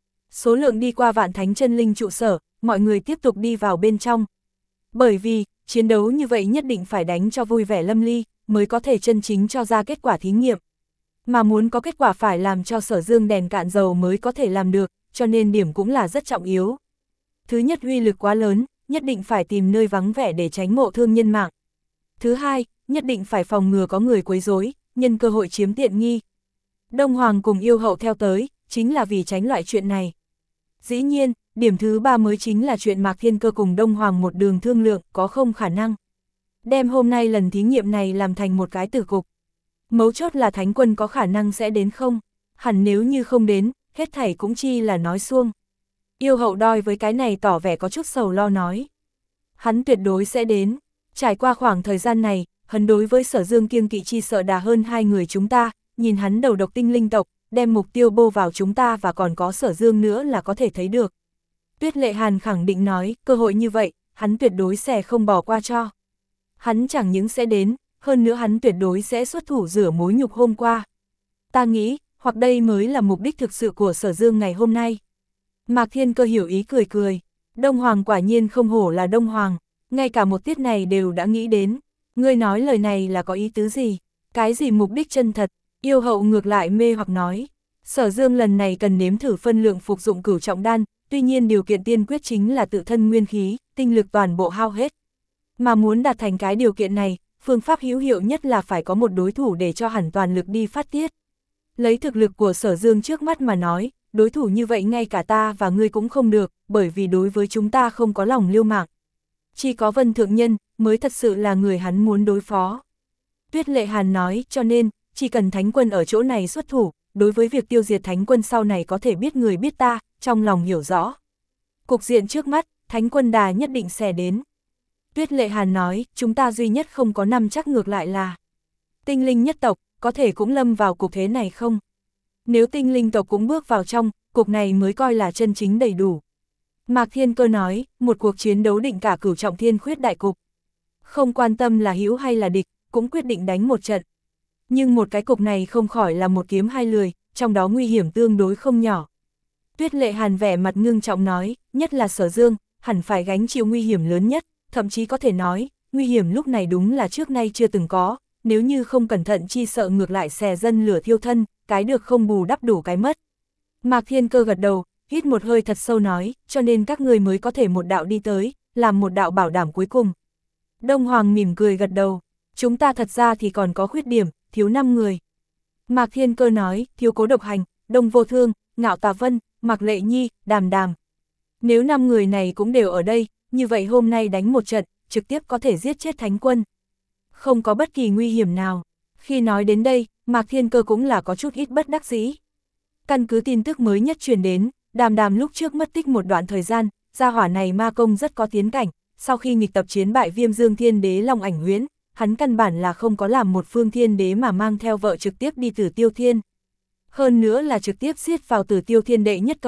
[SPEAKER 1] Số lượng đi qua Vạn Thánh Chân Linh trụ sở, mọi người tiếp tục đi vào bên trong. Bởi vì, chiến đấu như vậy nhất định phải đánh cho vui vẻ lâm ly, mới có thể chân chính cho ra kết quả thí nghiệm. Mà muốn có kết quả phải làm cho Sở Dương đèn cạn dầu mới có thể làm được, cho nên điểm cũng là rất trọng yếu. Thứ nhất, uy lực quá lớn, nhất định phải tìm nơi vắng vẻ để tránh ngộ thương nhân mạng. Thứ hai, nhất định phải phòng ngừa có người quấy rối, nhân cơ hội chiếm tiện nghi. Đông Hoàng cùng yêu hậu theo tới, chính là vì tránh loại chuyện này. Dĩ nhiên, điểm thứ ba mới chính là chuyện Mạc Thiên Cơ cùng Đông Hoàng một đường thương lượng, có không khả năng đem hôm nay lần thí nghiệm này làm thành một cái tử cục. Mấu chốt là Thánh Quân có khả năng sẽ đến không? Hẳn nếu như không đến, hết thảy cũng chi là nói suông. Yêu hậu đoi với cái này tỏ vẻ có chút sầu lo nói. Hắn tuyệt đối sẽ đến. Trải qua khoảng thời gian này, hắn đối với Sở Dương kiêng kỵ chi sợ đà hơn hai người chúng ta, nhìn hắn đầu độc tinh linh tộc, đem mục tiêu bô vào chúng ta và còn có Sở Dương nữa là có thể thấy được. Tuyết Lệ Hàn khẳng định nói, cơ hội như vậy, hắn tuyệt đối sẽ không bỏ qua cho. Hắn chẳng những sẽ đến, hơn nữa hắn tuyệt đối sẽ xuất thủ rửa mối nhục hôm qua. Ta nghĩ, hoặc đây mới là mục đích thực sự của Sở Dương ngày hôm nay. Mạc Thiên Cơ hiểu ý cười cười, Đông Hoàng quả nhiên không hổ là Đông Hoàng, ngay cả một tiết này đều đã nghĩ đến. Ngươi nói lời này là có ý tứ gì? Cái gì mục đích chân thật? Yêu hậu ngược lại mê hoặc nói, Sở Dương lần này cần nếm thử phân lượng phục dụng cửu trọng đan, tuy nhiên điều kiện tiên quyết chính là tự thân nguyên khí, tinh lực toàn bộ hao hết. Mà muốn đạt thành cái điều kiện này, phương pháp hữu hiệu nhất là phải có một đối thủ để cho hẳn toàn lực đi phát tiết. Lấy thực lực của Sở Dương trước mắt mà nói, đối thủ như vậy ngay cả ta và ngươi cũng không được, bởi vì đối với chúng ta không có lòng liêu mạng. Chỉ có Vân Thượng Nhân mới thật sự là người hắn muốn đối phó. Tuyết Lệ Hàn nói, cho nên, chỉ cần Thánh Quân ở chỗ này xuất thủ, đối với việc tiêu diệt Thánh Quân sau này có thể biết người biết ta, trong lòng hiểu rõ. Cục diện trước mắt, Thánh Quân đà nhất định sẽ đến. Tuyết Lệ Hàn nói, chúng ta duy nhất không có năm chắc ngược lại là tinh linh nhất tộc, có thể cũng lâm vào cục thế này không? Nếu tinh linh tộc cũng bước vào trong, cục này mới coi là chân chính đầy đủ. Mạc Thiên Cơ nói, một cuộc chiến đấu định cả cửu trọng thiên khuyết đại cục. Không quan tâm là hữu hay là địch, cũng quyết định đánh một trận. Nhưng một cái cục này không khỏi là một kiếm hai lười, trong đó nguy hiểm tương đối không nhỏ. Tuyết Lệ Hàn vẻ mặt ngưng trọng nói, nhất là Sở Dương, hẳn phải gánh chịu nguy hiểm lớn nhất, thậm chí có thể nói, nguy hiểm lúc này đúng là trước nay chưa từng có, nếu như không cẩn thận chi sợ ngược lại xè dân lửa thiêu thân, cái được không bù đắp đủ cái mất. Mạc Thiên Cơ gật đầu, hít một hơi thật sâu nói, cho nên các người mới có thể một đạo đi tới, làm một đạo bảo đảm cuối cùng. Đông Hoàng mỉm cười gật đầu, chúng ta thật ra thì còn có khuyết điểm, thiếu năm người. Mạc Thiên Cơ nói, thiếu Cố Độc Hành, Đông Vô Thương, Ngạo Tà Vân, Mạc Lệ Nhi, Đàm Đàm. Nếu năm người này cũng đều ở đây, như vậy hôm nay đánh một trận, trực tiếp có thể giết chết Thánh Quân. Không có bất kỳ nguy hiểm nào. Khi nói đến đây, Mạc Thiên Cơ cũng là có chút ít bất đắc dĩ. Căn cứ tin tức mới nhất truyền đến, Đàm Đàm lúc trước mất tích một đoạn thời gian, gia hỏa này ma công rất có tiến cảnh, sau khi nghịch tập chiến bại Viêm Dương Thiên Đế Long Ảnh Huyễn, hắn căn bản là không có làm một phương thiên đế mà mang theo vợ trực tiếp đi Tử Tiêu Thiên. Hơn nữa là trực tiếp giết vào Tử Tiêu Thiên đệ nhất cầu,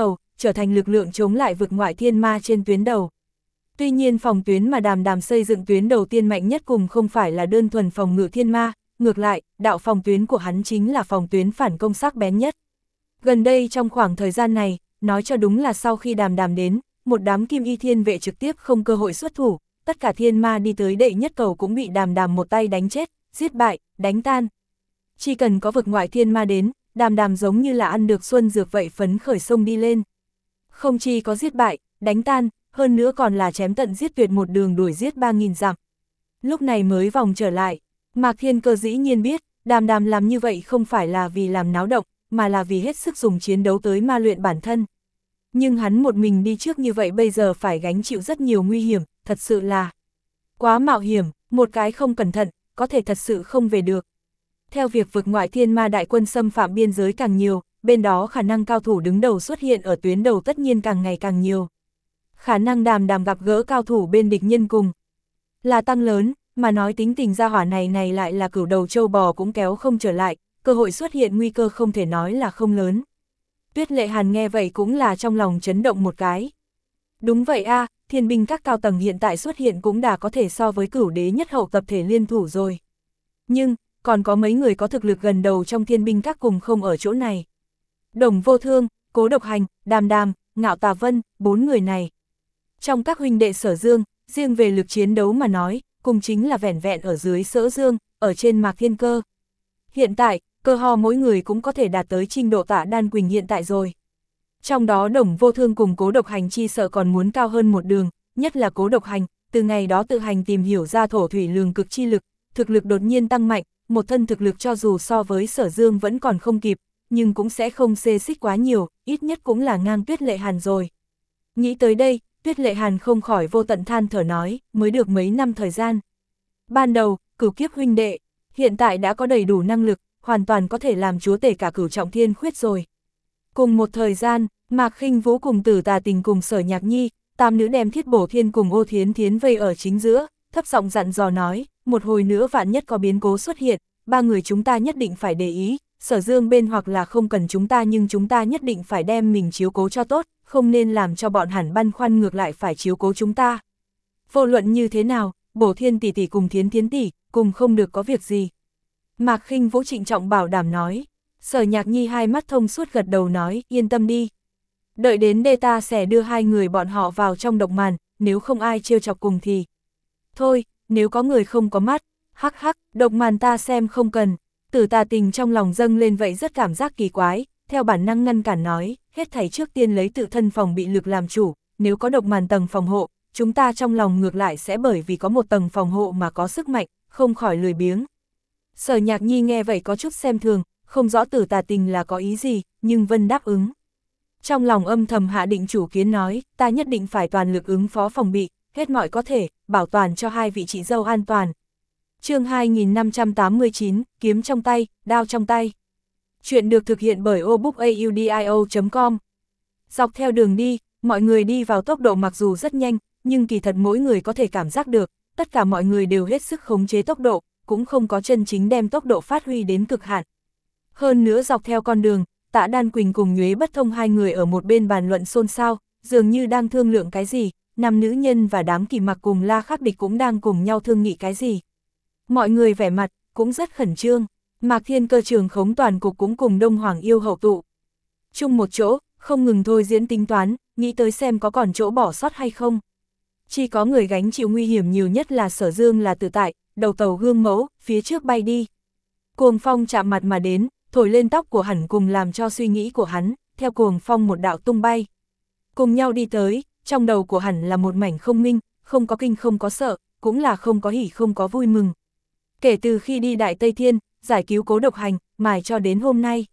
[SPEAKER 1] trở thành lực lượng chống lại vực ngoại thiên ma trên tuyến đầu. Tuy nhiên phòng tuyến mà Đàm Đàm xây dựng tuyến đầu tiên mạnh nhất cùng không phải là đơn thuần phòng ngự thiên ma, ngược lại, đạo phòng tuyến của hắn chính là phòng tuyến phản công sắc bén nhất. Gần đây trong khoảng thời gian này, nói cho đúng là sau khi Đàm Đàm đến, một đám kim y thiên vệ trực tiếp không cơ hội xuất thủ, tất cả thiên ma đi tới đệ nhất cầu cũng bị Đàm Đàm một tay đánh chết, giết bại, đánh tan. Chỉ cần có vực ngoại thiên ma đến, Đàm Đàm giống như là ăn được xuân dược vậy phấn khởi sông đi lên. Không chỉ có giết bại, đánh tan, hơn nữa còn là chém tận giết tuyệt một đường đuổi giết ba nghìn dặm. Lúc này mới vòng trở lại, Mạc Thiên Cơ dĩ nhiên biết, Đàm Đàm làm như vậy không phải là vì làm náo động, mà là vì hết sức dùng chiến đấu tới ma luyện bản thân. Nhưng hắn một mình đi trước như vậy bây giờ phải gánh chịu rất nhiều nguy hiểm, thật sự là quá mạo hiểm, một cái không cẩn thận, có thể thật sự không về được. Theo việc vực ngoại thiên ma đại quân xâm phạm biên giới càng nhiều, bên đó khả năng cao thủ đứng đầu xuất hiện ở tuyến đầu tất nhiên càng ngày càng nhiều. Khả năng Đàm Đàm gặp gỡ cao thủ bên địch nhân cùng là tăng lớn, mà nói tính tình gia hỏa này này lại là cửu đầu châu bò cũng kéo không trở lại, cơ hội xuất hiện nguy cơ không thể nói là không lớn. Tuyết Lệ Hàn nghe vậy cũng là trong lòng chấn động một cái. Đúng vậy a, thiên binh các cao tầng hiện tại xuất hiện cũng đã có thể so với cửu đế nhất hậu tập thể liên thủ rồi. Nhưng, còn có mấy người có thực lực gần đầu trong thiên binh các cùng không ở chỗ này. Đồng Vô Thương, Cố Độc Hành, Đàm Đàm, Ngạo Tà Vân, bốn người này. Trong các huynh đệ Sở Dương, riêng về lực chiến đấu mà nói, cùng chính là vẻn vẹn ở dưới Sở Dương, ở trên Mạc Thiên Cơ. Hiện tại, cơ ho mỗi người cũng có thể đạt tới trình độ Tạ Đan Quỳnh hiện tại rồi. Trong đó Đồng Vô Thương cùng Cố Độc Hành chi sợ còn muốn cao hơn một đường, nhất là Cố Độc Hành, từ ngày đó tự hành tìm hiểu ra thổ thủy lường cực chi lực, thực lực đột nhiên tăng mạnh, một thân thực lực cho dù so với Sở Dương vẫn còn không kịp, nhưng cũng sẽ không xê xích quá nhiều, ít nhất cũng là ngang Tuyết Lệ Hàn rồi. Nghĩ tới đây, Tuyết Lệ Hàn không khỏi vô tận than thở nói, mới được mấy năm thời gian. Ban đầu, Cửu Kiếp huynh đệ, hiện tại đã có đầy đủ năng lực, hoàn toàn có thể làm chúa tể cả Cửu Trọng Thiên Khuyết rồi. Cùng một thời gian, Mạc Khinh Vũ cùng Tử Tà Tình cùng Sở Nhạc Nhi, tam nữ đem Thiết Bổ Thiên cùng Ô Thiến Thiến vây ở chính giữa, thấp giọng dặn dò nói, một hồi nữa vạn nhất có biến cố xuất hiện, ba người chúng ta nhất định phải để ý, Sở Dương bên hoặc là không cần chúng ta nhưng chúng ta nhất định phải đem mình chiếu cố cho tốt, không nên làm cho bọn hẳn băn khoăn ngược lại phải chiếu cố chúng ta. Vô luận như thế nào, Bổ Thiên tỷ tỷ cùng Thiến Thiến tỷ, cùng không được có việc gì. Mạc Khinh Vũ trịnh trọng bảo đảm nói. Sở Nhạc Nhi hai mắt thông suốt gật đầu nói, yên tâm đi. Đợi đến đây ta sẽ đưa hai người bọn họ vào trong độc màn, nếu không ai trêu chọc cùng thì. Thôi, nếu có người không có mắt, hắc hắc, độc màn ta xem không cần. Tử Tà Tình trong lòng dâng lên vậy rất cảm giác kỳ quái, theo bản năng ngăn cản nói, hết thảy trước tiên lấy tự thân phòng bị lực làm chủ, nếu có độc màn tầng phòng hộ, chúng ta trong lòng ngược lại sẽ bởi vì có một tầng phòng hộ mà có sức mạnh, không khỏi lười biếng. Sở Nhạc Nhi nghe vậy có chút xem thường, không rõ Tử Tà Tình là có ý gì, nhưng Vân đáp ứng. Trong lòng âm thầm hạ định chủ kiến nói, ta nhất định phải toàn lực ứng phó phòng bị, hết mọi có thể, bảo toàn cho hai vị chị dâu an toàn. Chương hai nghìn năm trăm tám mươi chín, kiếm trong tay, đao trong tay. Chuyện được thực hiện bởi obookaudio chấm com. Dọc theo đường đi, mọi người đi vào tốc độ mặc dù rất nhanh, nhưng kỳ thật mỗi người có thể cảm giác được, tất cả mọi người đều hết sức khống chế tốc độ, cũng không có chân chính đem tốc độ phát huy đến cực hạn. Hơn nữa dọc theo con đường, Tạ Đan Quỳnh cùng Nhuế Bất Thông hai người ở một bên bàn luận xôn xao, dường như đang thương lượng cái gì, năm nữ nhân và đám Kỳ Mặc cùng La Khắc Địch cũng đang cùng nhau thương nghị cái gì. Mọi người vẻ mặt cũng rất khẩn trương, Mạc Thiên Cơ trường khống toàn cục cũng cùng Đông Hoàng Yêu hậu tụ chung một chỗ, không ngừng thôi diễn tính toán, nghĩ tới xem có còn chỗ bỏ sót hay không. Chỉ có người gánh chịu nguy hiểm nhiều nhất là Sở Dương là Tự Tại, đầu tàu gương mẫu, phía trước bay đi. Cuồng phong chạm mặt mà đến, thổi lên tóc của hắn cùng làm cho suy nghĩ của hắn, theo cuồng phong một đạo tung bay. Cùng nhau đi tới, trong đầu của hắn là một mảnh không minh, không có kinh không có sợ, cũng là không có hỉ không có vui mừng. Kể từ khi đi Đại Tây Thiên, giải cứu Cố Độc Hành, mãi cho đến hôm nay.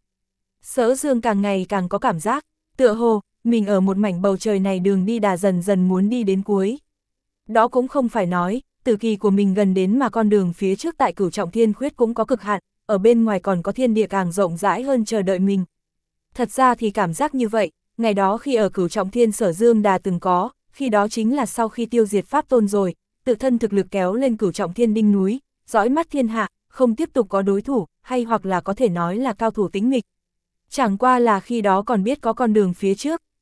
[SPEAKER 1] Sở Dương càng ngày càng có cảm giác, tựa hồ, mình ở một mảnh bầu trời này đường đi đà dần dần muốn đi đến cuối. Đó cũng không phải nói, tử kỳ của mình gần đến mà con đường phía trước tại Cửu Trọng Thiên Khuyết cũng có cực hạn, ở bên ngoài còn có thiên địa càng rộng rãi hơn chờ đợi mình. Thật ra thì cảm giác như vậy, ngày đó khi ở Cửu Trọng Thiên Sở Dương Đà từng có, khi đó chính là sau khi tiêu diệt Pháp Tôn rồi, tự thân thực lực kéo lên Cửu Trọng Thiên đỉnh núi, dõi mắt thiên hạ, không tiếp tục có đối thủ, hay hoặc là có thể nói là cao thủ tính mịch. Chẳng qua là khi đó còn biết có con đường phía trước,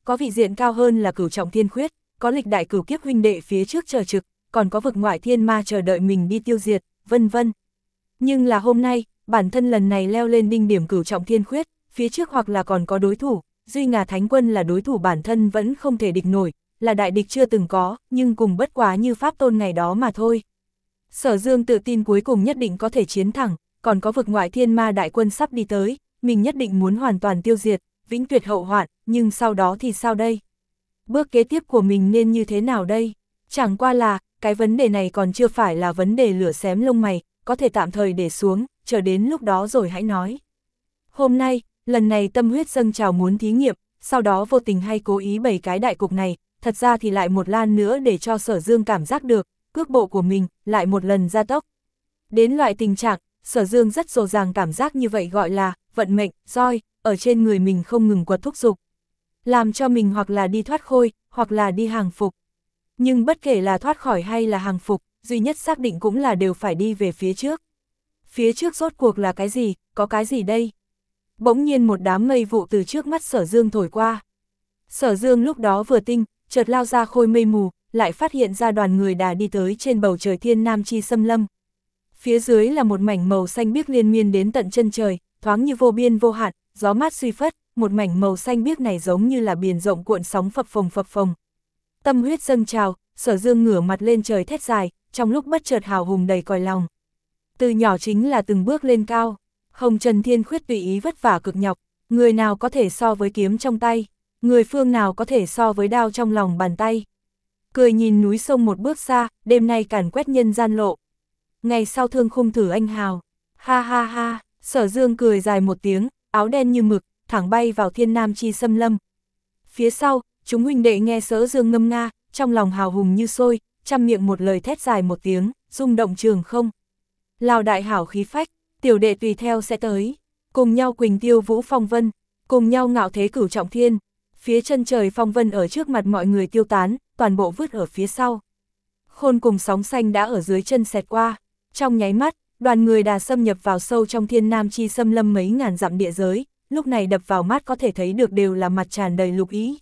[SPEAKER 1] có vị diện cao hơn là Cửu Trọng Thiên Khuyết, có lịch đại cửu kiếp huynh đệ phía trước chờ trực, còn có vực ngoại thiên ma chờ đợi mình đi tiêu diệt, vân vân. Nhưng là hôm nay, bản thân lần này leo lên đỉnh điểm Cửu Trọng Thiên Khuyết, phía trước hoặc là còn có đối thủ, duy Ngà Thánh Quân là đối thủ bản thân vẫn không thể địch nổi, là đại địch chưa từng có, nhưng cùng bất quá như pháp tôn ngày đó mà thôi. Sở Dương tự tin cuối cùng nhất định có thể chiến thẳng, còn có vực ngoại thiên ma đại quân sắp đi tới, mình nhất định muốn hoàn toàn tiêu diệt, vĩnh tuyệt hậu hoạn, nhưng sau đó thì sao đây? Bước kế tiếp của mình nên như thế nào đây? Chẳng qua là, cái vấn đề này còn chưa phải là vấn đề lửa xém lông mày, có thể tạm thời để xuống, chờ đến lúc đó rồi hãy nói. Hôm nay, lần này tâm huyết dâng trào muốn thí nghiệm, sau đó vô tình hay cố ý bày cái đại cục này, thật ra thì lại một lan nữa để cho Sở Dương cảm giác được, cước bộ của mình lại một lần gia tốc. Đến loại tình trạng, Sở Dương rất dồ dàng cảm giác như vậy gọi là vận mệnh, roi, ở trên người mình không ngừng quật thúc giục. Làm cho mình hoặc là đi thoát khôi, hoặc là đi hàng phục. Nhưng bất kể là thoát khỏi hay là hàng phục, duy nhất xác định cũng là đều phải đi về phía trước. Phía trước rốt cuộc là cái gì, có cái gì đây? Bỗng nhiên một đám mây vụ từ trước mắt Sở Dương thổi qua. Sở Dương lúc đó vừa tinh, chợt lao ra khôi mây mù, lại phát hiện ra đoàn người đã đi tới trên bầu trời thiên nam chi xâm lâm. Phía dưới là một mảnh màu xanh biếc liên miên đến tận chân trời, thoáng như vô biên vô hạn, gió mát suy phất, một mảnh màu xanh biếc này giống như là biển rộng cuộn sóng phập phồng phập phồng. Tâm huyết dâng trào, Sở Dương ngửa mặt lên trời thét dài, trong lúc bất chợt hào hùng đầy còi lòng. Từ nhỏ chính là từng bước lên cao, hồng trần thiên khuyết tùy ý vất vả cực nhọc, người nào có thể so với kiếm trong tay, người phương nào có thể so với đao trong lòng bàn tay. Cười nhìn núi sông một bước xa, đêm nay càn quét nhân gian lộ. Ngày sau thương khung thử anh hào, ha ha ha, Sở Dương cười dài một tiếng, áo đen như mực, thẳng bay vào thiên nam chi xâm lâm. Phía sau, chúng huynh đệ nghe Sở Dương ngâm nga, trong lòng hào hùng như sôi, trăm miệng một lời thét dài một tiếng, rung động trường không. Lào đại hảo khí phách, tiểu đệ tùy theo sẽ tới, cùng nhau quỳnh tiêu vũ phong vân, cùng nhau ngạo thế cửu trọng thiên. Phía chân trời phong vân ở trước mặt mọi người tiêu tán, toàn bộ vứt ở phía sau. Khôn cùng sóng xanh đã ở dưới chân xẹt qua, trong nháy mắt, đoàn người đã xâm nhập vào sâu trong thiên nam chi xâm lâm mấy ngàn dặm địa giới, lúc này đập vào mắt có thể thấy được đều là mặt tràn đầy lục ý.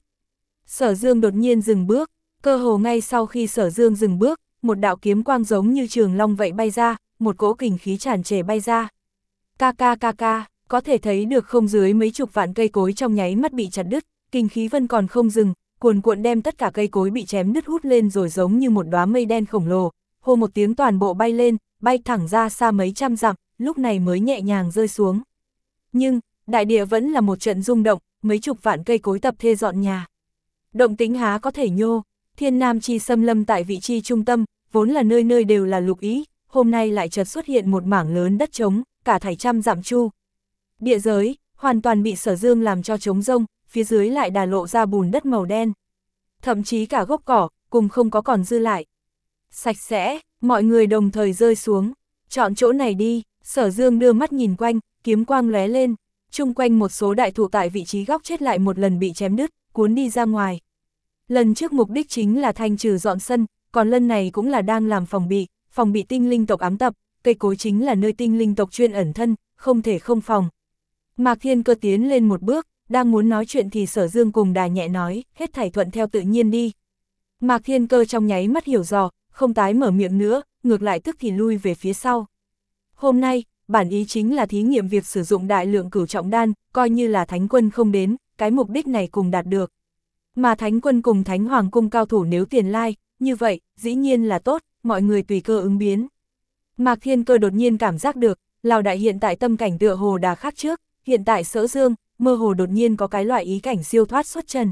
[SPEAKER 1] Sở Dương đột nhiên dừng bước, cơ hồ ngay sau khi Sở Dương dừng bước, một đạo kiếm quang giống như trường long vậy bay ra, một cỗ kình khí tràn trề bay ra. Ca ca ca ca, có thể thấy được không dưới mấy chục vạn cây cối trong nháy mắt bị chặt đứt, kinh khí vân còn không dừng, cuồn cuộn đem tất cả cây cối bị chém đứt hút lên rồi giống như một đóa mây đen khổng lồ, hô một tiếng toàn bộ bay lên, bay thẳng ra xa mấy trăm dặm, lúc này mới nhẹ nhàng rơi xuống. Nhưng, đại địa vẫn là một trận rung động, mấy chục vạn cây cối tập thê dọn nhà. Động tĩnh há có thể nhô, thiên nam chi xâm lâm tại vị trí trung tâm, vốn là nơi nơi đều là lục ý, hôm nay lại chợt xuất hiện một mảng lớn đất trống, cả thảy trăm dặm chu. Địa giới, hoàn toàn bị Sở Dương làm cho trống rông, phía dưới lại đà lộ ra bùn đất màu đen. Thậm chí cả gốc cỏ, cùng không có còn dư lại. Sạch sẽ, mọi người đồng thời rơi xuống, chọn chỗ này đi, Sở Dương đưa mắt nhìn quanh, kiếm quang lóe lên, chung quanh một số đại thụ tại vị trí góc chết lại một lần bị chém đứt, cuốn đi ra ngoài. Lần trước mục đích chính là thanh trừ dọn sân, còn lần này cũng là đang làm phòng bị, phòng bị tinh linh tộc ám tập, cây cối chính là nơi tinh linh tộc chuyên ẩn thân, không thể không phòng. Mạc Thiên Cơ tiến lên một bước, đang muốn nói chuyện thì Sở Dương cùng Đà nhẹ nói, hết thảy thuận theo tự nhiên đi. Mạc Thiên Cơ trong nháy mắt hiểu dò, không tái mở miệng nữa, ngược lại tức thì lui về phía sau. Hôm nay, bản ý chính là thí nghiệm việc sử dụng đại lượng cửu trọng đan, coi như là Thánh Quân không đến, cái mục đích này cùng đạt được. Mà Thánh Quân cùng Thánh Hoàng cung cao thủ nếu tiền lai, như vậy, dĩ nhiên là tốt, mọi người tùy cơ ứng biến. Mạc Thiên Cơ đột nhiên cảm giác được, Lào Đại hiện tại tâm cảnh tựa hồ đã khác trước, hiện tại Sở Dương, mơ hồ đột nhiên có cái loại ý cảnh siêu thoát xuất trần.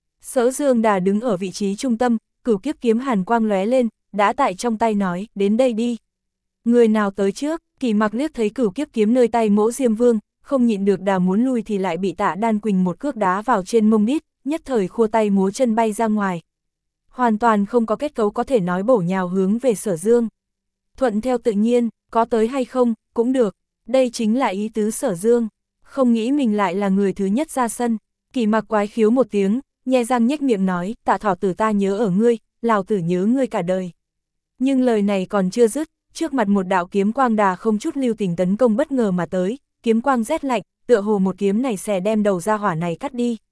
[SPEAKER 1] Sở Dương đã đứng ở vị trí trung tâm, cửu kiếp kiếm hàn quang lóe lên, đã tại trong tay nói, đến đây đi. Người nào tới trước, Kỳ Mặc liếc thấy cửu kiếp kiếm nơi tay Mỗ Diêm Vương, không nhịn được đà muốn lui thì lại bị Tạ Đan Quỳnh một cước đá vào trên mông đít, nhất thời khua tay múa chân bay ra ngoài. Hoàn toàn không có kết cấu có thể nói bổ nhào hướng về Sở Dương. Thuận theo tự nhiên, có tới hay không, cũng được, đây chính là ý tứ Sở Dương. Không nghĩ mình lại là người thứ nhất ra sân. Kỳ Mặc quái khiếu một tiếng, nhe răng nhếch miệng nói, Tạ Thỏ Tử ta nhớ ở ngươi, Lào Tử nhớ ngươi cả đời. Nhưng lời này còn chưa dứt, trước mặt một đạo kiếm quang đà không chút lưu tình tấn công bất ngờ mà tới, kiếm quang rét lạnh, tựa hồ một kiếm này xè đem đầu ra hỏa này cắt đi.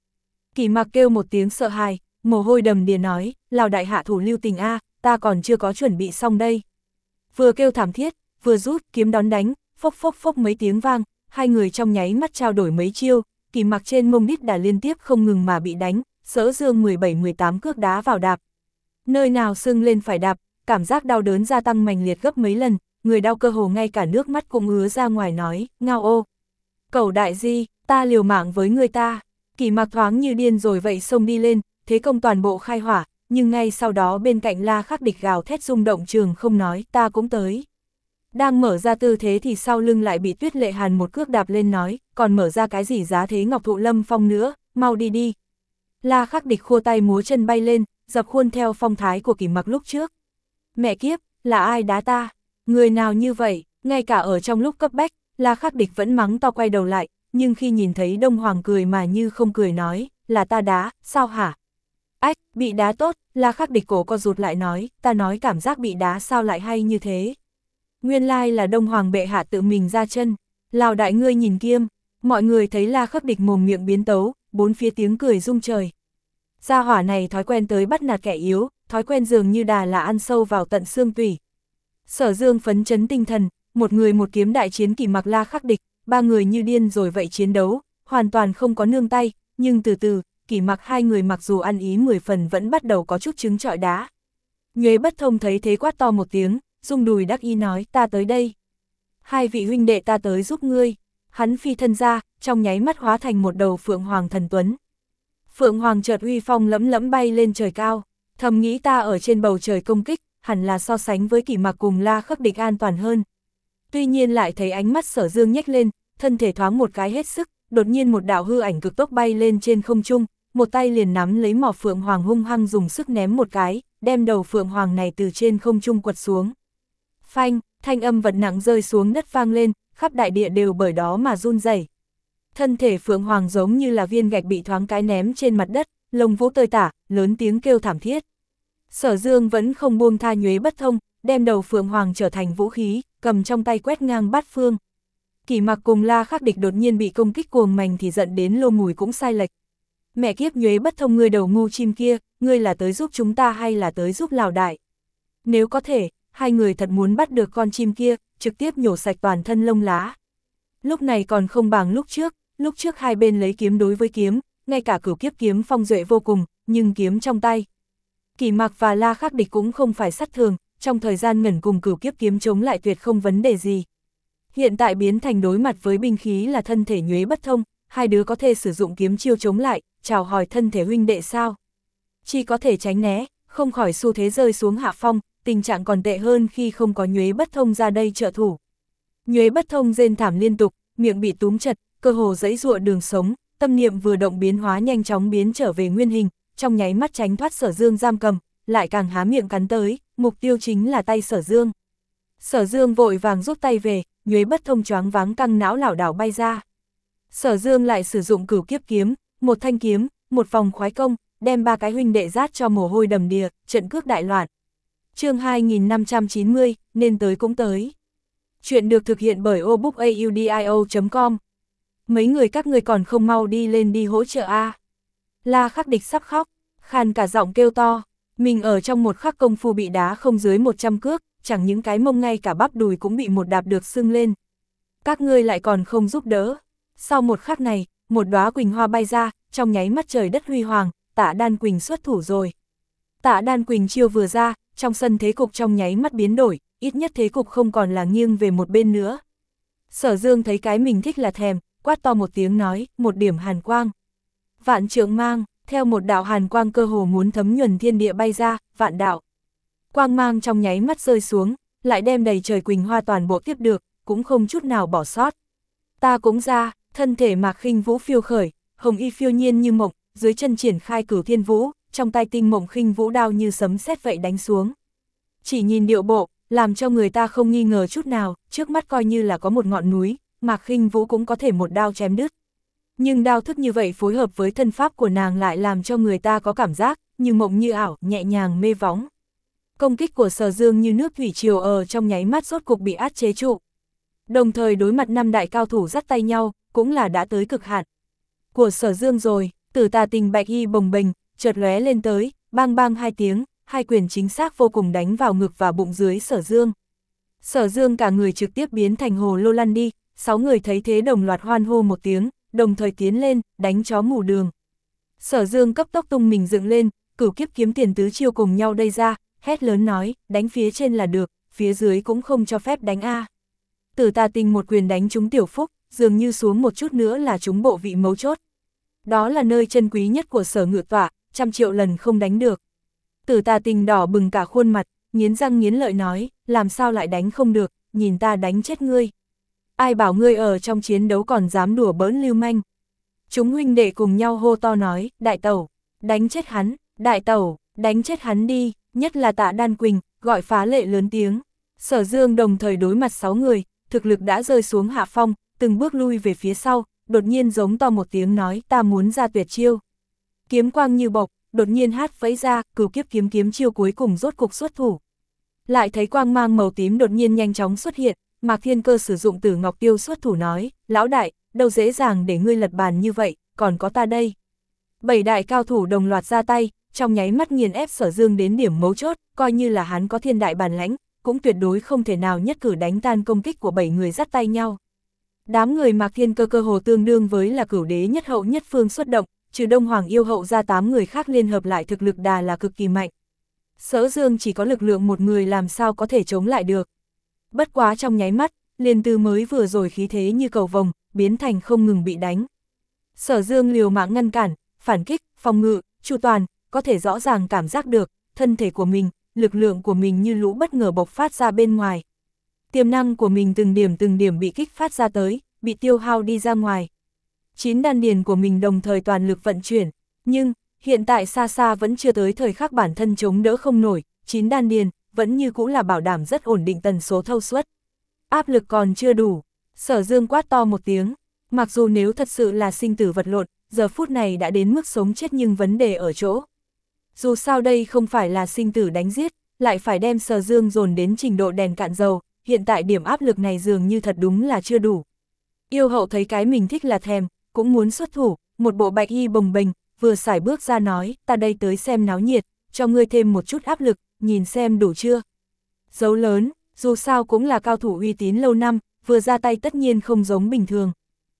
[SPEAKER 1] Kỷ Mặc kêu một tiếng sợ hãi, mồ hôi đầm đìa nói, Lào đại hạ thủ lưu tình a, ta còn chưa có chuẩn bị xong đây. Vừa kêu thảm thiết, vừa rút kiếm đón đánh, phốc phốc phốc mấy tiếng vang, hai người trong nháy mắt trao đổi mấy chiêu, Kỷ Mặc trên mông đít đà liên tiếp không ngừng mà bị đánh, Sở Dương mười bảy mười tám cước đá vào đạp. Nơi nào sưng lên phải đạp, cảm giác đau đớn gia tăng mạnh liệt gấp mấy lần, người đau cơ hồ ngay cả nước mắt cũng ứa ra ngoài nói, ngao ô. Cẩu đại di, ta liều mạng với người ta. Kỷ Mặc thoáng như điên rồi vậy xông đi lên, thế công toàn bộ khai hỏa, nhưng ngay sau đó bên cạnh La Khắc Địch gào thét rung động trường không nói, ta cũng tới. Đang mở ra tư thế thì sau lưng lại bị Tuyết Lệ Hàn một cước đạp lên nói, còn mở ra cái gì giá thế Ngọc Thụ Lâm Phong nữa, mau đi đi. La Khắc Địch khua tay múa chân bay lên, dập khuôn theo phong thái của Kỷ Mặc lúc trước. Mẹ kiếp, là ai đá ta? Người nào như vậy? Ngay cả ở trong lúc cấp bách, La Khắc Địch vẫn mắng to quay đầu lại, nhưng khi nhìn thấy Đông Hoàng cười mà như không cười nói, là ta đá, sao hả? Ách, bị đá tốt, La Khắc Địch cổ co rụt lại nói, ta nói cảm giác bị đá sao lại hay như thế? Nguyên lai là Đông Hoàng bệ hạ tự mình ra chân. Lào đại ngươi nhìn kiêm, mọi người thấy La Khắc Địch mồm miệng biến tấu, bốn phía tiếng cười rung trời. Gia hỏa này thói quen tới bắt nạt kẻ yếu, thói quen dường như đà là ăn sâu vào tận xương tủy. Sở Dương phấn chấn tinh thần, một người một kiếm đại chiến Kỷ Mặc La Khắc Địch, ba người như điên rồi vậy chiến đấu, hoàn toàn không có nương tay, nhưng từ từ, Kỷ Mặc hai người mặc dù ăn ý mười phần vẫn bắt đầu có chút trứng trọi đá. Nhuế Bất Thông thấy thế quát to một tiếng, rung đùi đắc ý nói, ta tới đây. Hai vị huynh đệ ta tới giúp ngươi. Hắn phi thân ra, trong nháy mắt hóa thành một đầu Phượng Hoàng thần tuấn. Phượng Hoàng chợt uy phong lẫm lẫm bay lên trời cao, thầm nghĩ ta ở trên bầu trời công kích, hẳn là so sánh với Kỷ Mặc cùng La Khắc Địch an toàn hơn. Tuy nhiên lại thấy ánh mắt Sở Dương nhếch lên, thân thể thoáng một cái hết sức, đột nhiên một đạo hư ảnh cực tốc bay lên trên không trung, một tay liền nắm lấy mỏ Phượng Hoàng hung hăng dùng sức ném một cái, đem đầu Phượng Hoàng này từ trên không trung quật xuống. Phanh, thanh âm vật nặng rơi xuống đất vang lên, khắp đại địa đều bởi đó mà run rẩy. Thân thể Phượng Hoàng giống như là viên gạch bị thoáng cái ném trên mặt đất, lông vũ tơi tả, lớn tiếng kêu thảm thiết. Sở Dương vẫn không buông tha Nhuế Bất Thông, đem đầu Phượng Hoàng trở thành vũ khí, cầm trong tay quét ngang bát phương. Kỷ Mặc cùng La Khắc Địch đột nhiên bị công kích cuồng mành thì giận đến lô mùi cũng sai lệch. Mẹ kiếp Nhuế Bất Thông, ngươi đầu ngu chim kia, ngươi là tới giúp chúng ta hay là tới giúp Lào đại? Nếu có thể, hai người thật muốn bắt được con chim kia, trực tiếp nhổ sạch toàn thân lông lá. Lúc này còn không bằng lúc trước, lúc trước hai bên lấy kiếm đối với kiếm, ngay cả Cửu Kiếp kiếm phong duệ vô cùng, nhưng kiếm trong tay. Kỷ Mặc và La Khắc Địch cũng không phải sắt thường, trong thời gian ngẩn cùng Cửu Kiếp kiếm chống lại tuyệt không vấn đề gì. Hiện tại biến thành đối mặt với binh khí là thân thể Nhuế Bất Thông, hai đứa có thể sử dụng kiếm chiêu chống lại, chào hỏi thân thể huynh đệ sao? Chỉ có thể tránh né, không khỏi xu thế rơi xuống hạ phong, tình trạng còn tệ hơn khi không có Nhuế Bất Thông ra đây trợ thủ. Nhuế Bất Thông rên thảm liên tục, miệng bị túm chặt, cơ hồ giãy giụa đường sống, tâm niệm vừa động biến hóa nhanh chóng biến trở về nguyên hình, trong nháy mắt tránh thoát Sở Dương giam cầm, lại càng há miệng cắn tới, mục tiêu chính là tay Sở Dương. Sở Dương vội vàng rút tay về, Nhuế Bất Thông choáng váng căng não lảo đảo bay ra. Sở Dương lại sử dụng Cửu Kiếp kiếm, một thanh kiếm, một vòng khoái công, đem ba cái huynh đệ rát cho mồ hôi đầm đìa, trận cước đại loạn. Chương hai nghìn năm trăm chín mươi, nên tới cũng tới. Chuyện được thực hiện bởi obookaudio chấm com. Mấy người các người còn không mau đi lên đi hỗ trợ a. La Khắc Địch sắp khóc, khàn cả giọng kêu to, mình ở trong một khắc công phu bị đá không dưới một trăm cước, chẳng những cái mông ngay cả bắp đùi cũng bị một đạp được sưng lên. Các ngươi lại còn không giúp đỡ. Sau một khắc này, một đóa quỳnh hoa bay ra, trong nháy mắt trời đất huy hoàng, Tạ Đan Quỳnh xuất thủ rồi. Tạ Đan Quỳnh chiêu vừa ra, trong sân thế cục trong nháy mắt biến đổi, ít nhất thế cục không còn là nghiêng về một bên nữa. Sở Dương thấy cái mình thích là thèm, quát to một tiếng nói, một điểm hàn quang. Vạn trượng mang, theo một đạo hàn quang cơ hồ muốn thấm nhuần thiên địa bay ra, vạn đạo. Quang mang trong nháy mắt rơi xuống, lại đem đầy trời quỳnh hoa toàn bộ tiếp được, cũng không chút nào bỏ sót. Ta cũng ra, thân thể Mạc Khinh Vũ phiêu khởi, hồng y phiêu nhiên như mộng, dưới chân triển khai Cửu Thiên Vũ, trong tay tinh mộng khinh vũ đao như sấm sét vậy đánh xuống. Chỉ nhìn điệu bộ, làm cho người ta không nghi ngờ chút nào, trước mắt coi như là có một ngọn núi, Mạc Khinh Vũ cũng có thể một đao chém đứt. Nhưng đao thức như vậy phối hợp với thân pháp của nàng lại làm cho người ta có cảm giác như mộng như ảo, nhẹ nhàng mê võng. Công kích của Sở Dương như nước thủy triều ở trong nháy mắt rốt cục bị át chế trụ. Đồng thời đối mặt năm đại cao thủ dắt tay nhau, cũng là đã tới cực hạn của Sở Dương rồi. Tử Tà Tình bạch y bồng bềnh, chợt lóe lên tới, bang bang hai tiếng, hai quyền chính xác vô cùng đánh vào ngực và bụng dưới Sở Dương. Sở Dương cả người trực tiếp biến thành hồ lô lăn đi, sáu người thấy thế đồng loạt hoan hô một tiếng, đồng thời tiến lên, đánh chó mù đường. Sở Dương cấp tốc tung mình dựng lên, cửu kiếp kiếm tiền tứ chiêu cùng nhau đây ra, hét lớn nói, đánh phía trên là được, phía dưới cũng không cho phép đánh a. Tử Tà Tình một quyền đánh trúng Tiểu Phúc, dường như xuống một chút nữa là trúng bộ vị mấu chốt. Đó là nơi chân quý nhất của Sở Ngự Tọa, trăm triệu lần không đánh được. Tử Tà Tình đỏ bừng cả khuôn mặt, nghiến răng nghiến lợi nói, làm sao lại đánh không được, nhìn ta đánh chết ngươi. Ai bảo ngươi ở trong chiến đấu còn dám đùa bỡn lưu manh. Chúng huynh đệ cùng nhau hô to nói, đại tẩu, đánh chết hắn, đại tẩu, đánh chết hắn đi, nhất là Tạ Đan Quỳnh, gọi phá lệ lớn tiếng. Sở Dương đồng thời đối mặt sáu người, thực lực đã rơi xuống hạ phong, từng bước lui về phía sau, đột nhiên giống to một tiếng nói, ta muốn ra tuyệt chiêu. Kiếm quang như bộc, đột nhiên hát vẫy ra, cửu kiếp kiếm kiếm chiêu cuối cùng rốt cục xuất thủ. Lại thấy quang mang màu tím đột nhiên nhanh chóng xuất hiện, Mạc Thiên Cơ sử dụng Tử Ngọc Tiêu xuất thủ nói, lão đại, đâu dễ dàng để ngươi lật bàn như vậy, còn có ta đây. Bảy đại cao thủ đồng loạt ra tay, trong nháy mắt nghiền ép Sở Dương đến điểm mấu chốt, coi như là hắn có thiên đại bản lãnh, cũng tuyệt đối không thể nào nhất cử đánh tan công kích của bảy người dắt tay nhau. Đám người Mạc Thiên Cơ cơ hồ tương đương với là cửu đế nhất hậu nhất phương xuất động, trừ Đông Hoàng yêu hậu ra tám người khác liên hợp lại thực lực đà là cực kỳ mạnh. Sở Dương chỉ có lực lượng một người làm sao có thể chống lại được. Bất quá trong nháy mắt, liền từ mới vừa rồi khí thế như cầu vồng, biến thành không ngừng bị đánh. Sở Dương liều mạng ngăn cản, phản kích, phòng ngự, chu toàn, có thể rõ ràng cảm giác được, thân thể của mình, lực lượng của mình như lũ bất ngờ bộc phát ra bên ngoài. Tiềm năng của mình từng điểm từng điểm bị kích phát ra tới, bị tiêu hao đi ra ngoài. Chín đan điền của mình đồng thời toàn lực vận chuyển, nhưng, hiện tại xa xa vẫn chưa tới thời khắc bản thân chống đỡ không nổi, chín đan điền, vẫn như cũ là bảo đảm rất ổn định tần số thâu suất. Áp lực còn chưa đủ, Sở Dương quát to một tiếng, mặc dù nếu thật sự là sinh tử vật lộn, giờ phút này đã đến mức sống chết nhưng vấn đề ở chỗ. Dù sao đây không phải là sinh tử đánh giết, lại phải đem Sở Dương dồn đến trình độ đèn cạn dầu, hiện tại điểm áp lực này dường như thật đúng là chưa đủ. Yêu hậu thấy cái mình thích là thèm, cũng muốn xuất thủ, một bộ bạch y bồng bềnh, vừa sải bước ra nói, ta đây tới xem náo nhiệt, cho ngươi thêm một chút áp lực, nhìn xem đủ chưa. Dấu lớn, dù sao cũng là cao thủ uy tín lâu năm, vừa ra tay tất nhiên không giống bình thường.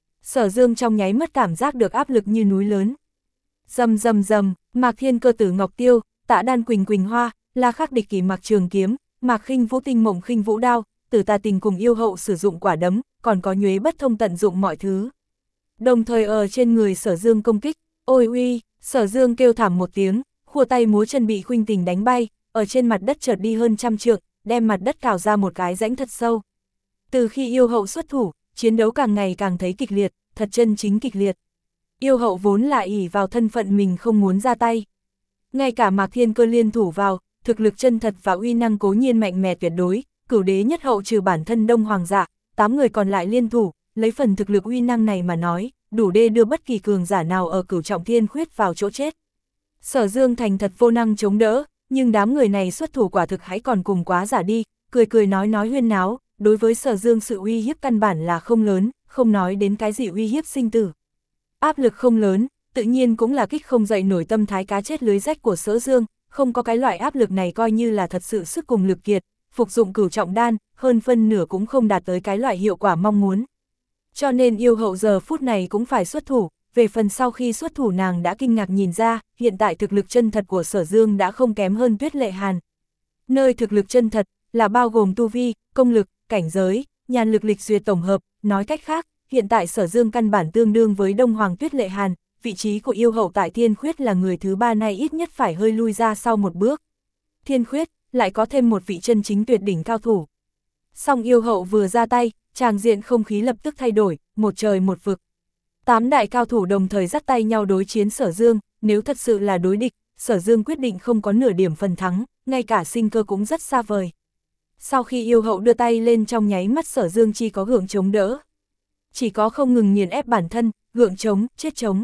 [SPEAKER 1] Sở Dương trong nháy mắt cảm giác được áp lực như núi lớn. Rầm rầm rầm, Mạc Thiên Cơ Tử Ngọc Tiêu, Tạ Đan Quỳnh Quỳnh Hoa, La Khắc Địch Kỷ Mặc Trường Kiếm, Mạc Khinh Vũ Tinh Mộng Khinh Vũ Đao, Tử Tà Tình cùng yêu hậu sử dụng quả đấm, còn có Nhuế Bất Thông tận dụng mọi thứ. Đồng thời ở trên người Sở Dương công kích, ôi uy, Sở Dương kêu thảm một tiếng, khua tay múa chân bị Khuynh Tình đánh bay, ở trên mặt đất chợt đi hơn trăm trượng, đem mặt đất cào ra một cái rãnh thật sâu. Từ khi yêu hậu xuất thủ, chiến đấu càng ngày càng thấy kịch liệt, thật chân chính kịch liệt. Yêu hậu vốn là ỷ vào thân phận mình không muốn ra tay. Ngay cả Mạc Thiên Cơ liên thủ vào, thực lực chân thật và uy năng cố nhiên mạnh mẽ tuyệt đối, cửu đế nhất hậu trừ bản thân Đông Hoàng giả, tám người còn lại liên thủ, lấy phần thực lực uy năng này mà nói, đủ để đưa bất kỳ cường giả nào ở cửu trọng thiên khuyết vào chỗ chết. Sở Dương thành thật vô năng chống đỡ, nhưng đám người này xuất thủ quả thực hãy còn cùng quá giả đi, cười cười nói nói huyên náo, đối với Sở Dương sự uy hiếp căn bản là không lớn, không nói đến cái gì uy hiếp sinh tử. Áp lực không lớn, tự nhiên cũng là kích không dậy nổi tâm thái cá chết lưới rách của Sở Dương, không có cái loại áp lực này coi như là thật sự sức cùng lực kiệt, phục dụng cửu trọng đan, hơn phân nửa cũng không đạt tới cái loại hiệu quả mong muốn. Cho nên yêu hậu giờ phút này cũng phải xuất thủ, về phần sau khi xuất thủ nàng đã kinh ngạc nhìn ra, hiện tại thực lực chân thật của Sở Dương đã không kém hơn Tuyết Lệ Hàn. Nơi thực lực chân thật là bao gồm tu vi, công lực, cảnh giới, nhàn lực lịch duyệt tổng hợp, nói cách khác, hiện tại Sở Dương căn bản tương đương với Đông Hoàng Tuyết Lệ Hàn, vị trí của yêu hậu tại Thiên Khuyết là người thứ ba này ít nhất phải hơi lui ra sau một bước. Thiên Khuyết, lại có thêm một vị chân chính tuyệt đỉnh cao thủ. Song yêu hậu vừa ra tay, tràng diện không khí lập tức thay đổi, một trời một vực. Tám đại cao thủ đồng thời dắt tay nhau đối chiến Sở Dương, nếu thật sự là đối địch, Sở Dương quyết định không có nửa điểm phần thắng, ngay cả sinh cơ cũng rất xa vời. Sau khi yêu hậu đưa tay lên trong nháy mắt Sở Dương chỉ có gượng chống đỡ. Chỉ có không ngừng nghiền ép bản thân, gượng chống, chết chống.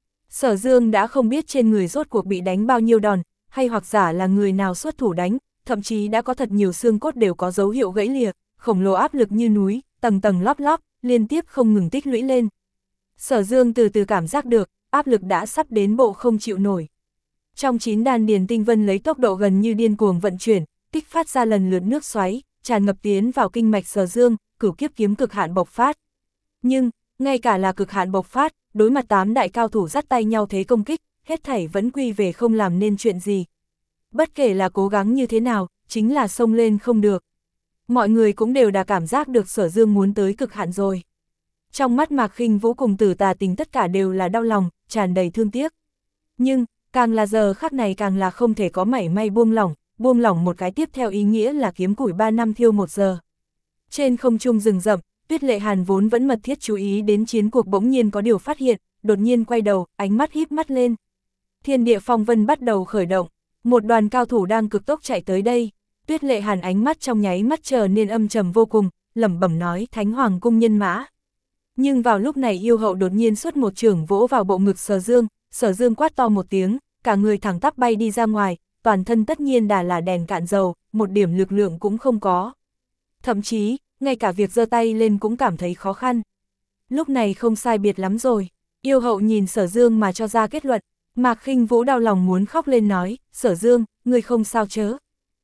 [SPEAKER 1] Sở Dương đã không biết trên người rốt cuộc bị đánh bao nhiêu đòn, hay hoặc giả là người nào xuất thủ đánh, thậm chí đã có thật nhiều xương cốt đều có dấu hiệu gãy lìa, khổng lồ áp lực như núi, tầng tầng lóp lóp, liên tiếp không ngừng tích lũy lên. Sở Dương từ từ cảm giác được, áp lực đã sắp đến bộ không chịu nổi. Trong chín đan điền tinh vân lấy tốc độ gần như điên cuồng vận chuyển, kích phát ra lần lượt nước xoáy, tràn ngập tiến vào kinh mạch Sở Dương, cửu kiếp kiếm cực hạn bộc phát. Nhưng, ngay cả là cực hạn bộc phát, đối mặt tám đại cao thủ dắt tay nhau thế công kích, hết thảy vẫn quy về không làm nên chuyện gì. Bất kể là cố gắng như thế nào, chính là xông lên không được. Mọi người cũng đều đã cảm giác được Sở Dương muốn tới cực hạn rồi. Trong mắt Mạc Khinh Vũ cùng Tử Tà Tình tất cả đều là đau lòng, tràn đầy thương tiếc. Nhưng, càng là giờ khắc này càng là không thể có mảy may buông lỏng, buông lỏng một cái tiếp theo ý nghĩa là kiếm củi ba năm thiêu một giờ. Trên không trung rừng rậm, Tuyết Lệ Hàn vốn vẫn mật thiết chú ý đến chiến cuộc bỗng nhiên có điều phát hiện, đột nhiên quay đầu, ánh mắt híp mắt lên. Thiên địa phong vân bắt đầu khởi động, một đoàn cao thủ đang cực tốc chạy tới đây. Tuyết Lệ Hàn ánh mắt trong nháy mắt trở nên âm trầm vô cùng, lẩm bẩm nói Thánh Hoàng cung nhân mã. Nhưng vào lúc này yêu hậu đột nhiên xuất một chưởng vỗ vào bộ ngực Sở Dương, Sở Dương quát to một tiếng, cả người thẳng tắp bay đi ra ngoài, toàn thân tất nhiên đã là đèn cạn dầu, một điểm lực lượng cũng không có. Thậm chí, ngay cả việc giơ tay lên cũng cảm thấy khó khăn. Lúc này không sai biệt lắm rồi, yêu hậu nhìn Sở Dương mà cho ra kết luận. Mạc Khinh Vũ đau lòng muốn khóc lên nói, Sở Dương, ngươi không sao chớ.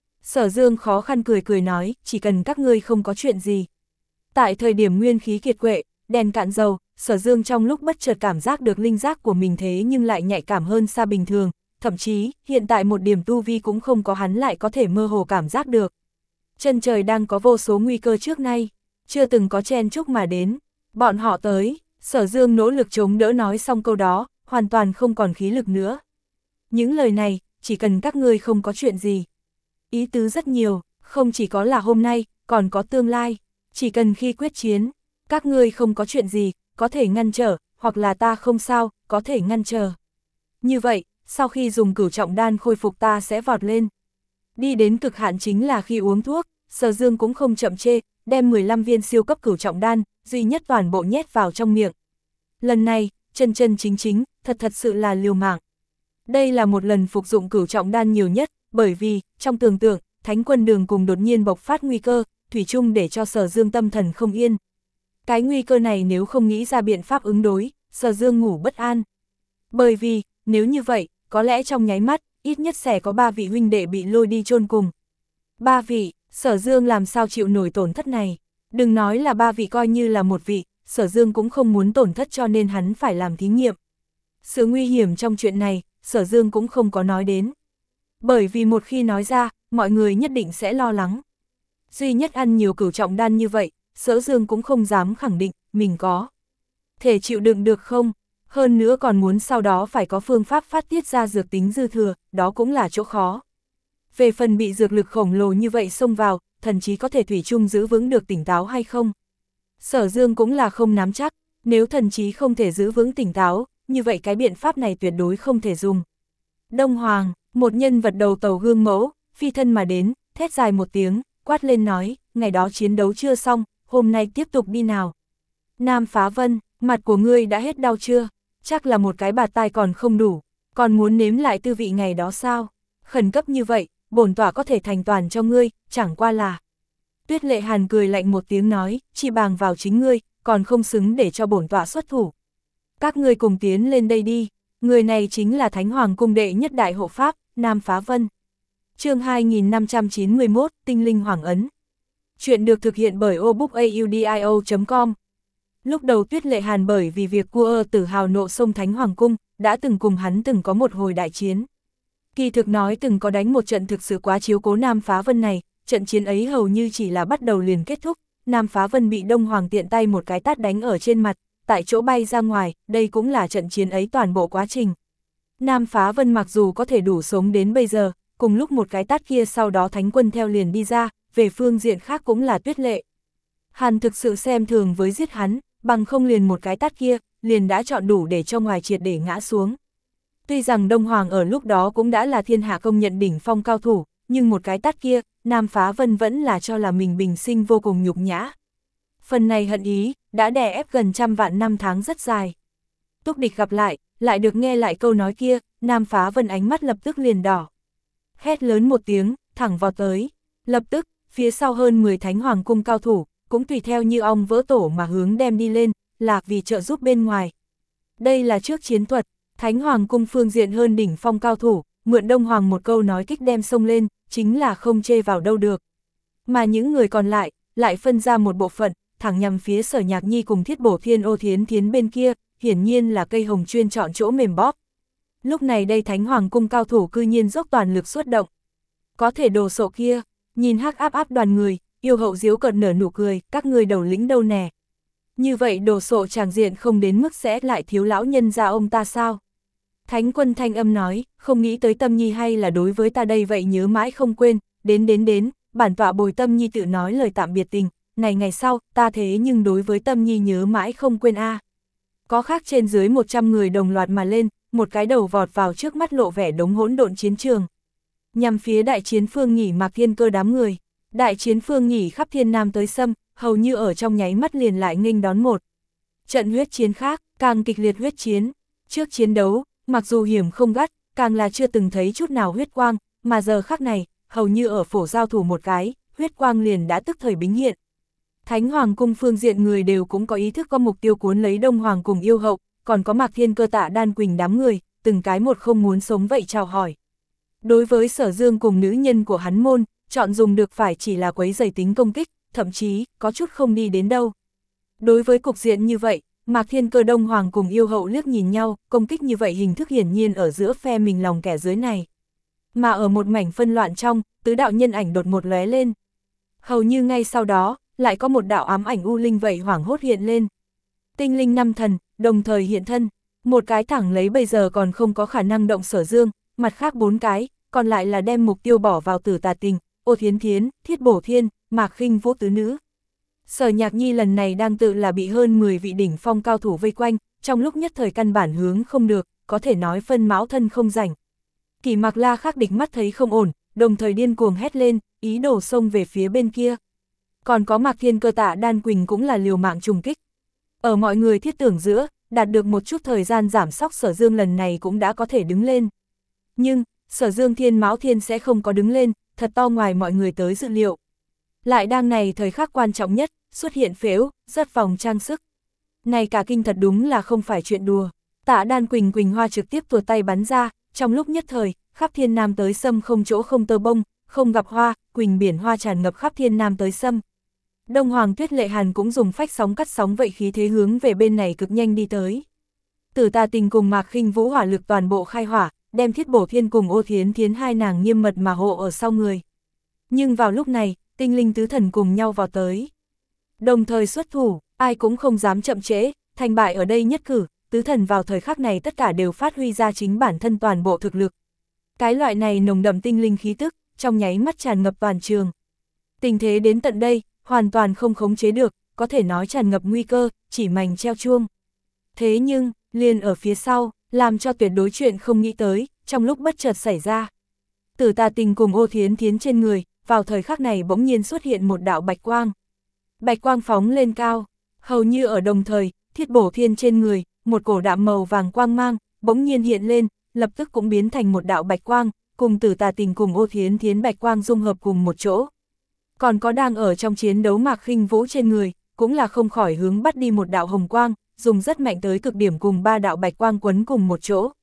[SPEAKER 1] Sở Dương khó khăn cười cười nói, chỉ cần các ngươi không có chuyện gì. Tại thời điểm nguyên khí kiệt quệ, đèn cạn dầu, Sở Dương trong lúc bất chợt cảm giác được linh giác của mình thế nhưng lại nhạy cảm hơn xa bình thường, thậm chí, hiện tại một điểm tu vi cũng không có hắn lại có thể mơ hồ cảm giác được. Chân trời đang có vô số nguy cơ trước nay, chưa từng có chen chúc mà đến, bọn họ tới, Sở Dương nỗ lực chống đỡ nói xong câu đó, hoàn toàn không còn khí lực nữa. Những lời này, chỉ cần các ngươi không có chuyện gì. Ý tứ rất nhiều, không chỉ có là hôm nay, còn có tương lai, chỉ cần khi quyết chiến, các ngươi không có chuyện gì, có thể ngăn trở, hoặc là ta không sao, có thể ngăn trở. Như vậy, sau khi dùng cửu trọng đan khôi phục ta sẽ vọt lên. Đi đến cực hạn chính là khi uống thuốc, Sở Dương cũng không chậm chê, đem mười lăm viên siêu cấp cửu trọng đan, duy nhất toàn bộ nhét vào trong miệng. Lần này, chân chân chính chính, thật thật sự là liều mạng. Đây là một lần phục dụng cửu trọng đan nhiều nhất, bởi vì, trong tưởng tượng, Thánh Quân Đường cùng đột nhiên bộc phát nguy cơ, thủy chung để cho Sở Dương tâm thần không yên. Cái nguy cơ này nếu không nghĩ ra biện pháp ứng đối, Sở Dương ngủ bất an. Bởi vì, nếu như vậy, có lẽ trong nháy mắt, ít nhất sẽ có ba vị huynh đệ bị lôi đi chôn cùng. Ba vị, Sở Dương làm sao chịu nổi tổn thất này? Đừng nói là ba vị, coi như là một vị, Sở Dương cũng không muốn tổn thất cho nên hắn phải làm thí nghiệm. Sự nguy hiểm trong chuyện này, Sở Dương cũng không có nói đến. Bởi vì một khi nói ra, mọi người nhất định sẽ lo lắng. Duy nhất ăn nhiều cửu trọng đan như vậy, Sở Dương cũng không dám khẳng định, mình có thể chịu đựng được không? Hơn nữa còn muốn sau đó phải có phương pháp phát tiết ra dược tính dư thừa, đó cũng là chỗ khó. Về phần bị dược lực khổng lồ như vậy xông vào, thần chí có thể thủy chung giữ vững được tỉnh táo hay không? Sở Dương cũng là không nắm chắc, nếu thần chí không thể giữ vững tỉnh táo, như vậy cái biện pháp này tuyệt đối không thể dùng. Đông Hoàng, một nhân vật đầu tàu gương mẫu, phi thân mà đến, thét dài một tiếng, quát lên nói, ngày đó chiến đấu chưa xong, hôm nay tiếp tục đi nào. Nam Phá Vân, mặt của ngươi đã hết đau chưa? Chắc là một cái bạt tai còn không đủ, còn muốn nếm lại tư vị ngày đó sao? Khẩn cấp như vậy, bổn tọa có thể thành toàn cho ngươi, chẳng qua là. Tuyết Lệ Hàn cười lạnh một tiếng nói, chỉ bàng vào chính ngươi, còn không xứng để cho bổn tọa xuất thủ. Các ngươi cùng tiến lên đây đi, người này chính là Thánh Hoàng cung đệ nhất đại hộ pháp, Nam Phá Vân. Chương hai nghìn năm trăm chín mươi mốt, Tinh Linh Hoàng Ấn. Chuyện được thực hiện bởi obookaudio chấm com. Lúc đầu Tuyết Lệ Hàn bởi vì việc cua Tử hào nộ sông Thánh Hoàng cung, đã từng cùng hắn từng có một hồi đại chiến. Kỳ thực nói từng có đánh một trận thực sự quá chiếu cố Nam Phá Vân này, trận chiến ấy hầu như chỉ là bắt đầu liền kết thúc, Nam Phá Vân bị Đông Hoàng tiện tay một cái tát đánh ở trên mặt, tại chỗ bay ra ngoài, đây cũng là trận chiến ấy toàn bộ quá trình. Nam Phá Vân mặc dù có thể đủ sống đến bây giờ, cùng lúc một cái tát kia sau đó Thánh Quân theo liền đi ra, về phương diện khác cũng là Tuyết Lệ Hàn thực sự xem thường với giết hắn, bằng không liền một cái tát kia, liền đã chọn đủ để cho ngoài triệt để ngã xuống. Tuy rằng Đông Hoàng ở lúc đó cũng đã là thiên hạ công nhận đỉnh phong cao thủ, nhưng một cái tát kia, Nam Phá Vân vẫn là cho là mình bình sinh vô cùng nhục nhã. Phần này hận ý, đã đè ép gần trăm vạn năm tháng rất dài. Túc địch gặp lại, lại được nghe lại câu nói kia, Nam Phá Vân ánh mắt lập tức liền đỏ. Hét lớn một tiếng, thẳng vào tới. Lập tức, phía sau hơn mười Thánh Hoàng cung cao thủ, cũng tùy theo như ong vỡ tổ mà hướng đem đi lên, là vì trợ giúp bên ngoài. Đây là trước chiến thuật, Thánh Hoàng cung phương diện hơn đỉnh phong cao thủ, mượn Đông Hoàng một câu nói kích đem sông lên, chính là không chê vào đâu được. Mà những người còn lại, lại phân ra một bộ phận, thẳng nhằm phía Sở Nhạc Nhi cùng Thiết Bổ Thiên Ô Thiến Thiến bên kia, hiển nhiên là cây hồng chuyên chọn chỗ mềm bóp. Lúc này đây Thánh Hoàng cung cao thủ cư nhiên dốc toàn lực xuất động. Có thể đồ sộ kia, nhìn hắc áp áp đoàn người, yêu hậu diếu cợt nở nụ cười, các người đầu lĩnh đâu nè. Như vậy đồ sộ tràng diện không đến mức sẽ lại thiếu lão nhân ra ông ta sao? Thánh quân thanh âm nói, không nghĩ tới Tâm Nhi hay là đối với ta đây vậy nhớ mãi không quên, đến đến đến, bản tọa bồi Tâm Nhi tự nói lời tạm biệt tình, này ngày sau, ta thế nhưng đối với Tâm Nhi nhớ mãi không quên a. À. Có khác trên dưới một trăm người đồng loạt mà lên, một cái đầu vọt vào trước mắt lộ vẻ đống hỗn độn chiến trường. Nhằm phía đại chiến phương nghỉ Mạc Thiên Cơ đám người, đại chiến phương nghỉ khắp thiên nam tới xâm, hầu như ở trong nháy mắt liền lại nghênh đón một trận huyết chiến khác, càng kịch liệt huyết chiến. Trước chiến đấu, mặc dù hiểm không gắt, càng là chưa từng thấy chút nào huyết quang, mà giờ khắc này, hầu như ở phổ giao thủ một cái, huyết quang liền đã tức thời bính hiện. Thánh Hoàng cung phương diện người đều cũng có ý thức có mục tiêu cuốn lấy Đông Hoàng cùng yêu hậu, còn có Mạc Thiên Cơ Tạ Đan Quỳnh đám người, từng cái một không muốn sống vậy chào hỏi. Đối với Sở Dương cùng nữ nhân của hắn môn, chọn dùng được phải chỉ là quấy rầy tính công kích, thậm chí, có chút không đi đến đâu. Đối với cục diện như vậy, Mạc Thiên Cơ Đông Hoàng cùng yêu hậu liếc nhìn nhau, công kích như vậy hình thức hiển nhiên ở giữa phe mình lòng kẻ dưới này. Mà ở một mảnh phân loạn trong, tứ đạo nhân ảnh đột một lóe lên. Hầu như ngay sau đó, lại có một đạo ám ảnh u linh vậy hoảng hốt hiện lên. Tinh linh năm thần, đồng thời hiện thân, một cái thẳng lấy bây giờ còn không có khả năng động Sở Dương, mặt khác bốn cái, còn lại là đem mục tiêu bỏ vào Tử Tà Tình, Ô Thiến Thiến, Thiết Bổ Thiên, Mạc Khinh Vũ tứ nữ. Sở Nhạc Nhi lần này đang tự là bị hơn mười vị đỉnh phong cao thủ vây quanh, trong lúc nhất thời căn bản hướng không được, có thể nói phân mão thân không rảnh. Kỳ Mạc La khắc địch mắt thấy không ổn, đồng thời điên cuồng hét lên, ý đồ xông về phía bên kia. Còn có Mạc Thiên Cơ Tạ Đan Quỳnh cũng là liều mạng trùng kích. Ở mọi người thiết tưởng giữa, đạt được một chút thời gian giảm sóc Sở Dương lần này cũng đã có thể đứng lên. Nhưng, Sở Dương Thiên Mão Thiên sẽ không có đứng lên, thật to ngoài mọi người tới dự liệu. Lại đang này thời khắc quan trọng nhất, xuất hiện phễu, rất vòng trang sức. Này cả kinh thật đúng là không phải chuyện đùa. Tạ Đan Quỳnh Quỳnh Hoa trực tiếp tuột tay bắn ra, trong lúc nhất thời, khắp thiên nam tới xâm không chỗ không tơ bông, không gặp hoa, quỳnh biển hoa tràn ngập khắp thiên nam tới xâm. Đông Hoàng Tuyết Lệ Hàn cũng dùng phách sóng cắt sóng vậy khí thế hướng về bên này cực nhanh đi tới. Tử Tà Tình cùng Mạc Khinh Vũ hỏa lực toàn bộ khai hỏa, đem Thiết Bổ Thiên cùng Ô Thiến Thiến hai nàng nghiêm mật mà hộ ở sau người. Nhưng vào lúc này, tinh linh tứ thần cùng nhau vào tới. Đồng thời xuất thủ, ai cũng không dám chậm trễ, thành bại ở đây nhất cử, tứ thần vào thời khắc này tất cả đều phát huy ra chính bản thân toàn bộ thực lực. Cái loại này nồng đậm tinh linh khí tức, trong nháy mắt tràn ngập toàn trường. Tình thế đến tận đây, hoàn toàn không khống chế được, có thể nói tràn ngập nguy cơ, chỉ mảnh treo chuông. Thế nhưng, liền ở phía sau, làm cho tuyệt đối chuyện không nghĩ tới, trong lúc bất chợt xảy ra. Tử Tà Tình cùng Ô Thiến Thiến trên người, vào thời khắc này bỗng nhiên xuất hiện một đạo bạch quang. Bạch quang phóng lên cao, hầu như ở đồng thời, Thiết Bổ Thiên trên người, một cổ đạm màu vàng quang mang, bỗng nhiên hiện lên, lập tức cũng biến thành một đạo bạch quang, cùng Tử Tà Tình cùng Ô Thiến Thiến bạch quang dung hợp cùng một chỗ. Còn có đang ở trong chiến đấu Mạc Khinh Vũ trên người, cũng là không khỏi hướng bắt đi một đạo hồng quang, dùng rất mạnh tới cực điểm cùng ba đạo bạch quang quấn cùng một chỗ.